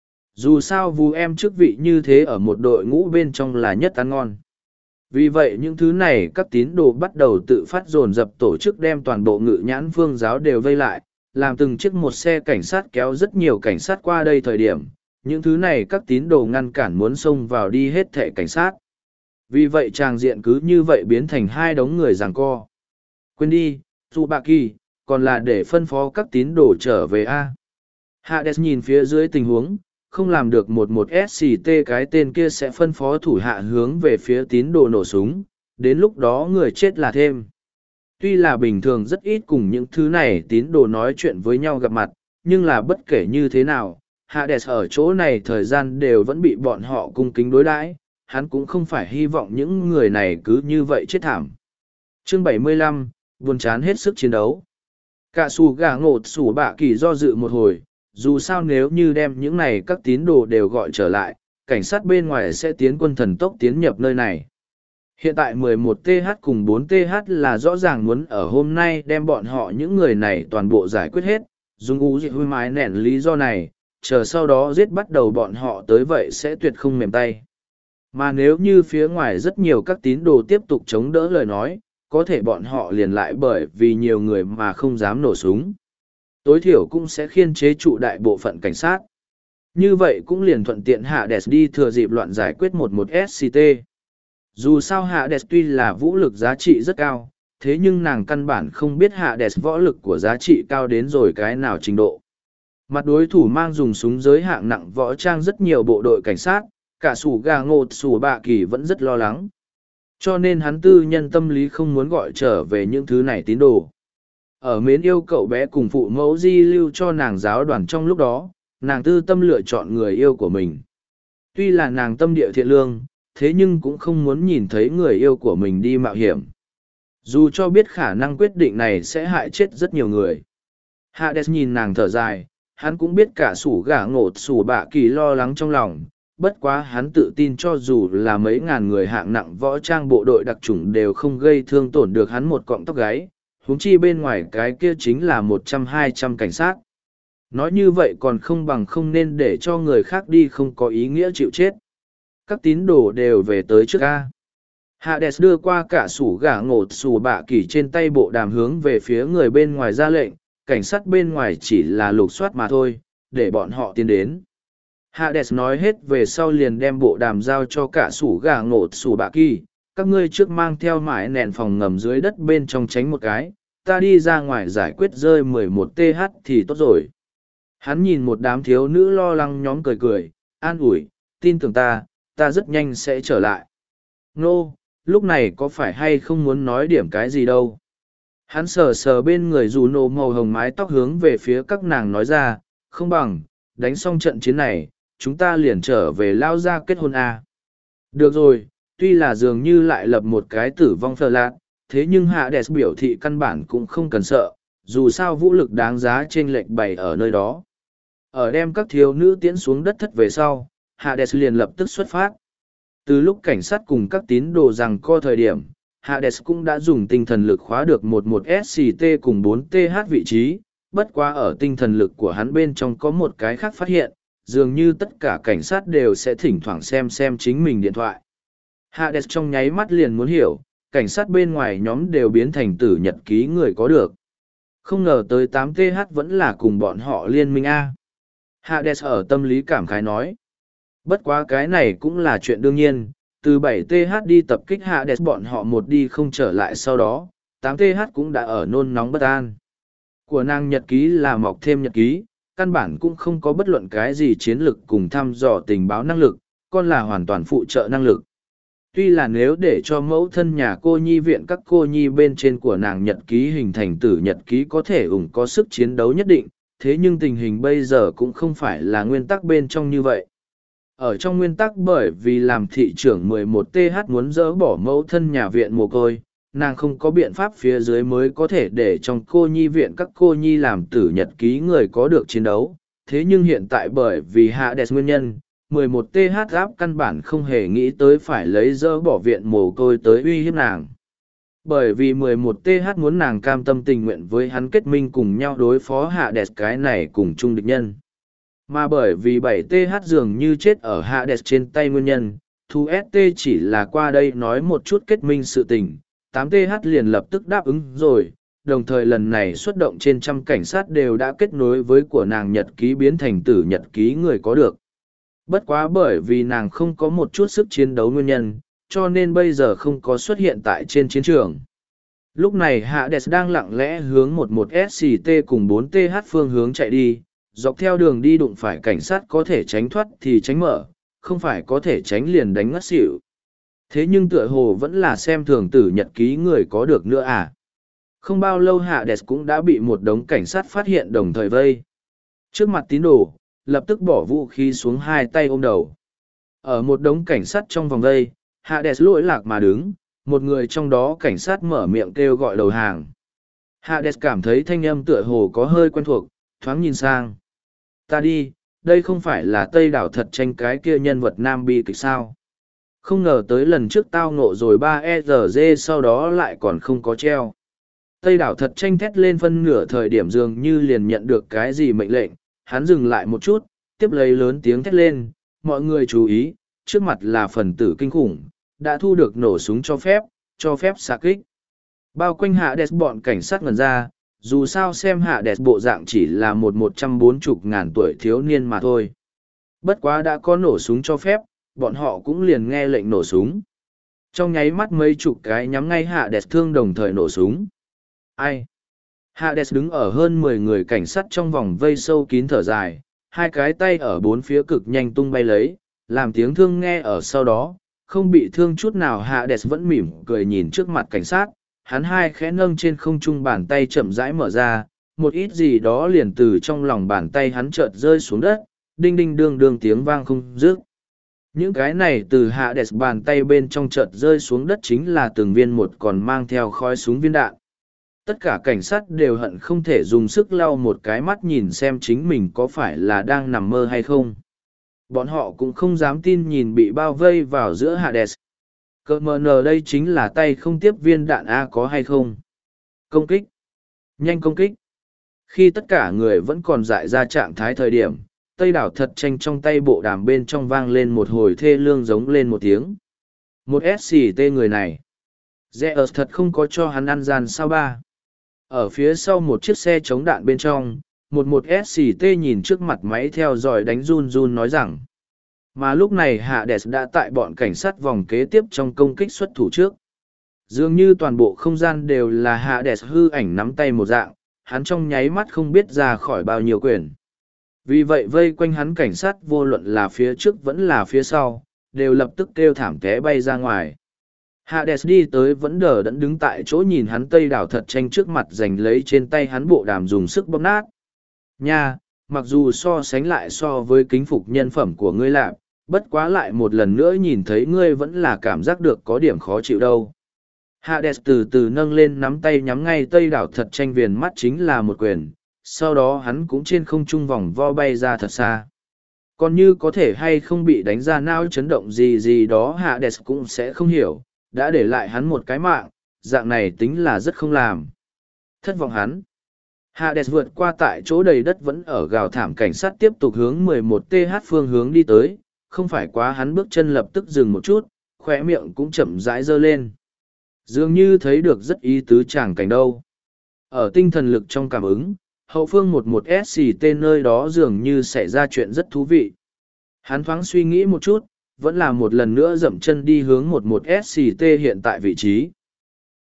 Speaker 1: Dù sao vú em chức vị như thế ở một đội ngũ bên trong là nhất ăn ngon. Vì vậy những thứ này các tín đồ bắt đầu tự phát dồn dập tổ chức đem toàn bộ ngự nhãn vương giáo đều vây lại, làm từng chiếc một xe cảnh sát kéo rất nhiều cảnh sát qua đây thời điểm. Những thứ này các tín đồ ngăn cản muốn xông vào đi hết thệ cảnh sát. Vì vậy tràng diện cứ như vậy biến thành hai đống người giằng co. Quên đi, Tsubaki, còn là để phân phó các tín đồ trở về A. Hades nhìn phía dưới tình huống, không làm được một SCT cái tên kia sẽ phân phó thủ hạ hướng về phía tín đồ nổ súng, đến lúc đó người chết là thêm. Tuy là bình thường rất ít cùng những thứ này tín đồ nói chuyện với nhau gặp mặt, nhưng là bất kể như thế nào, Hades ở chỗ này thời gian đều vẫn bị bọn họ cung kính đối đãi, hắn cũng không phải hy vọng những người này cứ như vậy chết thảm. Chương 75, buồn chán hết sức chiến đấu. Cả sủ gà ngột sủ bạ kỳ do dự một hồi, dù sao nếu như đem những này các tín đồ đều gọi trở lại, cảnh sát bên ngoài sẽ tiến quân thần tốc tiến nhập nơi này. Hiện tại 11TH cùng 4TH là rõ ràng muốn ở hôm nay đem bọn họ những người này toàn bộ giải quyết hết, dùng ú dị huy mái nẻn lý do này, chờ sau đó giết bắt đầu bọn họ tới vậy sẽ tuyệt không mềm tay. Mà nếu như phía ngoài rất nhiều các tín đồ tiếp tục chống đỡ lời nói, có thể bọn họ liền lại bởi vì nhiều người mà không dám nổ súng. Tối thiểu cũng sẽ khiên chế trụ đại bộ phận cảnh sát. Như vậy cũng liền thuận tiện Hades đi thừa dịp loạn giải quyết một SCT. Dù sao Hades tuy là vũ lực giá trị rất cao, thế nhưng nàng căn bản không biết Hades võ lực của giá trị cao đến rồi cái nào trình độ. Mặt đối thủ mang dùng súng giới hạng nặng võ trang rất nhiều bộ đội cảnh sát, cả sủ gà ngột sủ bạ kỳ vẫn rất lo lắng. Cho nên hắn tư nhân tâm lý không muốn gọi trở về những thứ này tín đồ. Ở mến yêu cậu bé cùng phụ mẫu di lưu cho nàng giáo đoàn trong lúc đó, nàng tư tâm lựa chọn người yêu của mình. Tuy là nàng tâm địa thiện lương, thế nhưng cũng không muốn nhìn thấy người yêu của mình đi mạo hiểm. Dù cho biết khả năng quyết định này sẽ hại chết rất nhiều người. Hades nhìn nàng thở dài, hắn cũng biết cả sủ gà ngột sủ bạ kỳ lo lắng trong lòng. Bất quá hắn tự tin cho dù là mấy ngàn người hạng nặng võ trang bộ đội đặc chủng đều không gây thương tổn được hắn một cọng tóc gáy, huống chi bên ngoài cái kia chính là 100-200 cảnh sát. Nói như vậy còn không bằng không nên để cho người khác đi không có ý nghĩa chịu chết. Các tín đồ đều về tới trước A. Hades đưa qua cả sủ gà ngột sủ bạ kỳ trên tay bộ đàm hướng về phía người bên ngoài ra lệnh, cảnh sát bên ngoài chỉ là lục soát mà thôi, để bọn họ tiến đến. Hades nói hết về sau liền đem bộ đàm giao cho cả sủ gà ngột sủ bạ kỳ, các ngươi trước mang theo mải nẹn phòng ngầm dưới đất bên trong tránh một cái, ta đi ra ngoài giải quyết rơi 11TH thì tốt rồi. Hắn nhìn một đám thiếu nữ lo lắng nhóm cười cười, an ủi, tin tưởng ta rất nhanh sẽ trở lại. Nô, lúc này có phải hay không muốn nói điểm cái gì đâu. Hắn sờ sờ bên người dù nổ màu hồng mái tóc hướng về phía các nàng nói ra, không bằng, đánh xong trận chiến này, chúng ta liền trở về lao ra kết hôn à. Được rồi, tuy là dường như lại lập một cái tử vong phờ lạc, thế nhưng Hades biểu thị căn bản cũng không cần sợ, dù sao vũ lực đáng giá trên lệch bày ở nơi đó. Ở đem các thiếu nữ tiễn xuống đất thất về sau, Hades liền lập tức xuất phát. Từ lúc cảnh sát cùng các tín đồ rằng co thời điểm, Hades cũng đã dùng tinh thần lực khóa được một SCT cùng 4TH vị trí, bất quá ở tinh thần lực của hắn bên trong có một cái khác phát hiện, dường như tất cả cảnh sát đều sẽ thỉnh thoảng xem chính mình điện thoại. Hades trong nháy mắt liền muốn hiểu, cảnh sát bên ngoài nhóm đều biến thành tử nhật ký người có được. Không ngờ tới 8TH vẫn là cùng bọn họ liên minh A. Hades ở tâm lý cảm khái nói. Bất quá cái này cũng là chuyện đương nhiên, từ 7TH đi tập kích Hades bọn họ một đi không trở lại sau đó, 8TH cũng đã ở nôn nóng bất an. Của nàng nhật ký là mọc thêm nhật ký, căn bản cũng không có bất luận cái gì chiến lực cùng thăm dò tình báo năng lực, còn là hoàn toàn phụ trợ năng lực. Tuy là nếu để cho mẫu thân nhà cô nhi viện các cô nhi bên trên của nàng nhật ký hình thành tử nhật ký có thể có sức chiến đấu nhất định, thế nhưng tình hình bây giờ cũng không phải là nguyên tắc bên trong như vậy. Ở trong nguyên tắc bởi vì làm thị trưởng 11TH muốn dỡ bỏ mẫu thân nhà viện mồ côi, nàng không có biện pháp phía dưới mới có thể để trong cô nhi viện các cô nhi làm tử nhật ký người có được chiến đấu. Thế nhưng hiện tại bởi vì Hades nguyên nhân, 11TH áp căn bản không hề nghĩ tới phải lấy dỡ bỏ viện mồ côi tới uy hiếp nàng. Bởi vì 11TH muốn nàng cam tâm tình nguyện với hắn kết minh cùng nhau đối phó Hades cái này cùng chung địch nhân. Mà bởi vì 7TH dường như chết ở Hades trên tay nguyên nhân, Thu ST chỉ là qua đây nói một chút kết minh sự tình, 8TH liền lập tức đáp ứng rồi, đồng thời lần này xuất động trên trăm cảnh sát đều đã kết nối với của nàng nhật ký biến thành tử nhật ký người có được. Bất quá bởi vì nàng không có một chút sức chiến đấu nguyên nhân, cho nên bây giờ không có xuất hiện tại trên chiến trường. Lúc này Hades đang lặng lẽ hướng 11SCT cùng 4TH phương hướng chạy đi, dọc theo đường đi đụng phải cảnh sát có thể tránh thoát thì tránh mở, không phải có thể tránh liền đánh ngất xỉu. Thế nhưng tựa hồ vẫn là xem thường tử nhật ký người có được nữa à. Không bao lâu Hades cũng đã bị một đống cảnh sát phát hiện đồng thời vây. Trước mặt tín đồ, lập tức bỏ vũ khí xuống hai tay ôm đầu. Ở một đống cảnh sát trong vòng vây, Hades lỗi lạc mà đứng, một người trong đó cảnh sát mở miệng kêu gọi đầu hàng. Hades cảm thấy thanh âm tựa hồ có hơi quen thuộc, thoáng nhìn sang. Ta đi, đây không phải là Tây Đảo Thật Tranh cái kia nhân vật nam bi kịch sao. Không ngờ tới lần trước tao ngộ rồi 3ERG sau đó lại còn không có treo. Tây Đảo Thật Tranh thét lên phân nửa thời điểm dường như liền nhận được cái gì mệnh lệnh, hắn dừng lại một chút, tiếp lấy lớn tiếng thét lên, mọi người chú ý, trước mặt là phần tử kinh khủng, đã thu được nổ súng cho phép xạ kích. Bao quanh Hades bọn cảnh sát ngần ra, dù sao xem Hades bộ dạng chỉ là một 140.000 tuổi thiếu niên mà thôi. Bất quá đã có nổ súng cho phép, bọn họ cũng liền nghe lệnh nổ súng. Trong nháy mắt mấy chục cái nhắm ngay Hades thương đồng thời nổ súng. Ai? Hades đứng ở hơn 10 người cảnh sát trong vòng vây sâu kín thở dài, hai cái tay ở bốn phía cực nhanh tung bay lấy, làm tiếng thương nghe ở sau đó, không bị thương chút nào. Hades vẫn mỉm cười nhìn trước mặt cảnh sát, hắn hai khẽ nâng trên không trung bàn tay chậm rãi mở ra, một ít gì đó liền từ trong lòng bàn tay hắn chợt rơi xuống đất, đinh đinh đương đương tiếng vang không dứt. Những cái này từ Hades bàn tay bên trong chợt rơi xuống đất chính là từng viên một còn mang theo khói súng viên đạn. Tất cả cảnh sát đều hận không thể dùng sức lau một cái mắt nhìn xem chính mình có phải là đang nằm mơ hay không. Bọn họ cũng không dám tin nhìn bị bao vây vào giữa Hades. Cơ mờ nờ đây chính là tay không tiếp viên đạn A có hay không? Công kích! Nhanh công kích! Khi tất cả người vẫn còn dại ra trạng thái thời điểm, Tây Đảo Thật Tranh trong tay bộ đàm bên trong vang lên một hồi thê lương giống lên một tiếng. Một SCT người này. Zeus thật không có cho hắn ăn gian sao ba. Ở phía sau một chiếc xe chống đạn bên trong, một SCT nhìn trước mặt máy theo dõi đánh run run nói rằng. Mà lúc này Hades đã tại bọn cảnh sát vòng kế tiếp trong công kích xuất thủ trước. Dường như toàn bộ không gian đều là Hades hư ảnh nắm tay một dạng, hắn trong nháy mắt không biết ra khỏi bao nhiêu quyền. Vì vậy vây quanh hắn cảnh sát vô luận là phía trước vẫn là phía sau, đều lập tức kêu thảm té bay ra ngoài. Hades đi tới vẫn đờ đẫn đứng tại chỗ nhìn hắn Tây Đảo Thật Tranh trước mặt giành lấy trên tay hắn bộ đàm dùng sức bóp nát. Nha, mặc dù so sánh lại so với kính phục nhân phẩm của ngươi lạp, bất quá lại một lần nữa nhìn thấy ngươi vẫn là cảm giác được có điểm khó chịu đâu. Hades từ từ nâng lên nắm tay nhắm ngay Tây Đảo Thật Tranh viền mắt chính là một quyền, sau đó hắn cũng trên không trung vòng vo bay ra thật xa. Còn như có thể hay không bị đánh ra não chấn động gì gì đó Hades cũng sẽ không hiểu, đã để lại hắn một cái mạng, dạng này tính là rất không làm. Thất vọng hắn. Hades vượt qua tại chỗ đầy đất vẫn ở gào thảm cảnh sát tiếp tục hướng 11TH phương hướng đi tới, không phải quá hắn bước chân lập tức dừng một chút, khóe miệng cũng chậm rãi giơ lên. Dường như thấy được rất ý tứ chàng cảnh đâu. Ở tinh thần lực trong cảm ứng, hậu phương 11SCT nơi đó dường như xảy ra chuyện rất thú vị. Hắn thoáng suy nghĩ một chút, vẫn là một lần nữa dậm chân đi hướng 11SCT hiện tại vị trí.